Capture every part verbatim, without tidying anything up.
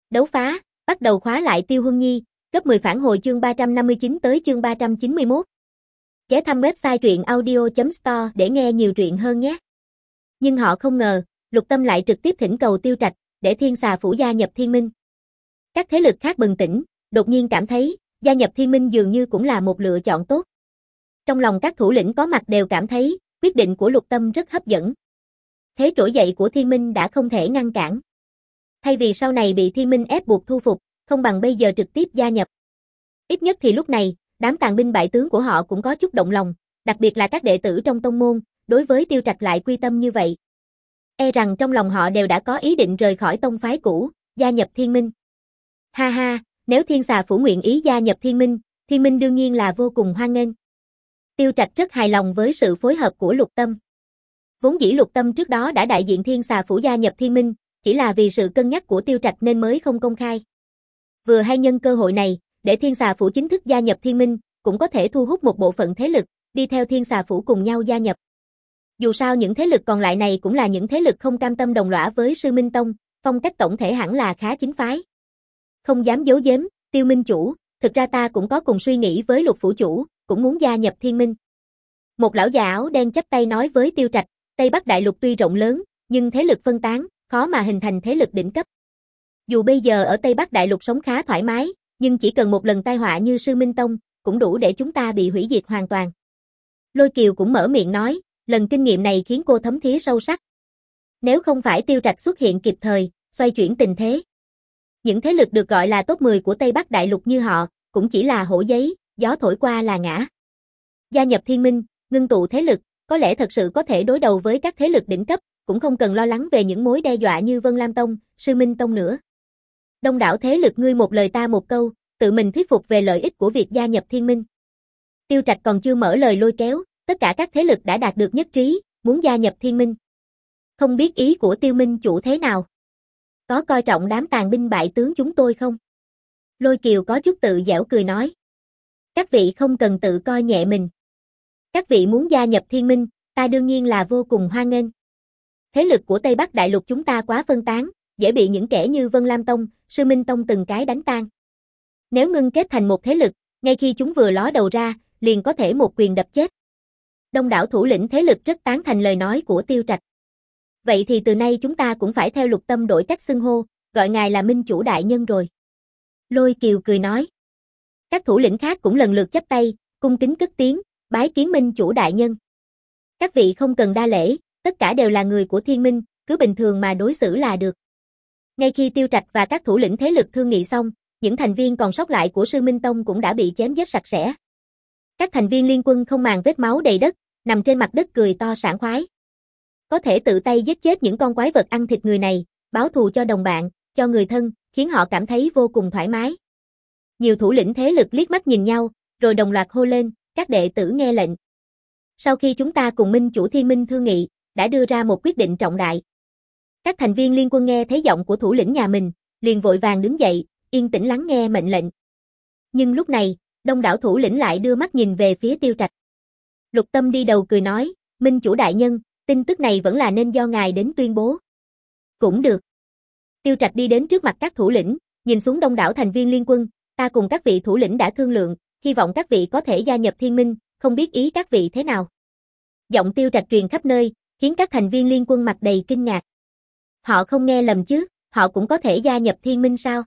Đấu phá, bắt đầu khóa lại Tiêu Huân Nhi, cấp mười phản hồi chương ba trăm năm mươi chín tới chương ba trăm chín mươi mốt. Ghé thăm website truyện audio chấm store để nghe nhiều truyện hơn nhé. Nhưng họ không ngờ, Lục Tâm lại trực tiếp thỉnh cầu Tiêu Trạch, để Thiên Xà Phủ gia nhập Thiên Minh. Các thế lực khác bừng tỉnh, đột nhiên cảm thấy, gia nhập Thiên Minh dường như cũng là một lựa chọn tốt. Trong lòng các thủ lĩnh có mặt đều cảm thấy, quyết định của Lục Tâm rất hấp dẫn. Thế trỗi dậy của Thiên Minh đã không thể ngăn cản. Thay vì sau này bị Thiên Minh ép buộc thu phục, không bằng bây giờ trực tiếp gia nhập. Ít nhất thì lúc này, đám tàn binh bại tướng của họ cũng có chút động lòng, đặc biệt là các đệ tử trong tông môn, đối với Tiêu Trạch lại quy tâm như vậy. E rằng trong lòng họ đều đã có ý định rời khỏi tông phái cũ, gia nhập Thiên Minh. Ha ha, nếu Thiên Xà Phủ nguyện ý gia nhập Thiên Minh, Thiên Minh đương nhiên là vô cùng hoan nghênh. Tiêu Trạch rất hài lòng với sự phối hợp của Lục Tâm. Vốn dĩ Lục Tâm trước đó đã đại diện Thiên Xà Phủ gia nhập Thiên Minh, chỉ là vì sự cân nhắc của Tiêu Trạch nên mới không công khai. Vừa hay nhân cơ hội này, để Thiên Xà Phủ chính thức gia nhập Thiên Minh, cũng có thể thu hút một bộ phận thế lực, đi theo Thiên Xà Phủ cùng nhau gia nhập. Dù sao những thế lực còn lại này cũng là những thế lực không cam tâm đồng lõa với Sư Minh Tông, phong cách tổng thể hẳn là khá chính phái. Không dám giấu giếm, Tiêu Minh chủ, thực ra ta cũng có cùng suy nghĩ với Lục phủ chủ, cũng muốn gia nhập Thiên Minh. Một lão già áo đen chắp tay nói với Tiêu Trạch, Tây Bắc Đại Lục tuy rộng lớn, nhưng thế lực phân tán, khó mà hình thành thế lực đỉnh cấp. Dù bây giờ ở Tây Bắc Đại Lục sống khá thoải mái, nhưng chỉ cần một lần tai họa như Sư Minh Tông, cũng đủ để chúng ta bị hủy diệt hoàn toàn. Lôi Kiều cũng mở miệng nói, lần kinh nghiệm này khiến cô thấm thía sâu sắc. Nếu không phải Tiêu Trạch xuất hiện kịp thời, xoay chuyển tình thế, những thế lực được gọi là top mười của Tây Bắc Đại Lục như họ, cũng chỉ là hổ giấy, gió thổi qua là ngã. Gia nhập Thiên Minh, ngưng tụ thế lực, có lẽ thật sự có thể đối đầu với các thế lực đỉnh cấp, cũng không cần lo lắng về những mối đe dọa như Vân Lam Tông, Sư Minh Tông nữa. Đông đảo thế lực ngươi một lời ta một câu, tự mình thuyết phục về lợi ích của việc gia nhập Thiên Minh. Tiêu Trạch còn chưa mở lời lôi kéo, tất cả các thế lực đã đạt được nhất trí, muốn gia nhập Thiên Minh. Không biết ý của Tiêu Minh chủ thế nào? Có coi trọng đám tàn binh bại tướng chúng tôi không? Lôi Kiều có chút tự giễu cười nói. Các vị không cần tự coi nhẹ mình. Các vị muốn gia nhập Thiên Minh, ta đương nhiên là vô cùng hoan nghênh. Thế lực của Tây Bắc Đại Lục chúng ta quá phân tán, dễ bị những kẻ như Vân Lam Tông, Sư Minh Tông từng cái đánh tan. Nếu ngưng kết thành một thế lực, ngay khi chúng vừa ló đầu ra, liền có thể một quyền đập chết. Đông đảo thủ lĩnh thế lực rất tán thành lời nói của Tiêu Trạch. Vậy thì từ nay chúng ta cũng phải theo Lục Tâm đổi cách xưng hô, gọi ngài là Minh chủ đại nhân rồi. Lôi Kiều cười nói. Các thủ lĩnh khác cũng lần lượt chắp tay, cung kính cất tiếng, bái kiến Minh chủ đại nhân. Các vị không cần đa lễ, tất cả đều là người của Thiên Minh, cứ bình thường mà đối xử là được. Ngay khi Tiêu Trạch và các thủ lĩnh thế lực thương nghị xong, những thành viên còn sót lại của Sư Minh Tông cũng đã bị chém giết sạch sẽ. Các thành viên liên quân không màng vết máu đầy đất, nằm trên mặt đất cười to sảng khoái. Có thể tự tay giết chết những con quái vật ăn thịt người này, báo thù cho đồng bạn, cho người thân, khiến họ cảm thấy vô cùng thoải mái. Nhiều thủ lĩnh thế lực liếc mắt nhìn nhau, rồi đồng loạt hô lên, các đệ tử nghe lệnh. Sau khi chúng ta cùng Minh chủ Thiên Minh thương nghị, đã đưa ra một quyết định trọng đại. Các thành viên liên quân nghe thấy giọng của thủ lĩnh nhà mình, liền vội vàng đứng dậy, yên tĩnh lắng nghe mệnh lệnh. Nhưng lúc này, đông đảo thủ lĩnh lại đưa mắt nhìn về phía Tiêu Trạch. Lục Tâm đi đầu cười nói, Minh chủ đại nhân, tin tức này vẫn là nên do ngài đến tuyên bố. Cũng được. Tiêu Trạch đi đến trước mặt các thủ lĩnh, nhìn xuống đông đảo thành viên liên quân, ta cùng các vị thủ lĩnh đã thương lượng, hy vọng các vị có thể gia nhập Thiên Minh, không biết ý các vị thế nào. Giọng Tiêu Trạch truyền khắp nơi, khiến các thành viên liên quân mặt đầy kinh ngạc. Họ không nghe lầm chứ, họ cũng có thể gia nhập Thiên Minh sao?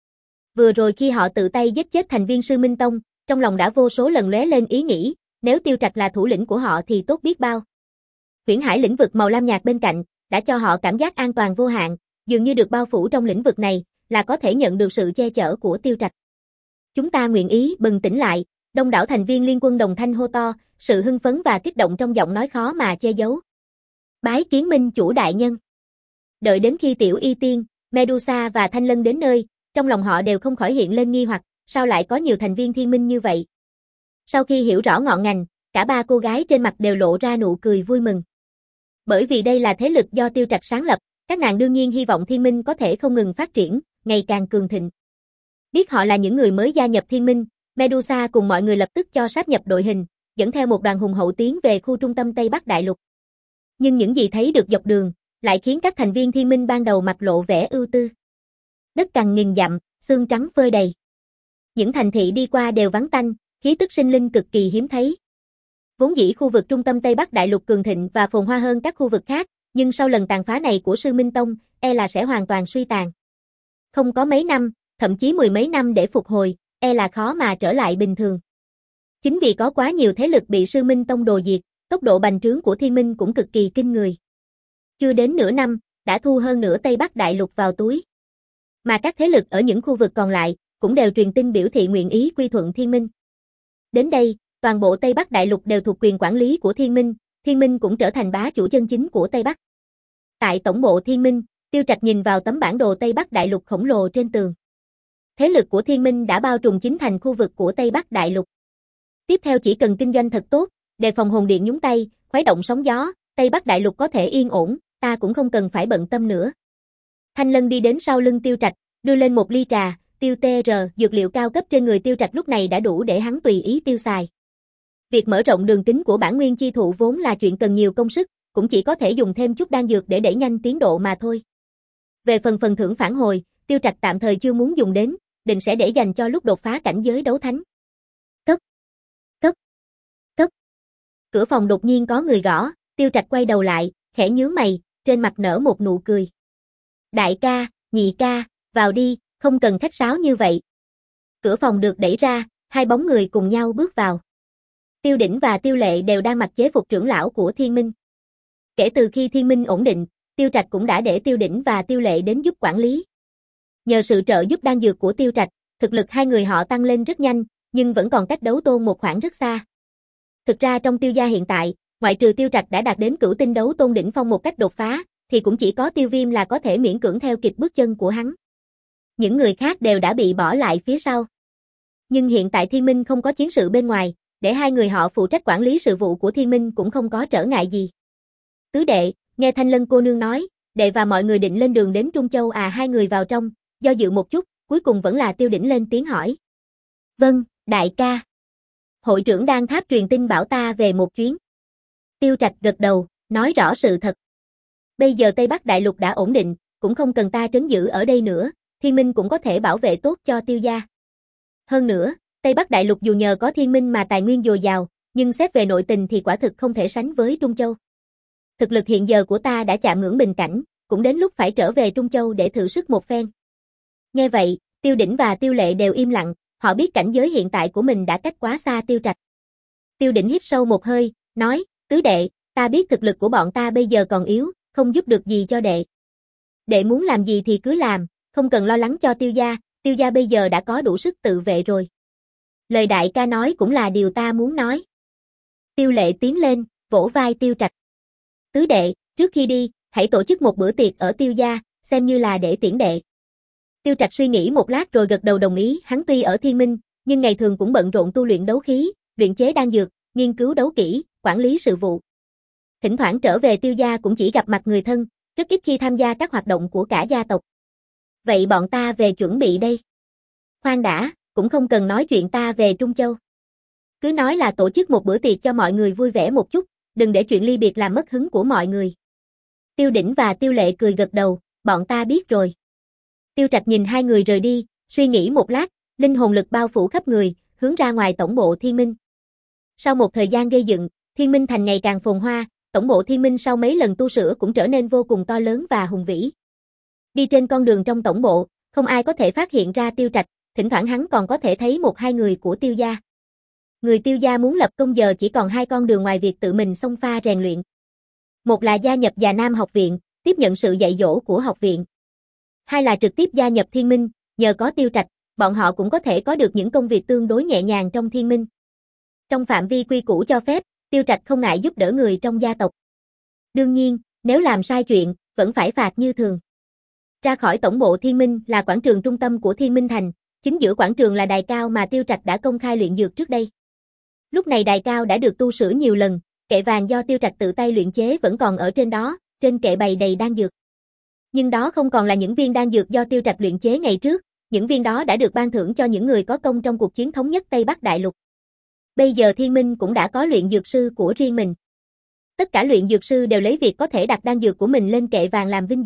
Vừa rồi khi họ tự tay giết chết thành viên Sư Minh Tông, trong lòng đã vô số lần lóe lên ý nghĩ, nếu Tiêu Trạch là thủ lĩnh của họ thì tốt biết bao. Huyễn Hải lĩnh vực màu lam nhạt bên cạnh, đã cho họ cảm giác an toàn vô hạn, dường như được bao phủ trong lĩnh vực này, là có thể nhận được sự che chở của Tiêu Trạch. Chúng ta nguyện ý, bừng tỉnh lại, đông đảo thành viên liên quân đồng thanh hô to, sự hưng phấn và kích động trong giọng nói khó mà che giấu. Bái kiến Minh chủ đại nhân. Đợi đến khi Tiểu Y Tiên, Medusa và Thanh Lân đến nơi, trong lòng họ đều không khỏi hiện lên nghi hoặc, sao lại có nhiều thành viên Thiên Minh như vậy? Sau khi hiểu rõ ngọn ngành, cả ba cô gái trên mặt đều lộ ra nụ cười vui mừng. Bởi vì đây là thế lực do Tiêu Trạch sáng lập, các nàng đương nhiên hy vọng Thiên Minh có thể không ngừng phát triển, ngày càng cường thịnh. Biết họ là những người mới gia nhập Thiên Minh, Medusa cùng mọi người lập tức cho sáp nhập đội hình, dẫn theo một đoàn hùng hậu tiến về khu trung tâm Tây Bắc Đại Lục. Nhưng những gì thấy được dọc đường, lại khiến các thành viên Thiên Minh ban đầu mặt lộ vẻ ưu tư. Đất cằn nghìn dặm, xương trắng phơi đầy. Những thành thị đi qua đều vắng tanh, khí tức sinh linh cực kỳ hiếm thấy. Vốn dĩ khu vực trung tâm Tây Bắc Đại Lục cường thịnh và phồn hoa hơn các khu vực khác, nhưng sau lần tàn phá này của Sư Minh Tông, e là sẽ hoàn toàn suy tàn. Không có mấy năm, thậm chí mười mấy năm để phục hồi, e là khó mà trở lại bình thường. Chính vì có quá nhiều thế lực bị Sư Minh Tông đồ diệt, tốc độ bành trướng của Thiên Minh cũng cực kỳ kinh người. Chưa đến nửa năm, đã thu hơn nửa Tây Bắc Đại Lục vào túi. Mà các thế lực ở những khu vực còn lại, cũng đều truyền tin biểu thị nguyện ý quy thuận Thiên Minh. Đến đây, toàn bộ Tây Bắc Đại Lục đều thuộc quyền quản lý của Thiên Minh, Thiên Minh cũng trở thành bá chủ chân chính của Tây Bắc. Tại tổng bộ Thiên Minh, Tiêu Trạch nhìn vào tấm bản đồ Tây Bắc Đại Lục khổng lồ trên tường. Thế lực của Thiên Minh đã bao trùm chính thành khu vực của Tây Bắc Đại Lục. Tiếp theo chỉ cần kinh doanh thật tốt, đề phòng hồn điện nhúng tay, khuấy động sóng gió, Tây Bắc Đại Lục có thể yên ổn, ta cũng không cần phải bận tâm nữa. Thanh Lân đi đến sau lưng Tiêu Trạch, đưa lên một ly trà, tiêu tê rờ, dược liệu cao cấp trên người Tiêu Trạch lúc này đã đủ để hắn tùy ý tiêu xài. Việc mở rộng đường kính của bản nguyên chi thụ vốn là chuyện cần nhiều công sức, cũng chỉ có thể dùng thêm chút đan dược để đẩy nhanh tiến độ mà thôi. Về phần phần thưởng phản hồi, Tiêu Trạch tạm thời chưa muốn dùng đến, định sẽ để dành cho lúc đột phá cảnh giới đấu thánh. Cốc, cốc, cốc. Cửa phòng đột nhiên có người gõ, Tiêu Trạch quay đầu lại, khẽ nhướng mày, trên mặt nở một nụ cười. Đại ca, nhị ca, vào đi, không cần khách sáo như vậy. Cửa phòng được đẩy ra, hai bóng người cùng nhau bước vào. Tiêu Đỉnh và Tiêu Lệ đều đang mặc chế phục trưởng lão của Thiên Minh. Kể từ khi Thiên Minh ổn định, Tiêu Trạch cũng đã để Tiêu Đỉnh và Tiêu Lệ đến giúp quản lý. Nhờ sự trợ giúp đan dược của Tiêu Trạch, thực lực hai người họ tăng lên rất nhanh, nhưng vẫn còn cách đấu tôn một khoảng rất xa. Thực ra trong Tiêu gia hiện tại, ngoại trừ Tiêu Trạch đã đạt đến cửu tinh đấu tôn đỉnh phong một cách đột phá, thì cũng chỉ có Tiêu Viêm là có thể miễn cưỡng theo kịp bước chân của hắn. Những người khác đều đã bị bỏ lại phía sau. Nhưng hiện tại Thiên Minh không có chiến sự bên ngoài, để hai người họ phụ trách quản lý sự vụ của Thiên Minh cũng không có trở ngại gì. Tứ đệ, nghe Thanh Lân cô nương nói, đệ và mọi người định lên đường đến Trung Châu à? Hai người vào trong, do dự một chút, cuối cùng vẫn là Tiêu Đỉnh lên tiếng hỏi. Vâng, đại ca. Hội trưởng Đan Tháp truyền tin bảo ta về một chuyến. Tiêu Trạch gật đầu, nói rõ sự thật. Bây giờ Tây Bắc Đại Lục đã ổn định, cũng không cần ta trấn giữ ở đây nữa, Thiên Minh cũng có thể bảo vệ tốt cho Tiêu gia. Hơn nữa, Tây Bắc Đại Lục dù nhờ có Thiên Minh mà tài nguyên dồi dào, nhưng xét về nội tình thì quả thực không thể sánh với Trung Châu. Thực lực hiện giờ của ta đã chạm ngưỡng bình cảnh, cũng đến lúc phải trở về Trung Châu để thử sức một phen. Nghe vậy, Tiêu Đỉnh và Tiêu Lệ đều im lặng, họ biết cảnh giới hiện tại của mình đã cách quá xa Tiêu Trạch. Tiêu Đỉnh hít sâu một hơi, nói, tứ đệ, ta biết thực lực của bọn ta bây giờ còn yếu, không giúp được gì cho đệ. Đệ muốn làm gì thì cứ làm, không cần lo lắng cho Tiêu gia, Tiêu gia bây giờ đã có đủ sức tự vệ rồi. Lời đại ca nói cũng là điều ta muốn nói. Tiêu Lệ tiến lên, vỗ vai Tiêu Trạch. Tứ đệ, trước khi đi, hãy tổ chức một bữa tiệc ở Tiêu gia, xem như là để tiễn đệ. Tiêu Trạch suy nghĩ một lát rồi gật đầu đồng ý, hắn tuy ở Thiên Minh, nhưng ngày thường cũng bận rộn tu luyện đấu khí, luyện chế đan dược, nghiên cứu đấu kỹ, quản lý sự vụ. Thỉnh thoảng trở về Tiêu gia cũng chỉ gặp mặt người thân, rất ít khi tham gia các hoạt động của cả gia tộc. Vậy bọn ta về chuẩn bị đây. Khoan đã, cũng không cần nói chuyện ta về Trung Châu. Cứ nói là tổ chức một bữa tiệc cho mọi người vui vẻ một chút, đừng để chuyện ly biệt làm mất hứng của mọi người. Tiêu Đỉnh và Tiêu Lệ cười gật đầu, bọn ta biết rồi. Tiêu Trạch nhìn hai người rời đi, suy nghĩ một lát, linh hồn lực bao phủ khắp người, hướng ra ngoài tổng bộ Thiên Minh. Sau một thời gian gây dựng, Thiên Minh thành ngày càng phồn hoa, tổng bộ Thiên Minh sau mấy lần tu sửa cũng trở nên vô cùng to lớn và hùng vĩ. Đi trên con đường trong tổng bộ, không ai có thể phát hiện ra Tiêu Trạch, thỉnh thoảng hắn còn có thể thấy một hai người của Tiêu gia. Người Tiêu gia muốn lập công giờ chỉ còn hai con đường ngoài việc tự mình xông pha rèn luyện. Một là gia nhập Già Nam học viện, tiếp nhận sự dạy dỗ của học viện. Hai là trực tiếp gia nhập Thiên Minh, nhờ có Tiêu Trạch, bọn họ cũng có thể có được những công việc tương đối nhẹ nhàng trong Thiên Minh. Trong phạm vi quy củ cho phép, Tiêu Trạch không ngại giúp đỡ người trong gia tộc. Đương nhiên, nếu làm sai chuyện, vẫn phải phạt như thường. Ra khỏi tổng bộ Thiên Minh là quảng trường trung tâm của Thiên Minh Thành, chính giữa quảng trường là đài cao mà Tiêu Trạch đã công khai luyện dược trước đây. Lúc này đài cao đã được tu sửa nhiều lần, kệ vàng do Tiêu Trạch tự tay luyện chế vẫn còn ở trên đó, trên kệ bày đầy đan dược. Nhưng đó không còn là những viên đan dược do Tiêu Trạch luyện chế ngày trước, những viên đó đã được ban thưởng cho những người có công trong cuộc chiến thống nhất Tây Bắc Đại Lục. Bây giờ Thiên Minh cũng đã có luyện dược sư của riêng mình. Tất cả luyện dược sư đều lấy việc có thể đặt đan dược của mình lên kệ vàng làm vinh dự,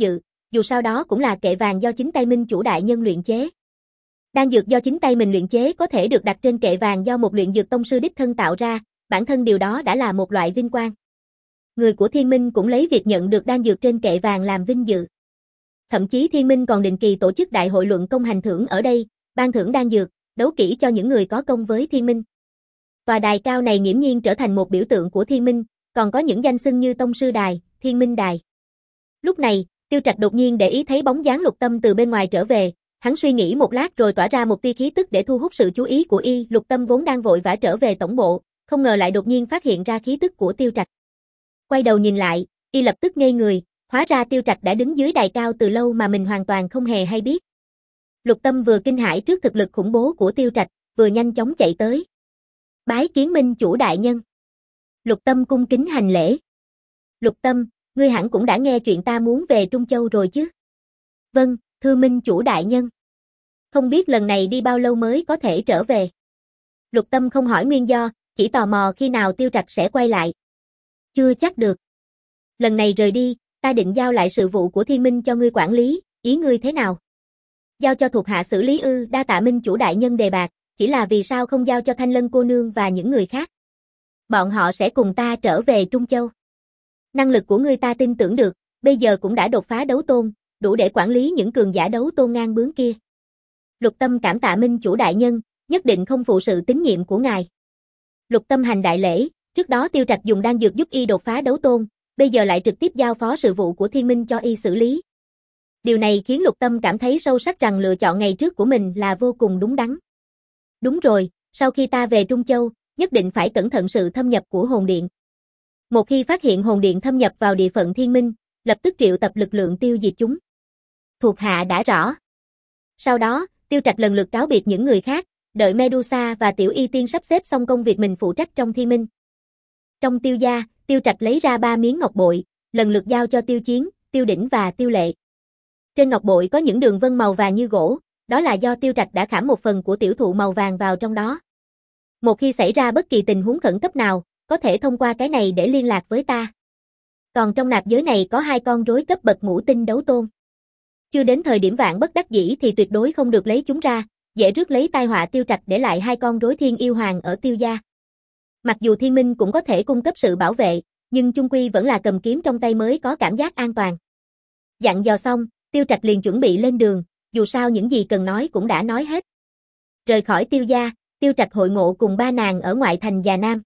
dù sao đó cũng là kệ vàng do chính tay minh chủ đại nhân luyện chế. Đan dược do chính tay mình luyện chế có thể được đặt trên kệ vàng do một luyện dược tông sư đích thân tạo ra, bản thân điều đó đã là một loại vinh quang. Người của Thiên Minh cũng lấy việc nhận được đan dược trên kệ vàng làm vinh dự. Thậm chí Thiên Minh còn định kỳ tổ chức đại hội luận công hành thưởng ở đây, ban thưởng đan dược, đấu kỹ cho những người có công với Thiên Minh. Tòa đài cao này nghiễm nhiên trở thành một biểu tượng của Thiên Minh, còn có những danh xưng như Tông sư đài, Thiên Minh đài. Lúc này, Tiêu Trạch đột nhiên để ý thấy bóng dáng Lục Tâm từ bên ngoài trở về, hắn suy nghĩ một lát rồi tỏa ra một tia khí tức để thu hút sự chú ý của y. Lục Tâm vốn đang vội vã trở về tổng bộ, không ngờ lại đột nhiên phát hiện ra khí tức của Tiêu Trạch. Quay đầu nhìn lại, y lập tức ngây người, hóa ra Tiêu Trạch đã đứng dưới đài cao từ lâu mà mình hoàn toàn không hề hay biết. Lục Tâm vừa kinh hãi trước thực lực khủng bố của Tiêu Trạch, vừa nhanh chóng chạy tới. Bái kiến minh chủ đại nhân. Lục Tâm cung kính hành lễ. Lục Tâm, ngươi hẳn cũng đã nghe chuyện ta muốn về Trung Châu rồi chứ? Vâng, thưa minh chủ đại nhân. Không biết lần này đi bao lâu mới có thể trở về? Lục Tâm không hỏi nguyên do, chỉ tò mò khi nào Tiêu Trạch sẽ quay lại. Chưa chắc được. Lần này rời đi, ta định giao lại sự vụ của Thiên Minh cho ngươi quản lý, ý ngươi thế nào? Giao cho thuộc hạ xử lý ư? Đa tạ minh chủ đại nhân đề bạt, chỉ là vì sao không giao cho Thanh Lân cô nương và những người khác? Bọn họ sẽ cùng ta trở về Trung Châu. Năng lực của ngươi ta tin tưởng được, bây giờ cũng đã đột phá đấu tôn, đủ để quản lý những cường giả đấu tôn ngang bướng kia. Lục Tâm cảm tạ minh chủ đại nhân, nhất định không phụ sự tín nhiệm của ngài. Lục Tâm hành đại lễ, trước đó Tiêu Trạch dùng đan dược giúp y đột phá đấu tôn, bây giờ lại trực tiếp giao phó sự vụ của Thiên Minh cho y xử lý. Điều này khiến Lục Tâm cảm thấy sâu sắc rằng lựa chọn ngày trước của mình là vô cùng đúng đắn. Đúng rồi, sau khi ta về Trung Châu, nhất định phải cẩn thận sự thâm nhập của hồn điện. Một khi phát hiện hồn điện thâm nhập vào địa phận Thiên Minh, lập tức triệu tập lực lượng tiêu diệt chúng. Thuộc hạ đã rõ. Sau đó, Tiêu Trạch lần lượt cáo biệt những người khác, đợi Medusa và Tiểu Y Tiên sắp xếp xong công việc mình phụ trách trong Thiên Minh. Trong Tiêu gia, Tiêu Trạch lấy ra ba miếng ngọc bội, lần lượt giao cho Tiêu Chiến, Tiêu Đỉnh và Tiêu Lệ. Trên ngọc bội có những đường vân màu vàng như gỗ, đó là do Tiêu Trạch đã khảm một phần của tiểu thụ màu vàng vào trong đó. Một khi xảy ra bất kỳ tình huống khẩn cấp nào, có thể thông qua cái này để liên lạc với ta. Còn trong nạp giới này có hai con rối cấp bậc ngũ tinh đấu tôn. Chưa đến thời điểm vạn bất đắc dĩ thì tuyệt đối không được lấy chúng ra, dễ rước lấy tai họa. Tiêu Trạch để lại hai con rối thiên yêu hoàng ở Tiêu gia. Mặc dù Thiên Minh cũng có thể cung cấp sự bảo vệ, nhưng chung quy vẫn là cầm kiếm trong tay mới có cảm giác an toàn. Dặn dò xong, Tiêu Trạch liền chuẩn bị lên đường, dù sao những gì cần nói cũng đã nói hết. Rời khỏi Tiêu gia, Tiêu Trạch hội ngộ cùng ba nàng ở ngoại thành Già Nam.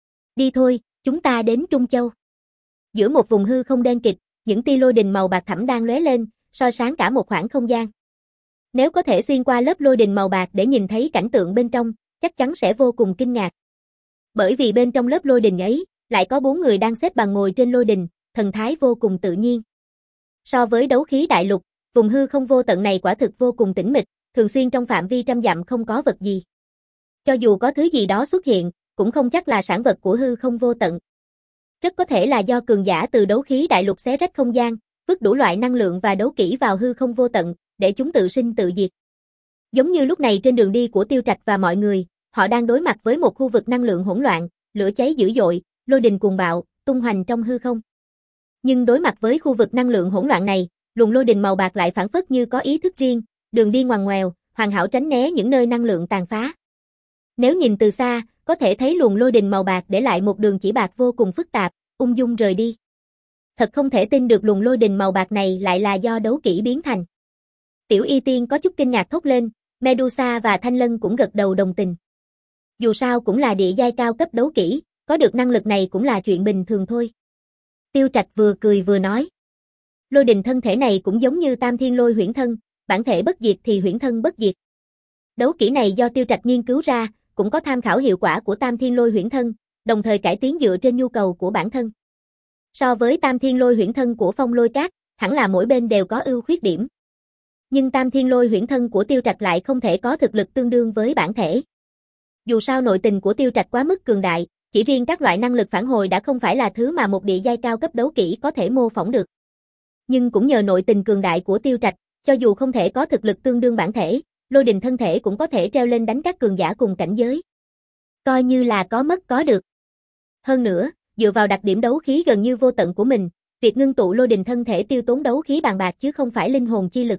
Đi thôi, chúng ta đến Trung Châu. Giữa một vùng hư không đen kịt, những tia lôi đình màu bạc thẳm đang lóe lên, soi sáng cả một khoảng không gian. Nếu có thể xuyên qua lớp lôi đình màu bạc để nhìn thấy cảnh tượng bên trong, chắc chắn sẽ vô cùng kinh ngạc. Bởi vì bên trong lớp lôi đình ấy, lại có bốn người đang xếp bằng ngồi trên lôi đình, thần thái vô cùng tự nhiên. So với đấu khí đại lục, vùng hư không vô tận này quả thực vô cùng tĩnh mịch, thường xuyên trong phạm vi trăm dặm không có vật gì. Cho dù có thứ gì đó xuất hiện, cũng không chắc là sản vật của hư không vô tận. Rất có thể là do cường giả từ đấu khí đại lục xé rách không gian, vứt đủ loại năng lượng và đấu kỹ vào hư không vô tận, để chúng tự sinh tự diệt. Giống như lúc này trên đường đi của Tiêu Trạch và mọi người, họ đang đối mặt với một khu vực năng lượng hỗn loạn, lửa cháy dữ dội, lôi đình cuồng bạo, tung hoành trong hư không. Nhưng đối mặt với khu vực năng lượng hỗn loạn này, luồng lôi đình màu bạc lại phảng phất như có ý thức riêng, đường đi ngoằn ngoèo, hoàn hảo tránh né những nơi năng lượng tàn phá. Nếu nhìn từ xa, có thể thấy luồng lôi đình màu bạc để lại một đường chỉ bạc vô cùng phức tạp, ung dung rời đi. Thật không thể tin được luồng lôi đình màu bạc này lại là do đấu kỹ biến thành. Tiểu Y Tiên có chút kinh ngạc thốt lên, Medusa và Thanh Lân cũng gật đầu đồng tình. Dù sao cũng là địa giai cao cấp đấu kỹ, có được năng lực này cũng là chuyện bình thường thôi. Tiêu Trạch vừa cười vừa nói. Lôi đình thân thể này cũng giống như Tam Thiên Lôi Huyễn Thân, bản thể bất diệt thì huyễn thân bất diệt. Đấu kỹ này do Tiêu Trạch nghiên cứu ra, cũng có tham khảo hiệu quả của Tam Thiên Lôi Huyễn Thân, đồng thời cải tiến dựa trên nhu cầu của bản thân. So với Tam Thiên Lôi Huyễn Thân của Phong Lôi Các, hẳn là mỗi bên đều có ưu khuyết điểm. Nhưng Tam Thiên Lôi Huyễn Thân của Tiêu Trạch lại không thể có thực lực tương đương với bản thể. Dù sao nội tình của Tiêu Trạch quá mức cường đại, chỉ riêng các loại năng lực phản hồi đã không phải là thứ mà một địa giai cao cấp đấu kỹ có thể mô phỏng được. Nhưng cũng nhờ nội tình cường đại của Tiêu Trạch, cho dù không thể có thực lực tương đương bản thể, lôi đình thân thể cũng có thể treo lên đánh các cường giả cùng cảnh giới. Coi như là có mất có được. Hơn nữa, dựa vào đặc điểm đấu khí gần như vô tận của mình, Việc ngưng tụ lôi đình thân thể tiêu tốn đấu khí bàn bạc chứ không phải linh hồn chi lực.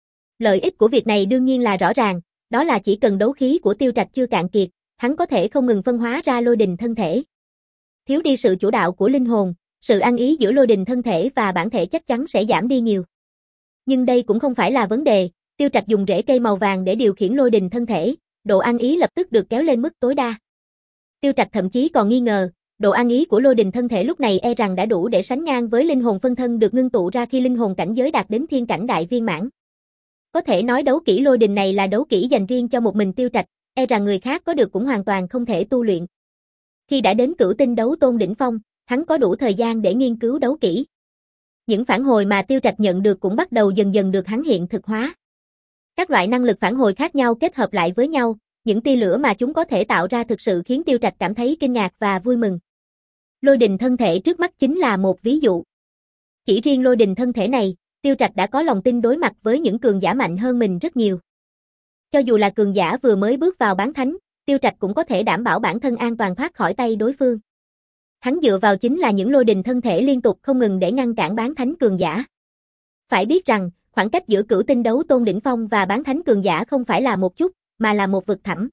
Lợi ích của việc này đương nhiên là rõ ràng, đó là chỉ cần đấu khí của Tiêu Trạch chưa cạn kiệt, hắn có thể không ngừng phân hóa ra lôi đình thân thể. Thiếu đi sự chủ đạo của linh hồn, sự ăn ý giữa lôi đình thân thể và bản thể chắc chắn sẽ giảm đi nhiều. Nhưng đây cũng không phải là vấn đề, Tiêu Trạch dùng rễ cây màu vàng để điều khiển lôi đình thân thể, độ ăn ý lập tức được kéo lên mức tối đa. Tiêu Trạch thậm chí còn nghi ngờ, độ ăn ý của lôi đình thân thể lúc này e rằng đã đủ để sánh ngang với linh hồn phân thân được ngưng tụ ra khi linh hồn cảnh giới đạt đến thiên cảnh đại viên mãn. Có thể nói đấu kỹ lôi đình này là đấu kỹ dành riêng cho một mình Tiêu Trạch, e rằng người khác có được cũng hoàn toàn không thể tu luyện. Khi đã đến cửu tinh đấu tôn đỉnh phong, hắn có đủ thời gian để nghiên cứu đấu kỹ. Những phản hồi mà Tiêu Trạch nhận được cũng bắt đầu dần dần được hắn hiện thực hóa. Các loại năng lực phản hồi khác nhau kết hợp lại với nhau, những tia lửa mà chúng có thể tạo ra thực sự khiến Tiêu Trạch cảm thấy kinh ngạc và vui mừng. Lôi đình thân thể trước mắt chính là một ví dụ. Chỉ riêng lôi đình thân thể này, Tiêu Trạch đã có lòng tin đối mặt với những cường giả mạnh hơn mình rất nhiều. Cho dù là cường giả vừa mới bước vào bán thánh, Tiêu Trạch cũng có thể đảm bảo bản thân an toàn thoát khỏi tay đối phương. Hắn dựa vào chính là những lôi đình thân thể liên tục không ngừng để ngăn cản bán thánh cường giả. Phải biết rằng, khoảng cách giữa cửu tinh đấu tôn đỉnh phong và bán thánh cường giả không phải là một chút, mà là một vực thẳm.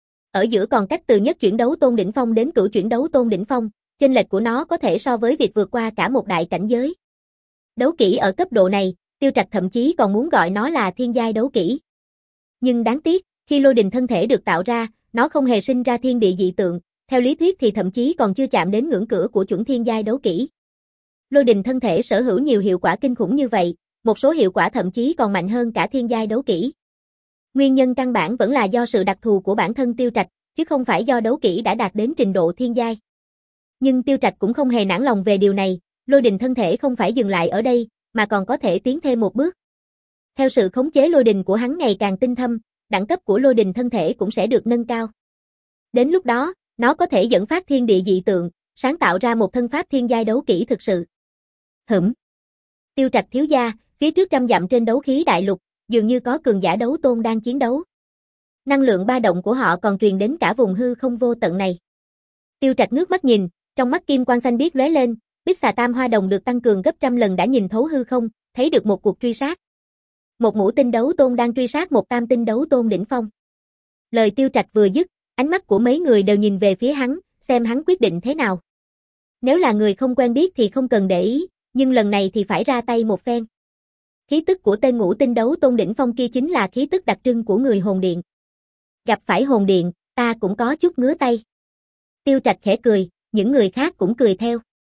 Ở giữa còn cách từ nhất chuyển đấu tôn đỉnh phong đến cửu chuyển đấu tôn đỉnh phong, chênh lệch của nó có thể so với việc vượt qua cả một đại cảnh giới. Đấu kỹ ở cấp độ này, Tiêu Trạch thậm chí còn muốn gọi nó là thiên giai đấu kỹ. Nhưng đáng tiếc, khi lôi đình thân thể được tạo ra, nó không hề sinh ra thiên địa dị tượng, theo lý thuyết thì thậm chí còn chưa chạm đến ngưỡng cửa của chuẩn thiên giai đấu kỹ. Lôi đình thân thể sở hữu nhiều hiệu quả kinh khủng như vậy, một số hiệu quả thậm chí còn mạnh hơn cả thiên giai đấu kỹ. Nguyên nhân căn bản vẫn là do sự đặc thù của bản thân Tiêu Trạch, chứ không phải do đấu kỹ đã đạt đến trình độ thiên giai. Nhưng Tiêu Trạch cũng không hề nản lòng về điều này, lôi đình thân thể không phải dừng lại ở đây, mà còn có thể tiến thêm một bước. Theo sự khống chế lôi đình của hắn ngày càng tinh thâm, đẳng cấp của lôi đình thân thể cũng sẽ được nâng cao. Đến lúc đó, nó có thể dẫn phát thiên địa dị tượng, sáng tạo ra một thân pháp thiên giai đấu kỹ thực sự. Hửm. Tiêu Trạch thiếu gia, phía trước trăm dặm trên đấu khí đại lục, dường như có cường giả đấu tôn đang chiến đấu. Năng lượng ba động của họ còn truyền đến cả vùng hư không vô tận này. Tiêu Trạch ngước mắt nhìn, trong mắt kim quang xanh biếc lóe lên, Bích Xà Tam Hoa Đồng được tăng cường gấp trăm lần đã nhìn thấu hư không, thấy được một cuộc truy sát. Một ngũ tinh đấu tôn đang truy sát một tam tinh đấu tôn đỉnh phong. Lời Tiêu Trạch vừa dứt, ánh mắt của mấy người đều nhìn về phía hắn, xem hắn quyết định thế nào. Nếu là người không quen biết thì không cần để ý, nhưng lần này thì phải ra tay một phen. Khí tức của tên ngũ tinh đấu tôn đỉnh phong kia chính là khí tức đặc trưng của người hồn điện. Gặp phải hồn điện, ta cũng có chút ngứa tay. Tiêu Trạch khẽ cười, những người khác cũng cười theo.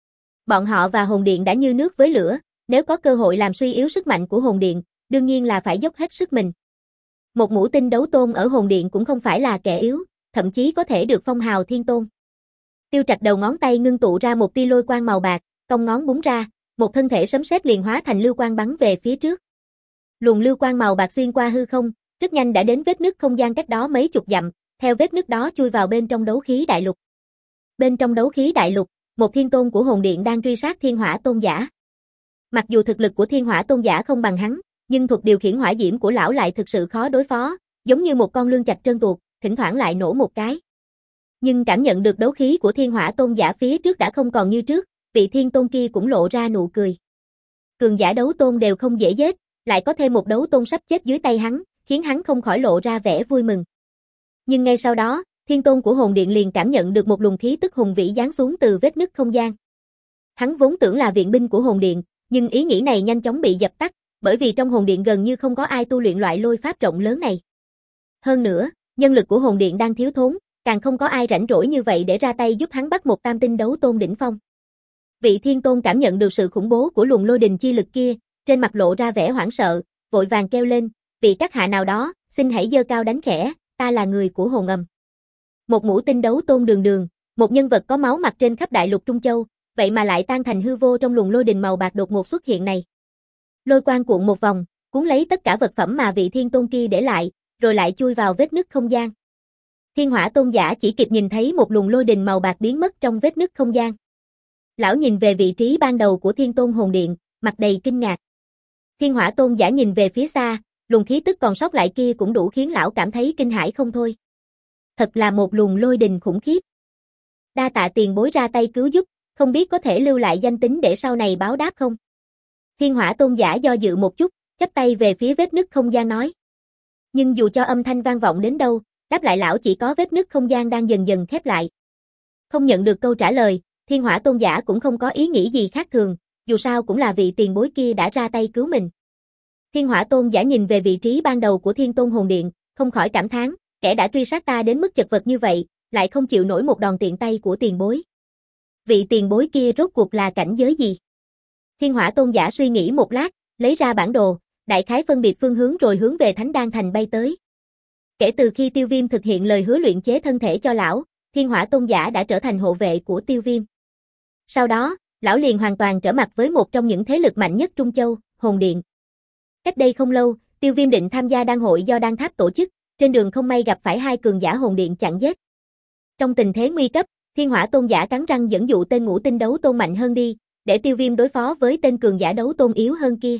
Bọn họ và hồn điện đã như nước với lửa, nếu có cơ hội làm suy yếu sức mạnh của hồn điện, đương nhiên là phải dốc hết sức mình. Một ngũ tinh đấu tôn ở hồn điện cũng không phải là kẻ yếu, thậm chí có thể được phong hào thiên tôn. Tiêu Trạch đầu ngón tay ngưng tụ ra một tia lôi quang màu bạc, cong ngón búng ra, một thân thể sấm sét liền hóa thành lưu quang bắn về phía trước. Luồng lưu quang màu bạc xuyên qua hư không, rất nhanh đã đến vết nứt không gian cách đó mấy chục dặm, theo vết nứt đó chui vào bên trong đấu khí đại lục. Bên trong đấu khí đại lục, một thiên tôn của hồn điện đang truy sát thiên hỏa tôn giả. Mặc dù thực lực của thiên hỏa tôn giả không bằng hắn, nhưng thuật điều khiển hỏa diễm của lão lại thực sự khó đối phó, giống như một con lươn chạch trơn tuột, thỉnh thoảng lại nổ một cái. Nhưng cảm nhận được đấu khí của thiên hỏa tôn giả phía trước đã không còn như trước, vị thiên tôn kia cũng lộ ra nụ cười. Cường giả đấu tôn đều không dễ giết, lại có thêm một đấu tôn sắp chết dưới tay hắn, khiến hắn không khỏi lộ ra vẻ vui mừng. Nhưng ngay sau đó, thiên tôn của hồn điện liền cảm nhận được một luồng khí tức hùng vĩ giáng xuống từ vết nứt không gian. Hắn vốn tưởng là viện binh của hồn điện, nhưng ý nghĩ này nhanh chóng bị dập tắt, bởi vì trong hồn điện gần như không có ai tu luyện loại lôi pháp rộng lớn này. Hơn nữa, nhân lực của hồn điện đang thiếu thốn, càng không có ai rảnh rỗi như vậy để ra tay giúp hắn bắt một tam tinh đấu tôn đỉnh phong. Vị thiên tôn cảm nhận được sự khủng bố của luồng lôi đình chi lực kia, trên mặt lộ ra vẻ hoảng sợ, vội vàng kêu lên, vị các hạ nào đó, xin hãy giơ cao đánh khẽ, ta là người của hồn ầm. Một ngũ tinh đấu tôn đường đường, một nhân vật có máu mặt trên khắp đại lục Trung Châu, vậy mà lại tan thành hư vô trong luồng lôi đình màu bạc đột ngột xuất hiện này. Lôi quang cuộn một vòng, cuốn lấy tất cả vật phẩm mà vị thiên tôn kia để lại, rồi lại chui vào vết nứt không gian. Thiên hỏa tôn giả chỉ kịp nhìn thấy một luồng lôi đình màu bạc biến mất trong vết nứt không gian. Lão nhìn về vị trí ban đầu của thiên tôn hồn điện, mặt đầy kinh ngạc. Thiên hỏa tôn giả nhìn về phía xa, luồng khí tức còn sót lại kia cũng đủ khiến lão cảm thấy kinh hãi không thôi. Thật là một luồng lôi đình khủng khiếp. Đa tạ tiền bối ra tay cứu giúp, Không biết có thể lưu lại danh tính để sau này báo đáp không? Thiên Hỏa Tôn giả do dự một chút, chắp tay về phía vết nứt không gian nói. Nhưng dù cho âm thanh vang vọng đến đâu, đáp lại lão chỉ có vết nứt không gian đang dần dần khép lại. Không nhận được câu trả lời, Thiên Hỏa Tôn giả cũng không có ý nghĩ gì khác thường, dù sao cũng là vị tiền bối kia đã ra tay cứu mình. Thiên Hỏa Tôn giả nhìn về vị trí ban đầu của Thiên Tôn Hồn Điện, không khỏi cảm thán, kẻ đã truy sát ta đến mức chật vật như vậy, lại không chịu nổi một đòn tiện tay của tiền bối. Vị tiền bối kia rốt cuộc là cảnh giới gì? Thiên Hỏa Tôn giả suy nghĩ một lát, lấy ra bản đồ, đại khái phân biệt phương hướng rồi hướng về Thánh Đan Thành bay tới. Kể từ khi Tiêu Viêm thực hiện lời hứa luyện chế thân thể cho lão, Thiên Hỏa Tôn giả đã trở thành hộ vệ của Tiêu Viêm. Sau đó, lão liền hoàn toàn trở mặt với một trong những thế lực mạnh nhất Trung Châu, Hồn Điện. Cách đây không lâu, Tiêu Viêm định tham gia đan hội do Đan Tháp tổ chức, trên đường không may gặp phải hai cường giả Hồn Điện chặn giết. Trong tình thế nguy cấp, Thiên Hỏa Tôn giả cắn răng dẫn dụ tên Ngũ Tinh đấu tôn mạnh hơn đi, để Tiêu Viêm đối phó với tên cường giả đấu tôn yếu hơn kia.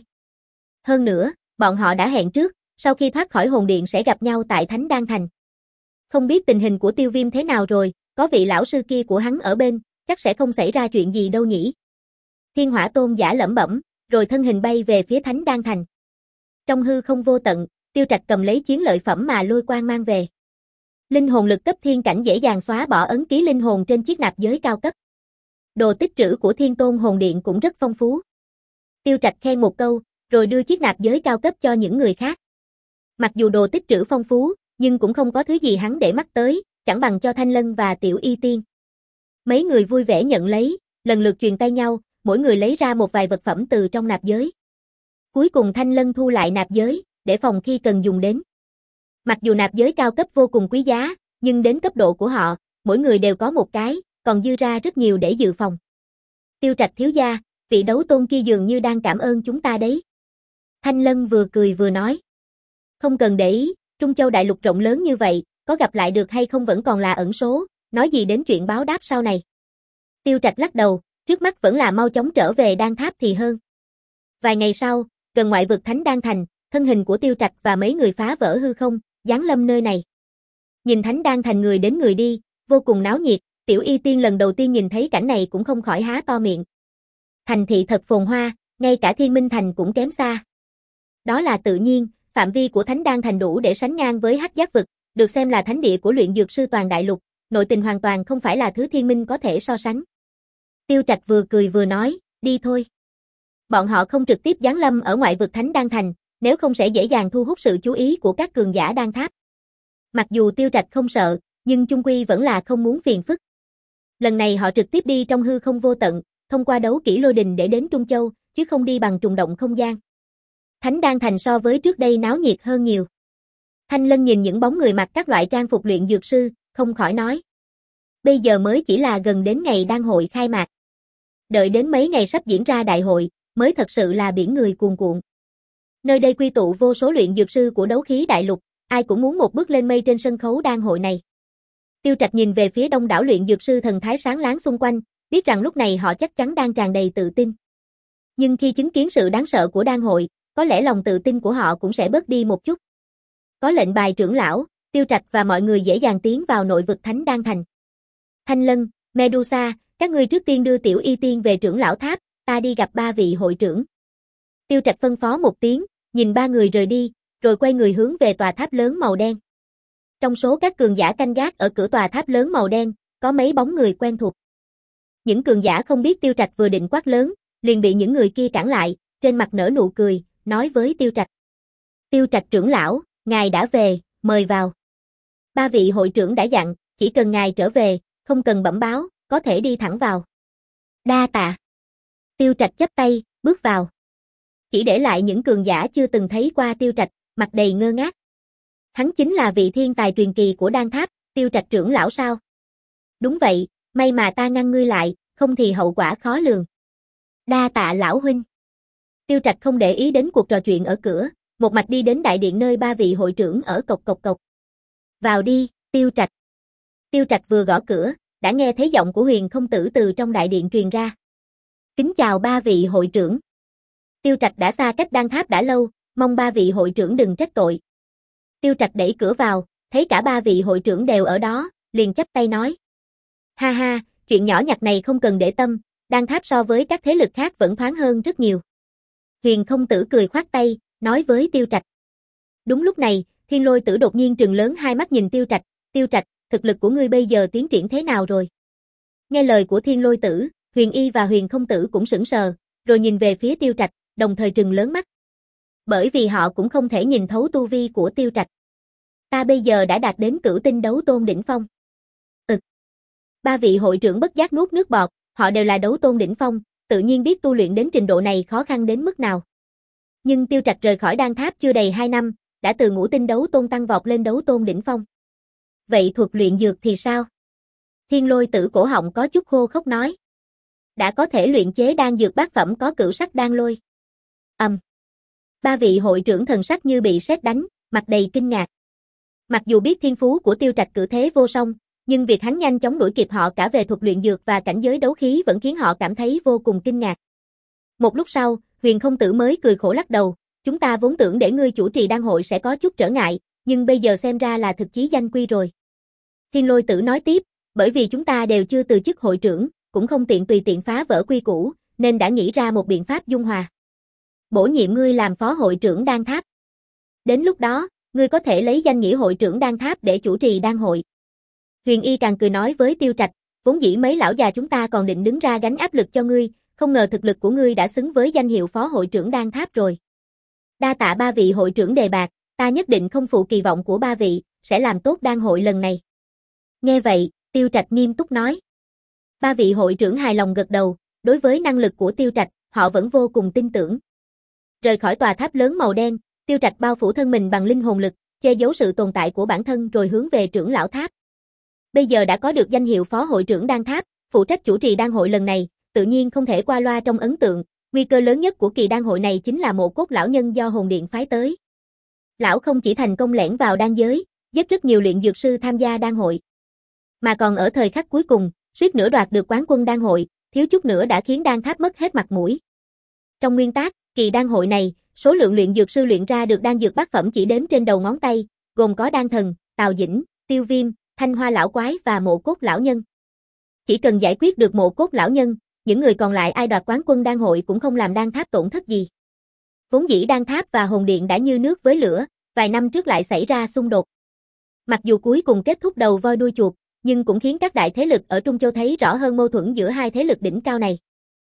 Hơn nữa, bọn họ đã hẹn trước, sau khi thoát khỏi Hồn Điện sẽ gặp nhau tại Thánh Đan Thành. Không biết tình hình của Tiêu Viêm thế nào rồi, có vị lão sư kia của hắn ở bên, chắc sẽ không xảy ra chuyện gì đâu nhỉ. Thiên Hỏa Tôn giả lẩm bẩm, rồi thân hình bay về phía Thánh Đan Thành. Trong hư không vô tận, Tiêu Trạch cầm lấy chiến lợi phẩm mà lôi quang mang về. Linh hồn lực cấp thiên cảnh dễ dàng xóa bỏ ấn ký linh hồn trên chiếc nạp giới cao cấp. Đồ tích trữ của Thiên Tôn Hồn Điện cũng rất phong phú. Tiêu Trạch khen một câu, rồi đưa chiếc nạp giới cao cấp cho những người khác. Mặc dù đồ tích trữ phong phú, nhưng cũng không có thứ gì hắn để mắt tới, chẳng bằng cho Thanh Lân và Tiểu Y Tiên. Mấy người vui vẻ nhận lấy, lần lượt truyền tay nhau, mỗi người lấy ra một vài vật phẩm từ trong nạp giới. Cuối cùng Thanh Lân thu lại nạp giới, để phòng khi cần dùng đến. Mặc dù nạp giới cao cấp vô cùng quý giá, nhưng đến cấp độ của họ, mỗi người đều có một cái, còn dư ra rất nhiều để dự phòng. Tiêu Trạch thiếu gia, vị đấu tôn kia dường như đang cảm ơn chúng ta đấy. Thanh Lân vừa cười vừa nói. Không cần để ý, Trung Châu đại lục rộng lớn như vậy, có gặp lại được hay không vẫn còn là ẩn số, nói gì đến chuyện báo đáp sau này. Tiêu Trạch lắc đầu, trước mắt vẫn là mau chóng trở về Đan Tháp thì hơn. Vài ngày sau, gần ngoại vực Thánh Đan Thành, thân hình của Tiêu Trạch và mấy người phá vỡ hư không, giáng lâm nơi này. Nhìn Thánh Đan Thành người đến người đi, vô cùng náo nhiệt, Tiểu Y Tiên lần đầu tiên nhìn thấy cảnh này cũng không khỏi há to miệng. Thành thị thật phồn hoa, ngay cả Thiên Minh Thành cũng kém xa. Đó là tự nhiên, phạm vi của Thánh Đan Thành đủ để sánh ngang với Hắc Giác vực, được xem là thánh địa của luyện dược sư toàn đại lục, nội tình hoàn toàn không phải là thứ Thiên Minh có thể so sánh. Tiêu Trạch vừa cười vừa nói, đi thôi. Bọn họ không trực tiếp giáng lâm ở ngoại vực Thánh Đan Thành, nếu không sẽ dễ dàng thu hút sự chú ý của các cường giả Đan Tháp. Mặc dù Tiêu Trạch không sợ, nhưng chung quy vẫn là không muốn phiền phức. Lần này họ trực tiếp đi trong hư không vô tận, thông qua đấu kỹ lôi đình để đến Trung Châu, chứ không đi bằng trùng động không gian. Thánh Đan Thành so với trước đây náo nhiệt hơn nhiều. Thanh Lân nhìn những bóng người mặc các loại trang phục luyện dược sư, không khỏi nói. Bây giờ mới chỉ là gần đến ngày đan hội khai mạc. Đợi đến mấy ngày sắp diễn ra đại hội, mới thật sự là biển người cuồn cuộn. Nơi đây quy tụ vô số luyện dược sư của đấu khí đại lục, ai cũng muốn một bước lên mây trên sân khấu đan hội này. Tiêu Trạch nhìn về phía đông đảo luyện dược sư thần thái sáng láng xung quanh, biết rằng lúc này họ chắc chắn đang tràn đầy tự tin. Nhưng khi chứng kiến sự đáng sợ của đan hội, có lẽ lòng tự tin của họ cũng sẽ bớt đi một chút. Có lệnh bài trưởng lão, Tiêu Trạch và mọi người dễ dàng tiến vào nội vực Thánh Đan Thành. Thanh Lân, Medusa, các ngươi trước tiên đưa Tiểu Y Tiên về trưởng lão tháp, ta đi gặp ba vị hội trưởng. Tiêu Trạch phân phó một tiếng, nhìn ba người rời đi, rồi quay người hướng về tòa tháp lớn màu đen. Trong số các cường giả canh gác ở cửa tòa tháp lớn màu đen, có mấy bóng người quen thuộc. Những cường giả không biết Tiêu Trạch vừa định quát lớn, liền bị những người kia cản lại, trên mặt nở nụ cười, nói với Tiêu Trạch. Tiêu Trạch trưởng lão, ngài đã về, mời vào. Ba vị hội trưởng đã dặn, chỉ cần ngài trở về, không cần bẩm báo, có thể đi thẳng vào. Đa tạ. Tiêu Trạch chắp tay, bước vào. Chỉ để lại những cường giả chưa từng thấy qua Tiêu Trạch, mặt đầy ngơ ngác. Hắn chính là vị thiên tài truyền kỳ của Đan Tháp, Tiêu Trạch trưởng lão sao? Đúng vậy, may mà ta ngăn ngươi lại, không thì hậu quả khó lường. Đa tạ lão huynh. Tiêu Trạch không để ý đến cuộc trò chuyện ở cửa, một mạch đi đến đại điện nơi ba vị hội trưởng ở cộc cộc cộc. Vào đi, Tiêu Trạch. Tiêu Trạch vừa gõ cửa, đã nghe thấy giọng của Huyền Không Tử từ trong đại điện truyền ra. Kính chào ba vị hội trưởng. Tiêu Trạch đã xa cách Đan Tháp đã lâu, mong ba vị hội trưởng đừng trách tội. Tiêu Trạch đẩy cửa vào, thấy cả ba vị hội trưởng đều ở đó, liền chắp tay nói. Ha ha, chuyện nhỏ nhặt này không cần để tâm, đan tháp so với các thế lực khác vẫn thoáng hơn rất nhiều. Huyền Không Tử cười khoát tay, nói với Tiêu Trạch. Đúng lúc này, Thiên Lôi Tử đột nhiên trừng lớn hai mắt nhìn Tiêu Trạch, Tiêu Trạch, thực lực của ngươi bây giờ tiến triển thế nào rồi? Nghe lời của Thiên Lôi Tử, Huyền Y và Huyền Không Tử cũng sững sờ, rồi nhìn về phía Tiêu Trạch, đồng thời trừng lớn mắt. Bởi vì họ cũng không thể nhìn thấu tu vi của Tiêu Trạch. Ta bây giờ đã đạt đến cửu tinh đấu tôn đỉnh phong. Ừ. Ba vị hội trưởng bất giác nuốt nước bọt, họ đều là đấu tôn đỉnh phong, tự nhiên biết tu luyện đến trình độ này khó khăn đến mức nào. Nhưng Tiêu Trạch rời khỏi đan tháp chưa đầy hai năm, đã từ ngũ tinh đấu tôn tăng vọt lên đấu tôn đỉnh phong. Vậy thuật luyện dược thì sao? Thiên Lôi Tử cổ họng có chút khô khốc nói. Đã có thể luyện chế đan dược bát phẩm có cửu sắc đan lôi. Ầm. Um. Ba vị hội trưởng thần sắc như bị sét đánh, mặt đầy kinh ngạc. Mặc dù biết thiên phú của Tiêu Trạch cử thế vô song, nhưng việc hắn nhanh chóng đuổi kịp họ cả về thuật luyện dược và cảnh giới đấu khí vẫn khiến họ cảm thấy vô cùng kinh ngạc. Một lúc sau, Huyền Không Tử mới cười khổ lắc đầu, chúng ta vốn tưởng để ngươi chủ trì đan hội sẽ có chút trở ngại, nhưng bây giờ xem ra là thực chí danh quy rồi. Thiên Lôi Tử nói tiếp, bởi vì chúng ta đều chưa từ chức hội trưởng, cũng không tiện tùy tiện phá vỡ quy củ, nên đã nghĩ ra một biện pháp dung hòa. Bổ nhiệm ngươi làm phó hội trưởng đan tháp. Đến lúc đó, ngươi có thể lấy danh nghĩa hội trưởng đan tháp để chủ trì đan hội. Huyền Y càng cười nói với Tiêu Trạch, vốn dĩ mấy lão già chúng ta còn định đứng ra gánh áp lực cho ngươi, không ngờ thực lực của ngươi đã xứng với danh hiệu phó hội trưởng đan tháp rồi. Đa tạ ba vị hội trưởng đề bạt, ta nhất định không phụ kỳ vọng của ba vị, sẽ làm tốt đan hội lần này. Nghe vậy, Tiêu Trạch nghiêm túc nói. Ba vị hội trưởng hài lòng gật đầu, đối với năng lực của Tiêu Trạch, họ vẫn vô cùng tin tưởng. Rời khỏi tòa tháp lớn màu đen, Tiêu Trạch bao phủ thân mình bằng linh hồn lực, che giấu sự tồn tại của bản thân rồi hướng về trưởng lão tháp. Bây giờ đã có được danh hiệu phó hội trưởng đan tháp, phụ trách chủ trì đan hội lần này, tự nhiên không thể qua loa trong ấn tượng, nguy cơ lớn nhất của kỳ đan hội này chính là Mộ Cốt lão nhân do hồn điện phái tới. Lão không chỉ thành công lẻn vào đan giới, giúp rất nhiều luyện dược sư tham gia đan hội, mà còn ở thời khắc cuối cùng, suýt nữa đoạt được quán quân đan hội, thiếu chút nữa đã khiến đan tháp mất hết mặt mũi. Trong nguyên tắc, kỳ đan hội này, số lượng luyện dược sư luyện ra được đan dược bát phẩm chỉ đếm trên đầu ngón tay, gồm có Đan Thần, Tào Dĩnh, Tiêu Viêm, Thanh Hoa lão quái và Mộ Cốt lão nhân. Chỉ cần giải quyết được Mộ Cốt lão nhân, những người còn lại ai đoạt quán quân đan hội cũng không làm đan tháp tổn thất gì. Vốn dĩ đan tháp và hồn điện đã như nước với lửa, vài năm trước lại xảy ra xung đột. Mặc dù cuối cùng kết thúc đầu voi đuôi chuột, nhưng cũng khiến các đại thế lực ở Trung Châu thấy rõ hơn mâu thuẫn giữa hai thế lực đỉnh cao này.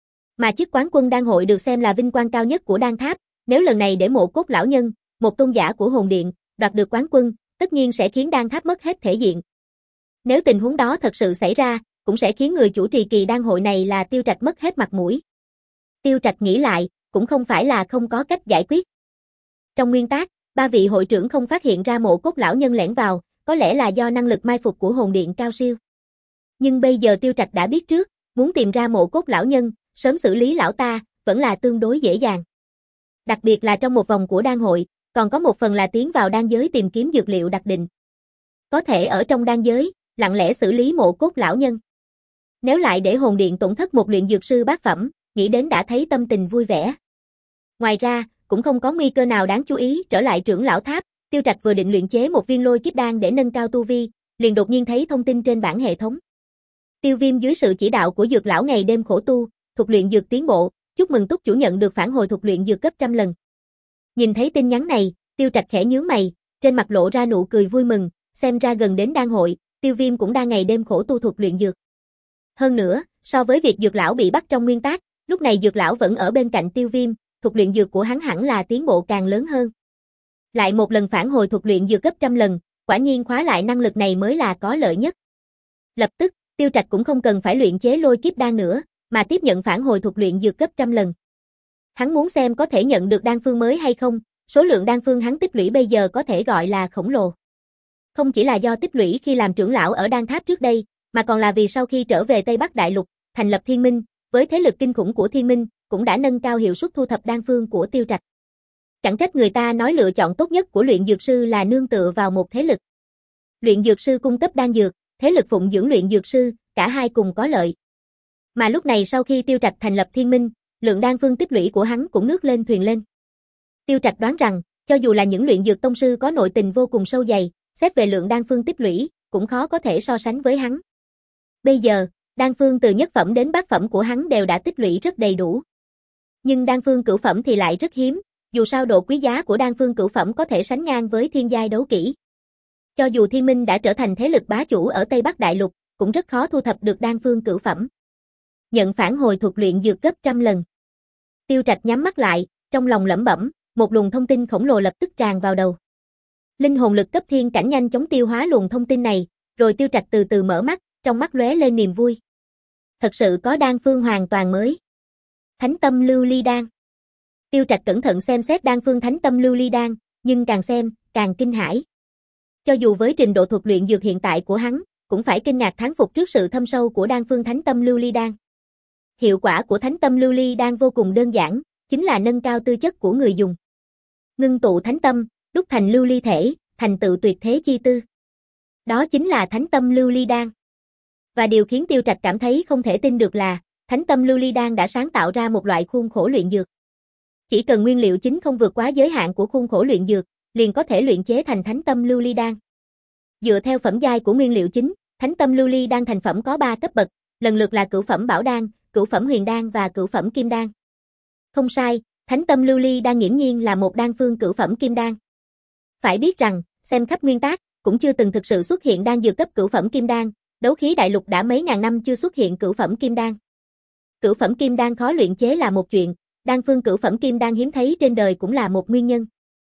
Mà chức quán quân đan hội được xem là vinh quang cao nhất của đan tháp, nếu lần này để Mộ Cốt lão nhân, một tôn giả của hồn điện, đoạt được quán quân, tất nhiên sẽ khiến đan tháp mất hết thể diện. Nếu tình huống đó thật sự xảy ra, cũng sẽ khiến người chủ trì kỳ đan hội này là Tiêu Trạch mất hết mặt mũi. Tiêu Trạch nghĩ lại, cũng không phải là không có cách giải quyết. Trong nguyên tắc, ba vị hội trưởng không phát hiện ra Mộ Cốt lão nhân lẻn vào, có lẽ là do năng lực mai phục của hồn điện cao siêu. Nhưng bây giờ Tiêu Trạch đã biết trước, muốn tìm ra Mộ Cốt lão nhân, sớm xử lý lão ta, vẫn là tương đối dễ dàng. Đặc biệt là trong một vòng của đan hội, còn có một phần là tiến vào đan giới tìm kiếm dược liệu đặc định. Có thể ở trong đan giới, lặng lẽ xử lý Mộ Cốt lão nhân. Nếu lại để hồn điện tổn thất một luyện dược sư bát phẩm, nghĩ đến đã thấy tâm tình vui vẻ. Ngoài ra, cũng không có nguy cơ nào đáng chú ý. Trở lại trưởng lão tháp, Tiêu Trạch vừa định luyện chế một viên lôi kiếp đan để nâng cao tu vi, liền đột nhiên thấy thông tin trên bảng hệ thống. Tiêu Viêm dưới sự chỉ đạo của dược lão ngày đêm khổ tu, thuật luyện dược tiến bộ, chúc mừng túc chủ nhận được phản hồi thuật luyện dược gấp trăm lần. Nhìn thấy tin nhắn này, Tiêu Trạch khẽ nhướng mày, trên mặt lộ ra nụ cười vui mừng, xem ra gần đến đan hội, Tiêu Viêm cũng đang ngày đêm khổ tu thuật luyện dược. Hơn nữa, so với việc dược lão bị bắt trong nguyên tắc, lúc này dược lão vẫn ở bên cạnh Tiêu Viêm, thuật luyện dược của hắn hẳn là tiến bộ càng lớn hơn. Lại một lần phản hồi thuật luyện dược gấp trăm lần, quả nhiên khóa lại năng lực này mới là có lợi nhất. Lập tức, Tiêu Trạch cũng không cần phải luyện chế lôi kiếp đan nữa, mà tiếp nhận phản hồi thuật luyện dược gấp trăm lần. Hắn muốn xem có thể nhận được đan phương mới hay không, số lượng đan phương hắn tích lũy bây giờ có thể gọi là khổng lồ. Không chỉ là do tích lũy khi làm trưởng lão ở đan tháp trước đây, mà còn là vì sau khi trở về Tây Bắc Đại Lục, thành lập Thiên Minh, với thế lực kinh khủng của Thiên Minh, cũng đã nâng cao hiệu suất thu thập đan phương của Tiêu Trạch. Chẳng trách người ta nói lựa chọn tốt nhất của luyện dược sư là nương tựa vào một thế lực. Luyện dược sư cung cấp đan dược, thế lực phụng dưỡng luyện dược sư, cả hai cùng có lợi. Mà lúc này sau khi Tiêu Trạch thành lập Thiên Minh, lượng đan phương tích lũy của hắn cũng nước lên thuyền lên. Tiêu Trạch đoán rằng, cho dù là những luyện dược tông sư có nội tình vô cùng sâu dày, xét về lượng đan phương tích lũy, cũng khó có thể so sánh với hắn. Bây giờ, Đan phương từ nhất phẩm đến bát phẩm của hắn đều đã tích lũy rất đầy đủ. Nhưng đan phương cửu phẩm thì lại rất hiếm, dù sao độ quý giá của đan phương cửu phẩm có thể sánh ngang với thiên giai đấu kỹ. Cho dù Thiên Minh đã trở thành thế lực bá chủ ở Tây Bắc Đại Lục, cũng rất khó thu thập được đan phương cửu phẩm. Nhận phản hồi thuật luyện dược gấp trăm lần. Tiêu Trạch nhắm mắt lại, trong lòng lẩm bẩm, một luồng thông tin khổng lồ lập tức tràn vào đầu. Linh hồn lực cấp thiên cảnh nhanh chóng tiêu hóa luồng thông tin này, rồi Tiêu Trạch từ từ mở mắt, trong mắt lóe lên niềm vui. Thật sự có đan phương hoàn toàn mới. Thánh tâm lưu ly đan. Tiêu Trạch cẩn thận xem xét đan phương thánh tâm lưu ly đan, nhưng càng xem, càng kinh hãi. Cho dù với trình độ thuật luyện dược hiện tại của hắn, cũng phải kinh ngạc thán phục trước sự thâm sâu của đan phương thánh tâm lưu ly đan. Hiệu quả của thánh tâm lưu ly đan vô cùng đơn giản, chính là nâng cao tư chất của người dùng. Ngưng tụ thánh tâm, đúc thành lưu ly thể, thành tựu tuyệt thế chi tư. Đó chính là thánh tâm lưu ly đan. Và điều khiến Tiêu Trạch cảm thấy không thể tin được là, thánh tâm lưu ly đan đã sáng tạo ra một loại khuôn khổ luyện dược. Chỉ cần nguyên liệu chính không vượt quá giới hạn của khuôn khổ luyện dược, liền có thể luyện chế thành thánh tâm lưu ly đan. Dựa theo phẩm giai của nguyên liệu chính, thánh tâm lưu ly đan thành phẩm có ba cấp bậc, lần lượt là cửu phẩm bảo đan, cửu phẩm huyền đan và cửu phẩm kim đan. Không sai, thánh tâm lưu ly đan nghiễm nhiên là một đan phương cửu phẩm kim đan. Phải biết rằng, xem khắp nguyên tác, cũng chưa từng thực sự xuất hiện đan dược cấp cửu phẩm kim đan, đấu khí đại lục đã mấy ngàn năm chưa xuất hiện cửu phẩm kim đan. Cửu phẩm kim đan khó luyện chế là một chuyện, đan phương cửu phẩm kim đan hiếm thấy trên đời cũng là một nguyên nhân.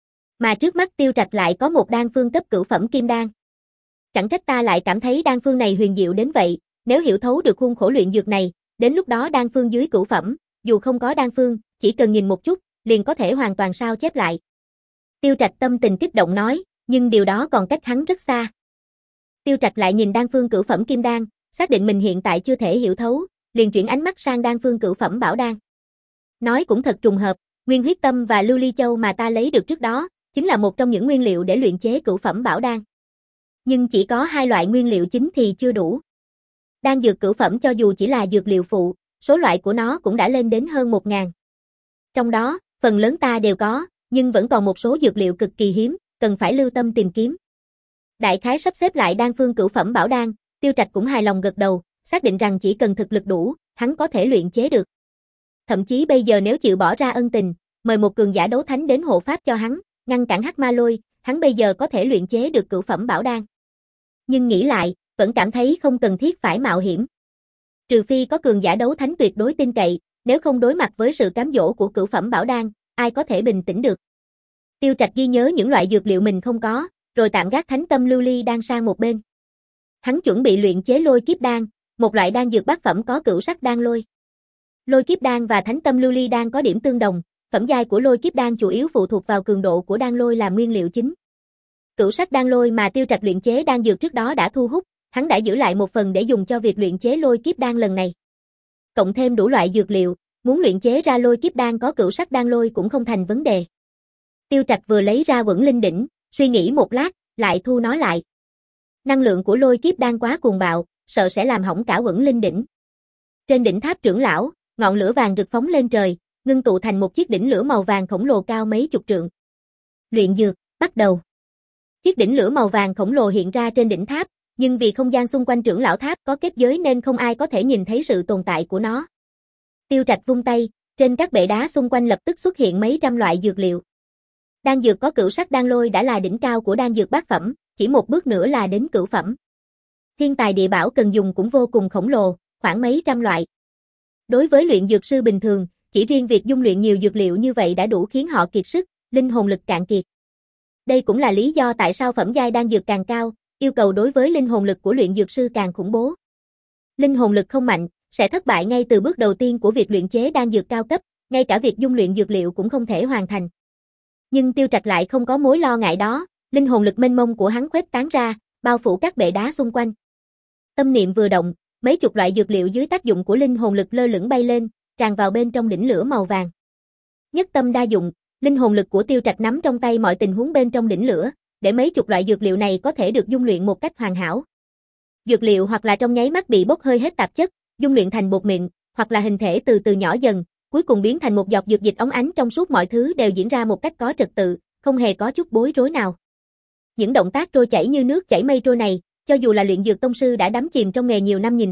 Mà trước mắt Tiêu Trạch lại có một đan phương cấp cửu phẩm kim đan. Chẳng trách ta lại cảm thấy đan phương này huyền diệu đến vậy, nếu hiểu thấu được khuôn khổ luyện dược này, đến lúc đó đan phương dưới cửu phẩm, dù không có đan phương, chỉ cần nhìn một chút, liền có thể hoàn toàn sao chép lại. Tiêu Trạch tâm tình kích động nói, nhưng điều đó còn cách hắn rất xa. Tiêu Trạch lại nhìn đan phương cửu phẩm kim đan, xác định mình hiện tại chưa thể hiểu thấu, liền chuyển ánh mắt sang đan phương cửu phẩm bảo đan. Nói cũng thật trùng hợp, nguyên huyết tâm và lưu ly châu mà ta lấy được trước đó, chính là một trong những nguyên liệu để luyện chế cửu phẩm bảo đan. Nhưng chỉ có hai loại nguyên liệu chính thì chưa đủ. Đan dược cửu phẩm cho dù chỉ là dược liệu phụ, số loại của nó cũng đã lên đến hơn một ngàn. Trong đó, phần lớn ta đều có, nhưng vẫn còn một số dược liệu cực kỳ hiếm, cần phải lưu tâm tìm kiếm. Đại khái sắp xếp lại đan phương cửu phẩm bảo đan, Tiêu Trạch cũng hài lòng gật đầu, xác định rằng chỉ cần thực lực đủ, hắn có thể luyện chế được. Thậm chí bây giờ nếu chịu bỏ ra ân tình, mời một cường giả đấu thánh đến hộ pháp cho hắn, ngăn cản Hắc Ma Lôi, hắn bây giờ có thể luyện chế được cửu phẩm bảo đan. Nhưng nghĩ lại, vẫn cảm thấy không cần thiết phải mạo hiểm. Trừ phi có cường giả đấu thánh tuyệt đối tin cậy, nếu không đối mặt với sự cám dỗ của cửu phẩm bảo đan, ai có thể bình tĩnh được. Tiêu Trạch ghi nhớ những loại dược liệu mình không có, rồi tạm gác thánh tâm lưu ly đan sang một bên. Hắn chuẩn bị luyện chế lôi kiếp đan, một loại đan dược bát phẩm có cửu sắc đan lôi. Lôi kiếp đan và thánh tâm lưu ly đan có điểm tương đồng, phẩm giai của lôi kiếp đan chủ yếu phụ thuộc vào cường độ của đan lôi làm nguyên liệu chính. Cửu sắc đan lôi mà Tiêu Trạch luyện chế đan dược trước đó đã thu hút, hắn đã giữ lại một phần để dùng cho việc luyện chế lôi kiếp đan lần này. Cộng thêm đủ loại dược liệu, muốn luyện chế ra lôi kiếp đan có cửu sắc đan lôi cũng không thành vấn đề. Tiêu Trạch vừa lấy ra Quẩn Linh đỉnh, suy nghĩ một lát, lại thu nó lại. Năng lượng của lôi kiếp đan quá cuồng bạo, sợ sẽ làm hỏng cả Quẩn Linh đỉnh. Trên đỉnh tháp trưởng lão, ngọn lửa vàng rực phóng lên trời, ngưng tụ thành một chiếc đỉnh lửa màu vàng khổng lồ cao mấy chục trượng. Luyện dược, bắt đầu. Chiếc đỉnh lửa màu vàng khổng lồ hiện ra trên đỉnh tháp, nhưng vì không gian xung quanh trưởng lão tháp có kết giới nên không ai có thể nhìn thấy sự tồn tại của nó. Tiêu Trạch vung tay, trên các bệ đá xung quanh lập tức xuất hiện mấy trăm loại dược liệu. Đan dược có cửu sắc đan lôi đã là đỉnh cao của đan dược bát phẩm, chỉ một bước nữa là đến cửu phẩm. Thiên tài địa bảo cần dùng cũng vô cùng khổng lồ, khoảng mấy trăm loại. Đối với luyện dược sư bình thường, chỉ riêng việc dung luyện nhiều dược liệu như vậy đã đủ khiến họ kiệt sức, linh hồn lực cạn kiệt. Đây cũng là lý do tại sao phẩm giai đan dược càng cao, yêu cầu đối với linh hồn lực của luyện dược sư càng khủng bố. Linh hồn lực không mạnh, sẽ thất bại ngay từ bước đầu tiên của việc luyện chế đan dược cao cấp, ngay cả việc dung luyện dược liệu cũng không thể hoàn thành. Nhưng Tiêu Trạch lại không có mối lo ngại đó, linh hồn lực mênh mông của hắn khuếch tán ra, bao phủ các bệ đá xung quanh. Tâm niệm vừa động, mấy chục loại dược liệu dưới tác dụng của linh hồn lực lơ lửng bay lên, tràn vào bên trong đỉnh lửa màu vàng. Nhất tâm đa dụng, linh hồn lực của Tiêu Trạch nắm trong tay mọi tình huống bên trong đỉnh lửa, để mấy chục loại dược liệu này có thể được dung luyện một cách hoàn hảo. Dược liệu hoặc là trong nháy mắt bị bốc hơi hết tạp chất, dung luyện thành bột mịn, hoặc là hình thể từ từ nhỏ dần, cuối cùng biến thành một giọt dược dịch óng ánh trong suốt, mọi thứ đều diễn ra một cách có trật tự, không hề có chút bối rối nào. Những động tác trôi chảy như nước chảy mây trôi này, cho dù là luyện dược tông sư đã đắm chìm trong nghề nhiều năm nhìn thấy,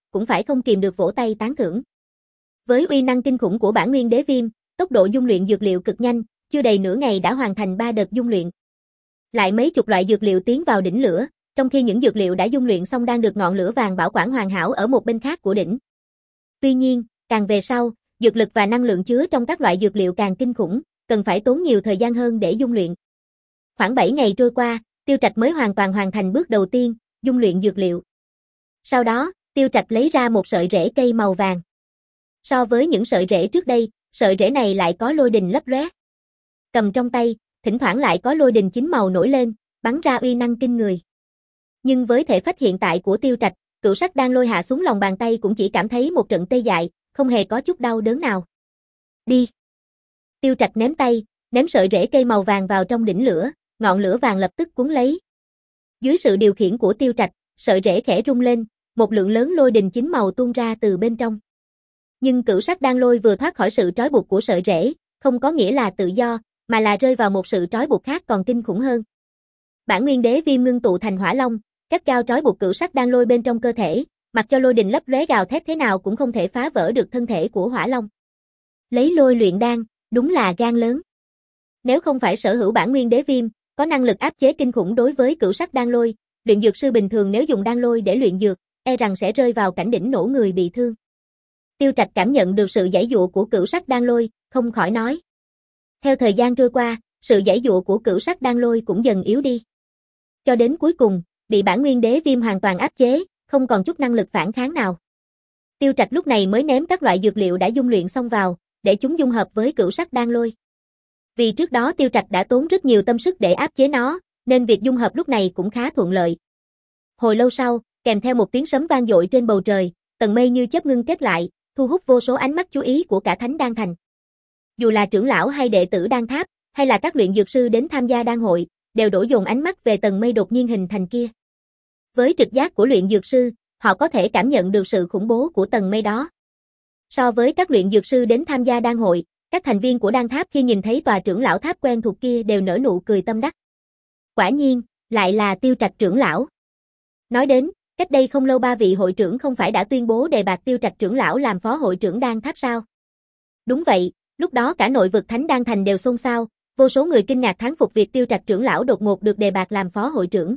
cũng phải không kìm được vỗ tay tán thưởng. Với uy năng kinh khủng của bản nguyên đế viêm, tốc độ dung luyện dược liệu cực nhanh, chưa đầy nửa ngày đã hoàn thành ba đợt dung luyện. Lại mấy chục loại dược liệu tiến vào đỉnh lửa, trong khi những dược liệu đã dung luyện xong đang được ngọn lửa vàng bảo quản hoàn hảo ở một bên khác của đỉnh. Tuy nhiên, càng về sau, dược lực và năng lượng chứa trong các loại dược liệu càng kinh khủng, cần phải tốn nhiều thời gian hơn để dung luyện. Khoảng bảy ngày trôi qua, Tiêu Trạch mới hoàn toàn hoàn thành bước đầu tiên, dung luyện dược liệu. Sau đó, Tiêu Trạch lấy ra một sợi rễ cây màu vàng. So với những sợi rễ trước đây, sợi rễ này lại có lôi đình lấp lóe. Cầm trong tay, thỉnh thoảng lại có lôi đình chín màu nổi lên, bắn ra uy năng kinh người. Nhưng với thể phách hiện tại của Tiêu Trạch, cửu sắc đan lôi hạ xuống lòng bàn tay cũng chỉ cảm thấy một trận tê dại, không hề có chút đau đớn nào. Đi! Tiêu Trạch ném tay, ném sợi rễ cây màu vàng vào trong đỉnh lửa, ngọn lửa vàng lập tức cuốn lấy. Dưới sự điều khiển của Tiêu Trạch, sợi rễ khẽ rung lên, một lượng lớn lôi đình chín màu tuôn ra từ bên trong. Nhưng cửu sắc đan lôi vừa thoát khỏi sự trói buộc của sợi rễ, không có nghĩa là tự do, mà là rơi vào một sự trói buộc khác còn kinh khủng hơn. Bản nguyên đế viêm ngưng tụ thành hỏa long, gắt gao trói buộc cửu sắc đan lôi bên trong cơ thể, mặc cho lôi đình lấp lóe gào thét thế nào cũng không thể phá vỡ được thân thể của hỏa long. Lấy lôi luyện đan, đúng là gan lớn. Nếu không phải sở hữu bản nguyên đế viêm, có năng lực áp chế kinh khủng đối với cửu sắc đan lôi, luyện dược sư bình thường nếu dùng đan lôi để luyện dược, e rằng sẽ rơi vào cảnh đỉnh nổ người bị thương. Tiêu Trạch cảm nhận được sự giãy giụa của cửu sắc đan lôi, không khỏi nói. Theo thời gian trôi qua, sự giãy giụa của cửu sắc đan lôi cũng dần yếu đi. Cho đến cuối cùng, bị bản nguyên đế viêm hoàn toàn áp chế, không còn chút năng lực phản kháng nào. Tiêu Trạch lúc này mới ném các loại dược liệu đã dung luyện xong vào, để chúng dung hợp với cửu sắc đan lôi. Vì trước đó Tiêu Trạch đã tốn rất nhiều tâm sức để áp chế nó, nên việc dung hợp lúc này cũng khá thuận lợi. Hồi lâu sau, kèm theo một tiếng sấm vang dội trên bầu trời, tầng mây như chớp ngưng kết lại, thu hút vô số ánh mắt chú ý của cả Thánh Đan Thành. Dù là trưởng lão hay đệ tử Đan Tháp, hay là các luyện dược sư đến tham gia đan hội, đều đổ dồn ánh mắt về tầng mây đột nhiên hình thành kia. Với trực giác của luyện dược sư, họ có thể cảm nhận được sự khủng bố của tầng mây đó. So với các luyện dược sư đến tham gia đan hội, các thành viên của Đan Tháp khi nhìn thấy tòa trưởng lão tháp quen thuộc kia đều nở nụ cười tâm đắc. Quả nhiên, lại là Tiêu Trạch trưởng lão. Nói đến, cách đây không lâu ba vị hội trưởng không phải đã tuyên bố đề bạt Tiêu Trạch trưởng lão làm phó hội trưởng Đan Tháp sao? Đúng vậy, lúc đó cả nội vực Thánh Đan Thành đều xôn xao, vô số người kinh ngạc thán phục việc Tiêu Trạch trưởng lão đột ngột được đề bạt làm phó hội trưởng.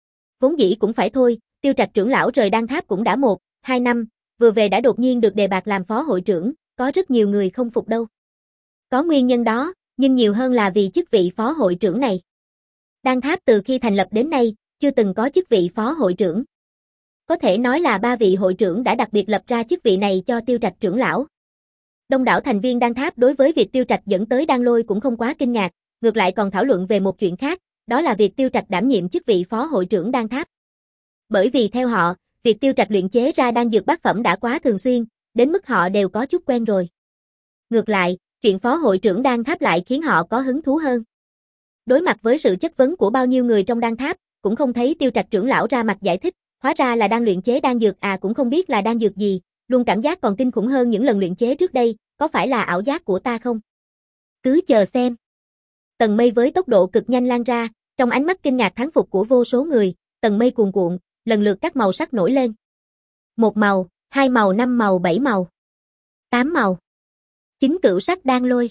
Vốn dĩ cũng phải thôi, Tiêu Trạch trưởng lão rời Đan Tháp cũng đã một, hai năm, vừa về đã đột nhiên được đề bạt làm phó hội trưởng, có rất nhiều người không phục đâu. Có nguyên nhân đó, nhưng nhiều hơn là vì chức vị phó hội trưởng này. Đan Tháp từ khi thành lập đến nay, chưa từng có chức vị phó hội trưởng. Có thể nói là ba vị hội trưởng đã đặc biệt lập ra chức vị này cho Tiêu Trạch trưởng lão. Đông đảo thành viên Đan Tháp đối với việc Tiêu Trạch dẫn tới đan lôi cũng không quá kinh ngạc, ngược lại còn thảo luận về một chuyện khác, đó là việc Tiêu Trạch đảm nhiệm chức vị phó hội trưởng Đan Tháp. Bởi vì theo họ, việc Tiêu Trạch luyện chế ra đan dược bát phẩm đã quá thường xuyên, đến mức họ đều có chút quen rồi. Ngược lại, chuyện phó hội trưởng Đan Tháp lại khiến họ có hứng thú hơn. Đối mặt với sự chất vấn của bao nhiêu người trong Đan Tháp, cũng không thấy Tiêu Trạch trưởng lão ra mặt giải thích, hóa ra là đang luyện chế đan dược à cũng không biết là đan dược gì, luôn cảm giác còn kinh khủng hơn những lần luyện chế trước đây, có phải là ảo giác của ta không? Cứ chờ xem. Tầng mây với tốc độ cực nhanh lan ra, trong ánh mắt kinh ngạc thán phục của vô số người, tầng mây cuồn cuộn, lần lượt các màu sắc nổi lên. Một màu, hai màu, năm màu, bảy màu, tám màu. Chính cửu sắc đan lôi.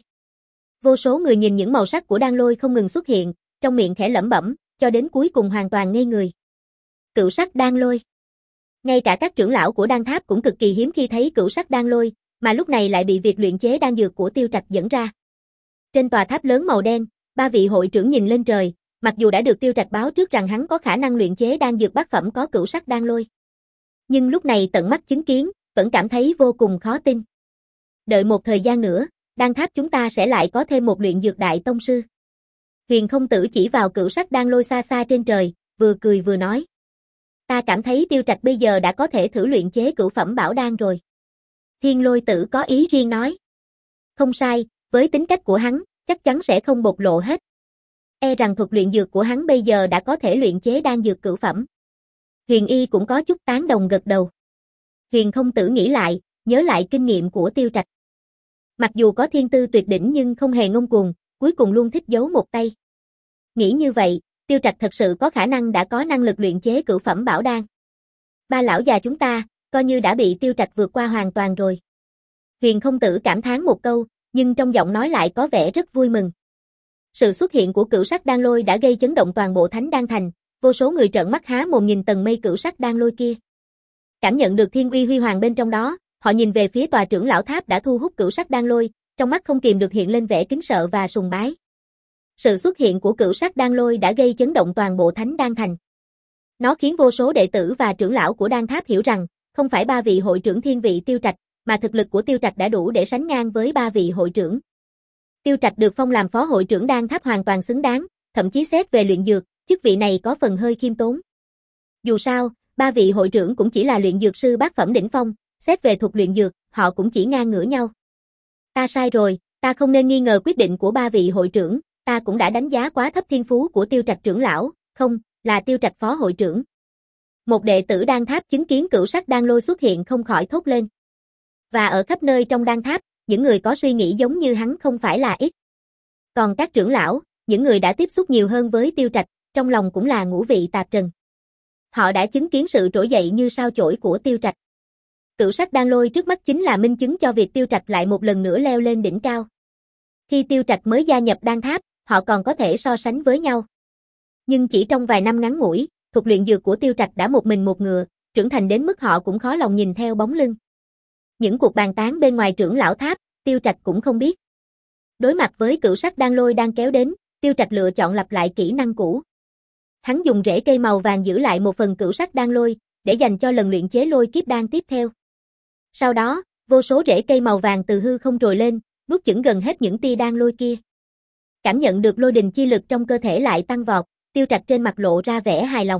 Vô số người nhìn những màu sắc của đan lôi không ngừng xuất hiện, trong miệng khẽ lẩm bẩm, cho đến cuối cùng hoàn toàn ngây người. Cửu sắc đan lôi. Ngay cả các trưởng lão của Đan Tháp cũng cực kỳ hiếm khi thấy cửu sắc đan lôi, mà lúc này lại bị việc luyện chế đan dược của Tiêu Trạch dẫn ra. Trên tòa tháp lớn màu đen, ba vị hội trưởng nhìn lên trời, mặc dù đã được Tiêu Trạch báo trước rằng hắn có khả năng luyện chế đan dược bát phẩm có cửu sắc đan lôi. Nhưng lúc này tận mắt chứng kiến, vẫn cảm thấy vô cùng khó tin. Đợi một thời gian nữa, Đan Tháp chúng ta sẽ lại có thêm một luyện dược đại tông sư. Huyền Không Tử chỉ vào cửu sắc đan lôi xa xa trên trời, vừa cười vừa nói. Ta cảm thấy Tiêu Trạch bây giờ đã có thể thử luyện chế cửu phẩm bảo đan rồi. Thiên Lôi Tử có ý riêng nói. Không sai, với tính cách của hắn, chắc chắn sẽ không bộc lộ hết. E rằng thuật luyện dược của hắn bây giờ đã có thể luyện chế đan dược cửu phẩm. Huyền Y cũng có chút tán đồng gật đầu. Huyền Không Tử nghĩ lại, nhớ lại kinh nghiệm của Tiêu Trạch. Mặc dù có thiên tư tuyệt đỉnh nhưng không hề ngông cuồng, cuối cùng luôn thích giấu một tay. Nghĩ như vậy, Tiêu Trạch thật sự có khả năng đã có năng lực luyện chế cửu phẩm bảo đan. Ba lão già chúng ta, coi như đã bị Tiêu Trạch vượt qua hoàn toàn rồi. Huyền Không Tử cảm thán một câu, nhưng trong giọng nói lại có vẻ rất vui mừng. Sự xuất hiện của cửu sắc đan lôi đã gây chấn động toàn bộ Thánh Đan Thành, vô số người trợn mắt há mồm nhìn tầng mây cửu sắc đan lôi kia. Cảm nhận được thiên uy huy hoàng bên trong đó, họ nhìn về phía tòa trưởng lão tháp đã thu hút cửu sắc đan lôi, trong mắt không kìm được hiện lên vẻ kính sợ và sùng bái. Sự xuất hiện của cửu sắc đan lôi đã gây chấn động toàn bộ Thánh Đan Thành. Nó khiến vô số đệ tử và trưởng lão của đan tháp hiểu rằng, không phải ba vị hội trưởng thiên vị Tiêu Trạch, mà thực lực của Tiêu Trạch đã đủ để sánh ngang với ba vị hội trưởng. Tiêu Trạch được phong làm phó hội trưởng đan tháp hoàn toàn xứng đáng, thậm chí xét về luyện dược, chức vị này có phần hơi khiêm tốn. Dù sao, ba vị hội trưởng cũng chỉ là luyện dược sư bát phẩm đỉnh phong, xét về thuật luyện dược, họ cũng chỉ ngang ngửa nhau. Ta sai rồi, ta không nên nghi ngờ quyết định của ba vị hội trưởng, ta cũng đã đánh giá quá thấp thiên phú của Tiêu Trạch trưởng lão, không, là Tiêu Trạch phó hội trưởng. Một đệ tử đan tháp chứng kiến cửu sắc đan lôi xuất hiện không khỏi thốt lên. Và ở khắp nơi trong đan tháp, những người có suy nghĩ giống như hắn không phải là ít. Còn các trưởng lão, những người đã tiếp xúc nhiều hơn với Tiêu Trạch, trong lòng cũng là ngũ vị tạp trần. Họ đã chứng kiến sự trỗi dậy như sao chổi của Tiêu Trạch. Cửu sắc đan lôi trước mắt chính là minh chứng cho việc Tiêu Trạch lại một lần nữa leo lên đỉnh cao. Khi Tiêu Trạch mới gia nhập đan tháp, họ còn có thể so sánh với nhau. Nhưng chỉ trong vài năm ngắn ngủi, thuật luyện dược của Tiêu Trạch đã một mình một ngựa, trưởng thành đến mức họ cũng khó lòng nhìn theo bóng lưng. Những cuộc bàn tán bên ngoài trưởng lão tháp, Tiêu Trạch cũng không biết. Đối mặt với cửu sắc đan lôi đang kéo đến, Tiêu Trạch lựa chọn lặp lại kỹ năng cũ. Hắn dùng rễ cây màu vàng giữ lại một phần cửu sắc đan lôi, để dành cho lần luyện chế lôi kiếp đan tiếp theo. Sau đó, vô số rễ cây màu vàng từ hư không trồi lên, nuốt chửng gần hết những tia đan lôi kia. Cảm nhận được lôi đình chi lực trong cơ thể lại tăng vọt, Tiêu Trạch trên mặt lộ ra vẻ hài lòng.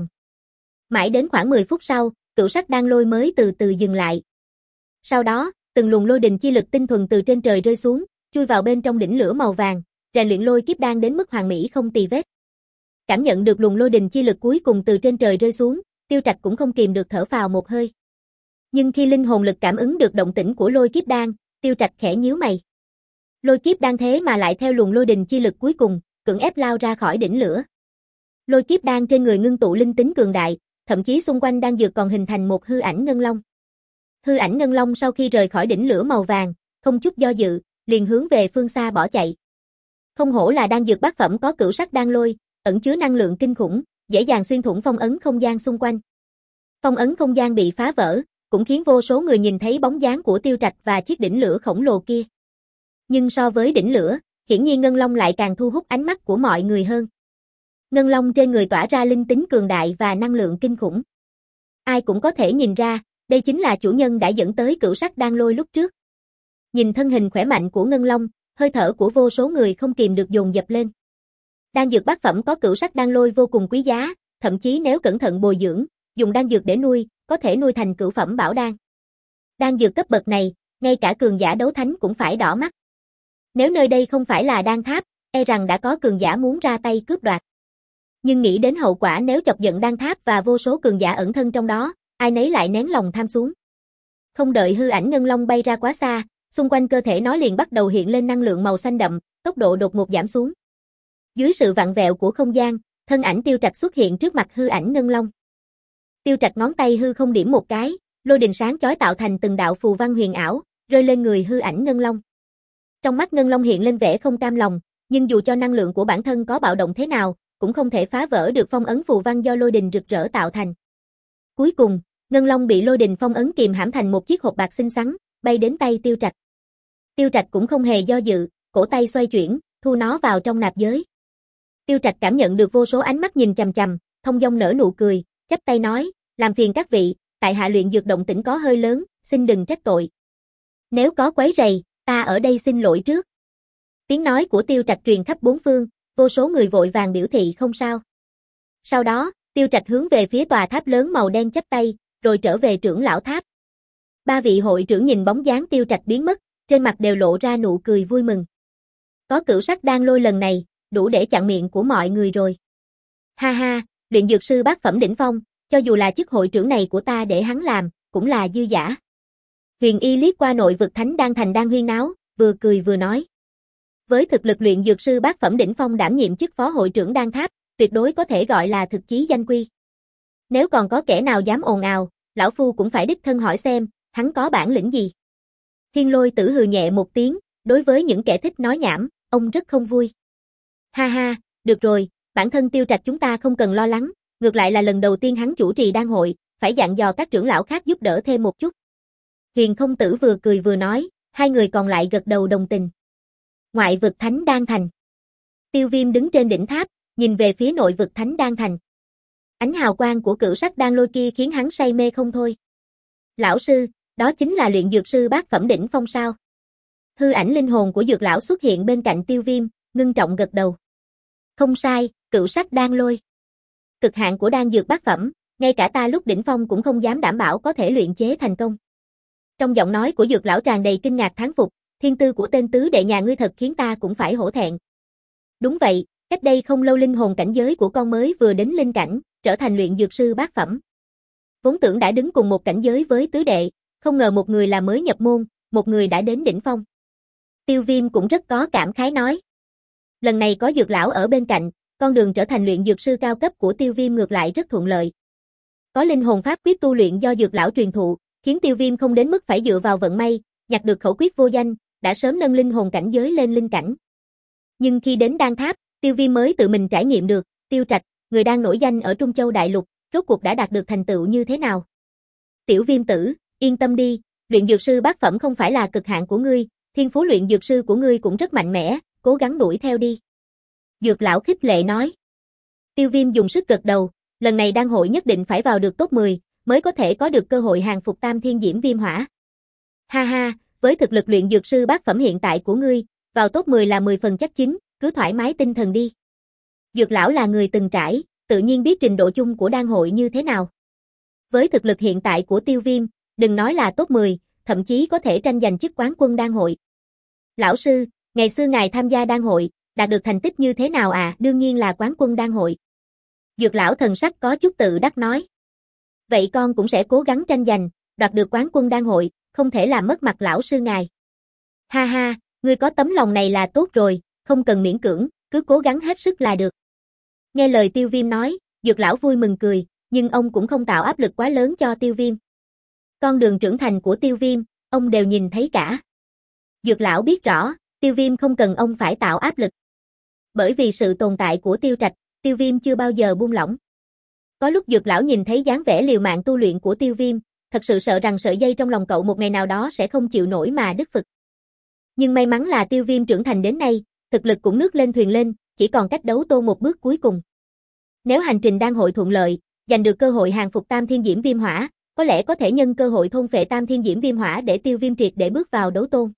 Mãi đến khoảng mười phút sau, cửu sắc đan lôi mới từ từ dừng lại. Sau đó, từng luồng lôi đình chi lực tinh thuần từ trên trời rơi xuống, chui vào bên trong đỉnh lửa màu vàng, rèn luyện lôi kiếp đan đến mức hoàn mỹ không tì vết. Cảm nhận được luồng lôi đình chi lực cuối cùng từ trên trời rơi xuống, Tiêu Trạch cũng không kìm được thở phào một hơi. Nhưng khi linh hồn lực cảm ứng được động tĩnh của lôi kiếp đan, Tiêu Trạch khẽ nhíu mày. Lôi kiếp đan thế mà lại theo luồng lôi đình chi lực cuối cùng, cưỡng ép lao ra khỏi đỉnh lửa. Lôi kiếp đan trên người ngưng tụ linh tính cường đại, thậm chí xung quanh đan dược còn hình thành một hư ảnh ngân long. Hư ảnh ngân long sau khi rời khỏi đỉnh lửa màu vàng, không chút do dự, liền hướng về phương xa bỏ chạy. Không hổ là đan dược bát phẩm có cửu sắc đan lôi, ẩn chứa năng lượng kinh khủng, dễ dàng xuyên thủng phong ấn không gian xung quanh. Phong ấn không gian bị phá vỡ, cũng khiến vô số người nhìn thấy bóng dáng của Tiêu Trạch và chiếc đỉnh lửa khổng lồ kia. Nhưng so với đỉnh lửa, hiển nhiên ngân long lại càng thu hút ánh mắt của mọi người hơn. Ngân long trên người tỏa ra linh tính cường đại và năng lượng kinh khủng. Ai cũng có thể nhìn ra, đây chính là chủ nhân đã dẫn tới cửu sắc đan lôi lúc trước. Nhìn thân hình khỏe mạnh của ngân long, hơi thở của vô số người không kìm được dồn dập lên. Đan dược bát phẩm có cửu sắc đan lôi vô cùng quý giá, thậm chí nếu cẩn thận bồi dưỡng, dùng đan dược để nuôi, có thể nuôi thành cửu phẩm bảo đan. Đan dược cấp bậc này, ngay cả cường giả đấu thánh cũng phải đỏ mắt. Nếu nơi đây không phải là đan tháp, e rằng đã có cường giả muốn ra tay cướp đoạt. Nhưng nghĩ đến hậu quả nếu chọc giận đan tháp và vô số cường giả ẩn thân trong đó, ai nấy lại nén lòng tham xuống. Không đợi hư ảnh ngân long bay ra quá xa, xung quanh cơ thể nó liền bắt đầu hiện lên năng lượng màu xanh đậm, tốc độ đột ngột giảm xuống. Dưới sự vặn vẹo của không gian, thân ảnh Tiêu Trạch xuất hiện trước mặt hư ảnh ngân long. Tiêu Trạch ngón tay hư không điểm một cái, lôi đình sáng chói tạo thành từng đạo phù văn huyền ảo, rơi lên người hư ảnh ngân long. Trong mắt ngân long hiện lên vẻ không cam lòng, nhưng dù cho năng lượng của bản thân có bạo động thế nào, cũng không thể phá vỡ được phong ấn phù văn do lôi đình rực rỡ tạo thành. Cuối cùng, ngân long bị lôi đình phong ấn kìm hãm thành một chiếc hộp bạc xinh xắn, bay đến tay Tiêu Trạch. Tiêu Trạch cũng không hề do dự, cổ tay xoay chuyển, thu nó vào trong nạp giới. Tiêu Trạch cảm nhận được vô số ánh mắt nhìn chằm chằm, thông dong nở nụ cười, chắp tay nói, làm phiền các vị, tại hạ luyện dược động tĩnh có hơi lớn, xin đừng trách tội. Nếu có quấy rầy, ta ở đây xin lỗi trước. Tiếng nói của Tiêu Trạch truyền khắp bốn phương, vô số người vội vàng biểu thị không sao. Sau đó, Tiêu Trạch hướng về phía tòa tháp lớn màu đen chắp tay, rồi trở về trưởng lão tháp. Ba vị hội trưởng nhìn bóng dáng Tiêu Trạch biến mất, trên mặt đều lộ ra nụ cười vui mừng. Có cửu sắc đan lôi lần này, đủ để chặn miệng của mọi người rồi. Ha ha, luyện dược sư bát phẩm đỉnh phong, cho dù là chức hội trưởng này của ta để hắn làm, cũng là dư giả. Huyền Y liếc qua nội vực Thánh Đan Thành đang huyên náo, vừa cười vừa nói. Với thực lực luyện dược sư bát phẩm đỉnh phong đảm nhiệm chức phó hội trưởng đan tháp, tuyệt đối có thể gọi là thực chí danh quy. Nếu còn có kẻ nào dám ồn ào, lão phu cũng phải đích thân hỏi xem, hắn có bản lĩnh gì. Thiên Lôi Tử hừ nhẹ một tiếng, đối với những kẻ thích nói nhảm, ông rất không vui. Ha ha, được rồi, bản thân Tiêu Trạch chúng ta không cần lo lắng, ngược lại là lần đầu tiên hắn chủ trì đan hội, phải dặn dò các trưởng lão khác giúp đỡ thêm một chút. Huyền Không Tử vừa cười vừa nói, hai người còn lại gật đầu đồng tình. Ngoại vực Thánh Đan Thành. Tiêu Viêm đứng trên đỉnh tháp, nhìn về phía nội vực Thánh Đan Thành. Ánh hào quang của cửu sắc đan lôi kia khiến hắn say mê không thôi. Lão sư, đó chính là luyện dược sư bát phẩm đỉnh phong sao? Hư ảnh linh hồn của dược lão xuất hiện bên cạnh Tiêu Viêm, ngưng trọng gật đầu. Không sai, cửu sắc đan lôi. Cực hạn của đan dược bát phẩm, ngay cả ta lúc đỉnh phong cũng không dám đảm bảo có thể luyện chế thành công. Trong giọng nói của dược lão tràn đầy kinh ngạc thán phục, thiên tư của tên tứ đệ nhà ngươi thật khiến ta cũng phải hổ thẹn. Đúng vậy, cách đây không lâu linh hồn cảnh giới của con mới vừa đến linh cảnh, trở thành luyện dược sư bát phẩm. Vốn tưởng đã đứng cùng một cảnh giới với tứ đệ, không ngờ một người là mới nhập môn, một người đã đến đỉnh phong. Tiêu Viêm cũng rất có cảm khái nói. Lần này có dược lão ở bên cạnh, con đường trở thành luyện dược sư cao cấp của Tiêu Viêm ngược lại rất thuận lợi. Có linh hồn pháp quyết tu luyện do dược lão truyền thụ, khiến Tiêu Viêm không đến mức phải dựa vào vận may, nhặt được khẩu quyết vô danh, đã sớm nâng linh hồn cảnh giới lên linh cảnh. Nhưng khi đến đan tháp, Tiêu Viêm mới tự mình trải nghiệm được, Tiêu Trạch, người đang nổi danh ở Trung Châu Đại Lục, rốt cuộc đã đạt được thành tựu như thế nào. Tiểu Viêm tử, yên tâm đi, luyện dược sư bát phẩm không phải là cực hạn của ngươi, thiên phú luyện dược sư của ngươi cũng rất mạnh mẽ, cố gắng đuổi theo đi. Dược lão khích lệ nói. Tiêu Viêm dùng sức gật đầu, lần này đan hội nhất định phải vào được top mười, mới có thể có được cơ hội hàng phục Tam Thiên Diễm Viêm Hỏa. Ha ha, với thực lực luyện dược sư bát phẩm hiện tại của ngươi, vào top mười là mười phần chắc chín, cứ thoải mái tinh thần đi. Dược lão là người từng trải, tự nhiên biết trình độ chung của đan hội như thế nào. Với thực lực hiện tại của Tiêu Viêm, đừng nói là top mười, thậm chí có thể tranh giành chức quán quân đan hội. Lão sư, ngày xưa ngài tham gia đan hội, đạt được thành tích như thế nào à? Đương nhiên là quán quân đan hội. Dược lão thần sắc có chút tự đắc nói. Vậy con cũng sẽ cố gắng tranh giành, đoạt được quán quân đan hội, không thể làm mất mặt lão sư ngài. Ha ha, ngươi có tấm lòng này là tốt rồi, không cần miễn cưỡng, cứ cố gắng hết sức là được. Nghe lời Tiêu Viêm nói, dược lão vui mừng cười, nhưng ông cũng không tạo áp lực quá lớn cho Tiêu Viêm. Con đường trưởng thành của Tiêu Viêm, ông đều nhìn thấy cả. Dược lão biết rõ, Tiêu Viêm không cần ông phải tạo áp lực. Bởi vì sự tồn tại của Tiêu Trạch, Tiêu Viêm chưa bao giờ buông lỏng. Có lúc dược lão nhìn thấy dáng vẻ liều mạng tu luyện của Tiêu Viêm, thật sự sợ rằng sợi dây trong lòng cậu một ngày nào đó sẽ không chịu nổi mà đứt phực. Nhưng may mắn là Tiêu Viêm trưởng thành đến nay, thực lực cũng nước lên thuyền lên, chỉ còn cách đấu tôn một bước cuối cùng. Nếu hành trình đan hội thuận lợi, giành được cơ hội hàng phục Tam Thiên Diễm Viêm Hỏa, có lẽ có thể nhân cơ hội thôn phệ Tam Thiên Diễm Viêm Hỏa để Tiêu Viêm triệt để bước vào đấu tôn.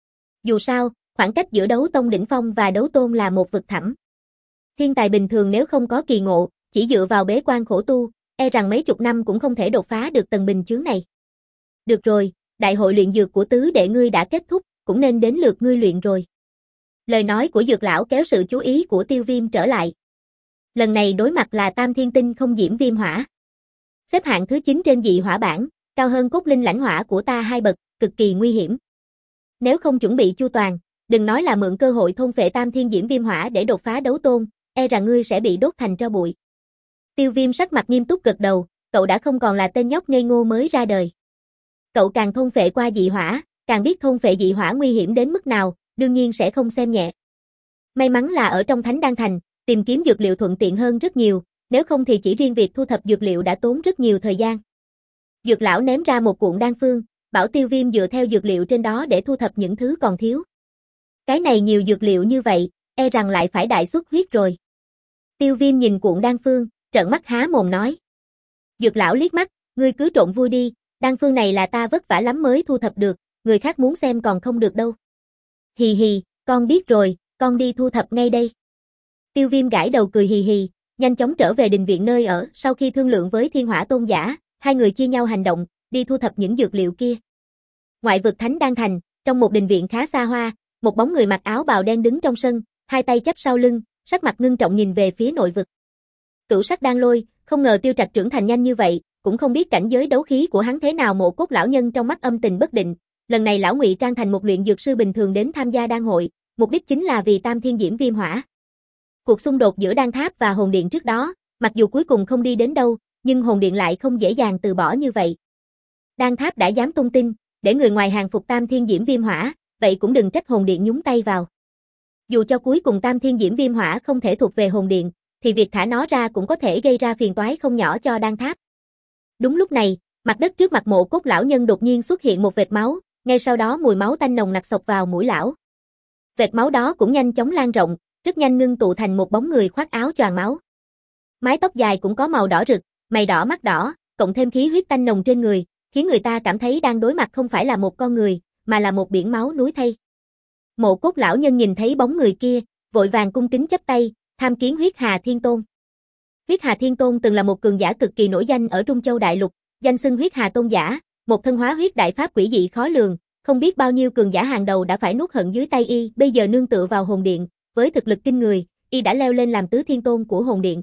Dù sao, khoảng cách giữa đấu tông đỉnh phong và đấu tôn là một vực thẳm. Thiên tài bình thường nếu không có kỳ ngộ, chỉ dựa vào bế quan khổ tu, e rằng mấy chục năm cũng không thể đột phá được tầng bình chướng này. Được rồi, đại hội luyện dược của tứ đệ ngươi đã kết thúc, cũng nên đến lượt ngươi luyện rồi. Lời nói của dược lão kéo sự chú ý của Tiêu Viêm trở lại. Lần này đối mặt là Tam Thiên Tinh không diễm viêm hỏa. Xếp hạng thứ chín trên dị hỏa bảng, cao hơn cốt linh lãnh hỏa của ta hai bậc, cực kỳ nguy hiểm. Nếu không chuẩn bị chu toàn, đừng nói là mượn cơ hội thôn phệ Tam Thiên Diễm Viêm Hỏa để đột phá đấu tôn, e rằng ngươi sẽ bị đốt thành tro bụi. Tiêu Viêm sắc mặt nghiêm túc gật đầu, cậu đã không còn là tên nhóc ngây ngô mới ra đời. Cậu càng thôn phệ qua dị hỏa, càng biết thôn phệ dị hỏa nguy hiểm đến mức nào, đương nhiên sẽ không xem nhẹ. May mắn là ở trong Thánh Đan Thành, tìm kiếm dược liệu thuận tiện hơn rất nhiều, nếu không thì chỉ riêng việc thu thập dược liệu đã tốn rất nhiều thời gian. Dược lão ném ra một cuộn đan phương, bảo Tiêu Viêm dựa theo dược liệu trên đó để thu thập những thứ còn thiếu. Cái này nhiều dược liệu như vậy, e rằng lại phải đại xuất huyết rồi. Tiêu Viêm nhìn cuộn đan phương, trợn mắt há mồm nói. Dược lão liếc mắt, ngươi cứ trộn vui đi, đan phương này là ta vất vả lắm mới thu thập được, người khác muốn xem còn không được đâu. Hì hì, con biết rồi, con đi thu thập ngay đây. Tiêu Viêm gãi đầu cười hì hì, nhanh chóng trở về đình viện nơi ở, sau khi thương lượng với Thiên Hỏa Tôn giả, hai người chia nhau hành động, đi thu thập những dược liệu kia. Ngoại vực Thánh Đan Thành, trong một đình viện khá xa hoa, một bóng người mặc áo bào đen đứng trong sân, hai tay chắp sau lưng, sắc mặt ngưng trọng nhìn về phía nội vực. Cửu sắc đan lôi, không ngờ Tiêu Trạch trưởng thành nhanh như vậy, cũng không biết cảnh giới đấu khí của hắn thế nào. Mộ Cốt lão nhân trong mắt âm tình bất định, lần này lão ngụy trang thành một luyện dược sư bình thường đến tham gia đan hội, mục đích chính là vì Tam Thiên Diễm Viêm Hỏa. Cuộc xung đột giữa đan tháp và hồn điện trước đó, mặc dù cuối cùng không đi đến đâu, nhưng hồn điện lại không dễ dàng từ bỏ như vậy. Đan Tháp đã dám tung tin, để người ngoài hàng phục Tam Thiên Diễm Viêm Hỏa, vậy cũng đừng trách hồn điện nhúng tay vào. Dù cho cuối cùng Tam Thiên Diễm Viêm Hỏa không thể thuộc về hồn điện, thì việc thả nó ra cũng có thể gây ra phiền toái không nhỏ cho Đan Tháp. Đúng lúc này, mặt đất trước mặt Mộ Cốt lão nhân đột nhiên xuất hiện một vệt máu, ngay sau đó mùi máu tanh nồng nặc xộc vào mũi lão. Vệt máu đó cũng nhanh chóng lan rộng, rất nhanh ngưng tụ thành một bóng người khoác áo choàng máu. Mái tóc dài cũng có màu đỏ rực, mày đỏ mắt đỏ, cộng thêm khí huyết tanh nồng trên người, khiến người ta cảm thấy đang đối mặt không phải là một con người, mà là một biển máu núi thây. Mộ Cốt lão nhân nhìn thấy bóng người kia, vội vàng cung kính chắp tay, tham kiến Huyết Hà Thiên Tôn. Huyết Hà Thiên Tôn từng là một cường giả cực kỳ nổi danh ở Trung Châu Đại Lục, danh xưng Huyết Hà Tôn giả, một thân hóa huyết đại pháp quỷ dị khó lường, không biết bao nhiêu cường giả hàng đầu đã phải nuốt hận dưới tay y, bây giờ nương tựa vào hồn điện, với thực lực kinh người, y đã leo lên làm tứ thiên tôn của hồn điện.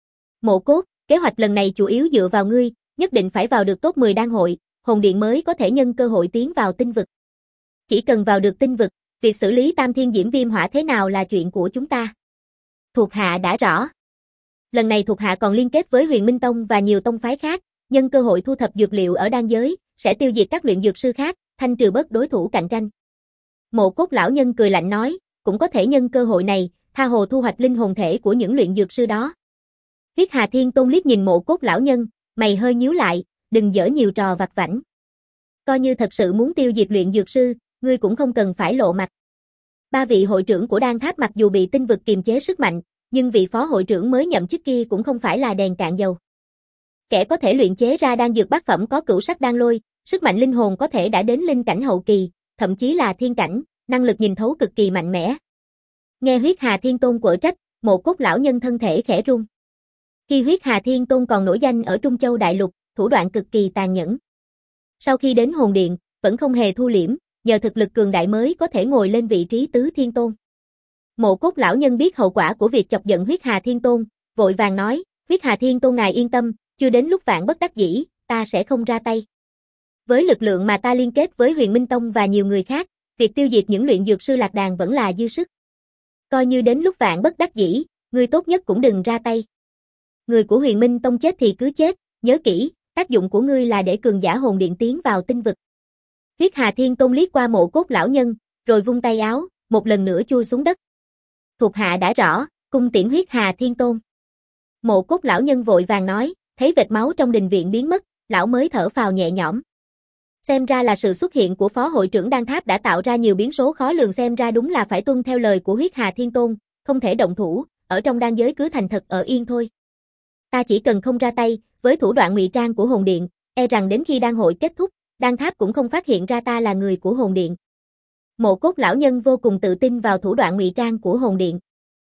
Mộ Cốt, kế hoạch lần này chủ yếu dựa vào ngươi, nhất định phải vào được top mười đan hội, hồn điện mới có thể nhân cơ hội tiến vào tinh vực. Chỉ cần vào được tinh vực, việc xử lý Tam Thiên Diễm Viêm Hỏa thế nào là chuyện của chúng ta. Thuộc hạ đã rõ. Lần này thuộc hạ còn liên kết với Huyền Minh Tông và nhiều tông phái khác, nhân cơ hội thu thập dược liệu ở đan giới, sẽ tiêu diệt các luyện dược sư khác, thanh trừ bớt đối thủ cạnh tranh. Mộ Cốt lão nhân cười lạnh nói, cũng có thể nhân cơ hội này, tha hồ thu hoạch linh hồn thể của những luyện dược sư đó. Huyết Hà Thiên Tôn liếc nhìn Mộ Cốt lão nhân, mày hơi nhíu lại, đừng giở nhiều trò vặt vãnh. Coi như thật sự muốn tiêu diệt luyện dược sư, ngươi cũng không cần phải lộ mặt. Ba vị hội trưởng của Đan Tháp mặc dù bị tinh vực kiềm chế sức mạnh, nhưng vị phó hội trưởng mới nhậm chức kia cũng không phải là đèn cạn dầu. Kẻ có thể luyện chế ra đan dược bát phẩm có cửu sắc đan lôi, sức mạnh linh hồn có thể đã đến linh cảnh hậu kỳ, thậm chí là thiên cảnh, năng lực nhìn thấu cực kỳ mạnh mẽ. Nghe Huyết Hà Thiên Tôn quở trách, Mộ Cốt lão nhân thân thể khẽ run. Khi Huyết Hà Thiên Tôn còn nổi danh ở Trung Châu Đại Lục, thủ đoạn cực kỳ tàn nhẫn. Sau khi đến hồn điện, vẫn không hề thu liễm, nhờ thực lực cường đại mới có thể ngồi lên vị trí tứ thiên tôn. Mộ Cốt lão nhân biết hậu quả của việc chọc giận Huyết Hà Thiên Tôn, vội vàng nói, Huyết Hà Thiên Tôn ngài yên tâm, chưa đến lúc vạn bất đắc dĩ, ta sẽ không ra tay. Với lực lượng mà ta liên kết với Huyền Minh Tông và nhiều người khác, việc tiêu diệt những luyện dược sư lạc đàn vẫn là dư sức. Coi như đến lúc vạn bất đắc dĩ, ngươi tốt nhất cũng đừng ra tay. Người của Huyền Minh Tông chết thì cứ chết, nhớ kỹ, tác dụng của ngươi là để cường giả hồn điện tiến vào tinh vực. Huyết Hà Thiên Tôn liếc qua Mộ Cốt lão nhân, rồi vung tay áo, một lần nữa chui xuống đất. Thuộc hạ đã rõ, cung tiễn Huyết Hà Thiên Tôn. Mộ Cốt lão nhân vội vàng nói, thấy vệt máu trong đình viện biến mất, lão mới thở phào nhẹ nhõm. Xem ra là sự xuất hiện của phó hội trưởng Đan Tháp đã tạo ra nhiều biến số khó lường, xem ra đúng là phải tuân theo lời của Huyết Hà Thiên Tôn, không thể động thủ, ở trong đan giới cứ thành thật ở yên thôi. Ta chỉ cần không ra tay, với thủ đoạn ngụy trang của hồn điện, e rằng đến khi đan hội kết thúc, Đan Tháp cũng không phát hiện ra ta là người của hồn điện. Mộ Cốt lão nhân vô cùng tự tin vào thủ đoạn ngụy trang của hồn điện.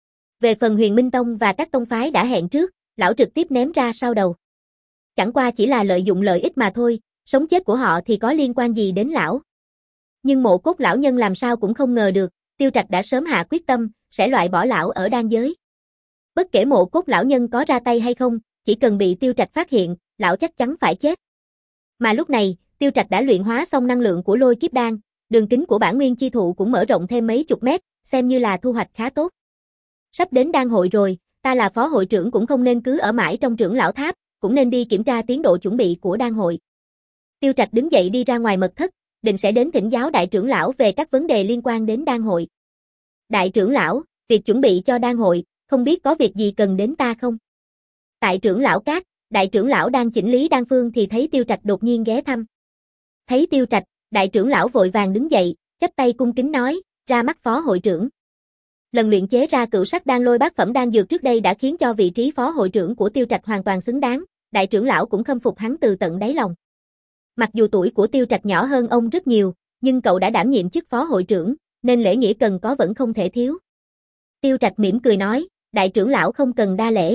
Về phần Huyền Minh Tông và các tông phái đã hẹn trước, lão trực tiếp ném ra sau đầu. Chẳng qua chỉ là lợi dụng lợi ích mà thôi, sống chết của họ thì có liên quan gì đến lão. Nhưng Mộ Cốt lão nhân làm sao cũng không ngờ được, Tiêu Trạch đã sớm hạ quyết tâm, sẽ loại bỏ lão ở đan giới. Bất kể Mộ Cốt lão nhân có ra tay hay không, chỉ cần bị Tiêu Trạch phát hiện, lão chắc chắn phải chết. Mà lúc này, Tiêu Trạch đã luyện hóa xong năng lượng của lôi kiếp đan, đường kính của bản nguyên chi thụ cũng mở rộng thêm mấy chục mét, xem như là thu hoạch khá tốt. Sắp đến đan hội rồi, ta là phó hội trưởng cũng không nên cứ ở mãi trong trưởng lão tháp, cũng nên đi kiểm tra tiến độ chuẩn bị của đan hội. Tiêu Trạch đứng dậy đi ra ngoài mật thất, định sẽ đến thỉnh giáo đại trưởng lão về các vấn đề liên quan đến đan hội. Đại trưởng lão, việc chuẩn bị cho đan hội, không biết có việc gì cần đến ta không? Tại trưởng lão Cát, đại trưởng lão đang chỉnh lý đan phương thì thấy Tiêu Trạch đột nhiên ghé thăm. Thấy Tiêu Trạch, đại trưởng lão vội vàng đứng dậy, chắp tay cung kính nói, ra mắt phó hội trưởng. Lần luyện chế ra cửu sắc đan lôi bát phẩm đan dược trước đây đã khiến cho vị trí phó hội trưởng của Tiêu Trạch hoàn toàn xứng đáng, đại trưởng lão cũng khâm phục hắn từ tận đáy lòng. Mặc dù tuổi của Tiêu Trạch nhỏ hơn ông rất nhiều, nhưng cậu đã đảm nhiệm chức phó hội trưởng, nên lễ nghĩa cần có vẫn không thể thiếu. Tiêu Trạch mỉm cười nói, đại trưởng lão không cần đa lễ.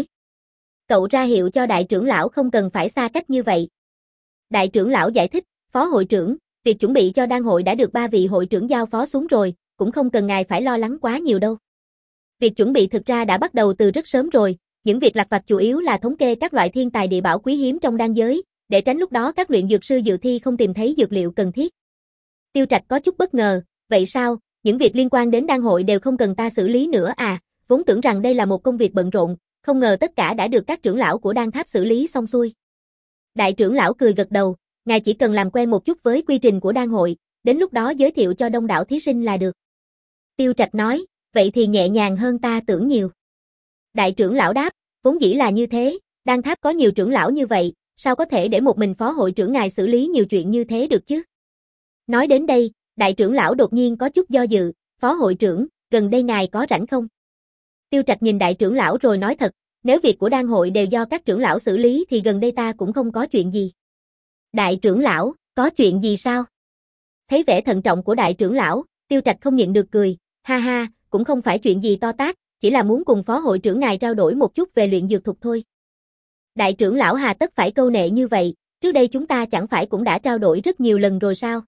Cậu ra hiệu cho đại trưởng lão không cần phải xa cách như vậy. Đại trưởng lão giải thích, phó hội trưởng, việc chuẩn bị cho đan hội đã được ba vị hội trưởng giao phó xuống rồi, cũng không cần ngài phải lo lắng quá nhiều đâu. Việc chuẩn bị thực ra đã bắt đầu từ rất sớm rồi, những việc lặt vặt chủ yếu là thống kê các loại thiên tài địa bảo quý hiếm trong đan giới, để tránh lúc đó các luyện dược sư dự thi không tìm thấy dược liệu cần thiết. Tiêu Trạch có chút bất ngờ, vậy sao, những việc liên quan đến đan hội đều không cần ta xử lý nữa à, vốn tưởng rằng đây là một công việc bận rộn, không ngờ tất cả đã được các trưởng lão của đan tháp xử lý xong xuôi. Đại trưởng lão cười gật đầu, ngài chỉ cần làm quen một chút với quy trình của đan hội, đến lúc đó giới thiệu cho đông đảo thí sinh là được. Tiêu Trạch nói, vậy thì nhẹ nhàng hơn ta tưởng nhiều. Đại trưởng lão đáp, vốn dĩ là như thế, đan tháp có nhiều trưởng lão như vậy, sao có thể để một mình phó hội trưởng ngài xử lý nhiều chuyện như thế được chứ? Nói đến đây, đại trưởng lão đột nhiên có chút do dự, phó hội trưởng, gần đây ngài có rảnh không? Tiêu Trạch nhìn đại trưởng lão rồi nói thật, nếu việc của đan hội đều do các trưởng lão xử lý thì gần đây ta cũng không có chuyện gì. Đại trưởng lão, có chuyện gì sao? Thấy vẻ thận trọng của đại trưởng lão, Tiêu Trạch không nhịn được cười, ha ha, cũng không phải chuyện gì to tát, chỉ là muốn cùng phó hội trưởng ngài trao đổi một chút về luyện dược thuật thôi. Đại trưởng lão hà tất phải câu nệ như vậy, trước đây chúng ta chẳng phải cũng đã trao đổi rất nhiều lần rồi sao?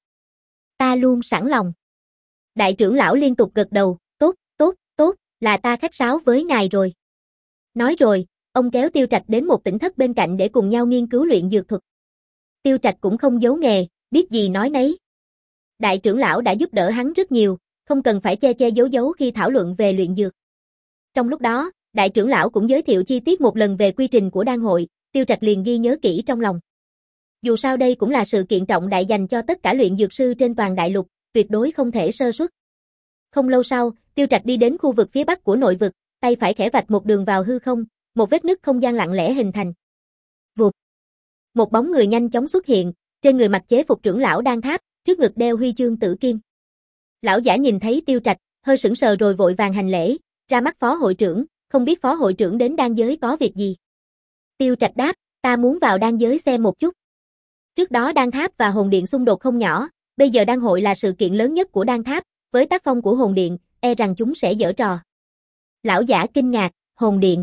Ta luôn sẵn lòng. Đại trưởng lão liên tục gật đầu, tốt, tốt, tốt, là ta khách sáo với ngài rồi. Nói rồi, ông kéo Tiêu Trạch đến một tỉnh thất bên cạnh để cùng nhau nghiên cứu luyện dược thuật. Tiêu Trạch cũng không giấu nghề, biết gì nói nấy. Đại trưởng lão đã giúp đỡ hắn rất nhiều, không cần phải che che giấu giấu khi thảo luận về luyện dược. Trong lúc đó, đại trưởng lão cũng giới thiệu chi tiết một lần về quy trình của đan hội, Tiêu Trạch liền ghi nhớ kỹ trong lòng. Dù sao đây cũng là sự kiện trọng đại dành cho tất cả luyện dược sư trên toàn đại lục, tuyệt đối không thể sơ suất. Không lâu sau, Tiêu Trạch đi đến khu vực phía bắc của nội vực, tay phải khẽ vạch một đường vào hư không, một vết nứt không gian lặng lẽ hình thành. Vụt. Một bóng người nhanh chóng xuất hiện, trên người mặc chế phục trưởng lão đan tháp, trước ngực đeo huy chương tử kim. Lão giả nhìn thấy Tiêu Trạch, hơi sững sờ rồi vội vàng hành lễ, ra mắt phó hội trưởng, không biết phó hội trưởng đến đan giới có việc gì. Tiêu Trạch đáp, ta muốn vào đan giới xem một chút. Trước đó đan tháp và hồn điện xung đột không nhỏ, bây giờ đan hội là sự kiện lớn nhất của đan tháp, với tác phong của hồn điện, e rằng chúng sẽ giở trò. Lão giả kinh ngạc, hồn điện.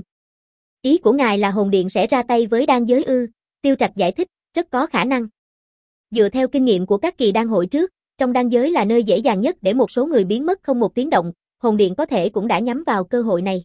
Ý của ngài là hồn điện sẽ ra tay với đan giới ư? Tiêu Trạch giải thích, rất có khả năng. Dựa theo kinh nghiệm của các kỳ đan hội trước, trong đan giới là nơi dễ dàng nhất để một số người biến mất không một tiếng động, hồn điện có thể cũng đã nhắm vào cơ hội này.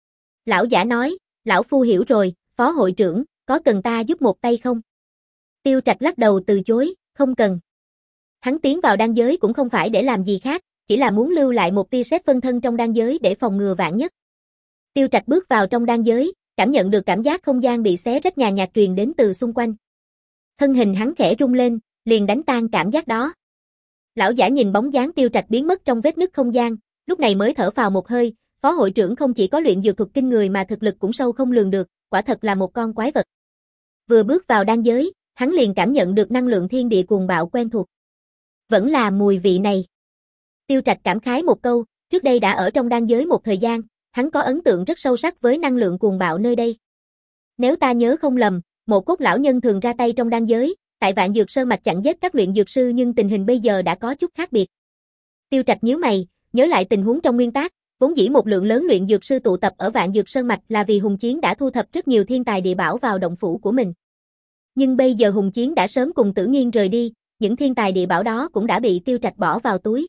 Lão giả nói, lão phu hiểu rồi, phó hội trưởng, có cần ta giúp một tay không? Tiêu Trạch lắc đầu từ chối, không cần. Hắn tiến vào đan giới cũng không phải để làm gì khác, chỉ là muốn lưu lại một tia sét phân thân trong đan giới để phòng ngừa vạn nhất. Tiêu Trạch bước vào trong đan giới, cảm nhận được cảm giác không gian bị xé rách nhàn nhạt truyền đến từ xung quanh. Thân hình hắn khẽ rung lên, liền đánh tan cảm giác đó. Lão giả nhìn bóng dáng Tiêu Trạch biến mất trong vết nứt không gian, lúc này mới thở phào một hơi, phó hội trưởng không chỉ có luyện dược thuật kinh người mà thực lực cũng sâu không lường được, quả thật là một con quái vật. Vừa bước vào đan giới, hắn liền cảm nhận được năng lượng thiên địa cuồng bạo quen thuộc. Vẫn là mùi vị này. Tiêu Trạch cảm khái một câu, trước đây đã ở trong đan giới một thời gian, hắn có ấn tượng rất sâu sắc với năng lượng cuồng bạo nơi đây. Nếu ta nhớ không lầm, Một Cốt lão nhân thường ra tay trong đan giới, tại Vạn Dược Sơn mạch chặn giết các luyện dược sư nhưng tình hình bây giờ đã có chút khác biệt. Tiêu Trạch nhíu mày, nhớ lại tình huống trong nguyên tác, vốn dĩ một lượng lớn luyện dược sư tụ tập ở Vạn Dược Sơn mạch là vì Hùng Chiến đã thu thập rất nhiều thiên tài địa bảo vào động phủ của mình. Nhưng bây giờ Hùng Chiến đã sớm cùng Tử Nghiên rời đi, những thiên tài địa bảo đó cũng đã bị Tiêu Trạch bỏ vào túi.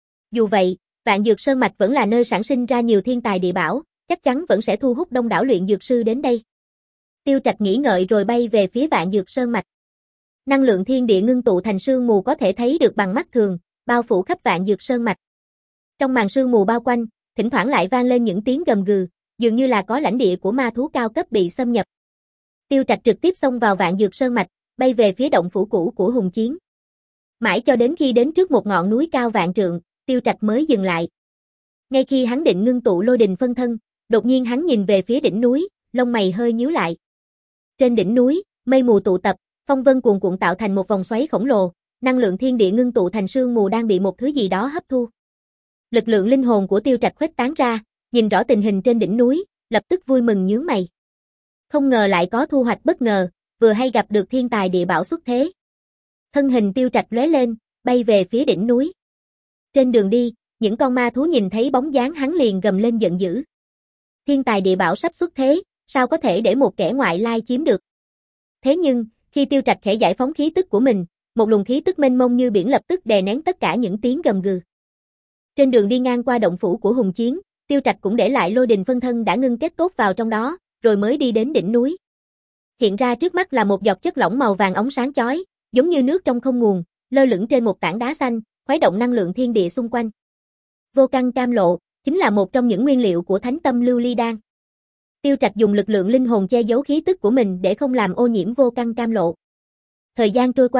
Dù vậy, Vạn Dược Sơn mạch vẫn là nơi sản sinh ra nhiều thiên tài địa bảo, chắc chắn vẫn sẽ thu hút đông đảo luyện dược sư đến đây. Tiêu Trạch nghĩ ngợi rồi bay về phía Vạn Dược Sơn mạch. Năng lượng thiên địa ngưng tụ thành sương mù có thể thấy được bằng mắt thường, bao phủ khắp Vạn Dược Sơn mạch. Trong màn sương mù bao quanh, thỉnh thoảng lại vang lên những tiếng gầm gừ, dường như là có lãnh địa của ma thú cao cấp bị xâm nhập. Tiêu Trạch trực tiếp xông vào Vạn Dược Sơn mạch, bay về phía động phủ cũ của Hùng Chiến. Mãi cho đến khi đến trước một ngọn núi cao vạn trượng, Tiêu Trạch mới dừng lại. Ngay khi hắn định ngưng tụ lôi đình phân thân, đột nhiên hắn nhìn về phía đỉnh núi, lông mày hơi nhíu lại. Trên đỉnh núi, mây mù tụ tập, phong vân cuồn cuộn tạo thành một vòng xoáy khổng lồ, năng lượng thiên địa ngưng tụ thành sương mù đang bị một thứ gì đó hấp thu. Lực lượng linh hồn của Tiêu Trạch khuếch tán ra, nhìn rõ tình hình trên đỉnh núi, lập tức vui mừng nhướng mày. Không ngờ lại có thu hoạch bất ngờ, vừa hay gặp được thiên tài địa bảo xuất thế. Thân hình Tiêu Trạch lóe lên, bay về phía đỉnh núi. Trên đường đi, những con ma thú nhìn thấy bóng dáng hắn liền gầm lên giận dữ. Thiên tài địa bảo sắp xuất thế, sao có thể để một kẻ ngoại lai chiếm được? Thế nhưng, khi Tiêu Trạch khẽ giải phóng khí tức của mình, một luồng khí tức mênh mông như biển lập tức đè nén tất cả những tiếng gầm gừ. Trên đường đi ngang qua động phủ của Hùng Chiến, Tiêu Trạch cũng để lại lôi đình phân thân đã ngưng kết tốt vào trong đó, rồi mới đi đến đỉnh núi. Hiện ra trước mắt là một giọt chất lỏng màu vàng óng sáng chói, giống như nước trong không nguồn, lơ lửng trên một tảng đá xanh, khuấy động năng lượng thiên địa xung quanh. Vô căn cam lộ chính là một trong những nguyên liệu của Thánh Tâm Lưu Ly Đan. Tiêu Trạch dùng lực lượng linh hồn che giấu khí tức của mình để không làm ô nhiễm vô căn cam lộ. Thời gian trôi qua,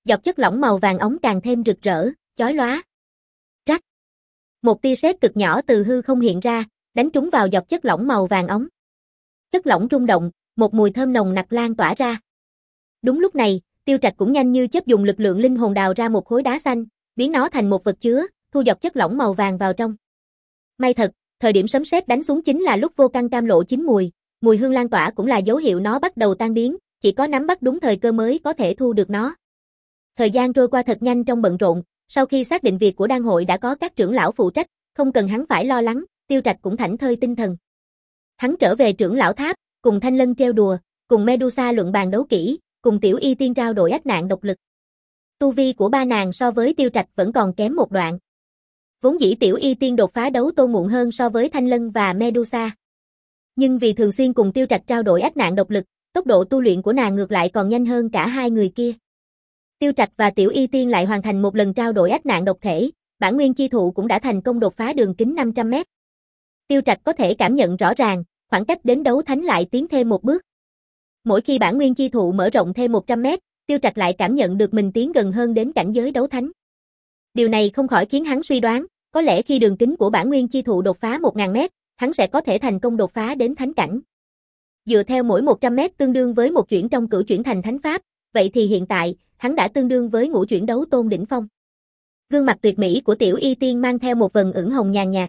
Dọc chất lỏng màu vàng óng càng thêm rực rỡ, chói lóa. Rắc. Một tia sét cực nhỏ từ hư không hiện ra, đánh trúng vào dọc chất lỏng màu vàng óng. Chất lỏng rung động, một mùi thơm nồng nặc lan tỏa ra. Đúng lúc này, Tiêu Trạch cũng nhanh như chớp dùng lực lượng linh hồn đào ra một khối đá xanh, biến nó thành một vật chứa, thu dọc chất lỏng màu vàng vào trong. May thật, thời điểm sấm sét đánh xuống chính là lúc vô căn cam lộ chín mùi, mùi hương lan tỏa cũng là dấu hiệu nó bắt đầu tan biến, chỉ có nắm bắt đúng thời cơ mới có thể thu được nó. Thời gian trôi qua thật nhanh trong bận rộn, sau khi xác định việc của đan hội đã có các trưởng lão phụ trách, không cần hắn phải lo lắng, Tiêu Trạch cũng thảnh thơi tinh thần. Hắn trở về trưởng lão tháp, cùng Thanh Lân trêu đùa, cùng Medusa luận bàn đấu kỹ, cùng Tiểu Y Tiên trao đổi ách nạn độc lực. Tu vi của ba nàng so với Tiêu Trạch vẫn còn kém một đoạn. Vốn dĩ Tiểu Y Tiên đột phá đấu tôn muộn hơn so với Thanh Lân và Medusa. Nhưng vì thường xuyên cùng Tiêu Trạch trao đổi ách nạn độc lực, tốc độ tu luyện của nàng ngược lại còn nhanh hơn cả hai người kia. Tiêu Trạch và Tiểu Y Tiên lại hoàn thành một lần trao đổi ách nạn độc thể, bản nguyên chi thụ cũng đã thành công đột phá đường kính năm trăm mét. Tiêu Trạch có thể cảm nhận rõ ràng, khoảng cách đến đấu thánh lại tiến thêm một bước. Mỗi khi bản nguyên chi thụ mở rộng thêm một trăm mét, Tiêu Trạch lại cảm nhận được mình tiến gần hơn đến cảnh giới đấu thánh. Điều này không khỏi khiến hắn suy đoán, có lẽ khi đường kính của bản nguyên chi thụ đột phá một nghìn mét, hắn sẽ có thể thành công đột phá đến thánh cảnh. Dựa theo mỗi một trăm mét tương đương với một chuyển trong cửu chuyển thành thánh pháp, vậy thì hiện tại, hắn đã tương đương với ngũ chuyển đấu tôn đỉnh phong. Gương mặt tuyệt mỹ của Tiểu Y Tiên mang theo một vầng ửng hồng nhàn nhạt.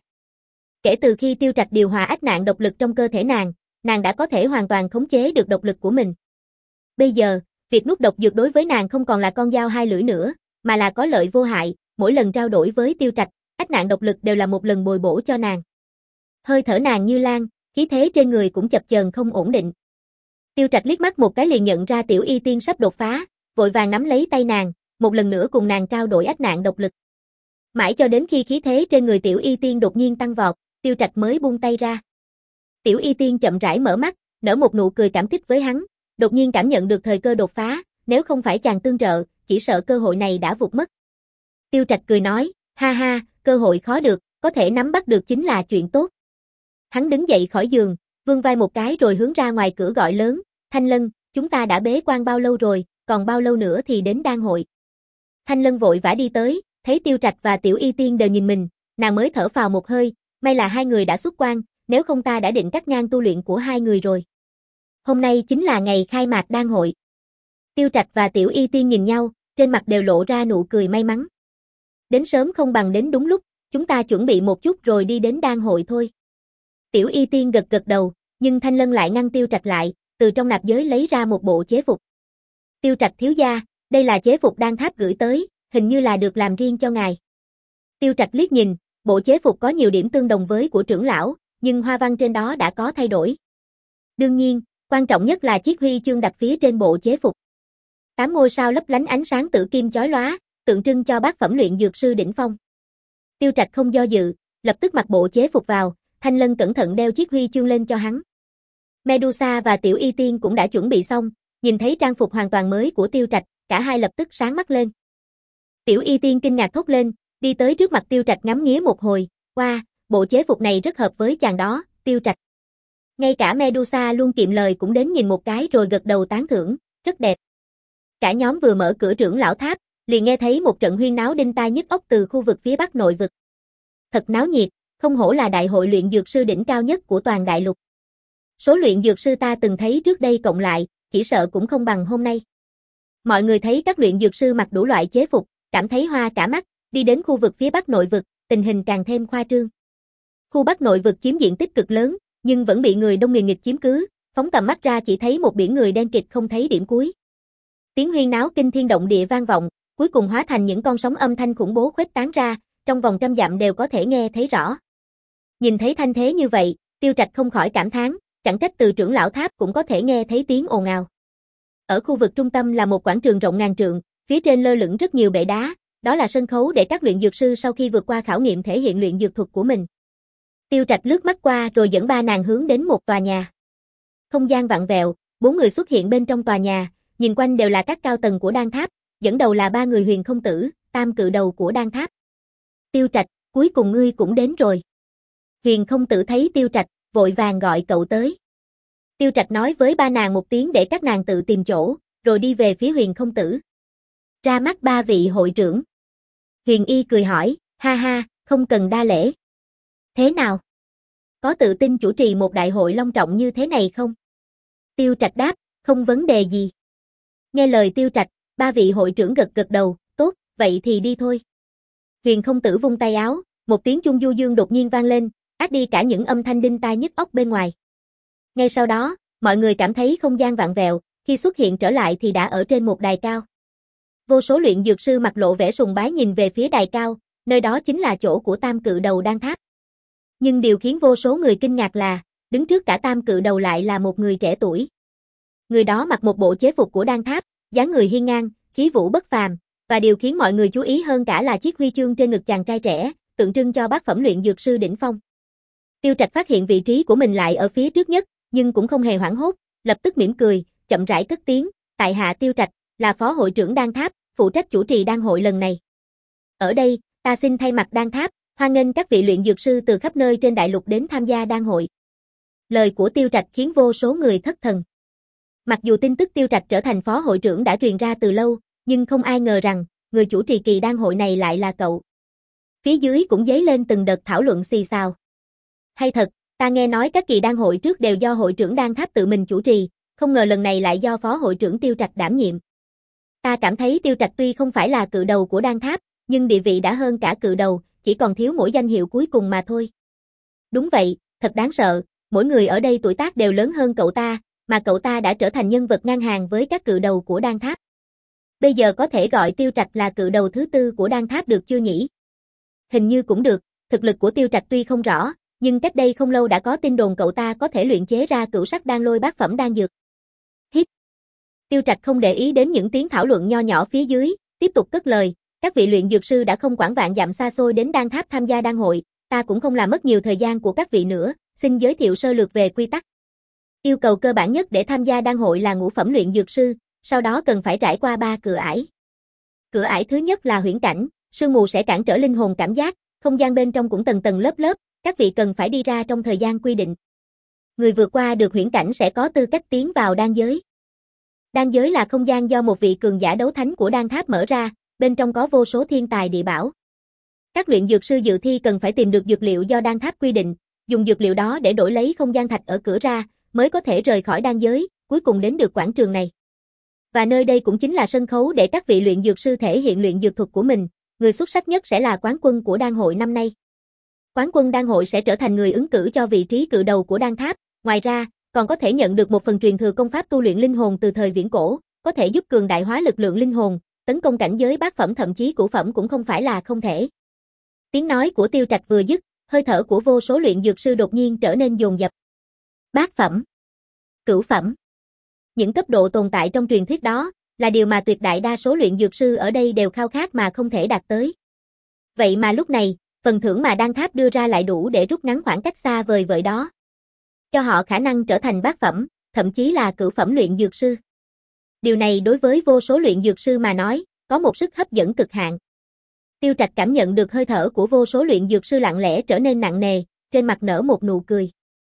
Kể từ khi Tiêu Trạch điều hòa ách nạn độc lực trong cơ thể nàng, nàng đã có thể hoàn toàn khống chế được độc lực của mình. Bây giờ, việc nuốt độc dược đối với nàng không còn là con dao hai lưỡi nữa, mà là có lợi vô hại, mỗi lần trao đổi với Tiêu Trạch, ách nạn độc lực đều là một lần bồi bổ cho nàng. Hơi thở nàng như lan, khí thế trên người cũng chập chờn không ổn định. Tiêu Trạch liếc mắt một cái liền nhận ra Tiểu Y Tiên sắp đột phá, vội vàng nắm lấy tay nàng, một lần nữa cùng nàng trao đổi ách nạn độc lực. Mãi cho đến khi khí thế trên người Tiểu Y Tiên đột nhiên tăng vọt, Tiêu Trạch mới buông tay ra. Tiểu Y Tiên chậm rãi mở mắt, nở một nụ cười cảm kích với hắn, đột nhiên cảm nhận được thời cơ đột phá, nếu không phải chàng tương trợ, chỉ sợ cơ hội này đã vụt mất. Tiêu Trạch cười nói, ha ha, cơ hội khó được, có thể nắm bắt được chính là chuyện tốt. Hắn đứng dậy khỏi giường, vươn vai một cái rồi hướng ra ngoài cửa gọi lớn, Thanh Lân, chúng ta đã bế quan bao lâu rồi, còn bao lâu nữa thì đến đan hội. Thanh Lân vội vã đi tới, thấy Tiêu Trạch và Tiểu Y Tiên đều nhìn mình, nàng mới thở phào một hơi, may là hai người đã xuất quan, nếu không ta đã định cắt ngang tu luyện của hai người rồi. Hôm nay chính là ngày khai mạc đan hội. Tiêu Trạch và Tiểu Y Tiên nhìn nhau, trên mặt đều lộ ra nụ cười may mắn. Đến sớm không bằng đến đúng lúc, chúng ta chuẩn bị một chút rồi đi đến đan hội thôi. Tiểu Y Tiên gật gật đầu, nhưng Thanh Lân lại ngăn Tiêu Trạch lại, từ trong nạp giới lấy ra một bộ chế phục. Tiêu Trạch thiếu gia, đây là chế phục đan tháp gửi tới, hình như là được làm riêng cho ngài. Tiêu Trạch liếc nhìn, bộ chế phục có nhiều điểm tương đồng với của trưởng lão, nhưng hoa văn trên đó đã có thay đổi. Đương nhiên, quan trọng nhất là chiếc huy chương đặt phía trên bộ chế phục. Tám ngôi sao lấp lánh ánh sáng tử kim chói lóa, tượng trưng cho bát phẩm luyện dược sư đỉnh phong. Tiêu Trạch không do dự, lập tức mặc bộ chế phục vào, Thanh Lân cẩn thận đeo chiếc huy chương lên cho hắn. Medusa và Tiểu Y Tiên cũng đã chuẩn bị xong, nhìn thấy trang phục hoàn toàn mới của Tiêu Trạch, cả hai lập tức sáng mắt lên. Tiểu Y Tiên kinh ngạc thốt lên, đi tới trước mặt Tiêu Trạch ngắm nghía một hồi, "Wow, bộ chế phục này rất hợp với chàng đó, Tiêu Trạch." Ngay cả Medusa luôn kiệm lời cũng đến nhìn một cái rồi gật đầu tán thưởng, "Rất đẹp." Cả nhóm vừa mở cửa trưởng lão tháp, liền nghe thấy một trận huyên náo đinh tai nhức óc từ khu vực phía bắc nội vực. Thật náo nhiệt, không hổ là đại hội luyện dược sư đỉnh cao nhất của toàn đại lục. Số luyện dược sư ta từng thấy trước đây cộng lại, chỉ sợ cũng không bằng hôm nay. Mọi người thấy các luyện dược sư mặc đủ loại chế phục, cảm thấy hoa cả mắt, đi đến khu vực phía bắc nội vực, tình hình càng thêm khoa trương. Khu bắc nội vực chiếm diện tích cực lớn, nhưng vẫn bị người đông nghìn nghịch chiếm cứ, phóng tầm mắt ra chỉ thấy một biển người đen kịt không thấy điểm cuối. Tiếng huyên náo kinh thiên động địa vang vọng, cuối cùng hóa thành những con sóng âm thanh khủng bố khuếch tán ra, trong vòng trăm dặm đều có thể nghe thấy rõ. Nhìn thấy thanh thế như vậy, Tiêu Trạch không khỏi cảm thán, chẳng trách từ trưởng lão tháp cũng có thể nghe thấy tiếng ồn ào. Ở khu vực trung tâm là một quảng trường rộng ngàn trượng, phía trên lơ lửng rất nhiều bệ đá, đó là sân khấu để các luyện dược sư sau khi vượt qua khảo nghiệm thể hiện luyện dược thuật của mình. Tiêu Trạch lướt mắt qua rồi dẫn ba nàng hướng đến một tòa nhà. Không gian vặn vẹo, bốn người xuất hiện bên trong tòa nhà, nhìn quanh đều là các cao tầng của đan tháp, dẫn đầu là ba người Huyền Không Tử, tam cự đầu của đan tháp. Tiêu Trạch, cuối cùng ngươi cũng đến rồi. Huyền Không Tử thấy Tiêu Trạch, vội vàng gọi cậu tới. Tiêu Trạch nói với ba nàng một tiếng để các nàng tự tìm chỗ, rồi đi về phía Huyền Không Tử. ra mắt ba vị hội trưởng. Huyền Y cười hỏi, ha ha, không cần đa lễ. Thế nào? Có tự tin chủ trì một đại hội long trọng như thế này không? Tiêu Trạch đáp, không vấn đề gì. Nghe lời Tiêu Trạch, ba vị hội trưởng gật gật đầu, tốt, vậy thì đi thôi. Huyền Không Tử vung tay áo, một tiếng chuông du dương đột nhiên vang lên, át đi cả những âm thanh đinh tai nhức óc bên ngoài. Ngay sau đó, mọi người cảm thấy không gian vặn vẹo, khi xuất hiện trở lại thì đã ở trên một đài cao. Vô số luyện dược sư mặt lộ vẻ sùng bái nhìn về phía đài cao, nơi đó chính là chỗ của Tam Cự Đầu Đan Tháp. Nhưng điều khiến vô số người kinh ngạc là, đứng trước cả Tam Cự Đầu lại là một người trẻ tuổi. Người đó mặc một bộ chế phục của Đan Tháp, dáng người hiên ngang, khí vũ bất phàm, và điều khiến mọi người chú ý hơn cả là chiếc huy chương trên ngực chàng trai trẻ, tượng trưng cho bát phẩm luyện dược sư đỉnh phong. Tiêu Trạch phát hiện vị trí của mình lại ở phía trước nhất, nhưng cũng không hề hoảng hốt, lập tức mỉm cười, chậm rãi cất tiếng, tại hạ Tiêu Trạch, là phó hội trưởng Đan Tháp, phụ trách chủ trì đan hội lần này. Ở đây, ta xin thay mặt Đan Tháp, hoan nghênh các vị luyện dược sư từ khắp nơi trên đại lục đến tham gia đan hội. Lời của Tiêu Trạch khiến vô số người thất thần. Mặc dù tin tức Tiêu Trạch trở thành phó hội trưởng đã truyền ra từ lâu, nhưng không ai ngờ rằng, người chủ trì kỳ đan hội này lại là cậu. Phía dưới cũng dấy lên từng đợt thảo luận xì xào. Hay thật, ta nghe nói các kỳ đan hội trước đều do hội trưởng Đan Tháp tự mình chủ trì, không ngờ lần này lại do phó hội trưởng Tiêu Trạch đảm nhiệm. Ta cảm thấy Tiêu Trạch tuy không phải là cự đầu của Đan Tháp, nhưng địa vị đã hơn cả cự đầu, chỉ còn thiếu mỗi danh hiệu cuối cùng mà thôi. Đúng vậy, thật đáng sợ, mỗi người ở đây tuổi tác đều lớn hơn cậu ta, mà cậu ta đã trở thành nhân vật ngang hàng với các cự đầu của Đan Tháp. Bây giờ có thể gọi Tiêu Trạch là cự đầu thứ tư của Đan Tháp được chưa nhỉ? Hình như cũng được, thực lực của Tiêu Trạch tuy không rõ, nhưng cách đây không lâu đã có tin đồn cậu ta có thể luyện chế ra cửu sắc đan lôi bát phẩm đan dược. Hít. Tiêu Trạch không để ý đến những tiếng thảo luận nho nhỏ phía dưới, tiếp tục cất lời, các vị luyện dược sư đã không quản vạn dặm xa xôi đến Đan Tháp tham gia đan hội, ta cũng không làm mất nhiều thời gian của các vị nữa, xin giới thiệu sơ lược về quy tắc. Yêu cầu cơ bản nhất để tham gia đan hội là ngũ phẩm luyện dược sư, sau đó cần phải trải qua ba cửa ải. Cửa ải thứ nhất là huyễn cảnh, sương mù sẽ cản trở linh hồn cảm giác, không gian bên trong cũng tầng tầng lớp lớp, các vị cần phải đi ra trong thời gian quy định. Người vượt qua được huyễn cảnh sẽ có tư cách tiến vào đan giới. Đan giới là không gian do một vị cường giả đấu thánh của Đan Tháp mở ra, bên trong có vô số thiên tài địa bảo. Các luyện dược sư dự thi cần phải tìm được dược liệu do Đan Tháp quy định, dùng dược liệu đó để đổi lấy không gian thạch ở cửa ra, mới có thể rời khỏi đan giới, cuối cùng đến được quảng trường này. Và nơi đây cũng chính là sân khấu để các vị luyện dược sư thể hiện luyện dược thuật của mình, người xuất sắc nhất sẽ là quán quân của đan hội năm nay. Quán quân đan hội sẽ trở thành người ứng cử cho vị trí cự đầu của Đan Tháp, ngoài ra, còn có thể nhận được một phần truyền thừa công pháp tu luyện linh hồn từ thời viễn cổ, có thể giúp cường đại hóa lực lượng linh hồn, tấn công cảnh giới bát phẩm thậm chí cửu phẩm cũng không phải là không thể. Tiếng nói của Tiêu Trạch vừa dứt, hơi thở của vô số luyện dược sư đột nhiên trở nên dồn dập. Bát phẩm, cửu phẩm. Những cấp độ tồn tại trong truyền thuyết đó, là điều mà tuyệt đại đa số luyện dược sư ở đây đều khao khát mà không thể đạt tới. Vậy mà lúc này, phần thưởng mà Đan Tháp đưa ra lại đủ để rút ngắn khoảng cách xa vời vợi đó. Cho họ khả năng trở thành bát phẩm, thậm chí là cửu phẩm luyện dược sư. Điều này đối với vô số luyện dược sư mà nói, có một sức hấp dẫn cực hạn. Tiêu Trạch cảm nhận được hơi thở của vô số luyện dược sư lặng lẽ trở nên nặng nề, trên mặt nở một nụ cười.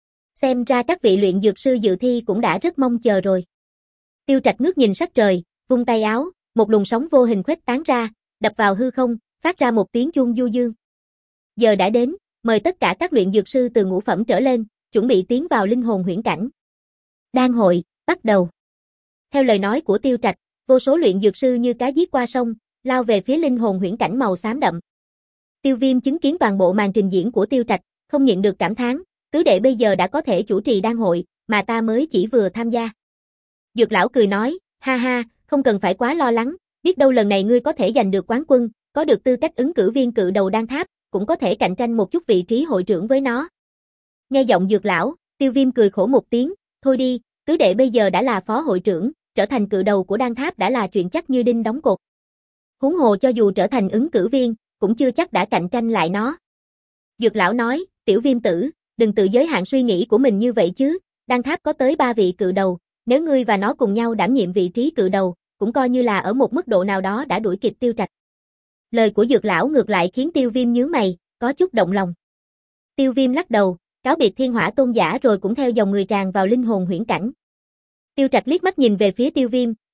Xem ra các vị luyện dược sư dự thi cũng đã rất mong chờ rồi. Tiêu Trạch ngước nhìn sắc trời, vung tay áo, một luồng sóng vô hình khuếch tán ra, đập vào hư không, phát ra một tiếng chuông du dương. Giờ đã đến, mời tất cả các luyện dược sư từ ngũ phẩm trở lên, chuẩn bị tiến vào linh hồn huyễn cảnh. Đan hội, bắt đầu. Theo lời nói của Tiêu Trạch, vô số luyện dược sư như cá giết qua sông, lao về phía linh hồn huyễn cảnh màu xám đậm. Tiêu Viêm chứng kiến toàn bộ màn trình diễn của Tiêu Trạch, không nhịn được cảm thán, tứ đệ bây giờ đã có thể chủ trì đan hội, mà ta mới chỉ vừa tham gia. Dược lão cười nói, ha ha, không cần phải quá lo lắng, biết đâu lần này ngươi có thể giành được quán quân, có được tư cách ứng cử viên cự đầu Đan Tháp, cũng có thể cạnh tranh một chút vị trí hội trưởng với nó. Nghe giọng Dược lão, Tiêu Viêm cười khổ một tiếng, thôi đi, tứ đệ bây giờ đã là phó hội trưởng, trở thành cự đầu của Đan Tháp đã là chuyện chắc như đinh đóng cột. Huống hồ cho dù trở thành ứng cử viên, cũng chưa chắc đã cạnh tranh lại nó. Dược lão nói, Tiểu Viêm tử, đừng tự giới hạn suy nghĩ của mình như vậy chứ, Đan Tháp có tới ba vị cự đầu, nếu ngươi và nó cùng nhau đảm nhiệm vị trí cự đầu, cũng coi như là ở một mức độ nào đó đã đuổi kịp Tiêu Trạch. Lời của Dược lão ngược lại khiến Tiêu Viêm nhướng mày, có chút động lòng. Tiêu Viêm lắc đầu, cáo biệt Thiên Hỏa tôn giả rồi cũng theo dòng người tràn vào linh hồn huyễn cảnh. Tiêu Trạch liếc mắt nhìn về phía Tiêu Viêm,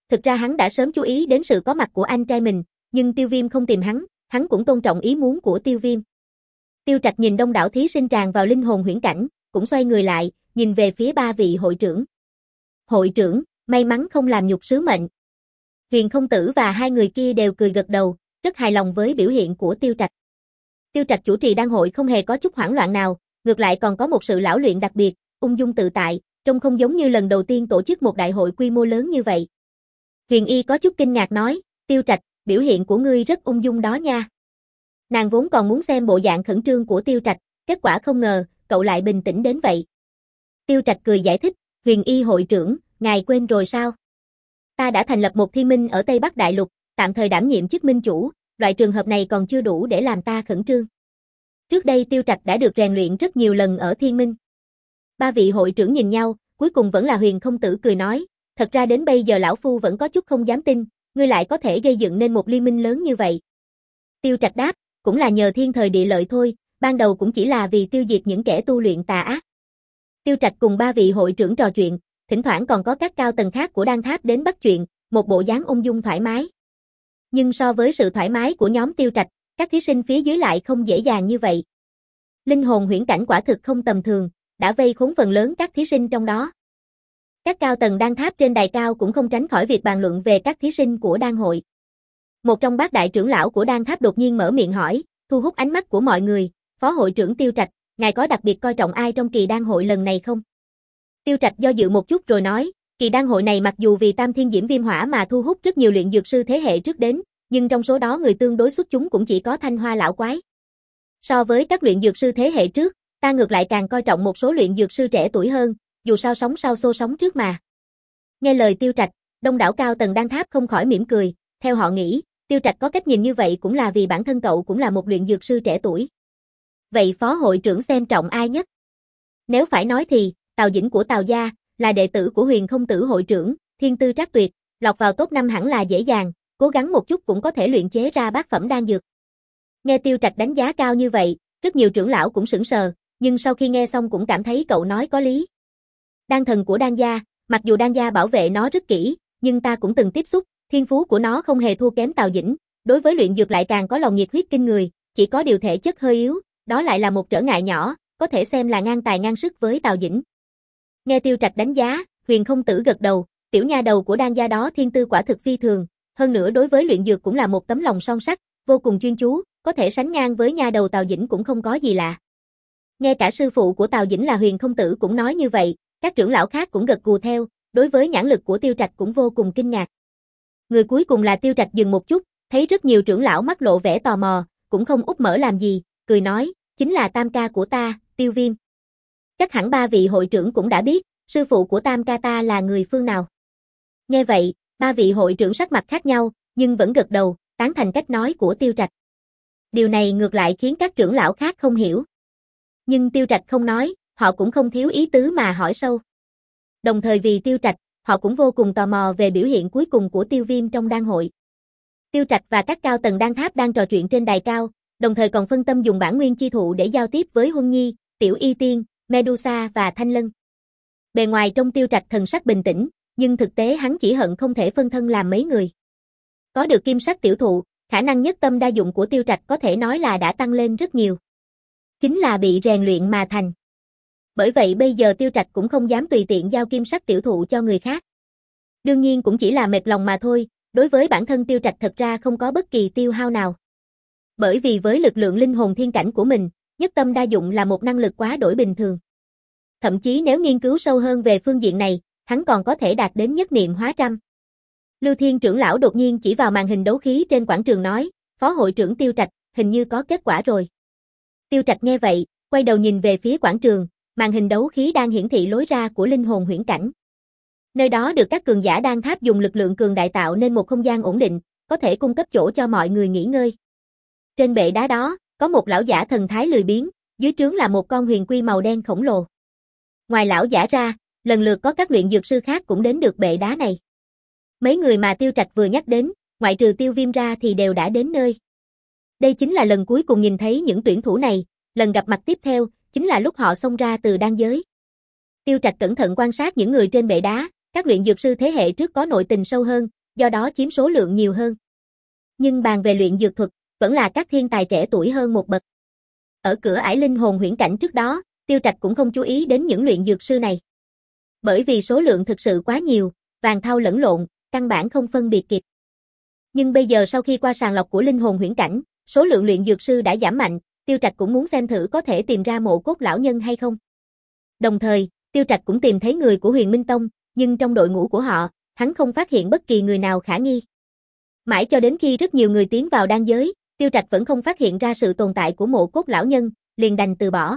Thực ra hắn đã sớm chú ý đến sự có mặt của anh trai mình, nhưng Tiêu Viêm không tìm hắn, hắn cũng tôn trọng ý muốn của Tiêu Viêm. Tiêu Trạch nhìn đông đảo thí sinh tràn vào linh hồn huyễn cảnh, cũng xoay người lại, nhìn về phía ba vị hội trưởng. Hội trưởng, may mắn không làm nhục sứ mệnh. Huyền Không Tử và hai người kia đều cười gật đầu, rất hài lòng với biểu hiện của Tiêu Trạch. Tiêu Trạch chủ trì đan hội không hề có chút hoảng loạn nào, ngược lại còn có một sự lão luyện đặc biệt, ung dung tự tại, trông không giống như lần đầu tiên tổ chức một đại hội quy mô lớn như vậy. Huyền Y có chút kinh ngạc nói, Tiêu Trạch, biểu hiện của ngươi rất ung dung đó nha. Nàng vốn còn muốn xem bộ dạng khẩn trương của Tiêu Trạch, kết quả không ngờ, cậu lại bình tĩnh đến vậy. Tiêu Trạch cười giải thích, Huyền Y hội trưởng, ngài quên rồi sao? Ta đã thành lập một thiên minh ở Tây Bắc Đại Lục, tạm thời đảm nhiệm chức minh chủ, loại trường hợp này còn chưa đủ để làm ta khẩn trương. Trước đây Tiêu Trạch đã được rèn luyện rất nhiều lần ở thiên minh. Ba vị hội trưởng nhìn nhau, cuối cùng vẫn là Huyền Không Tử cười nói, thật ra đến bây giờ lão phu vẫn có chút không dám tin, ngươi lại có thể gây dựng nên một liên minh lớn như vậy. Tiêu Trạch đáp, cũng là nhờ thiên thời địa lợi thôi, ban đầu cũng chỉ là vì tiêu diệt những kẻ tu luyện tà ác. Tiêu Trạch cùng ba vị hội trưởng trò chuyện, thỉnh thoảng còn có các cao tầng khác của đan tháp đến bắt chuyện, một bộ dáng ung dung thoải mái. Nhưng so với sự thoải mái của nhóm Tiêu Trạch, các thí sinh phía dưới lại không dễ dàng như vậy. Linh hồn huyễn cảnh quả thực không tầm thường, đã vây khốn phần lớn các thí sinh trong đó. Các cao tầng đan tháp trên đài cao cũng không tránh khỏi việc bàn luận về các thí sinh của đan hội. Một trong bát đại trưởng lão của đan tháp đột nhiên mở miệng hỏi, thu hút ánh mắt của mọi người, Phó hội trưởng Tiêu Trạch, ngài có đặc biệt coi trọng ai trong kỳ đan hội lần này không? Tiêu Trạch do dự một chút rồi nói, kỳ đan hội này mặc dù vì Tam Thiên Diễm Viêm Hỏa mà thu hút rất nhiều luyện dược sư thế hệ trước đến, nhưng trong số đó người tương đối xuất chúng cũng chỉ có Thanh Hoa lão quái. So với các luyện dược sư thế hệ trước, ta ngược lại càng coi trọng một số luyện dược sư trẻ tuổi hơn, dù sao sống sau xô sống trước mà. Nghe lời Tiêu Trạch, đông đảo cao tầng đan tháp không khỏi mỉm cười, theo họ nghĩ, Tiêu Trạch có cách nhìn như vậy cũng là vì bản thân cậu cũng là một luyện dược sư trẻ tuổi. Vậy Phó hội trưởng xem trọng ai nhất? Nếu phải nói thì, Tào Dĩnh của Tào gia, là đệ tử của Huyền Không Tử hội trưởng, thiên tư trắc tuyệt, lọt vào top năm hẳn là dễ dàng, cố gắng một chút cũng có thể luyện chế ra bát phẩm đan dược. Nghe Tiêu Trạch đánh giá cao như vậy, rất nhiều trưởng lão cũng sững sờ, nhưng sau khi nghe xong cũng cảm thấy cậu nói có lý. Đan thần của đan gia, mặc dù đan gia bảo vệ nó rất kỹ, nhưng ta cũng từng tiếp xúc, thiên phú của nó không hề thua kém Tào Dĩnh, đối với luyện dược lại càng có lòng nhiệt huyết kinh người, chỉ có điều thể chất hơi yếu, đó lại là một trở ngại nhỏ, có thể xem là ngang tài ngang sức với Tào Dĩnh. Nghe Tiêu Trạch đánh giá, Huyền Không Tử gật đầu, tiểu nha đầu của đan gia đó thiên tư quả thực phi thường, hơn nữa đối với luyện dược cũng là một tấm lòng son sắt, vô cùng chuyên chú, có thể sánh ngang với nha đầu Tào Dĩnh cũng không có gì lạ. Nghe cả sư phụ của Tào Dĩnh là Huyền Không Tử cũng nói như vậy, các trưởng lão khác cũng gật gù theo, đối với nhãn lực của Tiêu Trạch cũng vô cùng kinh ngạc. Người cuối cùng là Tiêu Trạch dừng một chút, thấy rất nhiều trưởng lão mắt lộ vẻ tò mò, cũng không úp mở làm gì, cười nói, chính là tam ca của ta, Tiêu Viêm. Chắc hẳn ba vị hội trưởng cũng đã biết, sư phụ của tam ca ta là người phương nào. Nghe vậy, ba vị hội trưởng sắc mặt khác nhau, nhưng vẫn gật đầu, tán thành cách nói của Tiêu Trạch. Điều này ngược lại khiến các trưởng lão khác không hiểu. Nhưng Tiêu Trạch không nói, họ cũng không thiếu ý tứ mà hỏi sâu. Đồng thời vì Tiêu Trạch, họ cũng vô cùng tò mò về biểu hiện cuối cùng của Tiêu Viêm trong đan hội. Tiêu Trạch và các cao tầng đan tháp đang trò chuyện trên đài cao, đồng thời còn phân tâm dùng bản nguyên chi thụ để giao tiếp với Huân Nhi, Tiểu Y Tiên, Medusa và Thanh Lân. Bề ngoài trong Tiêu Trạch thần sắc bình tĩnh, nhưng thực tế hắn chỉ hận không thể phân thân làm mấy người. Có được kim sắc tiểu thụ, khả năng nhất tâm đa dụng của Tiêu Trạch có thể nói là đã tăng lên rất nhiều. Chính là bị rèn luyện mà thành. Bởi vậy bây giờ Tiêu Trạch cũng không dám tùy tiện giao kim sắc tiểu thụ cho người khác. Đương nhiên cũng chỉ là mệt lòng mà thôi, đối với bản thân Tiêu Trạch thật ra không có bất kỳ tiêu hao nào. Bởi vì với lực lượng linh hồn thiên cảnh của mình, nhất tâm đa dụng là một năng lực quá đổi bình thường. Thậm chí nếu nghiên cứu sâu hơn về phương diện này, hắn còn có thể đạt đến nhất niệm hóa trăm. Lưu Thiên trưởng lão đột nhiên chỉ vào màn hình đấu khí trên quảng trường nói, Phó hội trưởng Tiêu Trạch, hình như có kết quả rồi. Tiêu Trạch nghe vậy, quay đầu nhìn về phía quảng trường, màn hình đấu khí đang hiển thị lối ra của linh hồn huyễn cảnh. Nơi đó được các cường giả đan tháp dùng lực lượng cường đại tạo nên một không gian ổn định, có thể cung cấp chỗ cho mọi người nghỉ ngơi. Trên bệ đá đó, có một lão giả thần thái lười biếng, dưới trướng là một con huyền quy màu đen khổng lồ. Ngoài lão giả ra, lần lượt có các luyện dược sư khác cũng đến được bệ đá này. Mấy người mà Tiêu Trạch vừa nhắc đến, ngoại trừ Tiêu Viêm ra thì đều đã đến nơi. Đây chính là lần cuối cùng nhìn thấy những tuyển thủ này, lần gặp mặt tiếp theo, chính là lúc họ xông ra từ đan giới. Tiêu Trạch cẩn thận quan sát những người trên bệ đá, các luyện dược sư thế hệ trước có nội tình sâu hơn, do đó chiếm số lượng nhiều hơn. Nhưng bàn về luyện dược thuật, vẫn là các thiên tài trẻ tuổi hơn một bậc. Ở cửa ải linh hồn huyễn cảnh trước đó, Tiêu Trạch cũng không chú ý đến những luyện dược sư này. Bởi vì số lượng thực sự quá nhiều, vàng thau lẫn lộn, căn bản không phân biệt kịp. Nhưng bây giờ sau khi qua sàng lọc của linh hồn huyễn cảnh, số lượng luyện dược sư đã giảm mạnh, Tiêu Trạch cũng muốn xem thử có thể tìm ra mộ cốt lão nhân hay không. Đồng thời, Tiêu Trạch cũng tìm thấy người của Huyền Minh Tông, nhưng trong đội ngũ của họ, hắn không phát hiện bất kỳ người nào khả nghi. Mãi cho đến khi rất nhiều người tiến vào đan giới, Tiêu Trạch vẫn không phát hiện ra sự tồn tại của mộ cốt lão nhân, liền đành từ bỏ.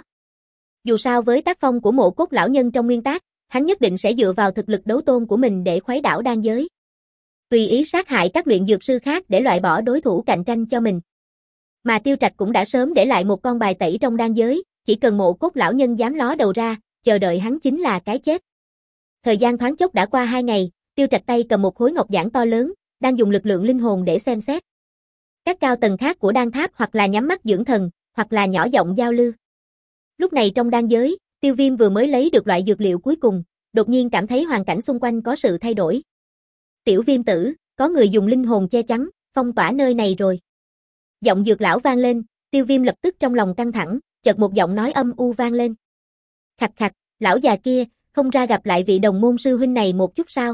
Dù sao với tác phong của mộ cốt lão nhân trong nguyên tác, hắn nhất định sẽ dựa vào thực lực đấu tôn của mình để khuấy đảo đan giới. Tùy ý sát hại các luyện dược sư khác để loại bỏ đối thủ cạnh tranh cho mình. Mà Tiêu Trạch cũng đã sớm để lại một con bài tẩy trong đan giới, chỉ cần mộ cốt lão nhân dám ló đầu ra, chờ đợi hắn chính là cái chết. Thời gian thoáng chốc đã qua hai ngày, Tiêu Trạch tay cầm một khối ngọc giản to lớn, đang dùng lực lượng linh hồn để xem xét. Các cao tầng khác của đan tháp hoặc là nhắm mắt dưỡng thần, hoặc là nhỏ giọng giao lưu. Lúc này trong đan giới, Tiêu Viêm vừa mới lấy được loại dược liệu cuối cùng, đột nhiên cảm thấy hoàn cảnh xung quanh có sự thay đổi. Tiểu Viêm tử, có người dùng linh hồn che chắn, phong tỏa nơi này rồi. Giọng dược lão vang lên, Tiêu Viêm lập tức trong lòng căng thẳng, chợt một giọng nói âm u vang lên. Khạch khạch, lão già kia, không ra gặp lại vị đồng môn sư huynh này một chút sao?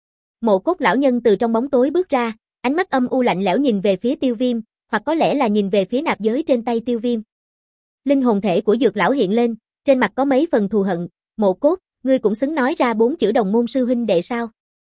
Mộ cốt lão nhân từ trong bóng tối bước ra, ánh mắt âm u lạnh lẽo nhìn về phía Tiêu Viêm, hoặc có lẽ là nhìn về phía nạp giới trên tay Tiêu Viêm. Linh hồn thể của dược lão hiện lên, trên mặt có mấy phần thù hận, Mộ cốt, ngươi cũng xứng nói ra bốn chữ đồng môn sư huynh đệ sao?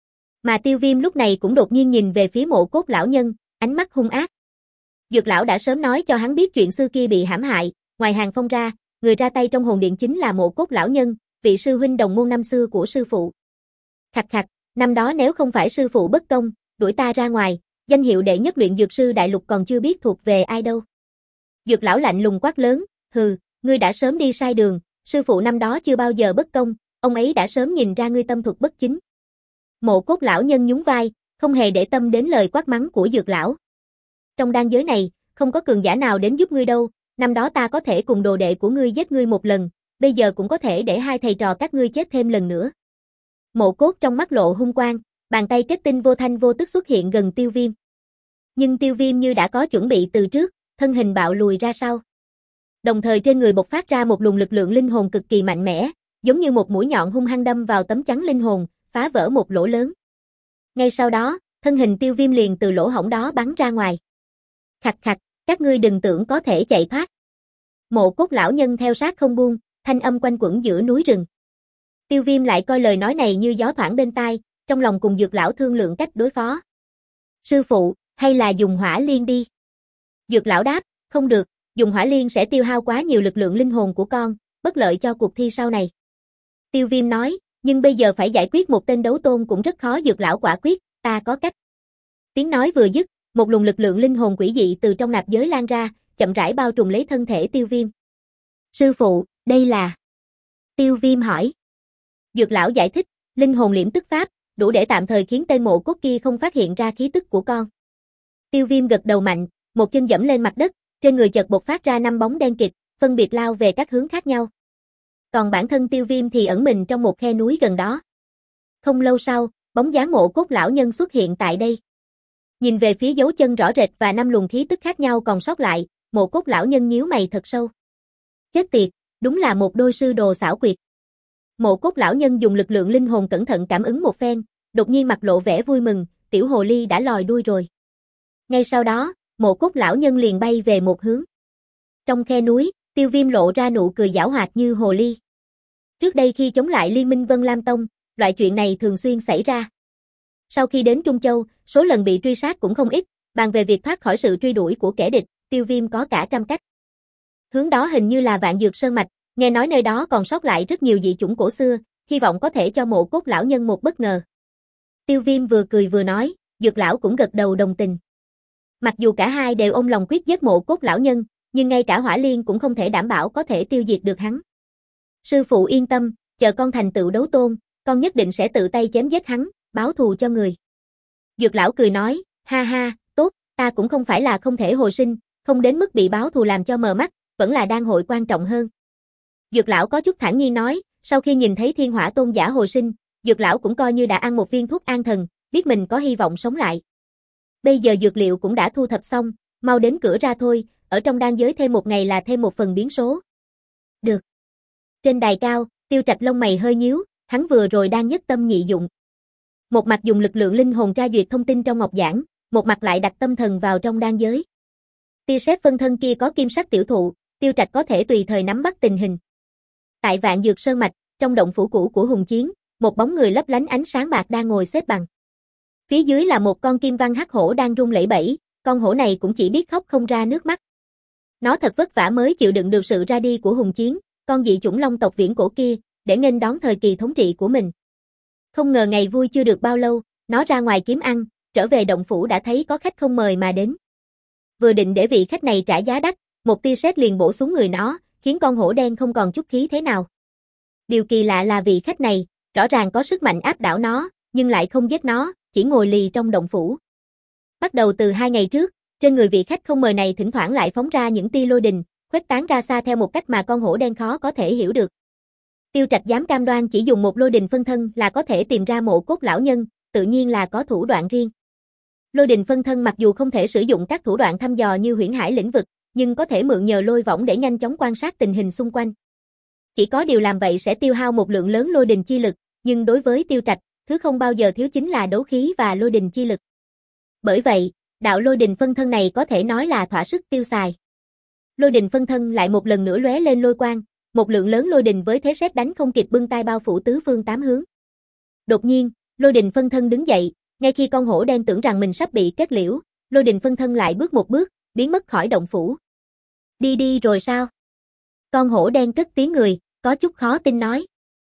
Mà Tiêu Viêm lúc này cũng đột nhiên nhìn về phía mộ cốt lão nhân, ánh mắt hung ác. Dược lão đã sớm nói cho hắn biết chuyện xưa kia bị hãm hại, ngoài Hàng Phong ra, người ra tay trong hồn điện chính là mộ cốt lão nhân, vị sư huynh đồng môn năm xưa của sư phụ. Khạch khạch, năm đó nếu không phải sư phụ bất công, đuổi ta ra ngoài, danh hiệu đệ nhất luyện dược sư đại lục còn chưa biết thuộc về ai đâu. Dược lão lạnh lùng quát lớn, hừ, ngươi đã sớm đi sai đường, sư phụ năm đó chưa bao giờ bất công, ông ấy đã sớm nhìn ra ngươi tâm thuật bất chính. Mộ cốt lão nhân nhún vai, không hề để tâm đến lời quát mắng của dược lão. Trong đan giới này, không có cường giả nào đến giúp ngươi đâu, năm đó ta có thể cùng đồ đệ của ngươi giết ngươi một lần, bây giờ cũng có thể để hai thầy trò các ngươi chết thêm lần nữa. Mộ cốt trong mắt lộ hung quang, bàn tay kết tinh vô thanh vô tức xuất hiện gần Tiêu Viêm. Nhưng Tiêu Viêm như đã có chuẩn bị từ trước, thân hình bạo lùi ra sau. Đồng thời trên người bộc phát ra một luồng lực lượng linh hồn cực kỳ mạnh mẽ, giống như một mũi nhọn hung hăng đâm vào tấm chắn linh hồn, phá vỡ một lỗ lớn. Ngay sau đó, thân hình Tiêu Viêm liền từ lỗ hổng đó bắn ra ngoài. Khạch khạch, các ngươi đừng tưởng có thể chạy thoát. Mộ cốt lão nhân theo sát không buông, thanh âm quanh quẩn giữa núi rừng. Tiêu Viêm lại coi lời nói này như gió thoảng bên tai, trong lòng cùng dược lão thương lượng cách đối phó. Sư phụ, hay là dùng hỏa liên đi? Dược lão đáp, không được, dùng hỏa liên sẽ tiêu hao quá nhiều lực lượng linh hồn của con, bất lợi cho cuộc thi sau này. Tiêu Viêm nói, nhưng bây giờ phải giải quyết một tên đấu tôn cũng rất khó. Dược lão quả quyết, ta có cách. Tiếng nói vừa dứt, một luồng lực lượng linh hồn quỷ dị từ trong nạp giới lan ra, chậm rãi bao trùm lấy thân thể Tiêu Viêm. Sư phụ, đây là... Tiêu Viêm hỏi. Dược lão giải thích, linh hồn liễm tức pháp, đủ để tạm thời khiến tên mộ cốt kia không phát hiện ra khí tức của con. Tiêu Viêm gật đầu mạnh, một chân dẫm lên mặt đất, trên người chợt bộc phát ra năm bóng đen kịt, phân biệt lao về các hướng khác nhau. Còn bản thân Tiêu Viêm thì ẩn mình trong một khe núi gần đó. Không lâu sau, bóng dáng mộ cốt lão nhân xuất hiện tại đây. Nhìn về phía dấu chân rõ rệt và năm luồng khí tức khác nhau còn sót lại, mộ cốt lão nhân nhíu mày thật sâu. Chết tiệt, đúng là một đôi sư đồ xảo quyệt. Mộ cốt lão nhân dùng lực lượng linh hồn cẩn thận cảm ứng một phen, đột nhiên mặt lộ vẻ vui mừng, tiểu hồ ly đã lòi đuôi rồi. Ngay sau đó, mộ cốt lão nhân liền bay về một hướng. Trong khe núi, Tiêu Viêm lộ ra nụ cười giảo hoạt như hồ ly. Trước đây khi chống lại Liên minh Vân Lam Tông, loại chuyện này thường xuyên xảy ra. Sau khi đến Trung Châu, số lần bị truy sát cũng không ít, bàn về việc thoát khỏi sự truy đuổi của kẻ địch, Tiêu Viêm có cả trăm cách. Hướng đó hình như là Vạn Dược Sơn Mạch, nghe nói nơi đó còn sót lại rất nhiều dị chủng cổ xưa, hy vọng có thể cho mộ cốt lão nhân một bất ngờ. Tiêu Viêm vừa cười vừa nói, Dược lão cũng gật đầu đồng tình. Mặc dù cả hai đều ôm lòng quyết giết mộ cốt lão nhân, nhưng ngay cả hỏa liên cũng không thể đảm bảo có thể tiêu diệt được hắn. Sư phụ yên tâm, chờ con thành tựu đấu tôn, con nhất định sẽ tự tay chém giết hắn, báo thù cho người. Dược lão cười nói, ha ha, tốt, ta cũng không phải là không thể hồi sinh, không đến mức bị báo thù làm cho mờ mắt, vẫn là đan hội quan trọng hơn. Dược lão có chút thản nhiên nói, sau khi nhìn thấy thiên hỏa tôn giả hồi sinh, dược lão cũng coi như đã ăn một viên thuốc an thần, biết mình có hy vọng sống lại. Bây giờ dược liệu cũng đã thu thập xong, mau đến cửa ra thôi, ở trong đan giới thêm một ngày là thêm một phần biến số. Được. Trên đài cao, Tiêu Trạch lông mày hơi nhíu, hắn vừa rồi đang nhất tâm nhị dụng. Một mặt dùng lực lượng linh hồn tra duyệt thông tin trong ngọc giản, một mặt lại đặt tâm thần vào trong đan giới. Tia sét phân thân kia có kim sắc tiểu thụ, Tiêu Trạch có thể tùy thời nắm bắt tình hình. Tại Vạn Dược Sơn mạch, trong động phủ cũ của Hùng Chiến, một bóng người lấp lánh ánh sáng bạc đang ngồi xếp bằng. Phía dưới là một con kim văn hắc hổ đang run lẩy bẩy, con hổ này cũng chỉ biết khóc không ra nước mắt. Nó thật vất vả mới chịu đựng được sự ra đi của Hùng Chiến, con dị chủng long tộc viễn cổ kia, để nghênh đón thời kỳ thống trị của mình. Không ngờ ngày vui chưa được bao lâu, nó ra ngoài kiếm ăn, trở về động phủ đã thấy có khách không mời mà đến. Vừa định để vị khách này trả giá đắt, một tia sét liền bổ xuống người nó, khiến con hổ đen không còn chút khí thế nào. Điều kỳ lạ là vị khách này, rõ ràng có sức mạnh áp đảo nó, nhưng lại không giết nó, chỉ ngồi lì trong động phủ. Bắt đầu từ hai ngày trước, trên người vị khách không mời này thỉnh thoảng lại phóng ra những tia lôi đình, khuếch tán ra xa theo một cách mà con hổ đen khó có thể hiểu được. Tiêu Trạch dám cam đoan chỉ dùng một lôi đình phân thân là có thể tìm ra mộ cốt lão nhân, tự nhiên là có thủ đoạn riêng. Lôi đình phân thân mặc dù không thể sử dụng các thủ đoạn thăm dò như huyễn hải lĩnh vực, nhưng có thể mượn nhờ lôi võng để nhanh chóng quan sát tình hình xung quanh. Chỉ có điều làm vậy sẽ tiêu hao một lượng lớn lôi đình chi lực, nhưng đối với Tiêu Trạch, thứ không bao giờ thiếu chính là đấu khí và lôi đình chi lực. Bởi vậy, đạo lôi đình phân thân này có thể nói là thỏa sức tiêu xài. Lôi đình phân thân lại một lần nữa lóe lên lôi quang, một lượng lớn lôi đình với thế sét đánh không kịp bưng tay bao phủ tứ phương tám hướng. Đột nhiên, lôi đình phân thân đứng dậy, ngay khi con hổ đen tưởng rằng mình sắp bị kết liễu, lôi đình phân thân lại bước một bước, biến mất khỏi động phủ. Đi đi rồi sao? Con hổ đen cất tiếng người, có chút khó tin nói.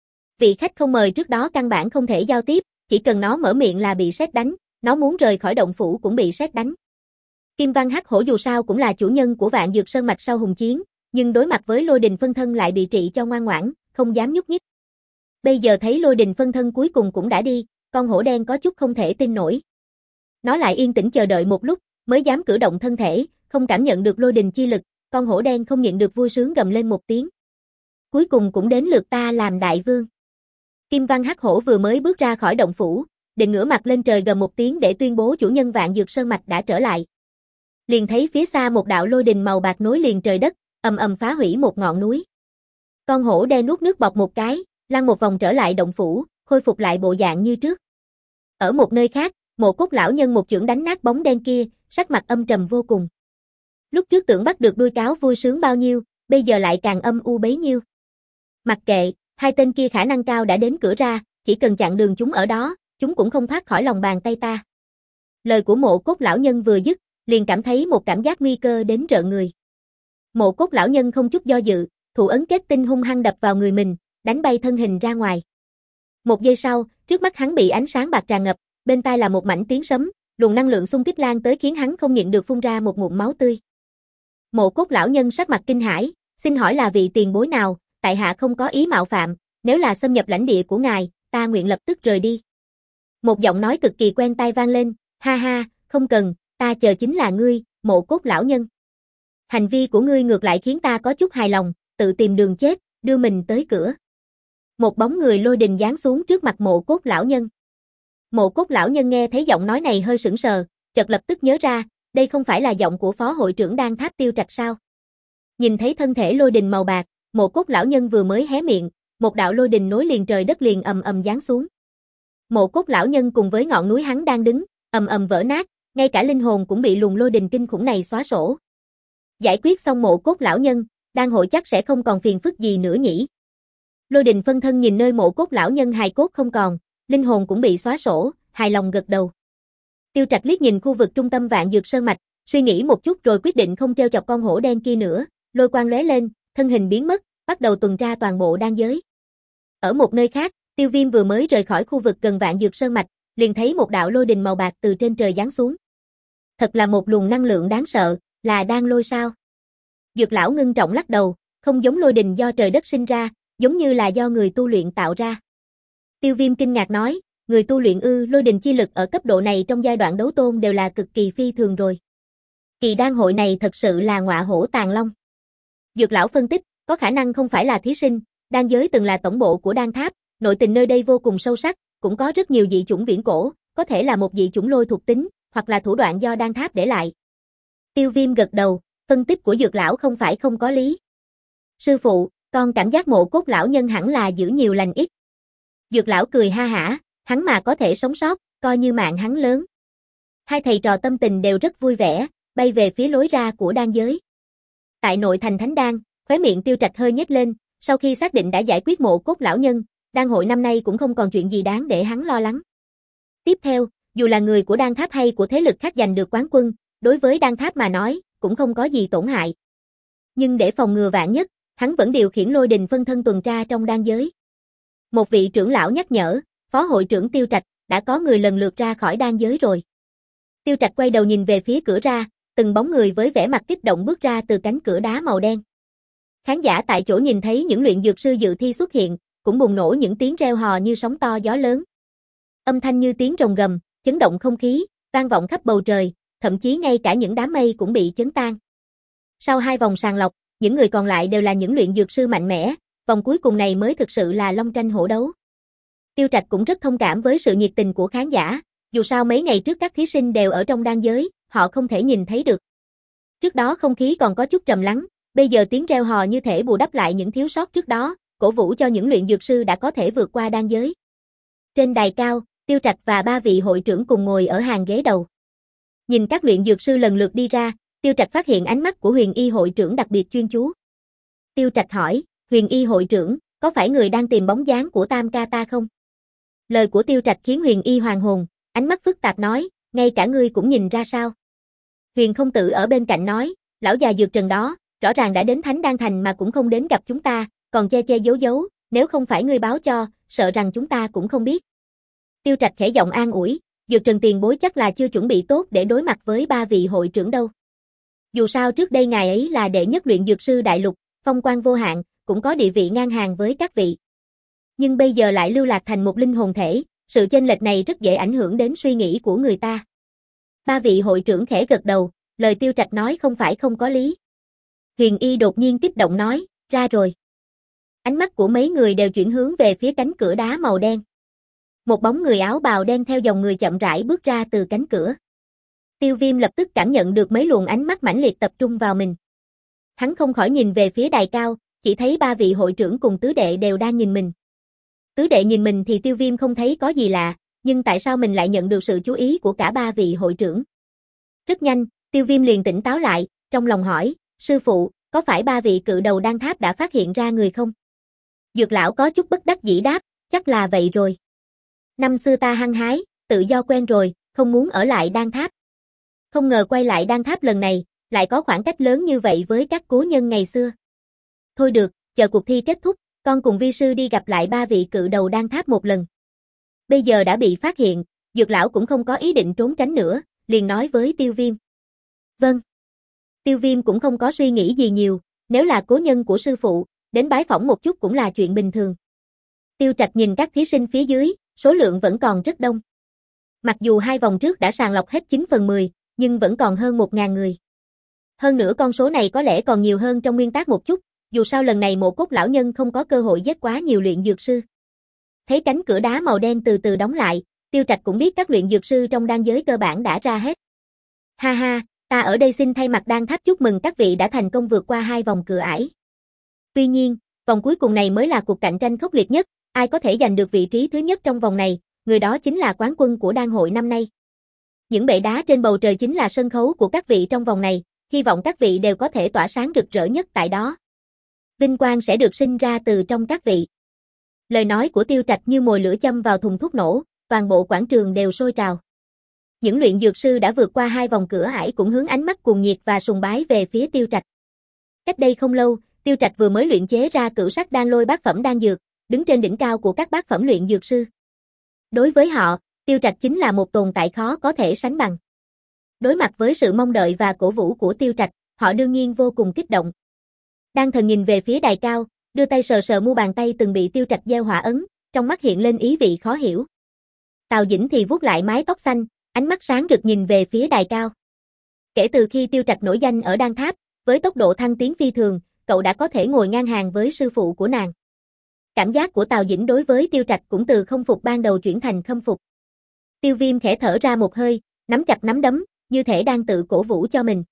Vị khách không mời trước đó căn bản không thể giao tiếp, chỉ cần nó mở miệng là bị sét đánh, nó muốn rời khỏi động phủ cũng bị sét đánh. Kim Văn Hắc Hổ dù sao cũng là chủ nhân của Vạn Dược Sơn mạch sau Hùng Chiến, nhưng đối mặt với lôi đình phân thân lại bị trị cho ngoan ngoãn, không dám nhúc nhích. Bây giờ thấy lôi đình phân thân cuối cùng cũng đã đi, con hổ đen có chút không thể tin nổi. Nó lại yên tĩnh chờ đợi một lúc, mới dám cử động thân thể, không cảm nhận được lôi đình chi lực, con hổ đen không nhịn được vui sướng gầm lên một tiếng. Cuối cùng cũng đến lượt ta làm đại vương. Kim Văn Hắc Hổ vừa mới bước ra khỏi động phủ, định ngửa mặt lên trời gầm một tiếng để tuyên bố chủ nhân Vạn Dược Sơn mạch đã trở lại. Liền thấy phía xa một đạo lôi đình màu bạc nối liền trời đất, ầm ầm phá hủy một ngọn núi. Con hổ đen nuốt nước bọt một cái, lăn một vòng trở lại động phủ, khôi phục lại bộ dạng như trước. Ở một nơi khác, Mộ Cốt lão nhân một chưởng đánh nát bóng đen kia, sắc mặt âm trầm vô cùng. Lúc trước tưởng bắt được đuôi cáo vui sướng bao nhiêu, bây giờ lại càng âm u bấy nhiêu. Mặc kệ, hai tên kia khả năng cao đã đến cửa ra, chỉ cần chặn đường chúng ở đó, chúng cũng không thoát khỏi lòng bàn tay ta. Lời của Mộ Cốt lão nhân vừa dứt, liền cảm thấy một cảm giác nguy cơ đến rợn người. Mộ Cốt lão nhân không chút do dự, thủ ấn kết tinh hung hăng đập vào người mình, đánh bay thân hình ra ngoài. Một giây sau, trước mắt hắn bị ánh sáng bạc tràn ngập, bên tai là một mảnh tiếng sấm, luồng năng lượng xung kích lan tới khiến hắn không nhịn được phun ra một ngụm máu tươi. Mộ Cốt lão nhân sắc mặt kinh hãi, xin hỏi là vị tiền bối nào, tại hạ không có ý mạo phạm, nếu là xâm nhập lãnh địa của ngài, ta nguyện lập tức rời đi. Một giọng nói cực kỳ quen tai vang lên, ha ha, không cần, ta chờ chính là ngươi, Mộ Cốt lão nhân. Hành vi của ngươi ngược lại khiến ta có chút hài lòng, tự tìm đường chết, đưa mình tới cửa. Một bóng người lôi đình giáng xuống trước mặt Mộ Cốt lão nhân. Mộ Cốt lão nhân nghe thấy giọng nói này hơi sững sờ, chợt lập tức nhớ ra, đây không phải là giọng của phó hội trưởng Đan Tháp Tiêu Trạch sao? Nhìn thấy thân thể lôi đình màu bạc, Mộ Cốt lão nhân vừa mới hé miệng, một đạo lôi đình nối liền trời đất liền ầm ầm giáng xuống. Mộ Cốt lão nhân cùng với ngọn núi hắn đang đứng, ầm ầm vỡ nát, ngay cả linh hồn cũng bị luồng lôi đình kinh khủng này xóa sổ. Giải quyết xong Mộ Cốt lão nhân, Đan hội chắc sẽ không còn phiền phức gì nữa nhỉ? Lôi đình phân thân nhìn nơi Mộ Cốt lão nhân hài cốt không còn, linh hồn cũng bị xóa sổ, hài lòng gật đầu. Tiêu Trạch liếc nhìn khu vực trung tâm Vạn Dược Sơn mạch, suy nghĩ một chút rồi quyết định không trêu chọc con hổ đen kia nữa, lôi quang lóe lên, thân hình biến mất, bắt đầu tuần tra toàn bộ đan giới. Ở một nơi khác, Tiêu Viêm vừa mới rời khỏi khu vực gần Vạn Dược Sơn mạch, liền thấy một đạo lôi đình màu bạc từ trên trời giáng xuống. Thật là một luồng năng lượng đáng sợ, là đan lôi sao? Dược lão ngưng trọng lắc đầu, không giống lôi đình do trời đất sinh ra, giống như là do người tu luyện tạo ra. Tiêu Viêm kinh ngạc nói, người tu luyện ư? Lôi đình chi lực ở cấp độ này trong giai đoạn đấu tôn đều là cực kỳ phi thường rồi. Kỳ đan hội này thật sự là ngọa hổ tàng long. Dược lão phân tích, có khả năng không phải là thí sinh, đan giới từng là tổng bộ của đan tháp, nội tình nơi đây vô cùng sâu sắc, cũng có rất nhiều dị chủng viễn cổ, có thể là một dị chủng lôi thuộc tính, hoặc là thủ đoạn do đan tháp để lại. Tiêu Viêm gật đầu, phân tích của Dược lão không phải không có lý. Sư phụ, con cảm giác Mộ Cốt lão nhân hẳn là giữ nhiều lành ít. Dược lão cười ha hả, hắn mà có thể sống sót, coi như mạng hắn lớn. Hai thầy trò tâm tình đều rất vui vẻ, bay về phía lối ra của đan giới. Tại nội thành Thánh Đan, khóe miệng Tiêu Trạch hơi nhếch lên, sau khi xác định đã giải quyết Mộ Cốt lão nhân, đan hội năm nay cũng không còn chuyện gì đáng để hắn lo lắng. Tiếp theo, dù là người của đan tháp hay của thế lực khác giành được quán quân, đối với đan tháp mà nói, cũng không có gì tổn hại. Nhưng để phòng ngừa vạn nhất, hắn vẫn điều khiển lôi đình phân thân tuần tra trong đan giới. Một vị trưởng lão nhắc nhở, phó hội trưởng Tiêu Trạch, đã có người lần lượt ra khỏi đan giới rồi. Tiêu Trạch quay đầu nhìn về phía cửa ra, từng bóng người với vẻ mặt kích động bước ra từ cánh cửa đá màu đen. Khán giả tại chỗ nhìn thấy những luyện dược sư dự thi xuất hiện, cũng bùng nổ những tiếng reo hò như sóng to gió lớn. Âm thanh như tiếng rồng gầm, chấn động không khí, vang vọng khắp bầu trời, thậm chí ngay cả những đám mây cũng bị chấn tan. Sau hai vòng sàng lọc, những người còn lại đều là những luyện dược sư mạnh mẽ, vòng cuối cùng này mới thực sự là long tranh hổ đấu. Tiêu Trạch cũng rất thông cảm với sự nhiệt tình của khán giả, dù sao mấy ngày trước các thí sinh đều ở trong đan giới, họ không thể nhìn thấy được. Trước đó không khí còn có chút trầm lắng, bây giờ tiếng reo hò như thể bù đắp lại những thiếu sót trước đó, cổ vũ cho những luyện dược sư đã có thể vượt qua đan giới. Trên đài cao, Tiêu Trạch và ba vị hội trưởng cùng ngồi ở hàng ghế đầu. Nhìn các luyện dược sư lần lượt đi ra, Tiêu Trạch phát hiện ánh mắt của Huyền Y hội trưởng đặc biệt chuyên chú. Tiêu Trạch hỏi, Huyền Y hội trưởng, có phải người đang tìm bóng dáng của Tam ca ta không? Lời của Tiêu Trạch khiến Huyền Y hoàn hồn, ánh mắt phức tạp nói, ngay cả ngươi cũng nhìn ra sao? Huyền Không Tử ở bên cạnh nói, lão già dược trần đó, rõ ràng đã đến Thánh Đan Thành mà cũng không đến gặp chúng ta, còn che che giấu giấu, nếu không phải ngươi báo cho, sợ rằng chúng ta cũng không biết. Tiêu Trạch khẽ giọng an ủi, dược trần tiền bối chắc là chưa chuẩn bị tốt để đối mặt với ba vị hội trưởng đâu. Dù sao trước đây ngài ấy là đệ nhất luyện dược sư đại lục, phong quang vô hạn, cũng có địa vị ngang hàng với các vị. Nhưng bây giờ lại lưu lạc thành một linh hồn thể, sự chênh lệch này rất dễ ảnh hưởng đến suy nghĩ của người ta. Ba vị hội trưởng khẽ gật đầu, lời Tiêu Trạch nói không phải không có lý. Huyền Y đột nhiên kích động nói, ra rồi. Ánh mắt của mấy người đều chuyển hướng về phía cánh cửa đá màu đen. Một bóng người áo bào đen theo dòng người chậm rãi bước ra từ cánh cửa. Tiêu Viêm lập tức cảm nhận được mấy luồng ánh mắt mãnh liệt tập trung vào mình. Hắn không khỏi nhìn về phía đài cao, chỉ thấy ba vị hội trưởng cùng tứ đệ đều đang nhìn mình. Tứ đệ nhìn mình thì Tiêu Viêm không thấy có gì lạ, nhưng tại sao mình lại nhận được sự chú ý của cả ba vị hội trưởng? Rất nhanh, Tiêu Viêm liền tỉnh táo lại, trong lòng hỏi, sư phụ, có phải ba vị cự đầu đan tháp đã phát hiện ra người không? Dược lão có chút bất đắc dĩ đáp, chắc là vậy rồi. Năm xưa ta hăng hái, tự do quen rồi, không muốn ở lại đan tháp. Không ngờ quay lại đan tháp lần này, lại có khoảng cách lớn như vậy với các cố nhân ngày xưa. Thôi được, chờ cuộc thi kết thúc, con cùng vi sư đi gặp lại ba vị cự đầu đan tháp một lần. Bây giờ đã bị phát hiện, Dược lão cũng không có ý định trốn tránh nữa, liền nói với Tiêu Viêm. Vâng. Tiêu Viêm cũng không có suy nghĩ gì nhiều, nếu là cố nhân của sư phụ, đến bái phỏng một chút cũng là chuyện bình thường. Tiêu Trạch nhìn các thí sinh phía dưới, số lượng vẫn còn rất đông. Mặc dù hai vòng trước đã sàng lọc hết chín phần mười, nhưng vẫn còn hơn một nghìn người. Hơn nữa con số này có lẽ còn nhiều hơn trong nguyên tắc một chút, dù sao lần này Mộ Cốt lão nhân không có cơ hội giết quá nhiều luyện dược sư. Thấy cánh cửa đá màu đen từ từ đóng lại, Tiêu Trạch cũng biết các luyện dược sư trong đan giới cơ bản đã ra hết. Ha ha, ta ở đây xin thay mặt đan tháp chúc mừng các vị đã thành công vượt qua hai vòng cửa ải. Tuy nhiên, vòng cuối cùng này mới là cuộc cạnh tranh khốc liệt nhất, ai có thể giành được vị trí thứ nhất trong vòng này, người đó chính là quán quân của đan hội năm nay. Những bệ đá trên bầu trời chính là sân khấu của các vị trong vòng này, hy vọng các vị đều có thể tỏa sáng rực rỡ nhất tại đó. Vinh quang sẽ được sinh ra từ trong các vị. Lời nói của Tiêu Trạch như mồi lửa châm vào thùng thuốc nổ, toàn bộ quảng trường đều sôi trào. Những luyện dược sư đã vượt qua hai vòng cửa ải cũng hướng ánh mắt cuồng nhiệt và sùng bái về phía Tiêu Trạch. Cách đây không lâu, Tiêu Trạch vừa mới luyện chế ra cửu sắc đan lôi bát phẩm đan dược, đứng trên đỉnh cao của các bát phẩm luyện dược sư. Đối với họ, Tiêu Trạch chính là một tồn tại khó có thể sánh bằng. Đối mặt với sự mong đợi và cổ vũ của Tiêu Trạch, họ đương nhiên vô cùng kích động. Đan Thần nhìn về phía đài cao, đưa tay sờ sờ mu bàn tay từng bị Tiêu Trạch gieo hỏa ấn, trong mắt hiện lên ý vị khó hiểu. Tào Dĩnh thì vuốt lại mái tóc xanh, ánh mắt sáng rực nhìn về phía đài cao. Kể từ khi Tiêu Trạch nổi danh ở đan tháp, với tốc độ thăng tiến phi thường, cậu đã có thể ngồi ngang hàng với sư phụ của nàng. Cảm giác của Tào Dĩnh đối với Tiêu Trạch cũng từ không phục ban đầu chuyển thành khâm phục. Tiêu Viêm khẽ thở ra một hơi, nắm chặt nắm đấm, như thể đang tự cổ vũ cho mình.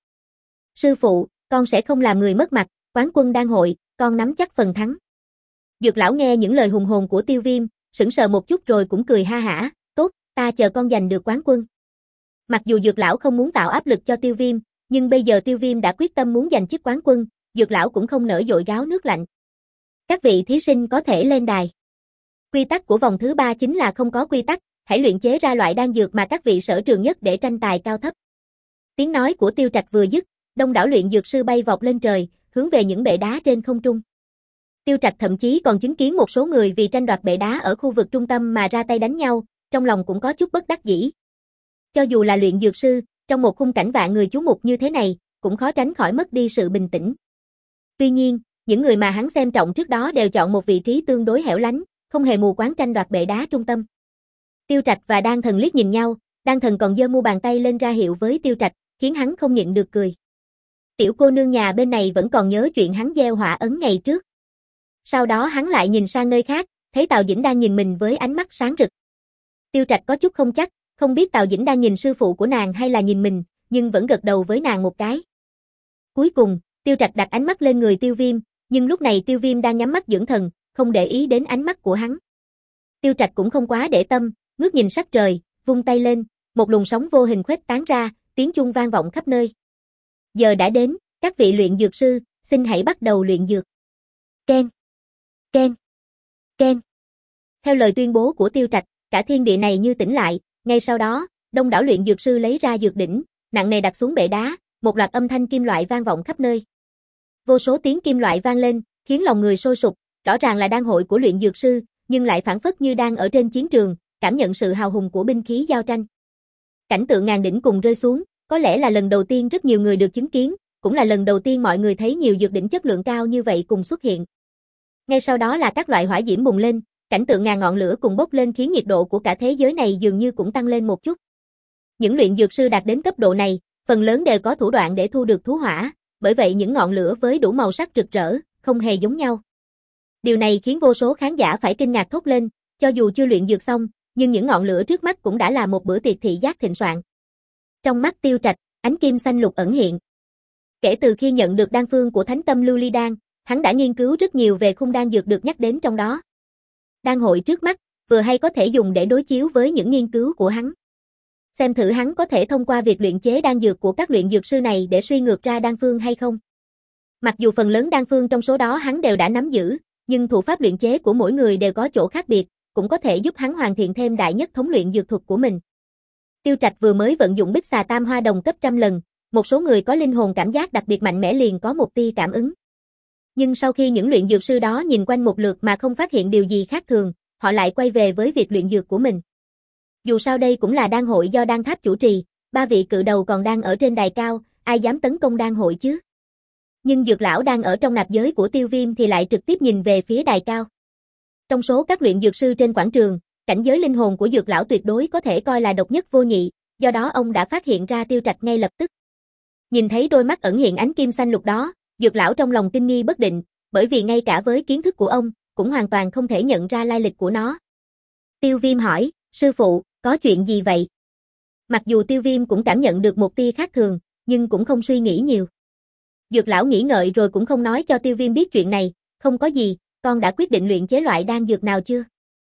Sư phụ, con sẽ không làm người mất mặt, quán quân đan hội, con nắm chắc phần thắng. Dược lão nghe những lời hùng hồn của Tiêu Viêm, sững sờ một chút rồi cũng cười ha hả, tốt, ta chờ con giành được quán quân. Mặc dù Dược lão không muốn tạo áp lực cho Tiêu Viêm, nhưng bây giờ Tiêu Viêm đã quyết tâm muốn giành chức quán quân, Dược lão cũng không nỡ dội gáo nước lạnh. Các vị thí sinh có thể lên đài. Quy tắc của vòng thứ ba chính là không có quy tắc, hãy luyện chế ra loại đan dược mà các vị sở trường nhất để tranh tài cao thấp. Tiếng nói của Tiêu Trạch vừa dứt, đông đảo luyện dược sư bay vọt lên trời, hướng về những bệ đá trên không trung. Tiêu Trạch thậm chí còn chứng kiến một số người vì tranh đoạt bệ đá ở khu vực trung tâm mà ra tay đánh nhau, trong lòng cũng có chút bất đắc dĩ. Cho dù là luyện dược sư, trong một khung cảnh vạn người chú mục như thế này, cũng khó tránh khỏi mất đi sự bình tĩnh. Tuy nhiên, những người mà hắn xem trọng trước đó đều chọn một vị trí tương đối hẻo lánh, không hề mù quáng tranh đoạt bệ đá trung tâm. Tiêu Trạch và Đan Thần liếc nhìn nhau, Đan Thần còn giơ mu bàn tay lên ra hiệu với Tiêu Trạch, khiến hắn không nhịn được cười. Tiểu cô nương nhà bên này vẫn còn nhớ chuyện hắn gieo họa ấn ngày trước. Sau đó hắn lại nhìn sang nơi khác, thấy Tào Dĩnh đang nhìn mình với ánh mắt sáng rực. Tiêu Trạch có chút không chắc, không biết Tào Dĩnh đang nhìn sư phụ của nàng hay là nhìn mình, nhưng vẫn gật đầu với nàng một cái. Cuối cùng, Tiêu Trạch đặt ánh mắt lên người Tiêu Viêm, nhưng lúc này Tiêu Viêm đang nhắm mắt dưỡng thần, không để ý đến ánh mắt của hắn. Tiêu Trạch cũng không quá để tâm, ngước nhìn sắc trời, vung tay lên, một luồng sóng vô hình khuếch tán ra, tiếng chuông vang vọng khắp nơi. Giờ đã đến, các vị luyện dược sư, xin hãy bắt đầu luyện dược. Ken, ken, ken. Theo lời tuyên bố của Tiêu Trạch, cả thiên địa này như tỉnh lại, ngay sau đó, đông đảo luyện dược sư lấy ra dược đỉnh, nặng nề đặt xuống bệ đá, một loạt âm thanh kim loại vang vọng khắp nơi. Vô số tiếng kim loại vang lên, khiến lòng người sôi sục, rõ ràng là đan hội của luyện dược sư, nhưng lại phản phất như đang ở trên chiến trường, cảm nhận sự hào hùng của binh khí giao tranh. Cảnh tượng ngàn đỉnh cùng rơi xuống, có lẽ là lần đầu tiên rất nhiều người được chứng kiến, cũng là lần đầu tiên mọi người thấy nhiều dược đỉnh chất lượng cao như vậy cùng xuất hiện. Ngay sau đó là các loại hỏa diễm bùng lên, cảnh tượng ngàn ngọn lửa cùng bốc lên khiến nhiệt độ của cả thế giới này dường như cũng tăng lên một chút. Những luyện dược sư đạt đến cấp độ này, phần lớn đều có thủ đoạn để thu được thú hỏa, bởi vậy những ngọn lửa với đủ màu sắc rực rỡ, không hề giống nhau. Điều này khiến vô số khán giả phải kinh ngạc thốt lên, cho dù chưa luyện dược xong, nhưng những ngọn lửa trước mắt cũng đã là một bữa tiệc thị giác thịnh soạn. Trong mắt Tiêu Trạch, ánh kim xanh lục ẩn hiện. Kể từ khi nhận được đan phương của Thánh Tâm Lưu Ly Đan, hắn đã nghiên cứu rất nhiều về khung đan dược được nhắc đến trong đó. Đan hội trước mắt, vừa hay có thể dùng để đối chiếu với những nghiên cứu của hắn. Xem thử hắn có thể thông qua việc luyện chế đan dược của các luyện dược sư này để suy ngược ra đan phương hay không. Mặc dù phần lớn đan phương trong số đó hắn đều đã nắm giữ, nhưng thủ pháp luyện chế của mỗi người đều có chỗ khác biệt, cũng có thể giúp hắn hoàn thiện thêm đại nhất thống luyện dược thuật của mình. Tiêu Trạch vừa mới vận dụng Bích Xà Tam Hoa Đồng cấp trăm lần, một số người có linh hồn cảm giác đặc biệt mạnh mẽ liền có một tia cảm ứng. Nhưng sau khi những luyện dược sư đó nhìn quanh một lượt mà không phát hiện điều gì khác thường, họ lại quay về với việc luyện dược của mình. Dù sao đây cũng là đan hội do đan tháp chủ trì, ba vị cự đầu còn đang ở trên đài cao, ai dám tấn công đan hội chứ? Nhưng Dược lão đang ở trong nạp giới của Tiêu Viêm thì lại trực tiếp nhìn về phía đài cao. Trong số các luyện dược sư trên quảng trường, cảnh giới linh hồn của Dược lão tuyệt đối có thể coi là độc nhất vô nhị, do đó ông đã phát hiện ra Tiêu Trạch ngay lập tức. Nhìn thấy đôi mắt ẩn hiện ánh kim xanh lục đó, Dược lão trong lòng kinh nghi bất định, bởi vì ngay cả với kiến thức của ông, cũng hoàn toàn không thể nhận ra lai lịch của nó. Tiêu Viêm hỏi, sư phụ, có chuyện gì vậy? Mặc dù Tiêu Viêm cũng cảm nhận được một tia khác thường, nhưng cũng không suy nghĩ nhiều. Dược lão nghĩ ngợi rồi cũng không nói cho Tiêu Viêm biết chuyện này, không có gì, con đã quyết định luyện chế loại đan dược nào chưa?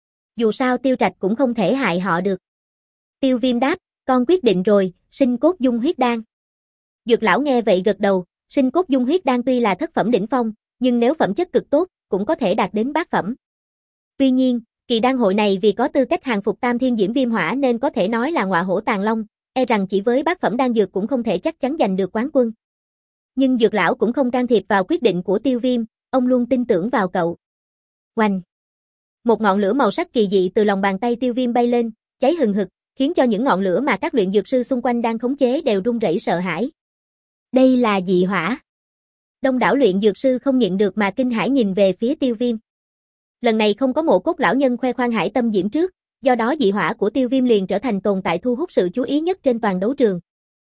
Dù sao Tiêu Trạch cũng không thể hại họ được. Tiêu Viêm đáp, con quyết định rồi, sinh cốt dung huyết đan. Dược lão nghe vậy gật đầu, sinh cốt dung huyết đan tuy là thất phẩm đỉnh phong, nhưng nếu phẩm chất cực tốt, cũng có thể đạt đến bát phẩm. Tuy nhiên, kỳ đan hội này vì có tư cách hàng phục tam thiên diễm viêm hỏa nên có thể nói là ngọa hổ tàng long, e rằng chỉ với bát phẩm đan dược cũng không thể chắc chắn giành được quán quân. Nhưng Dược lão cũng không can thiệp vào quyết định của Tiêu Viêm, ông luôn tin tưởng vào cậu. Oanh! Một ngọn lửa màu sắc kỳ dị từ lòng bàn tay Tiêu Viêm bay lên, cháy hừng hực, khiến cho những ngọn lửa mà các luyện dược sư xung quanh đang khống chế đều run rẩy sợ hãi. Đây là dị hỏa. Đông đảo luyện dược sư không nhịn được mà kinh hãi nhìn về phía Tiêu Viêm. Lần này không có Mộ Cốt lão nhân khoe khoang hải tâm diễm trước, do đó dị hỏa của Tiêu Viêm liền trở thành tồn tại thu hút sự chú ý nhất trên toàn đấu trường.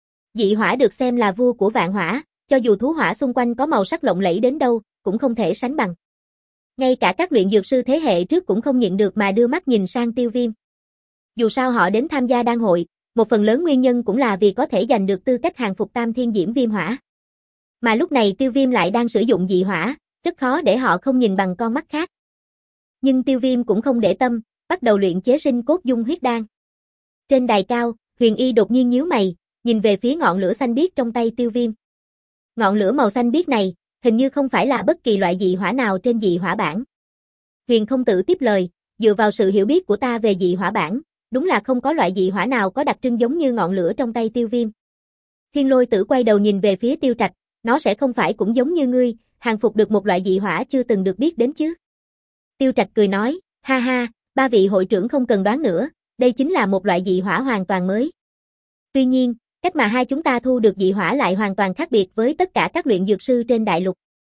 Dị hỏa được xem là vua của vạn hỏa, cho dù thú hỏa xung quanh có màu sắc lộng lẫy đến đâu, cũng không thể sánh bằng. Ngay cả các luyện dược sư thế hệ trước cũng không nhịn được mà đưa mắt nhìn sang Tiêu Viêm. Dù sao họ đến tham gia đan hội, một phần lớn nguyên nhân cũng là vì có thể giành được tư cách hàng phục Tam Thiên Diễm Viêm Hỏa. Mà lúc này Tiêu Viêm lại đang sử dụng dị hỏa, rất khó để họ không nhìn bằng con mắt khác. Nhưng Tiêu Viêm cũng không để tâm, bắt đầu luyện chế sinh cốt dung huyết đan. Trên đài cao, Huyền Y đột nhiên nhíu mày, nhìn về phía ngọn lửa xanh biếc trong tay Tiêu Viêm. Ngọn lửa màu xanh biếc này, hình như không phải là bất kỳ loại dị hỏa nào trên dị hỏa bảng. Huyền Không Tử tiếp lời, dựa vào sự hiểu biết của ta về dị hỏa bảng, đúng là không có loại dị hỏa nào có đặc trưng giống như ngọn lửa trong tay Tiêu Viêm. Thiên Lôi Tử quay đầu nhìn về phía Tiêu Trạch, nó sẽ không phải cũng giống như ngươi, hàng phục được một loại dị hỏa chưa từng được biết đến chứ. Tiêu Trạch cười nói, ha ha, ba vị hội trưởng không cần đoán nữa, đây chính là một loại dị hỏa hoàn toàn mới. Tuy nhiên, cách mà hai chúng ta thu được dị hỏa lại hoàn toàn khác biệt với tất cả các luyện dược sư trên đại lục.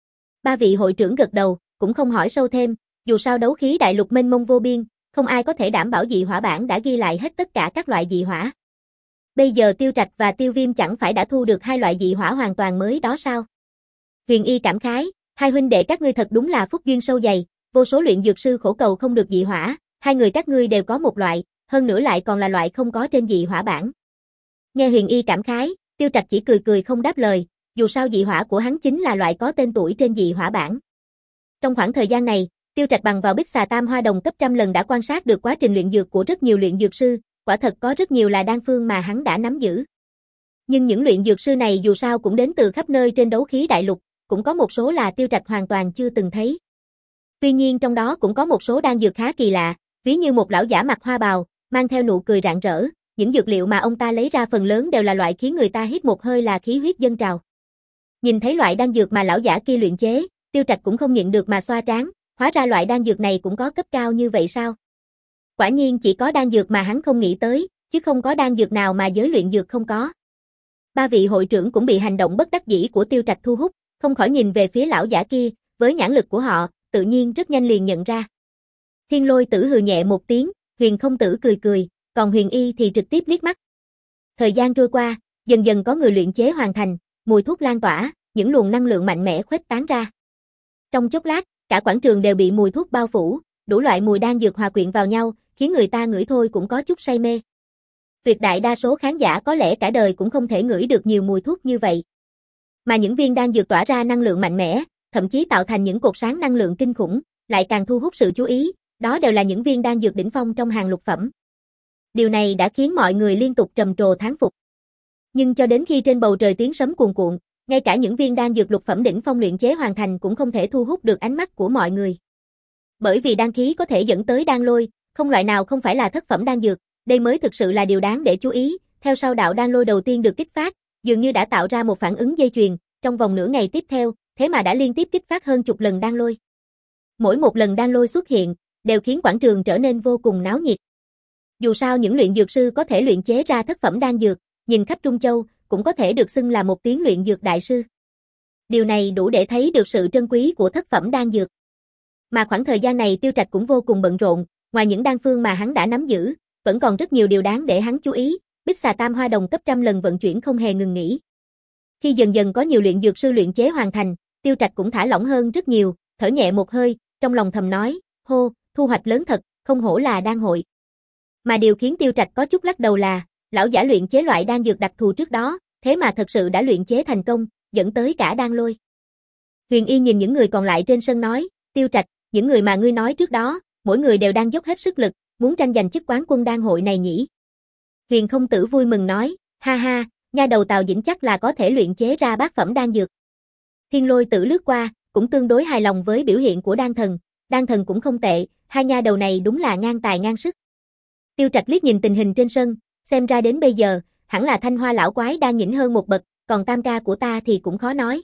Ba vị hội trưởng gật đầu, cũng không hỏi sâu thêm, dù sao đấu khí đại lục mênh mông vô biên, không ai có thể đảm bảo dị hỏa bảng đã ghi lại hết tất cả các loại dị hỏa. Bây giờ Tiêu Trạch và Tiêu Viêm chẳng phải đã thu được hai loại dị hỏa hoàn toàn mới đó sao? Huyền Y cảm khái, hai huynh đệ các ngươi thật đúng là phúc duyên sâu dày, vô số luyện dược sư khổ cầu không được dị hỏa, hai người các ngươi đều có một loại, hơn nữa lại còn là loại không có trên dị hỏa bảng. Nghe Huyền Y cảm khái, Tiêu Trạch chỉ cười cười không đáp lời, dù sao dị hỏa của hắn chính là loại có tên tuổi trên dị hỏa bảng. Trong khoảng thời gian này, Tiêu Trạch bằng vào Bích Xà Tam Hoa Đồng cấp trăm lần đã quan sát được quá trình luyện dược của rất nhiều luyện dược sư, quả thật có rất nhiều là đan phương mà hắn đã nắm giữ. Nhưng những luyện dược sư này dù sao cũng đến từ khắp nơi trên đấu khí đại lục, cũng có một số là Tiêu Trạch hoàn toàn chưa từng thấy. Tuy nhiên trong đó cũng có một số đan dược khá kỳ lạ, ví như một lão giả mặc hoa bào, mang theo nụ cười rạng rỡ, những dược liệu mà ông ta lấy ra phần lớn đều là loại khiến người ta hít một hơi là khí huyết dâng trào. Nhìn thấy loại đan dược mà lão giả kia luyện chế, Tiêu Trạch cũng không nhịn được mà xoa trán, hóa ra loại đan dược này cũng có cấp cao như vậy sao? Quả nhiên chỉ có đan dược mà hắn không nghĩ tới, chứ không có đan dược nào mà giới luyện dược không có. Ba vị hội trưởng cũng bị hành động bất đắc dĩ của Tiêu Trạch thu hút, không khỏi nhìn về phía lão giả kia, với nhãn lực của họ, tự nhiên rất nhanh liền nhận ra. Thiên Lôi Tử hừ nhẹ một tiếng, Huyền Không Tử cười cười, còn Huyền Y thì trực tiếp liếc mắt. Thời gian trôi qua, dần dần có người luyện chế hoàn thành, mùi thuốc lan tỏa, những luồng năng lượng mạnh mẽ khuếch tán ra. Trong chốc lát, cả quảng trường đều bị mùi thuốc bao phủ, đủ loại mùi đan dược hòa quyện vào nhau, khiến người ta ngửi thôi cũng có chút say mê. Tuyệt đại đa số khán giả có lẽ cả đời cũng không thể ngửi được nhiều mùi thuốc như vậy. Mà những viên đan dược tỏa ra năng lượng mạnh mẽ, thậm chí tạo thành những cột sáng năng lượng kinh khủng, lại càng thu hút sự chú ý, đó đều là những viên đan dược đỉnh phong trong hàng lục phẩm. Điều này đã khiến mọi người liên tục trầm trồ thán phục. Nhưng cho đến khi trên bầu trời tiếng sấm cuồn cuộn, ngay cả những viên đan dược lục phẩm đỉnh phong luyện chế hoàn thành cũng không thể thu hút được ánh mắt của mọi người. Bởi vì đan khí có thể dẫn tới đan lôi, không loại nào không phải là thất phẩm đan dược, đây mới thực sự là điều đáng để chú ý. Theo sau đạo đan lôi đầu tiên được kích phát, dường như đã tạo ra một phản ứng dây chuyền, trong vòng nửa ngày tiếp theo, thế mà đã liên tiếp kích phát hơn chục lần đan lôi. Mỗi một lần đan lôi xuất hiện, đều khiến quảng trường trở nên vô cùng náo nhiệt. Dù sao những luyện dược sư có thể luyện chế ra thất phẩm đan dược, nhìn khắp Trung Châu, cũng có thể được xưng là một tiếng luyện dược đại sư. Điều này đủ để thấy được sự trân quý của thất phẩm đan dược. Mà khoảng thời gian này Tiêu Trạch cũng vô cùng bận rộn, ngoài những đan phương mà hắn đã nắm giữ, vẫn còn rất nhiều điều đáng để hắn chú ý, Bích Xà Tam Hoa Đồng cấp trăm lần vận chuyển không hề ngừng nghỉ. Khi dần dần có nhiều luyện dược sư luyện chế hoàn thành, Tiêu Trạch cũng thả lỏng hơn rất nhiều, thở nhẹ một hơi, trong lòng thầm nói, hô, thu hoạch lớn thật, không hổ là đan hội. Mà điều khiến Tiêu Trạch có chút lắc đầu là, lão giả luyện chế loại đan dược đặc thù trước đó, thế mà thật sự đã luyện chế thành công, dẫn tới cả đan lôi. Huyền Y nhìn những người còn lại trên sân nói, Tiêu Trạch, những người mà ngươi nói trước đó, mỗi người đều đang dốc hết sức lực, muốn tranh giành chức quán quân đan hội này nhỉ. Huyền Không Tử vui mừng nói, ha ha, nha đầu Tào Dĩnh chắc là có thể luyện chế ra bát phẩm đan dược. Thiên Lôi Tử lướt qua, cũng tương đối hài lòng với biểu hiện của đan thần, đan thần cũng không tệ, hai nha đầu này đúng là ngang tài ngang sức. Tiêu Trạch liếc nhìn tình hình trên sân, xem ra đến bây giờ, hẳn là Thanh Hoa lão quái đang nhỉnh hơn một bậc, còn tam ca của ta thì cũng khó nói.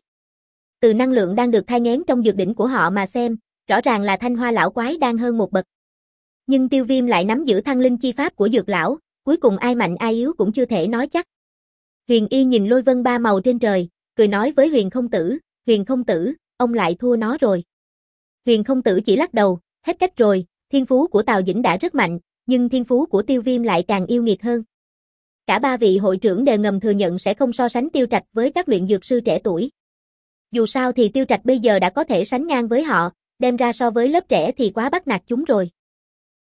Từ năng lượng đang được thai nghén trong dược đỉnh của họ mà xem, rõ ràng là Thanh Hoa lão quái đang hơn một bậc. Nhưng Tiêu Viêm lại nắm giữ thăng linh chi pháp của dược lão, cuối cùng ai mạnh ai yếu cũng chưa thể nói chắc. Huyền Y nhìn lôi vân ba màu trên trời, cười nói với Huyền Không Tử, Huyền Không Tử, ông lại thua nó rồi. Huyền Không Tử chỉ lắc đầu, hết cách rồi, thiên phú của Tào Dĩnh đã rất mạnh, nhưng thiên phú của Tiêu Viêm lại càng yêu nghiệt hơn. Cả ba vị hội trưởng đều ngầm thừa nhận sẽ không so sánh Tiêu Trạch với các luyện dược sư trẻ tuổi. Dù sao thì Tiêu Trạch bây giờ đã có thể sánh ngang với họ, đem ra so với lớp trẻ thì quá bắt nạt chúng rồi.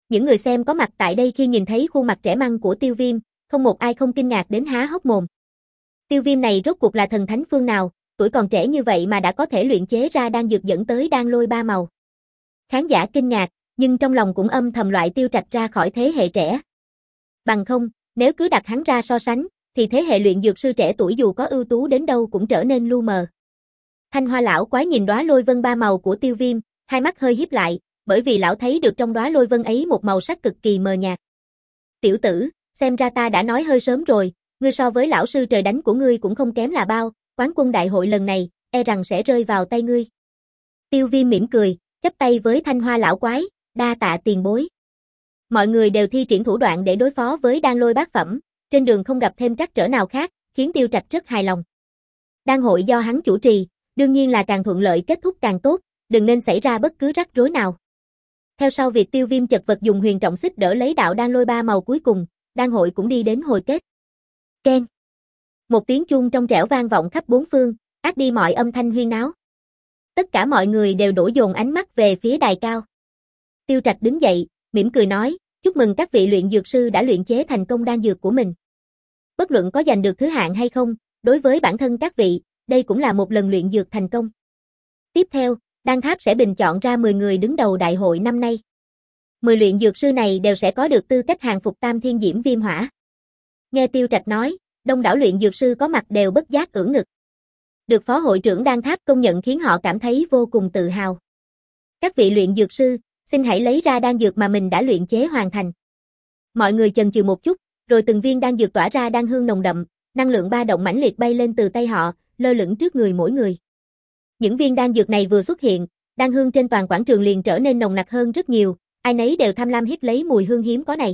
Những người xem có mặt tại đây khi nhìn thấy khuôn mặt trẻ măng của Tiêu Viêm, không một ai không kinh ngạc đến há hốc mồm. Tiêu Viêm này rốt cuộc là thần thánh phương nào, tuổi còn trẻ như vậy mà đã có thể luyện chế ra đan dược dẫn tới đan lôi ba màu. Khán giả kinh ngạc, nhưng trong lòng cũng âm thầm loại Tiêu Trạch ra khỏi thế hệ trẻ. Bằng không, nếu cứ đặt hắn ra so sánh, thì thế hệ luyện dược sư trẻ tuổi dù có ưu tú đến đâu cũng trở nên lu mờ. Thanh Hoa lão quái nhìn đóa lôi vân ba màu của Tiêu Viêm, hai mắt hơi híp lại, bởi vì lão thấy được trong đóa lôi vân ấy một màu sắc cực kỳ mờ nhạt. Tiểu tử, xem ra ta đã nói hơi sớm rồi, ngươi so với lão sư trời đánh của ngươi cũng không kém là bao, quán quân đại hội lần này, e rằng sẽ rơi vào tay ngươi. Tiêu Viêm mỉm cười, chắp tay với Thanh Hoa lão quái, đa tạ tiền bối. Mọi người đều thi triển thủ đoạn để đối phó với đan lôi bát phẩm, trên đường không gặp thêm trắc trở nào khác, khiến Tiêu Trạch rất hài lòng. Đan hội do hắn chủ trì, đương nhiên là càng thuận lợi kết thúc càng tốt, đừng nên xảy ra bất cứ rắc rối nào. Theo sau việc Tiêu Viêm chật vật dùng huyền trọng xích đỡ lấy đạo đan lôi ba màu cuối cùng, đan hội cũng đi đến hồi kết. Keng. Một tiếng chuông trong trẻo vang vọng khắp bốn phương, át đi mọi âm thanh huyên náo. Tất cả mọi người đều đổ dồn ánh mắt về phía đài cao. Tiêu Trạch đứng dậy, mỉm cười nói, chúc mừng các vị luyện dược sư đã luyện chế thành công đan dược của mình. Bất luận có giành được thứ hạng hay không, đối với bản thân các vị, đây cũng là một lần luyện dược thành công. Tiếp theo, Đan Tháp sẽ bình chọn ra mười người đứng đầu đại hội năm nay. mười luyện dược sư này đều sẽ có được tư cách hàng phục Tam Thiên Diễm Viêm Hỏa. Nghe Tiêu Trạch nói, đông đảo luyện dược sư có mặt đều bất giác ưỡn ngực. Được phó hội trưởng Đan Tháp công nhận khiến họ cảm thấy vô cùng tự hào. Các vị luyện dược sư, xin hãy lấy ra đan dược mà mình đã luyện chế hoàn thành. Mọi người chần chừ một chút, rồi từng viên đan dược tỏa ra đan hương nồng đậm, năng lượng ba động mãnh liệt bay lên từ tay họ, lơ lửng trước người mỗi người. Những viên đan dược này vừa xuất hiện, đan hương trên toàn quảng trường liền trở nên nồng nặc hơn rất nhiều, ai nấy đều tham lam hít lấy mùi hương hiếm có này.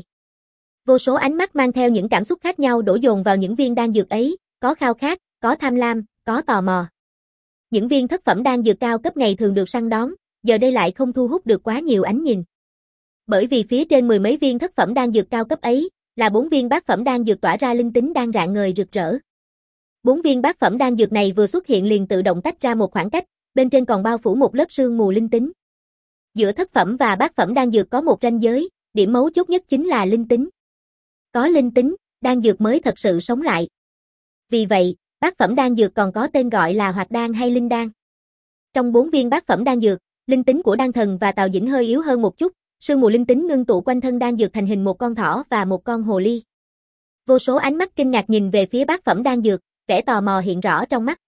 Vô số ánh mắt mang theo những cảm xúc khác nhau đổ dồn vào những viên đan dược ấy, có khao khát, có tham lam, có tò mò. Những viên thất phẩm đan dược cao cấp ngày thường được săn đón, giờ đây lại không thu hút được quá nhiều ánh nhìn. Bởi vì phía trên mười mấy viên thất phẩm đan dược cao cấp ấy, là bốn viên bát phẩm đan dược tỏa ra linh tính đang rạng ngời rực rỡ. Bốn viên bát phẩm đan dược này vừa xuất hiện liền tự động tách ra một khoảng cách, bên trên còn bao phủ một lớp sương mù linh tính. Giữa thất phẩm và bát phẩm đan dược có một ranh giới, điểm mấu chốt nhất chính là linh tính. Có linh tính, đan dược mới thật sự sống lại. Vì vậy, bát phẩm đan dược còn có tên gọi là hoạt đan hay linh đan. Trong bốn viên bát phẩm đan dược, linh tính của Đan Thần và Tào Dĩnh hơi yếu hơn một chút, sương mù linh tính ngưng tụ quanh thân đan dược thành hình một con thỏ và một con hồ ly. Vô số ánh mắt kinh ngạc nhìn về phía bát phẩm đan dược, vẻ tò mò hiện rõ trong mắt.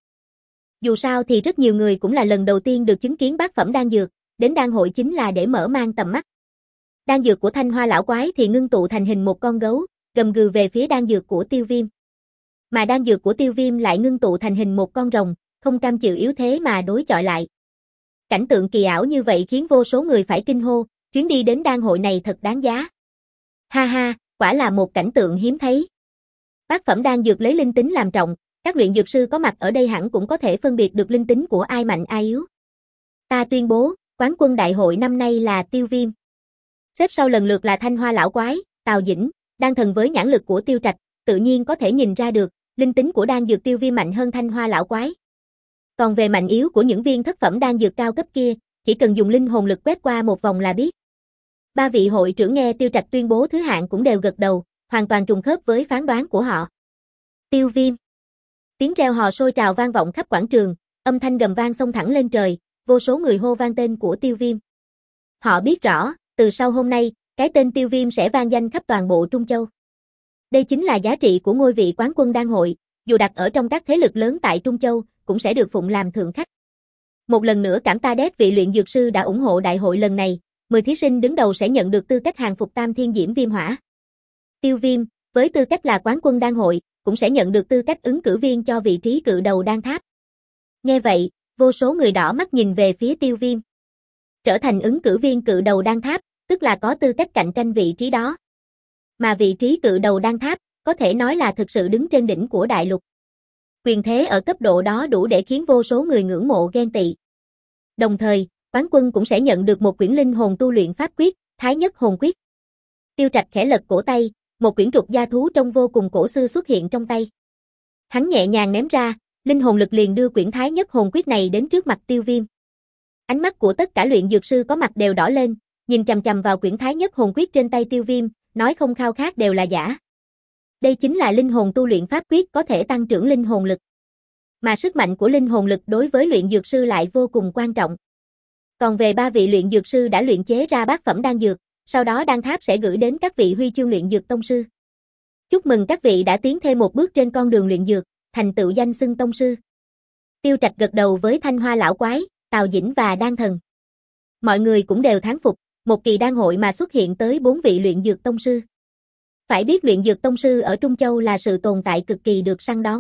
Dù sao thì rất nhiều người cũng là lần đầu tiên được chứng kiến bát phẩm đan dược, đến đan hội chính là để mở mang tầm mắt. Đan dược của Thanh Hoa lão quái thì ngưng tụ thành hình một con gấu, gầm gừ về phía đan dược của Tiêu Viêm. Mà đan dược của Tiêu Viêm lại ngưng tụ thành hình một con rồng, không cam chịu yếu thế mà đối chọi lại. Cảnh tượng kỳ ảo như vậy khiến vô số người phải kinh hô, chuyến đi đến đan hội này thật đáng giá. Ha ha, quả là một cảnh tượng hiếm thấy. Bát phẩm đan dược lấy linh tính làm trọng, các luyện dược sư có mặt ở đây hẳn cũng có thể phân biệt được linh tính của ai mạnh ai yếu. Ta tuyên bố, quán quân đại hội năm nay là Tiêu Viêm. Xếp sau lần lượt là Thanh Hoa lão quái, Tào Dĩnh, Đan Thần với nhãn lực của Tiêu Trạch, tự nhiên có thể nhìn ra được, linh tính của đan dược Tiêu Viêm mạnh hơn Thanh Hoa lão quái. Còn về mạnh yếu của những viên thất phẩm đan dược cao cấp kia, chỉ cần dùng linh hồn lực quét qua một vòng là biết. Ba vị hội trưởng nghe Tiêu Trạch tuyên bố thứ hạng cũng đều gật đầu, hoàn toàn trùng khớp với phán đoán của họ. Tiêu Viêm. Tiếng reo hò sôi trào vang vọng khắp quảng trường, âm thanh gầm vang xông thẳng lên trời, vô số người hô vang tên của Tiêu Viêm. Họ biết rõ, từ sau hôm nay, cái tên Tiêu Viêm sẽ vang danh khắp toàn bộ Trung Châu. Đây chính là giá trị của ngôi vị quán quân đan hội, dù đặt ở trong các thế lực lớn tại Trung Châu, cũng sẽ được phụng làm thượng khách. Một lần nữa cảm ta đét vị luyện dược sư đã ủng hộ đại hội lần này, mười thí sinh đứng đầu sẽ nhận được tư cách hàng phục Tam Thiên Diễm Viêm Hỏa. Tiêu Viêm, với tư cách là quán quân đan hội, cũng sẽ nhận được tư cách ứng cử viên cho vị trí cự đầu đan tháp. Nghe vậy, vô số người đỏ mắt nhìn về phía Tiêu Viêm. Trở thành ứng cử viên cự đầu đan tháp, tức là có tư cách cạnh tranh vị trí đó. Mà vị trí cự đầu đan tháp, có thể nói là thực sự đứng trên đỉnh của đại lục. Quyền thế ở cấp độ đó đủ để khiến vô số người ngưỡng mộ ghen tị. Đồng thời, quán quân cũng sẽ nhận được một quyển linh hồn tu luyện pháp quyết, Thái Nhất Hồn Quyết. Tiêu Trạch khẽ lật cổ tay, một quyển trục gia thú trông vô cùng cổ xưa xuất hiện trong tay. Hắn nhẹ nhàng ném ra, linh hồn lực liền đưa quyển Thái Nhất Hồn Quyết này đến trước mặt Tiêu Viêm. Ánh mắt của tất cả luyện dược sư có mặt đều đỏ lên, nhìn chằm chằm vào quyển Thái Nhất hồn quyết trên tay Tiêu Viêm, nói không khao khát đều là giả. Đây chính là linh hồn tu luyện pháp quyết có thể tăng trưởng linh hồn lực. Mà sức mạnh của linh hồn lực đối với luyện dược sư lại vô cùng quan trọng. Còn về ba vị luyện dược sư đã luyện chế ra bát phẩm đan dược, sau đó đan tháp sẽ gửi đến các vị huy chương luyện dược tông sư. Chúc mừng các vị đã tiến thêm một bước trên con đường luyện dược, thành tựu danh xưng tông sư. Tiêu Trạch gật đầu với Thanh Hoa lão quái, Tào Dĩnh và Đan Thần. Mọi người cũng đều thán phục, một kỳ đan hội mà xuất hiện tới bốn vị luyện dược tông sư. Phải biết luyện dược tông sư ở Trung Châu là sự tồn tại cực kỳ được săn đón.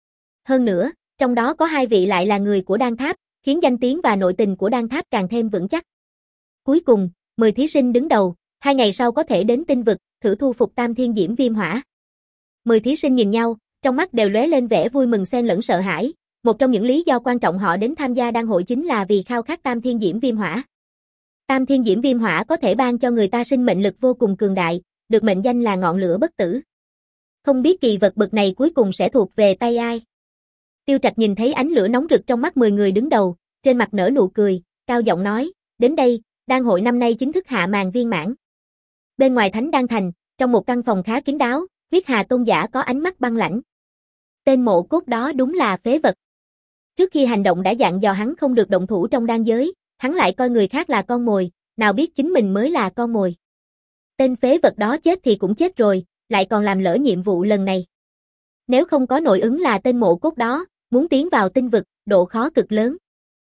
Hơn nữa, trong đó có hai vị lại là người của đan tháp, khiến danh tiếng và nội tình của đan tháp càng thêm vững chắc. Cuối cùng, mười thí sinh đứng đầu, hai ngày sau có thể đến tinh vực, thử thu phục Tam Thiên Diễm Viêm Hỏa. mười thí sinh nhìn nhau, trong mắt đều lóe lên vẻ vui mừng xen lẫn sợ hãi. Một trong những lý do quan trọng họ đến tham gia đan hội chính là vì khao khát Tam Thiên Diễm Viêm Hỏa. Tam Thiên Diễm Viêm Hỏa có thể ban cho người ta sinh mệnh lực vô cùng cường đại, được mệnh danh là ngọn lửa bất tử. Không biết kỳ vật bậc này cuối cùng sẽ thuộc về tay ai. Tiêu Trạch nhìn thấy ánh lửa nóng rực trong mắt mười người đứng đầu, trên mặt nở nụ cười, cao giọng nói, đến đây, đan hội năm nay chính thức hạ màn viên mãn. Bên ngoài Thánh Đan Thành, trong một căn phòng khá kín đáo, Huyết Hà Tôn giả có ánh mắt băng lãnh. Tên mộ cốt đó đúng là phế vật. Trước khi hành động đã dặn dò hắn không được động thủ trong đan giới, hắn lại coi người khác là con mồi, nào biết chính mình mới là con mồi. Tên phế vật đó chết thì cũng chết rồi, lại còn làm lỡ nhiệm vụ lần này. Nếu không có nội ứng là tên mộ cốt đó, muốn tiến vào tinh vực, độ khó cực lớn.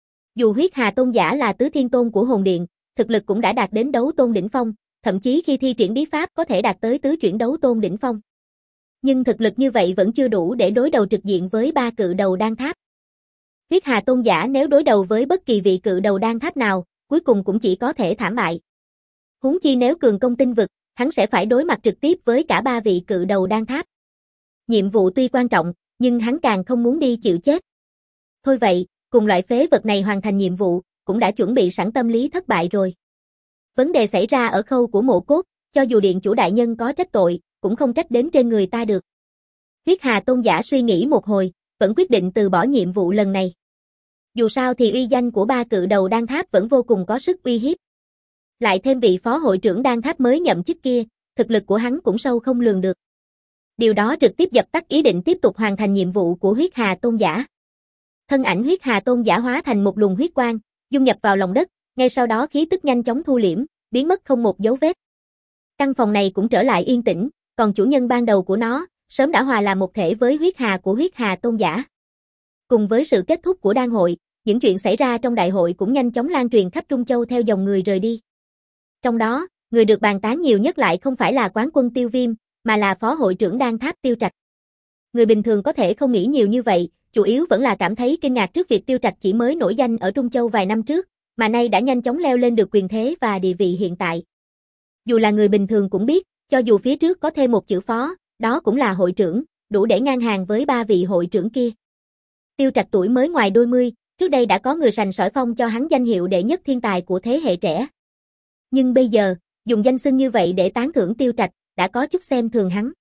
Dù Huyết Hà Tôn giả là tứ thiên tôn của hồn điện, thực lực cũng đã đạt đến đấu tôn đỉnh phong, thậm chí khi thi triển bí pháp có thể đạt tới tứ chuyển đấu tôn đỉnh phong. Nhưng thực lực như vậy vẫn chưa đủ để đối đầu trực diện với ba cự đầu đan tháp. Huyết Hà Tôn giả nếu đối đầu với bất kỳ vị cự đầu đan tháp nào, cuối cùng cũng chỉ có thể thảm bại. Huống chi nếu cường công tinh vực, hắn sẽ phải đối mặt trực tiếp với cả ba vị cự đầu đan tháp. Nhiệm vụ tuy quan trọng, nhưng hắn càng không muốn đi chịu chết. Thôi vậy, cùng loại phế vật này hoàn thành nhiệm vụ, cũng đã chuẩn bị sẵn tâm lý thất bại rồi. Vấn đề xảy ra ở khâu của mộ cốt, cho dù điện chủ đại nhân có trách tội, cũng không trách đến trên người ta được. Huyết Hà Tôn giả suy nghĩ một hồi, vẫn quyết định từ bỏ nhiệm vụ lần này. Dù sao thì uy danh của ba cự đầu đan tháp vẫn vô cùng có sức uy hiếp. Lại thêm vị phó hội trưởng đan tháp mới nhậm chức kia, thực lực của hắn cũng sâu không lường được. Điều đó trực tiếp dập tắt ý định tiếp tục hoàn thành nhiệm vụ của Huyết Hà Tôn giả. Thân ảnh Huyết Hà Tôn giả hóa thành một luồng huyết quang, dung nhập vào lòng đất, ngay sau đó khí tức nhanh chóng thu liễm, biến mất không một dấu vết. Căn phòng này cũng trở lại yên tĩnh, còn chủ nhân ban đầu của nó, sớm đã hòa làm một thể với huyết hà của Huyết Hà Tôn giả. Cùng với sự kết thúc của đan hội, những chuyện xảy ra trong đại hội cũng nhanh chóng lan truyền khắp Trung Châu theo dòng người rời đi. Trong đó, người được bàn tán nhiều nhất lại không phải là quán quân Tiêu Viêm, mà là phó hội trưởng đan tháp Tiêu Trạch. Người bình thường có thể không nghĩ nhiều như vậy, chủ yếu vẫn là cảm thấy kinh ngạc trước việc Tiêu Trạch chỉ mới nổi danh ở Trung Châu vài năm trước, mà nay đã nhanh chóng leo lên được quyền thế và địa vị hiện tại. Dù là người bình thường cũng biết, cho dù phía trước có thêm một chữ phó, đó cũng là hội trưởng, đủ để ngang hàng với ba vị hội trưởng kia. Tiêu Trạch tuổi mới ngoài đôi mươi, trước đây đã có người sành sỏi phong cho hắn danh hiệu đệ nhất thiên tài của thế hệ trẻ. Nhưng bây giờ, dùng danh xưng như vậy để tán thưởng Tiêu Trạch, đã có chút xem thường hắn.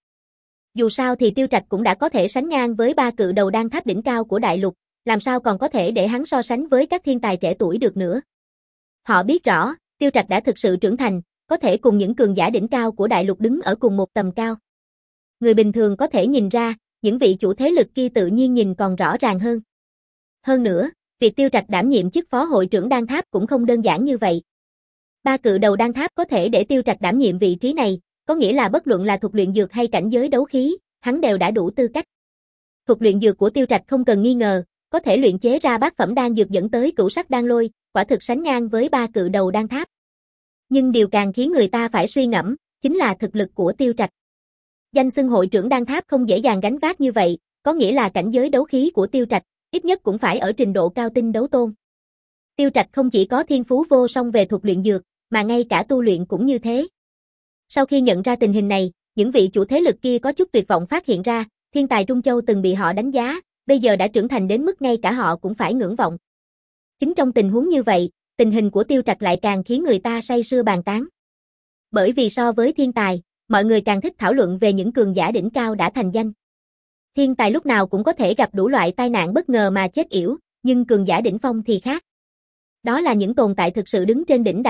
Dù sao thì Tiêu Trạch cũng đã có thể sánh ngang với ba cự đầu đan tháp đỉnh cao của đại lục, làm sao còn có thể để hắn so sánh với các thiên tài trẻ tuổi được nữa. Họ biết rõ, Tiêu Trạch đã thực sự trưởng thành, có thể cùng những cường giả đỉnh cao của đại lục đứng ở cùng một tầm cao. Người bình thường có thể nhìn ra, những vị chủ thế lực kia tự nhiên nhìn còn rõ ràng hơn. Hơn nữa, việc Tiêu Trạch đảm nhiệm chức phó hội trưởng đan tháp cũng không đơn giản như vậy. Ba cự đầu đan tháp có thể để Tiêu Trạch đảm nhiệm vị trí này, có nghĩa là bất luận là thuật luyện dược hay cảnh giới đấu khí, hắn đều đã đủ tư cách. Thuật luyện dược của Tiêu Trạch không cần nghi ngờ, có thể luyện chế ra bát phẩm đan dược dẫn tới cửu sắc đan lôi, quả thực sánh ngang với ba cự đầu đan tháp. Nhưng điều càng khiến người ta phải suy ngẫm, chính là thực lực của Tiêu Trạch. Danh xưng hội trưởng đan tháp không dễ dàng gánh vác như vậy, có nghĩa là cảnh giới đấu khí của Tiêu Trạch, ít nhất cũng phải ở trình độ cao tinh đấu tôn. Tiêu Trạch không chỉ có thiên phú vô song về thuật luyện dược, mà ngay cả tu luyện cũng như thế. Sau khi nhận ra tình hình này, những vị chủ thế lực kia có chút tuyệt vọng phát hiện ra, thiên tài Trung Châu từng bị họ đánh giá, bây giờ đã trưởng thành đến mức ngay cả họ cũng phải ngưỡng vọng. Chính trong tình huống như vậy, tình hình của Tiêu Trạch lại càng khiến người ta say sưa bàn tán. Bởi vì so với thiên tài, mọi người càng thích thảo luận về những cường giả đỉnh cao đã thành danh. Thiên tài lúc nào cũng có thể gặp đủ loại tai nạn bất ngờ mà chết yểu, nhưng cường giả đỉnh phong thì khác. Đó là những tồn tại thực sự đứng trên đỉnh đại lục,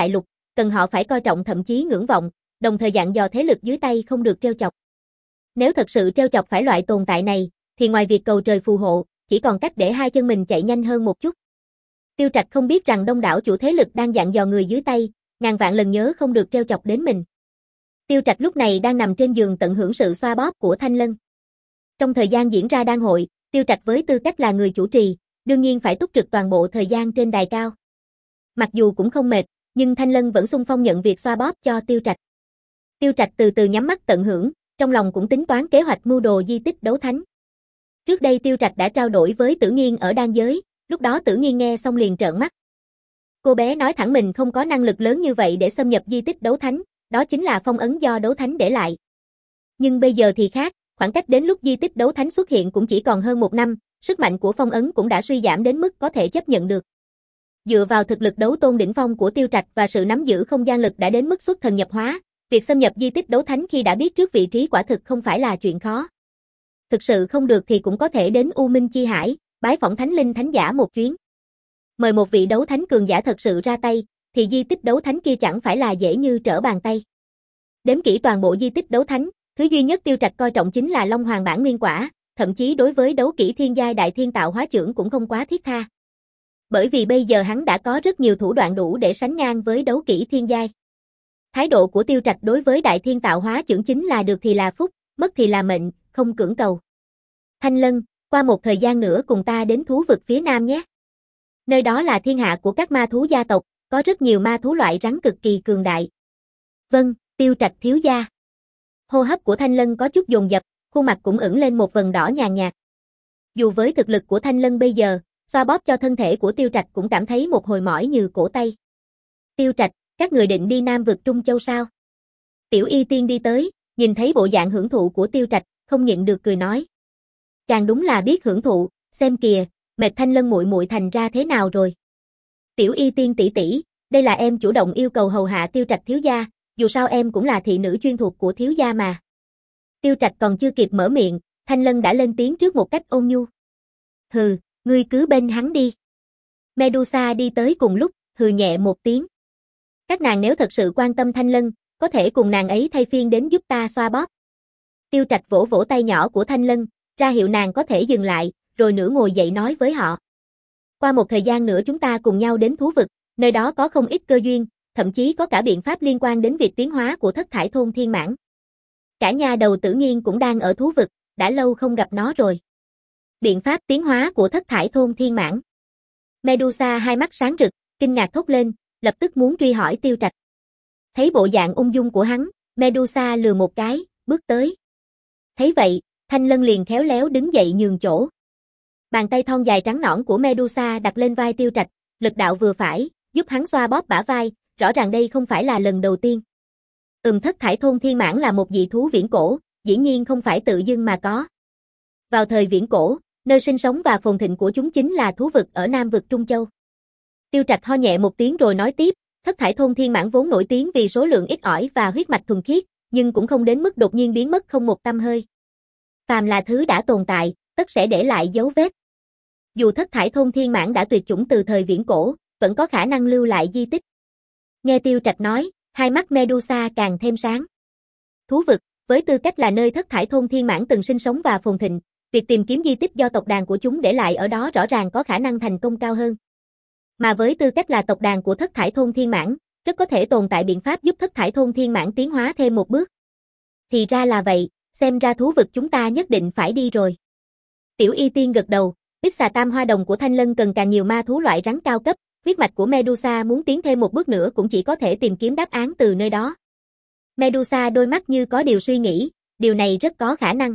cần họ phải coi trọng thậm chí ngưỡng vọng, đồng thời dặn dò thế lực dưới tay không được trêu chọc. Nếu thật sự trêu chọc phải loại tồn tại này, thì ngoài việc cầu trời phù hộ, chỉ còn cách để hai chân mình chạy nhanh hơn một chút. Tiêu Trạch không biết rằng đông đảo chủ thế lực đang dặn dò người dưới tay, ngàn vạn lần nhớ không được trêu chọc đến mình. Tiêu Trạch lúc này đang nằm trên giường tận hưởng sự xoa bóp của Thanh Lân. Trong thời gian diễn ra đan hội, Tiêu Trạch với tư cách là người chủ trì, đương nhiên phải túc trực toàn bộ thời gian trên đài cao. Mặc dù cũng không mệt, nhưng Thanh Lân vẫn xung phong nhận việc xoa bóp cho Tiêu Trạch. Tiêu Trạch từ từ nhắm mắt tận hưởng, trong lòng cũng tính toán kế hoạch mưu đồ di tích đấu thánh. Trước đây Tiêu Trạch đã trao đổi với Tử Nghiên ở đan giới, lúc đó Tử Nghiên nghe xong liền trợn mắt. Cô bé nói thẳng mình không có năng lực lớn như vậy để xâm nhập di tích đấu thánh, đó chính là phong ấn do đấu thánh để lại. Nhưng bây giờ thì khác, khoảng cách đến lúc di tích đấu thánh xuất hiện cũng chỉ còn hơn một năm, sức mạnh của phong ấn cũng đã suy giảm đến mức có thể chấp nhận được. Dựa vào thực lực đấu tôn đỉnh phong của Tiêu Trạch và sự nắm giữ không gian lực đã đến mức xuất thần nhập hóa, việc xâm nhập di tích đấu thánh khi đã biết trước vị trí quả thực không phải là chuyện khó. Thực sự không được thì cũng có thể đến U Minh Chi Hải, bái phỏng thánh linh thánh giả một chuyến. Mời một vị đấu thánh cường giả thật sự ra tay, thì di tích đấu thánh kia chẳng phải là dễ như trở bàn tay. Đếm kỹ toàn bộ di tích đấu thánh, thứ duy nhất Tiêu Trạch coi trọng chính là Long Hoàng bản nguyên quả, thậm chí đối với đấu kỹ thiên giai đại thiên tạo hóa chưởng cũng không quá thiết tha. Bởi vì bây giờ hắn đã có rất nhiều thủ đoạn đủ để sánh ngang với đấu kỹ thiên giai. Thái độ của Tiêu Trạch đối với đại thiên tạo hóa chưởng chính là được thì là phúc, mất thì là mệnh, không cưỡng cầu. Thanh Lân, qua một thời gian nữa cùng ta đến thú vực phía nam nhé. Nơi đó là thiên hạ của các ma thú gia tộc, có rất nhiều ma thú loại rắn cực kỳ cường đại. Vâng, Tiêu Trạch thiếu gia. Hô hấp của Thanh Lân có chút dồn dập, khuôn mặt cũng ửng lên một vầng đỏ nhàn nhạt. Dù với thực lực của Thanh Lân bây giờ, xoa bóp cho thân thể của Tiêu Trạch cũng cảm thấy một hồi mỏi như cổ tay. Tiêu Trạch, các người định đi Nam vực Trung Châu sao? Tiểu Y Tiên đi tới, nhìn thấy bộ dạng hưởng thụ của Tiêu Trạch, không nhịn được cười nói. Chàng đúng là biết hưởng thụ, xem kìa, mệt Thanh Lân muội muội thành ra thế nào rồi? Tiểu Y Tiên tỷ tỷ, đây là em chủ động yêu cầu hầu hạ Tiêu Trạch thiếu gia, dù sao em cũng là thị nữ chuyên thuộc của thiếu gia mà. Tiêu Trạch còn chưa kịp mở miệng, Thanh Lân đã lên tiếng trước một cách ôn nhu. Hừ, ngươi cứ bên hắn đi. Medusa đi tới cùng lúc, hừ nhẹ một tiếng. Các nàng nếu thật sự quan tâm Thanh Lân, có thể cùng nàng ấy thay phiên đến giúp ta xoa bóp. Tiêu Trạch vỗ vỗ tay nhỏ của Thanh Lân, ra hiệu nàng có thể dừng lại, rồi nửa ngồi dậy nói với họ. Qua một thời gian nữa chúng ta cùng nhau đến thú vực, nơi đó có không ít cơ duyên, thậm chí có cả biện pháp liên quan đến việc tiến hóa của thất thải thôn thiên mãn. Cả nhà đầu Tử Nghiên cũng đang ở thú vực, đã lâu không gặp nó rồi. Biện pháp tiến hóa của thất thải thôn thiên mãn. Medusa hai mắt sáng rực, kinh ngạc thốt lên, lập tức muốn truy hỏi Tiêu Trạch. Thấy bộ dạng ung dung của hắn, Medusa lừa một cái, bước tới. Thấy vậy, Thanh Lân liền khéo léo đứng dậy nhường chỗ. Bàn tay thon dài trắng nõn của Medusa đặt lên vai Tiêu Trạch, lực đạo vừa phải, giúp hắn xoa bóp bả vai, rõ ràng đây không phải là lần đầu tiên. Ừm thất thải thôn thiên mãn là một dị thú viễn cổ, dĩ nhiên không phải tự dưng mà có. Vào thời viễn cổ, nơi sinh sống và phồn thịnh của chúng chính là thú vực ở Nam vực Trung Châu. Tiêu Trạch ho nhẹ một tiếng rồi nói tiếp, thất thải thôn thiên mãn vốn nổi tiếng vì số lượng ít ỏi và huyết mạch thuần khiết, nhưng cũng không đến mức đột nhiên biến mất không một tăm hơi. Phàm là thứ đã tồn tại, tất sẽ để lại dấu vết. Dù thất thải thôn thiên mãn đã tuyệt chủng từ thời viễn cổ, vẫn có khả năng lưu lại di tích. Nghe Tiêu Trạch nói, hai mắt Medusa càng thêm sáng. Thú vực, với tư cách là nơi thất thải thôn thiên mãn từng sinh sống và phồn thịnh, việc tìm kiếm di tích do tộc đàn của chúng để lại ở đó rõ ràng có khả năng thành công cao hơn. Mà với tư cách là tộc đàn của thất thải thôn thiên mãn, rất có thể tồn tại biện pháp giúp thất thải thôn thiên mãn tiến hóa thêm một bước. Thì ra là vậy, xem ra thú vực chúng ta nhất định phải đi rồi. Tiểu Y Tiên gật đầu, biết xà tam hoa đồng của Thanh Lân cần càng nhiều ma thú loại rắn cao cấp, huyết mạch của Medusa muốn tiến thêm một bước nữa cũng chỉ có thể tìm kiếm đáp án từ nơi đó. Medusa đôi mắt như có điều suy nghĩ, điều này rất có khả năng.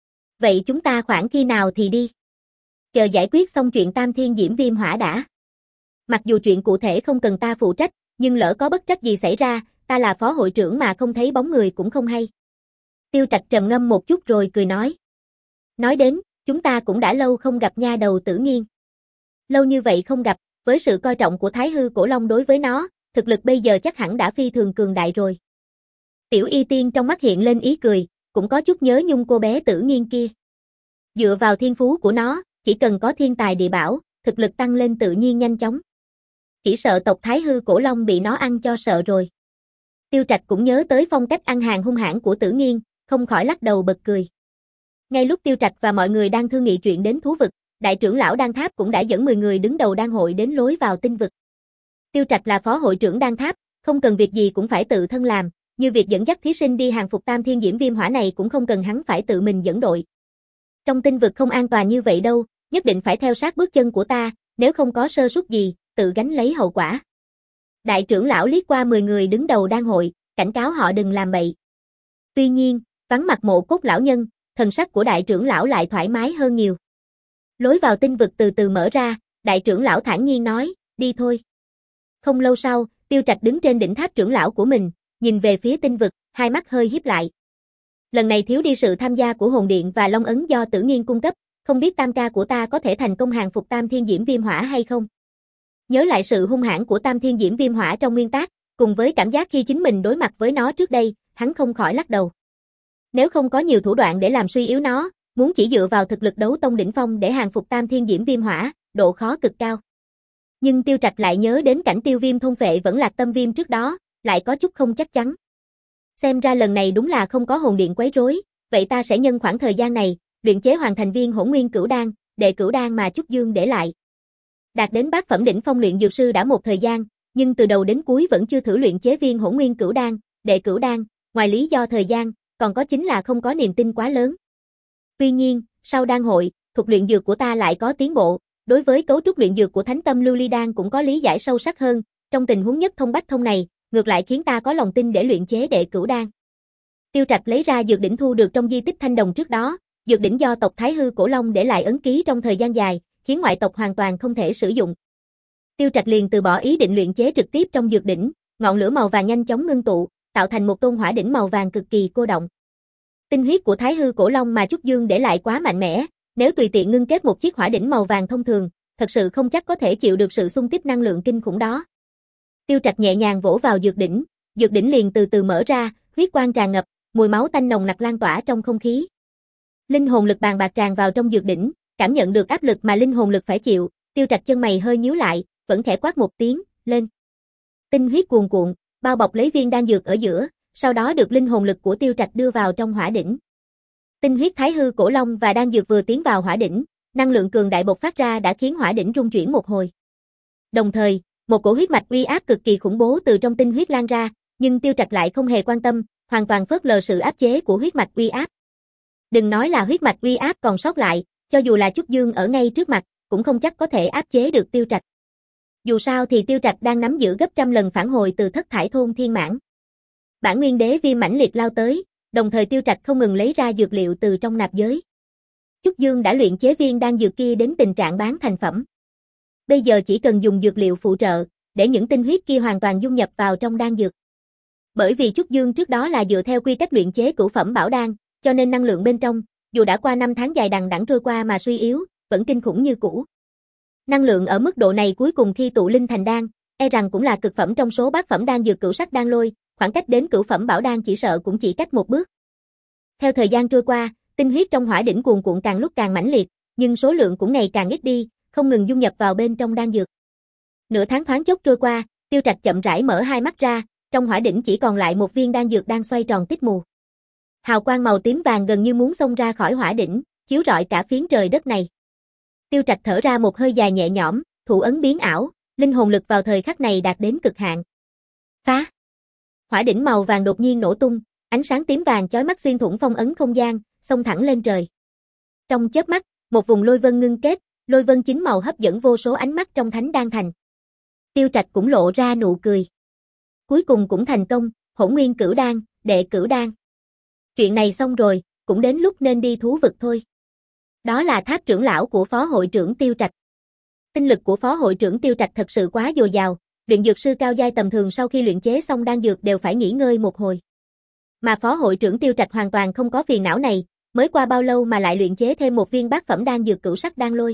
Vậy chúng ta khoảng khi nào thì đi? Chờ giải quyết xong chuyện Tam Thiên Diễm Viêm Hỏa đã. Mặc dù chuyện cụ thể không cần ta phụ trách, nhưng lỡ có bất trắc gì xảy ra, ta là phó hội trưởng mà không thấy bóng người cũng không hay. Tiêu Trạch trầm ngâm một chút rồi cười nói. Nói đến, chúng ta cũng đã lâu không gặp nha đầu Tử Nghiên. Lâu như vậy không gặp, với sự coi trọng của Thái Hư Cổ Long đối với nó, thực lực bây giờ chắc hẳn đã phi thường cường đại rồi. Tiểu Y Tiên trong mắt hiện lên ý cười, cũng có chút nhớ nhung cô bé Tử Nghiên kia. Dựa vào thiên phú của nó, chỉ cần có thiên tài địa bảo, thực lực tăng lên tự nhiên nhanh chóng. chỉ sợ tộc Thái Hư Cổ Long bị nó ăn cho sợ rồi. Tiêu Trạch cũng nhớ tới phong cách ăn hàng hung hãn của Tử Nghiên, không khỏi lắc đầu bật cười. Ngay lúc Tiêu Trạch và mọi người đang thương nghị chuyện đến thú vực, đại trưởng lão Đan Tháp cũng đã dẫn mười người đứng đầu đan hội đến lối vào tinh vực. Tiêu Trạch là phó hội trưởng Đan Tháp, không cần việc gì cũng phải tự thân làm, như việc dẫn dắt thí sinh đi hàng phục Tam Thiên Diễm Viêm Hỏa này cũng không cần hắn phải tự mình dẫn đội. Trong tinh vực không an toàn như vậy đâu, nhất định phải theo sát bước chân của ta, nếu không có sơ suất gì, tự gánh lấy hậu quả. Đại trưởng lão liếc qua mười người đứng đầu đan hội, cảnh cáo họ đừng làm bậy. Tuy nhiên, vắng mặt Mộ Cốt lão nhân, thần sắc của đại trưởng lão lại thoải mái hơn nhiều. Lối vào tinh vực từ từ mở ra, đại trưởng lão thản nhiên nói, đi thôi. Không lâu sau, Tiêu Trạch đứng trên đỉnh tháp trưởng lão của mình, nhìn về phía tinh vực, hai mắt hơi híp lại. Lần này thiếu đi sự tham gia của hồn điện và long ấn do Tử Nghiên cung cấp, không biết tam ca của ta có thể thành công hàng phục Tam Thiên Diễm Viêm Hỏa hay không? Nhớ lại sự hung hãn của Tam Thiên Diễm Viêm Hỏa trong nguyên tác, cùng với cảm giác khi chính mình đối mặt với nó trước đây, hắn không khỏi lắc đầu. Nếu không có nhiều thủ đoạn để làm suy yếu nó, muốn chỉ dựa vào thực lực đấu tông đỉnh phong để hàng phục Tam Thiên Diễm Viêm Hỏa, độ khó cực cao. Nhưng Tiêu Trạch lại nhớ đến cảnh Tiêu Viêm thôn phệ vẫn Lạc Tâm Viêm trước đó, lại có chút không chắc chắn. Xem ra lần này đúng là không có hồn điện quấy rối, vậy ta sẽ nhân khoảng thời gian này, luyện chế hoàn thành viên Hỗn Nguyên Cửu Đan, đệ cửu đan mà Trúc Dương để lại. Đạt đến bát phẩm đỉnh phong luyện dược sư đã một thời gian, nhưng từ đầu đến cuối vẫn chưa thử luyện chế viên Hỗn Nguyên Cửu Đan, đệ cửu đan, ngoài lý do thời gian, còn có chính là không có niềm tin quá lớn. Tuy nhiên, sau đan hội, thuật luyện dược của ta lại có tiến bộ, đối với cấu trúc luyện dược của Thánh Tâm Lưu Ly Đan cũng có lý giải sâu sắc hơn, trong tình huống nhất thông bách thông này, ngược lại khiến ta có lòng tin để luyện chế đệ cửu đan. Tiêu Trạch lấy ra dược đỉnh thu được trong di tích Thanh Đồng trước đó, dược đỉnh do tộc Thái Hư Cổ Long để lại ấn ký trong thời gian dài, khiến ngoại tộc hoàn toàn không thể sử dụng. Tiêu Trạch liền từ bỏ ý định luyện chế trực tiếp trong dược đỉnh, ngọn lửa màu vàng nhanh chóng ngưng tụ, tạo thành một tôn hỏa đỉnh màu vàng cực kỳ cô động. Tinh huyết của Thái Hư Cổ Long mà Trúc Dương để lại quá mạnh mẽ, nếu tùy tiện ngưng kết một chiếc hỏa đỉnh màu vàng thông thường, thật sự không chắc có thể chịu được sự xung kích năng lượng kinh khủng đó. Tiêu Trạch nhẹ nhàng vỗ vào dược đỉnh, dược đỉnh liền từ từ mở ra, huyết quang tràn ngập, mùi máu tanh nồng nặc lan tỏa trong không khí. Linh hồn lực bàn bạc tràn vào trong dược đỉnh, cảm nhận được áp lực mà linh hồn lực phải chịu, Tiêu Trạch chân mày hơi nhíu lại, vẫn khẽ quát một tiếng, lên. Tinh huyết cuồn cuộn, bao bọc lấy viên đan dược ở giữa, sau đó được linh hồn lực của Tiêu Trạch đưa vào trong hỏa đỉnh. Tinh huyết Thái Hư Cổ Long và đan dược vừa tiến vào hỏa đỉnh, năng lượng cường đại bộc phát ra đã khiến hỏa đỉnh rung chuyển một hồi. Đồng thời, một cổ huyết mạch uy áp cực kỳ khủng bố từ trong tinh huyết lan ra, nhưng Tiêu Trạch lại không hề quan tâm, hoàn toàn phớt lờ sự áp chế của huyết mạch uy áp. Đừng nói là huyết mạch uy áp còn sót lại, cho dù là Trúc Dương ở ngay trước mặt, cũng không chắc có thể áp chế được Tiêu Trạch. Dù sao thì Tiêu Trạch đang nắm giữ gấp trăm lần phản hồi từ Thất Thải Thôn Thiên Mãn. Bản nguyên đế viêm mãnh liệt lao tới, đồng thời Tiêu Trạch không ngừng lấy ra dược liệu từ trong nạp giới. Trúc Dương đã luyện chế viên đan dược kia đến tình trạng bán thành phẩm. Bây giờ chỉ cần dùng dược liệu phụ trợ, để những tinh huyết kia hoàn toàn dung nhập vào trong đan dược. Bởi vì Trúc Dương trước đó là dựa theo quy cách luyện chế cửu phẩm bảo đan, cho nên năng lượng bên trong, dù đã qua năm tháng dài đằng đẵng trôi qua mà suy yếu, vẫn kinh khủng như cũ. Năng lượng ở mức độ này cuối cùng khi tụ linh thành đan, e rằng cũng là cực phẩm trong số bát phẩm đan dược cửu sắc đan lôi, khoảng cách đến cửu phẩm bảo đan chỉ sợ cũng chỉ cách một bước. Theo thời gian trôi qua, tinh huyết trong hỏa đỉnh cuồn cuộn càng lúc càng mãnh liệt, nhưng số lượng cũng ngày càng ít đi, không ngừng dung nhập vào bên trong đan dược. Nửa tháng thoáng chốc trôi qua, Tiêu Trạch chậm rãi mở hai mắt ra, trong hỏa đỉnh chỉ còn lại một viên đan dược đang xoay tròn tít mù. Hào quang màu tím vàng gần như muốn xông ra khỏi hỏa đỉnh, chiếu rọi cả phiến trời đất này. Tiêu Trạch thở ra một hơi dài nhẹ nhõm, thủ ấn biến ảo, linh hồn lực vào thời khắc này đạt đến cực hạn. Phá! Hỏa đỉnh màu vàng đột nhiên nổ tung, ánh sáng tím vàng chói mắt xuyên thủng phong ấn không gian, xông thẳng lên trời. Trong chớp mắt, một vùng lôi vân ngưng kết, lôi vân chín màu hấp dẫn vô số ánh mắt trong thánh đan thành. Tiêu Trạch cũng lộ ra nụ cười. Cuối cùng cũng thành công, Hỗn Nguyên Cửu Đan, đệ cửu đan. Chuyện này xong rồi, cũng đến lúc nên đi thú vực thôi. Đó là tháp trưởng lão của phó hội trưởng Tiêu Trạch. Tinh lực của phó hội trưởng Tiêu Trạch thật sự quá dồi dào, luyện dược sư cao giai tầm thường sau khi luyện chế xong đan dược đều phải nghỉ ngơi một hồi. Mà phó hội trưởng Tiêu Trạch hoàn toàn không có phiền não này, mới qua bao lâu mà lại luyện chế thêm một viên bát phẩm đan dược cửu sắc đan lôi.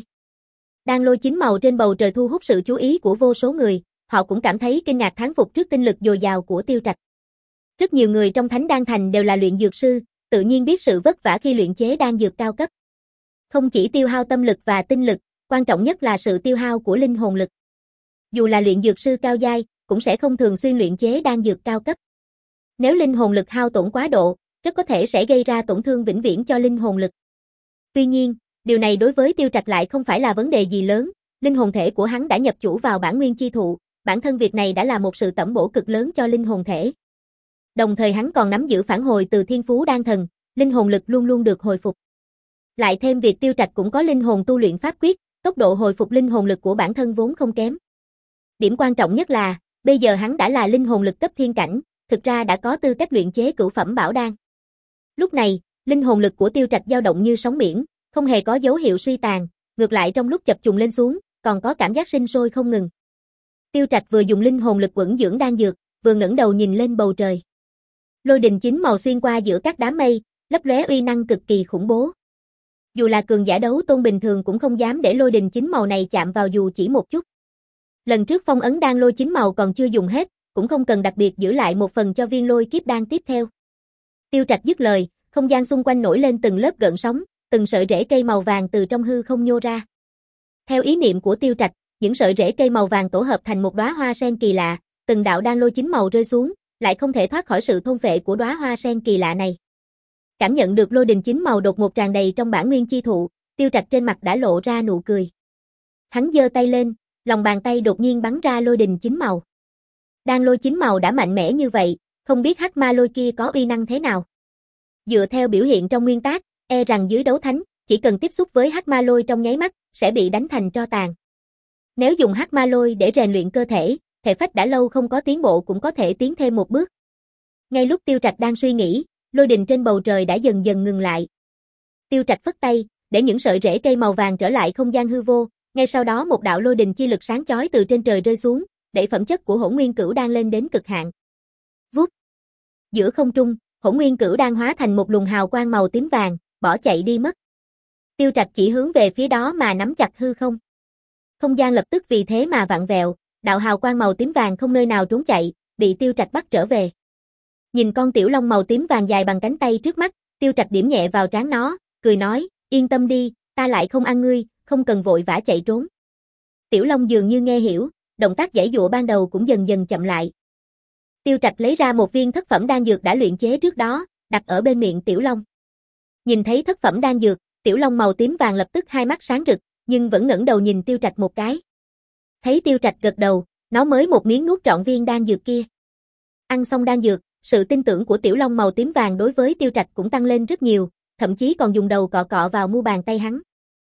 Đan lôi chín màu trên bầu trời thu hút sự chú ý của vô số người, họ cũng cảm thấy kinh ngạc thán phục trước tinh lực dồi dào của Tiêu Trạch. Rất nhiều người trong Thánh Đan Thành đều là luyện dược sư, tự nhiên biết sự vất vả khi luyện chế đan dược cao cấp. Không chỉ tiêu hao tâm lực và tinh lực, quan trọng nhất là sự tiêu hao của linh hồn lực. Dù là luyện dược sư cao giai, cũng sẽ không thường xuyên luyện chế đan dược cao cấp. Nếu linh hồn lực hao tổn quá độ, rất có thể sẽ gây ra tổn thương vĩnh viễn cho linh hồn lực. Tuy nhiên, điều này đối với Tiêu Trạch lại không phải là vấn đề gì lớn, linh hồn thể của hắn đã nhập chủ vào bản nguyên chi thụ, bản thân việc này đã là một sự tẩm bổ cực lớn cho linh hồn thể. Đồng thời hắn còn nắm giữ phản hồi từ thiên phú đan thần, linh hồn lực luôn luôn được hồi phục. Lại thêm việc Tiêu Trạch cũng có linh hồn tu luyện pháp quyết, tốc độ hồi phục linh hồn lực của bản thân vốn không kém. Điểm quan trọng nhất là, bây giờ hắn đã là linh hồn lực cấp thiên cảnh, thực ra đã có tư cách luyện chế cửu phẩm bảo đan. Lúc này, linh hồn lực của Tiêu Trạch dao động như sóng biển, không hề có dấu hiệu suy tàn, ngược lại trong lúc chập trùng lên xuống, còn có cảm giác sinh sôi không ngừng. Tiêu Trạch vừa dùng linh hồn lực quẩn dưỡng đan dược, vừa ngẩng đầu nhìn lên bầu trời. Lôi đình chín màu xuyên qua giữa các đám mây, lấp lóe uy năng cực kỳ khủng bố. Dù là cường giả đấu tôn bình thường cũng không dám để lôi đình chín màu này chạm vào dù chỉ một chút. Lần trước phong ấn đan lôi chín màu còn chưa dùng hết, cũng không cần đặc biệt giữ lại một phần cho viên lôi kiếp đan tiếp theo. Tiêu Trạch dứt lời, không gian xung quanh nổi lên từng lớp gợn sóng, từng sợi rễ cây màu vàng từ trong hư không nhô ra. Theo ý niệm của Tiêu Trạch, những sợi rễ cây màu vàng tổ hợp thành một đóa hoa sen kỳ lạ, từng đạo đan lôi chín màu rơi xuống, lại không thể thoát khỏi sự thôn phệ của đóa hoa sen kỳ lạ này. Cảm nhận được lôi đình chín màu đột ngột tràn đầy trong bản nguyên chi thụ, Tiêu Trạch trên mặt đã lộ ra nụ cười. Hắn giơ tay lên, lòng bàn tay đột nhiên bắn ra lôi đình chín màu. Đan lôi chín màu đã mạnh mẽ như vậy, không biết hắc ma lôi kia có uy năng thế nào. Dựa theo biểu hiện trong nguyên tác, e rằng dưới đấu thánh, chỉ cần tiếp xúc với hắc ma lôi trong nháy mắt, sẽ bị đánh thành tro tàn. Nếu dùng hắc ma lôi để rèn luyện cơ thể, thể phách đã lâu không có tiến bộ cũng có thể tiến thêm một bước. Ngay lúc Tiêu Trạch đang suy nghĩ, lôi đình trên bầu trời đã dần dần ngừng lại. Tiêu Trạch phất tay, để những sợi rễ cây màu vàng trở lại không gian hư vô, ngay sau đó một đạo lôi đình chi lực sáng chói từ trên trời rơi xuống, để phẩm chất của Hỗn Nguyên Cửu Đan lên đến cực hạn. Vút. Giữa không trung, Hỗn Nguyên Cửu Đan hóa thành một luồng hào quang màu tím vàng, bỏ chạy đi mất. Tiêu Trạch chỉ hướng về phía đó mà nắm chặt hư không. Không gian lập tức vì thế mà vặn vẹo, đạo hào quang màu tím vàng không nơi nào trốn chạy, bị Tiêu Trạch bắt trở về. Nhìn con tiểu long màu tím vàng dài bằng cánh tay trước mắt, Tiêu Trạch điểm nhẹ vào trán nó, cười nói, yên tâm đi, ta lại không ăn ngươi, không cần vội vã chạy trốn. Tiểu long dường như nghe hiểu, động tác giãy giụa ban đầu cũng dần dần chậm lại. Tiêu Trạch lấy ra một viên thất phẩm đan dược đã luyện chế trước đó, đặt ở bên miệng tiểu long. Nhìn thấy thất phẩm đan dược, tiểu long màu tím vàng lập tức hai mắt sáng rực, nhưng vẫn ngẩng đầu nhìn Tiêu Trạch một cái. Thấy Tiêu Trạch gật đầu, nó mới một miếng nuốt trọn viên đan dược kia. Ăn xong đan dược, sự tin tưởng của tiểu long màu tím vàng đối với Tiêu Trạch cũng tăng lên rất nhiều, thậm chí còn dùng đầu cọ cọ vào mu bàn tay hắn.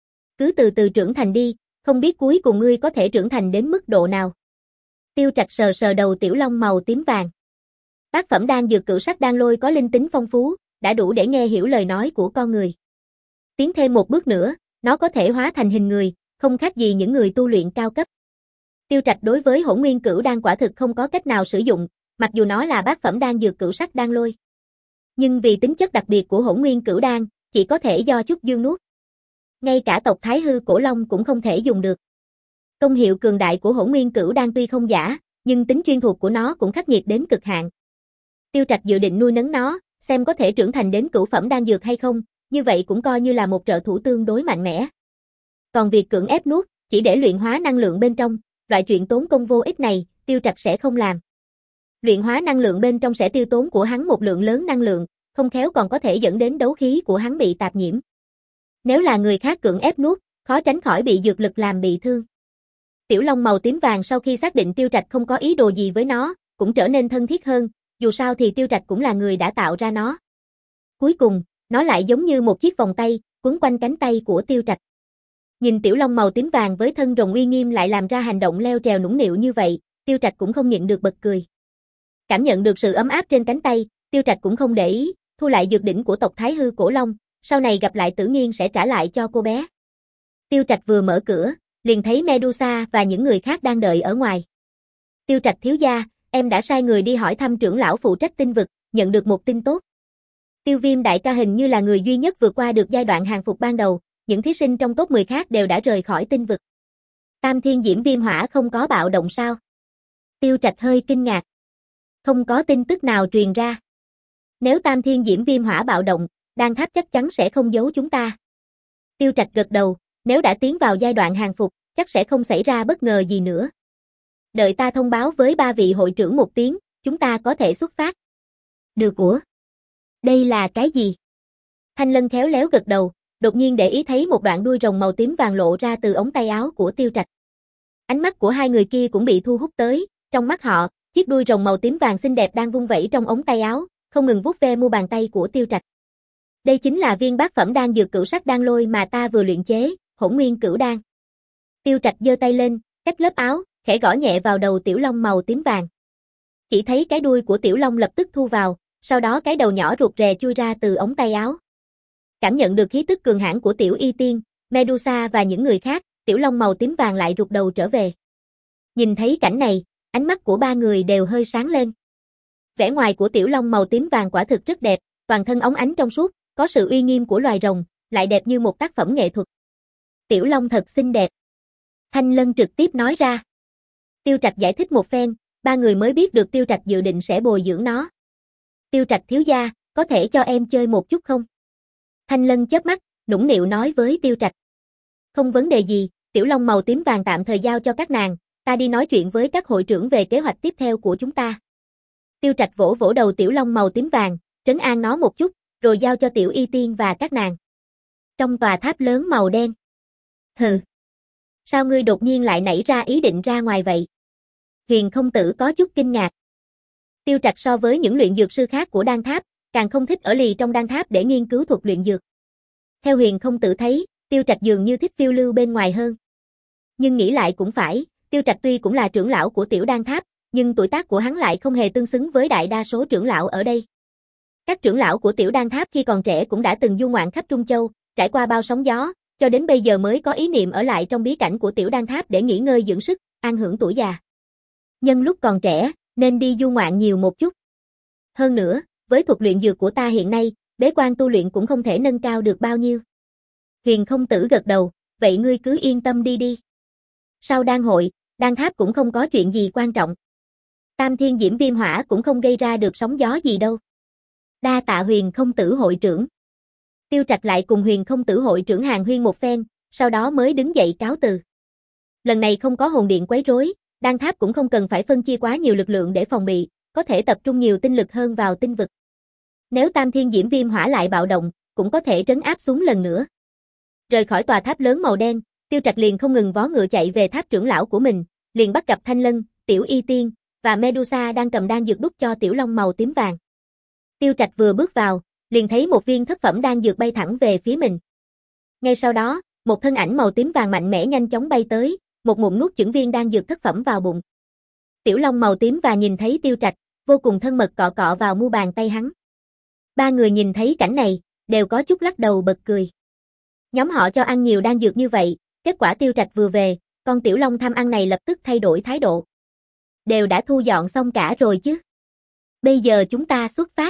Cứ từ từ trưởng thành đi, không biết cuối cùng ngươi có thể trưởng thành đến mức độ nào. Tiêu Trạch sờ sờ đầu tiểu long màu tím vàng. Bát phẩm đan dược cửu sắc đan lôi có linh tính phong phú, đã đủ để nghe hiểu lời nói của con người. Tiến thêm một bước nữa, nó có thể hóa thành hình người, không khác gì những người tu luyện cao cấp. Tiêu Trạch đối với Hỗn Nguyên Cửu Đan quả thực không có cách nào sử dụng, mặc dù nó là bát phẩm đan dược cửu sắc đan lôi. Nhưng vì tính chất đặc biệt của Hỗn Nguyên Cửu Đan, chỉ có thể do chút dương nuốt. Ngay cả tộc Thái Hư Cổ Long cũng không thể dùng được. Công hiệu cường đại của Hỗn Nguyên Cửu Đan tuy không giả, nhưng tính chuyên thuộc của nó cũng khắc nghiệt đến cực hạn. Tiêu Trạch dự định nuôi nấng nó, xem có thể trưởng thành đến cửu phẩm đan dược hay không, như vậy cũng coi như là một trợ thủ tương đối mạnh mẽ. Còn việc cưỡng ép nuốt, chỉ để luyện hóa năng lượng bên trong, loại chuyện tốn công vô ích này, Tiêu Trạch sẽ không làm. Luyện hóa năng lượng bên trong sẽ tiêu tốn của hắn một lượng lớn năng lượng, không khéo còn có thể dẫn đến đấu khí của hắn bị tạp nhiễm. Nếu là người khác cưỡng ép nuốt, khó tránh khỏi bị dược lực làm bị thương. Tiểu long màu tím vàng sau khi xác định Tiêu Trạch không có ý đồ gì với nó, cũng trở nên thân thiết hơn, dù sao thì Tiêu Trạch cũng là người đã tạo ra nó. Cuối cùng, nó lại giống như một chiếc vòng tay, quấn quanh cánh tay của Tiêu Trạch. Nhìn tiểu long màu tím vàng với thân rồng uy nghiêm lại làm ra hành động leo trèo nũng nịu như vậy, Tiêu Trạch cũng không nhịn được bật cười. Cảm nhận được sự ấm áp trên cánh tay, Tiêu Trạch cũng không để ý, thu lại dược đỉnh của tộc Thái Hư Cổ Long, sau này gặp lại Tử Nghiên sẽ trả lại cho cô bé. Tiêu Trạch vừa mở cửa, liền thấy Medusa và những người khác đang đợi ở ngoài. Tiêu Trạch thiếu gia, em đã sai người đi hỏi thăm trưởng lão phụ trách tinh vực, nhận được một tin tốt. Tiêu Viêm đại ca hình như là người duy nhất vượt qua được giai đoạn hàng phục ban đầu, những thí sinh trong top mười khác đều đã rời khỏi tinh vực. Tam Thiên Diễm Viêm Hỏa không có bạo động sao? Tiêu Trạch hơi kinh ngạc. Không có tin tức nào truyền ra. Nếu Tam Thiên Diễm Viêm Hỏa bạo động, Đan Tháp chắc chắn sẽ không giấu chúng ta. Tiêu Trạch gật đầu, nếu đã tiến vào giai đoạn hàng phục, chắc sẽ không xảy ra bất ngờ gì nữa. Đợi ta thông báo với ba vị hội trưởng một tiếng, chúng ta có thể xuất phát. Được của. Đây là cái gì? Thanh Lân khéo léo gật đầu, đột nhiên để ý thấy một đoạn đuôi rồng màu tím vàng lộ ra từ ống tay áo của Tiêu Trạch. Ánh mắt của hai người kia cũng bị thu hút tới, trong mắt họ, chiếc đuôi rồng màu tím vàng xinh đẹp đang vung vẩy trong ống tay áo, không ngừng vuốt ve mu bàn tay của Tiêu Trạch. Đây chính là viên bát phẩm đan dược cửu sắc đan lôi mà ta vừa luyện chế, Hỗn Nguyên Cửu Đan. Tiêu Trạch giơ tay lên, cách lớp áo, khẽ gõ nhẹ vào đầu tiểu long màu tím vàng. Chỉ thấy cái đuôi của tiểu long lập tức thu vào, sau đó cái đầu nhỏ ruột rè chui ra từ ống tay áo. Cảm nhận được khí tức cường hãn của tiểu y tiên, Medusa và những người khác, tiểu long màu tím vàng lại rụt đầu trở về. Nhìn thấy cảnh này, ánh mắt của ba người đều hơi sáng lên. Vẻ ngoài của tiểu long màu tím vàng quả thực rất đẹp, toàn thân óng ánh trong suốt, có sự uy nghiêm của loài rồng, lại đẹp như một tác phẩm nghệ thuật. Tiểu long thật xinh đẹp. Thanh Lân trực tiếp nói ra. Tiêu Trạch giải thích một phen, ba người mới biết được Tiêu Trạch dự định sẽ bồi dưỡng nó. Tiêu Trạch thiếu gia, có thể cho em chơi một chút không? Thanh Lân chớp mắt, nũng nịu nói với Tiêu Trạch. Không vấn đề gì, tiểu long màu tím vàng tạm thời giao cho các nàng, ta đi nói chuyện với các hội trưởng về kế hoạch tiếp theo của chúng ta. Tiêu Trạch vỗ vỗ đầu tiểu long màu tím vàng, trấn an nó một chút, rồi giao cho tiểu y tiên và các nàng. Trong tòa tháp lớn màu đen. Hừ. Sao ngươi đột nhiên lại nảy ra ý định ra ngoài vậy? Huyền Không Tử có chút kinh ngạc. Tiêu Trạch so với những luyện dược sư khác của đan tháp, càng không thích ở lì trong đan tháp để nghiên cứu thuật luyện dược. Theo Huyền Không Tử thấy, Tiêu Trạch dường như thích phiêu lưu bên ngoài hơn. Nhưng nghĩ lại cũng phải, Tiêu Trạch tuy cũng là trưởng lão của tiểu đan tháp, nhưng tuổi tác của hắn lại không hề tương xứng với đại đa số trưởng lão ở đây. Các trưởng lão của tiểu đan tháp khi còn trẻ cũng đã từng du ngoạn khắp Trung Châu, trải qua bao sóng gió, cho đến bây giờ mới có ý niệm ở lại trong bí cảnh của tiểu đan tháp để nghỉ ngơi dưỡng sức, an hưởng tuổi già. Nhân lúc còn trẻ, nên đi du ngoạn nhiều một chút. Hơn nữa, với thuật luyện dược của ta hiện nay, bế quan tu luyện cũng không thể nâng cao được bao nhiêu. Huyền Không Tử gật đầu, vậy ngươi cứ yên tâm đi đi. Sau đan hội, đan tháp cũng không có chuyện gì quan trọng. Tam Thiên Diễm Viêm Hỏa cũng không gây ra được sóng gió gì đâu. Đa tạ Huyền Không Tử hội trưởng. Tiêu Trạch lại cùng Huyền Không Tử hội trưởng hàn huyên một phen, sau đó mới đứng dậy cáo từ. Lần này không có hồn điện quấy rối, đan tháp cũng không cần phải phân chia quá nhiều lực lượng để phòng bị, có thể tập trung nhiều tinh lực hơn vào tinh vực. Nếu Tam Thiên Diễm Viêm Hỏa lại bạo động, cũng có thể trấn áp xuống lần nữa. Rời khỏi tòa tháp lớn màu đen, Tiêu Trạch liền không ngừng vó ngựa chạy về tháp trưởng lão của mình, liền bắt gặp Thanh Lân, Tiểu Y Tiên và Medusa đang cầm đan dược đút cho tiểu long màu tím vàng. Tiêu Trạch vừa bước vào, liền thấy một viên thất phẩm đan dược bay thẳng về phía mình. Ngay sau đó, một thân ảnh màu tím vàng mạnh mẽ nhanh chóng bay tới, một ngụm nuốt chửng viên đan dược thất phẩm vào bụng. Tiểu long màu tím và nhìn thấy Tiêu Trạch, vô cùng thân mật cọ cọ vào mu bàn tay hắn. Ba người nhìn thấy cảnh này, đều có chút lắc đầu bật cười. Nhóm họ cho ăn nhiều đan dược như vậy, kết quả Tiêu Trạch vừa về, con tiểu long tham ăn này lập tức thay đổi thái độ. Đều đã thu dọn xong cả rồi chứ. Bây giờ chúng ta xuất phát.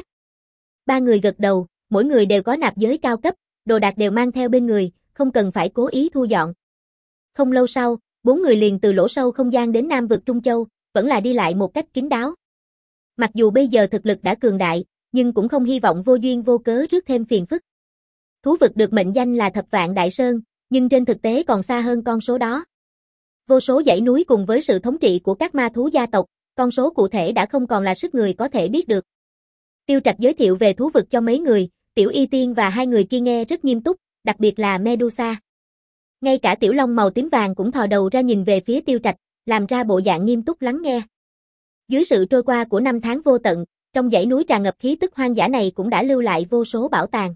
Ba người gật đầu, mỗi người đều có nạp giới cao cấp, đồ đạc đều mang theo bên người, không cần phải cố ý thu dọn. Không lâu sau, bốn người liền từ lỗ sâu không gian đến Nam vực Trung Châu, vẫn là đi lại một cách kín đáo. Mặc dù bây giờ thực lực đã cường đại, nhưng cũng không hy vọng vô duyên vô cớ rước thêm phiền phức. Thú vực được mệnh danh là Thập Vạn Đại Sơn, nhưng trên thực tế còn xa hơn con số đó. Vô số dãy núi cùng với sự thống trị của các ma thú gia tộc, con số cụ thể đã không còn là sức người có thể biết được. Tiêu Trạch giới thiệu về thú vực cho mấy người, Tiểu Y Tiên và hai người kia nghe rất nghiêm túc, đặc biệt là Medusa. Ngay cả tiểu long màu tím vàng cũng thò đầu ra nhìn về phía Tiêu Trạch, làm ra bộ dạng nghiêm túc lắng nghe. Dưới sự trôi qua của năm tháng vô tận, trong dãy núi tràn ngập khí tức hoang dã này cũng đã lưu lại vô số bảo tàng.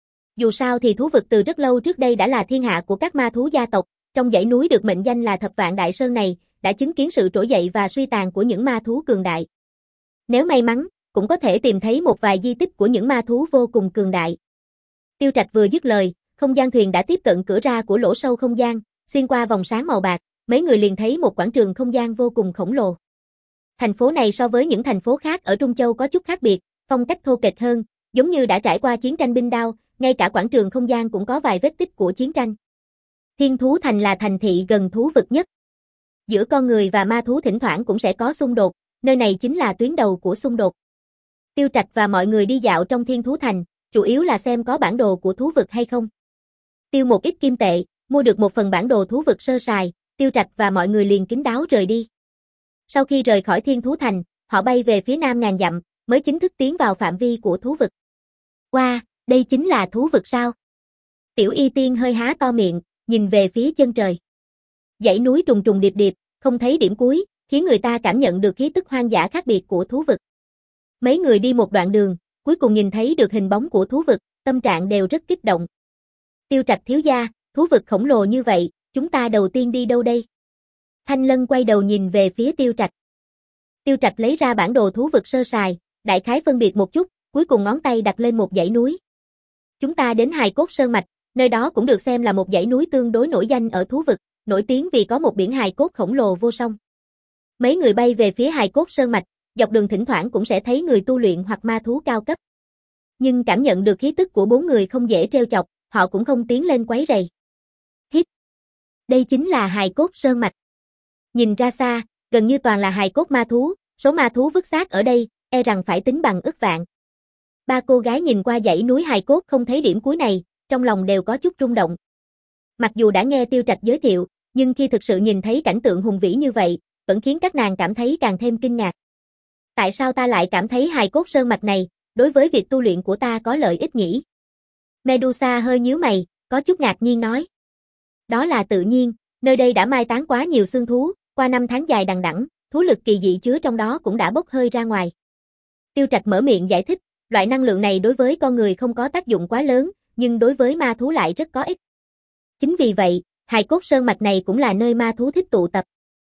Dù sao thì thú vực từ rất lâu trước đây đã là thiên hạ của các ma thú gia tộc, trong dãy núi được mệnh danh là Thập Vạn Đại Sơn này, đã chứng kiến sự trỗi dậy và suy tàn của những ma thú cường đại. Nếu may mắn, cũng có thể tìm thấy một vài di tích của những ma thú vô cùng cường đại. Tiêu Trạch vừa dứt lời, không gian thuyền đã tiếp cận cửa ra của lỗ sâu không gian, xuyên qua vòng sáng màu bạc, mấy người liền thấy một quảng trường không gian vô cùng khổng lồ. Thành phố này so với những thành phố khác ở Trung Châu có chút khác biệt, phong cách thô kệch hơn, giống như đã trải qua chiến tranh binh đao, ngay cả quảng trường không gian cũng có vài vết tích của chiến tranh. Thiên Thú Thành là thành thị gần thú vực nhất. Giữa con người và ma thú thỉnh thoảng cũng sẽ có xung đột, nơi này chính là tuyến đầu của xung đột. Tiêu Trạch và mọi người đi dạo trong Thiên Thú Thành, chủ yếu là xem có bản đồ của thú vực hay không. Tiêu một ít kim tệ, mua được một phần bản đồ thú vực sơ sài, Tiêu Trạch và mọi người liền kín đáo rời đi. Sau khi rời khỏi Thiên Thú Thành, họ bay về phía nam ngàn dặm, mới chính thức tiến vào phạm vi của thú vực. Wow, đây chính là thú vực sao? Tiểu Y Tiên hơi há to miệng, nhìn về phía chân trời. Dãy núi trùng trùng điệp điệp, không thấy điểm cuối, khiến người ta cảm nhận được khí tức hoang dã khác biệt của thú vực. Mấy người đi một đoạn đường, cuối cùng nhìn thấy được hình bóng của thú vực, tâm trạng đều rất kích động. Tiêu Trạch thiếu gia, thú vực khổng lồ như vậy, chúng ta đầu tiên đi đâu đây? Thanh Lân quay đầu nhìn về phía Tiêu Trạch. Tiêu Trạch lấy ra bản đồ thú vực sơ sài, đại khái phân biệt một chút, cuối cùng ngón tay đặt lên một dãy núi. Chúng ta đến Hài Cốt Sơn Mạch, nơi đó cũng được xem là một dãy núi tương đối nổi danh ở thú vực, nổi tiếng vì có một biển hài cốt khổng lồ vô song. Mấy người bay về phía Hài Cốt Sơn Mạch, dọc đường thỉnh thoảng cũng sẽ thấy người tu luyện hoặc ma thú cao cấp. Nhưng cảm nhận được khí tức của bốn người không dễ trêu chọc, họ cũng không tiến lên quấy rầy. Hít. Đây chính là Hài Cốt Sơn Mạch. Nhìn ra xa, gần như toàn là hài cốt ma thú, số ma thú vứt xác ở đây, e rằng phải tính bằng ức vạn. Ba cô gái nhìn qua dãy núi hài cốt không thấy điểm cuối này, trong lòng đều có chút rung động. Mặc dù đã nghe Tiêu Trạch giới thiệu, nhưng khi thực sự nhìn thấy cảnh tượng hùng vĩ như vậy, vẫn khiến các nàng cảm thấy càng thêm kinh ngạc. Tại sao ta lại cảm thấy hài cốt sơn mạch này, đối với việc tu luyện của ta có lợi ích nhỉ? Medusa hơi nhíu mày, có chút ngạc nhiên nói. Đó là tự nhiên, nơi đây đã mai táng quá nhiều xương thú, qua năm tháng dài đằng đẵng, thú lực kỳ dị chứa trong đó cũng đã bốc hơi ra ngoài. Tiêu Trạch mở miệng giải thích, loại năng lượng này đối với con người không có tác dụng quá lớn, nhưng đối với ma thú lại rất có ích. Chính vì vậy, Hài Cốt Sơn Mạch này cũng là nơi ma thú thích tụ tập.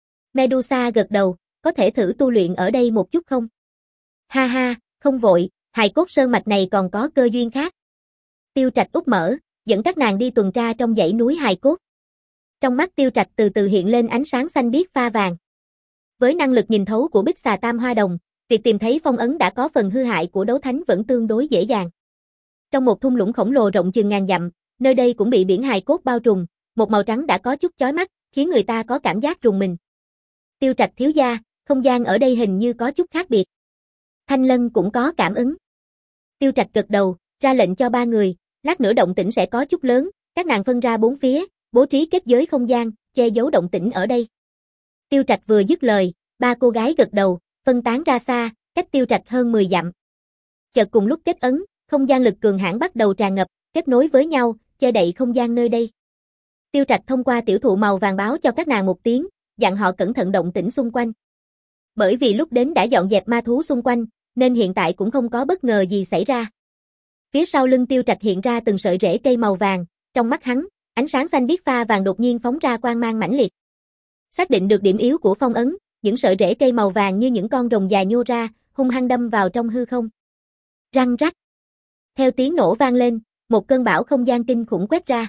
Medusa gật đầu, có thể thử tu luyện ở đây một chút không? Ha ha, không vội, Hài Cốt Sơn Mạch này còn có cơ duyên khác. Tiêu Trạch úp mở, dẫn các nàng đi tuần tra trong dãy núi hài cốt. Trong mắt Tiêu Trạch từ từ hiện lên ánh sáng xanh biếc pha vàng. Với năng lực nhìn thấu của Bích Xà Tam Hoa Đồng, việc tìm thấy phong ấn đã có phần hư hại của đấu thánh vẫn tương đối dễ dàng. Trong một thung lũng khổng lồ rộng chừng ngàn dặm, nơi đây cũng bị biển hài cốt bao trùm, một màu trắng đã có chút chói mắt, khiến người ta có cảm giác rùng mình. Tiêu Trạch thiếu gia, không gian ở đây hình như có chút khác biệt. Thanh Lân cũng có cảm ứng. Tiêu Trạch gật đầu, ra lệnh cho ba người, lát nữa động tĩnh sẽ có chút lớn, các nàng phân ra bốn phía, bố trí kết giới không gian, che giấu động tĩnh ở đây. Tiêu Trạch vừa dứt lời, ba cô gái gật đầu, phân tán ra xa, cách Tiêu Trạch hơn mười dặm. Chợt cùng lúc kết ấn, không gian lực cường hãn bắt đầu tràn ngập, kết nối với nhau, che đậy không gian nơi đây. Tiêu Trạch thông qua tiểu thụ màu vàng báo cho các nàng một tiếng, dặn họ cẩn thận động tĩnh xung quanh. Bởi vì lúc đến đã dọn dẹp ma thú xung quanh, nên hiện tại cũng không có bất ngờ gì xảy ra. Phía sau lưng Tiêu Trạch hiện ra từng sợi rễ cây màu vàng, trong mắt hắn, ánh sáng xanh biếc pha vàng đột nhiên phóng ra quang mang mãnh liệt. Xác định được điểm yếu của phong ấn, những sợi rễ cây màu vàng như những con rồng dài nhô ra, hung hăng đâm vào trong hư không. Răng rắc. Theo tiếng nổ vang lên, một cơn bão không gian kinh khủng quét ra.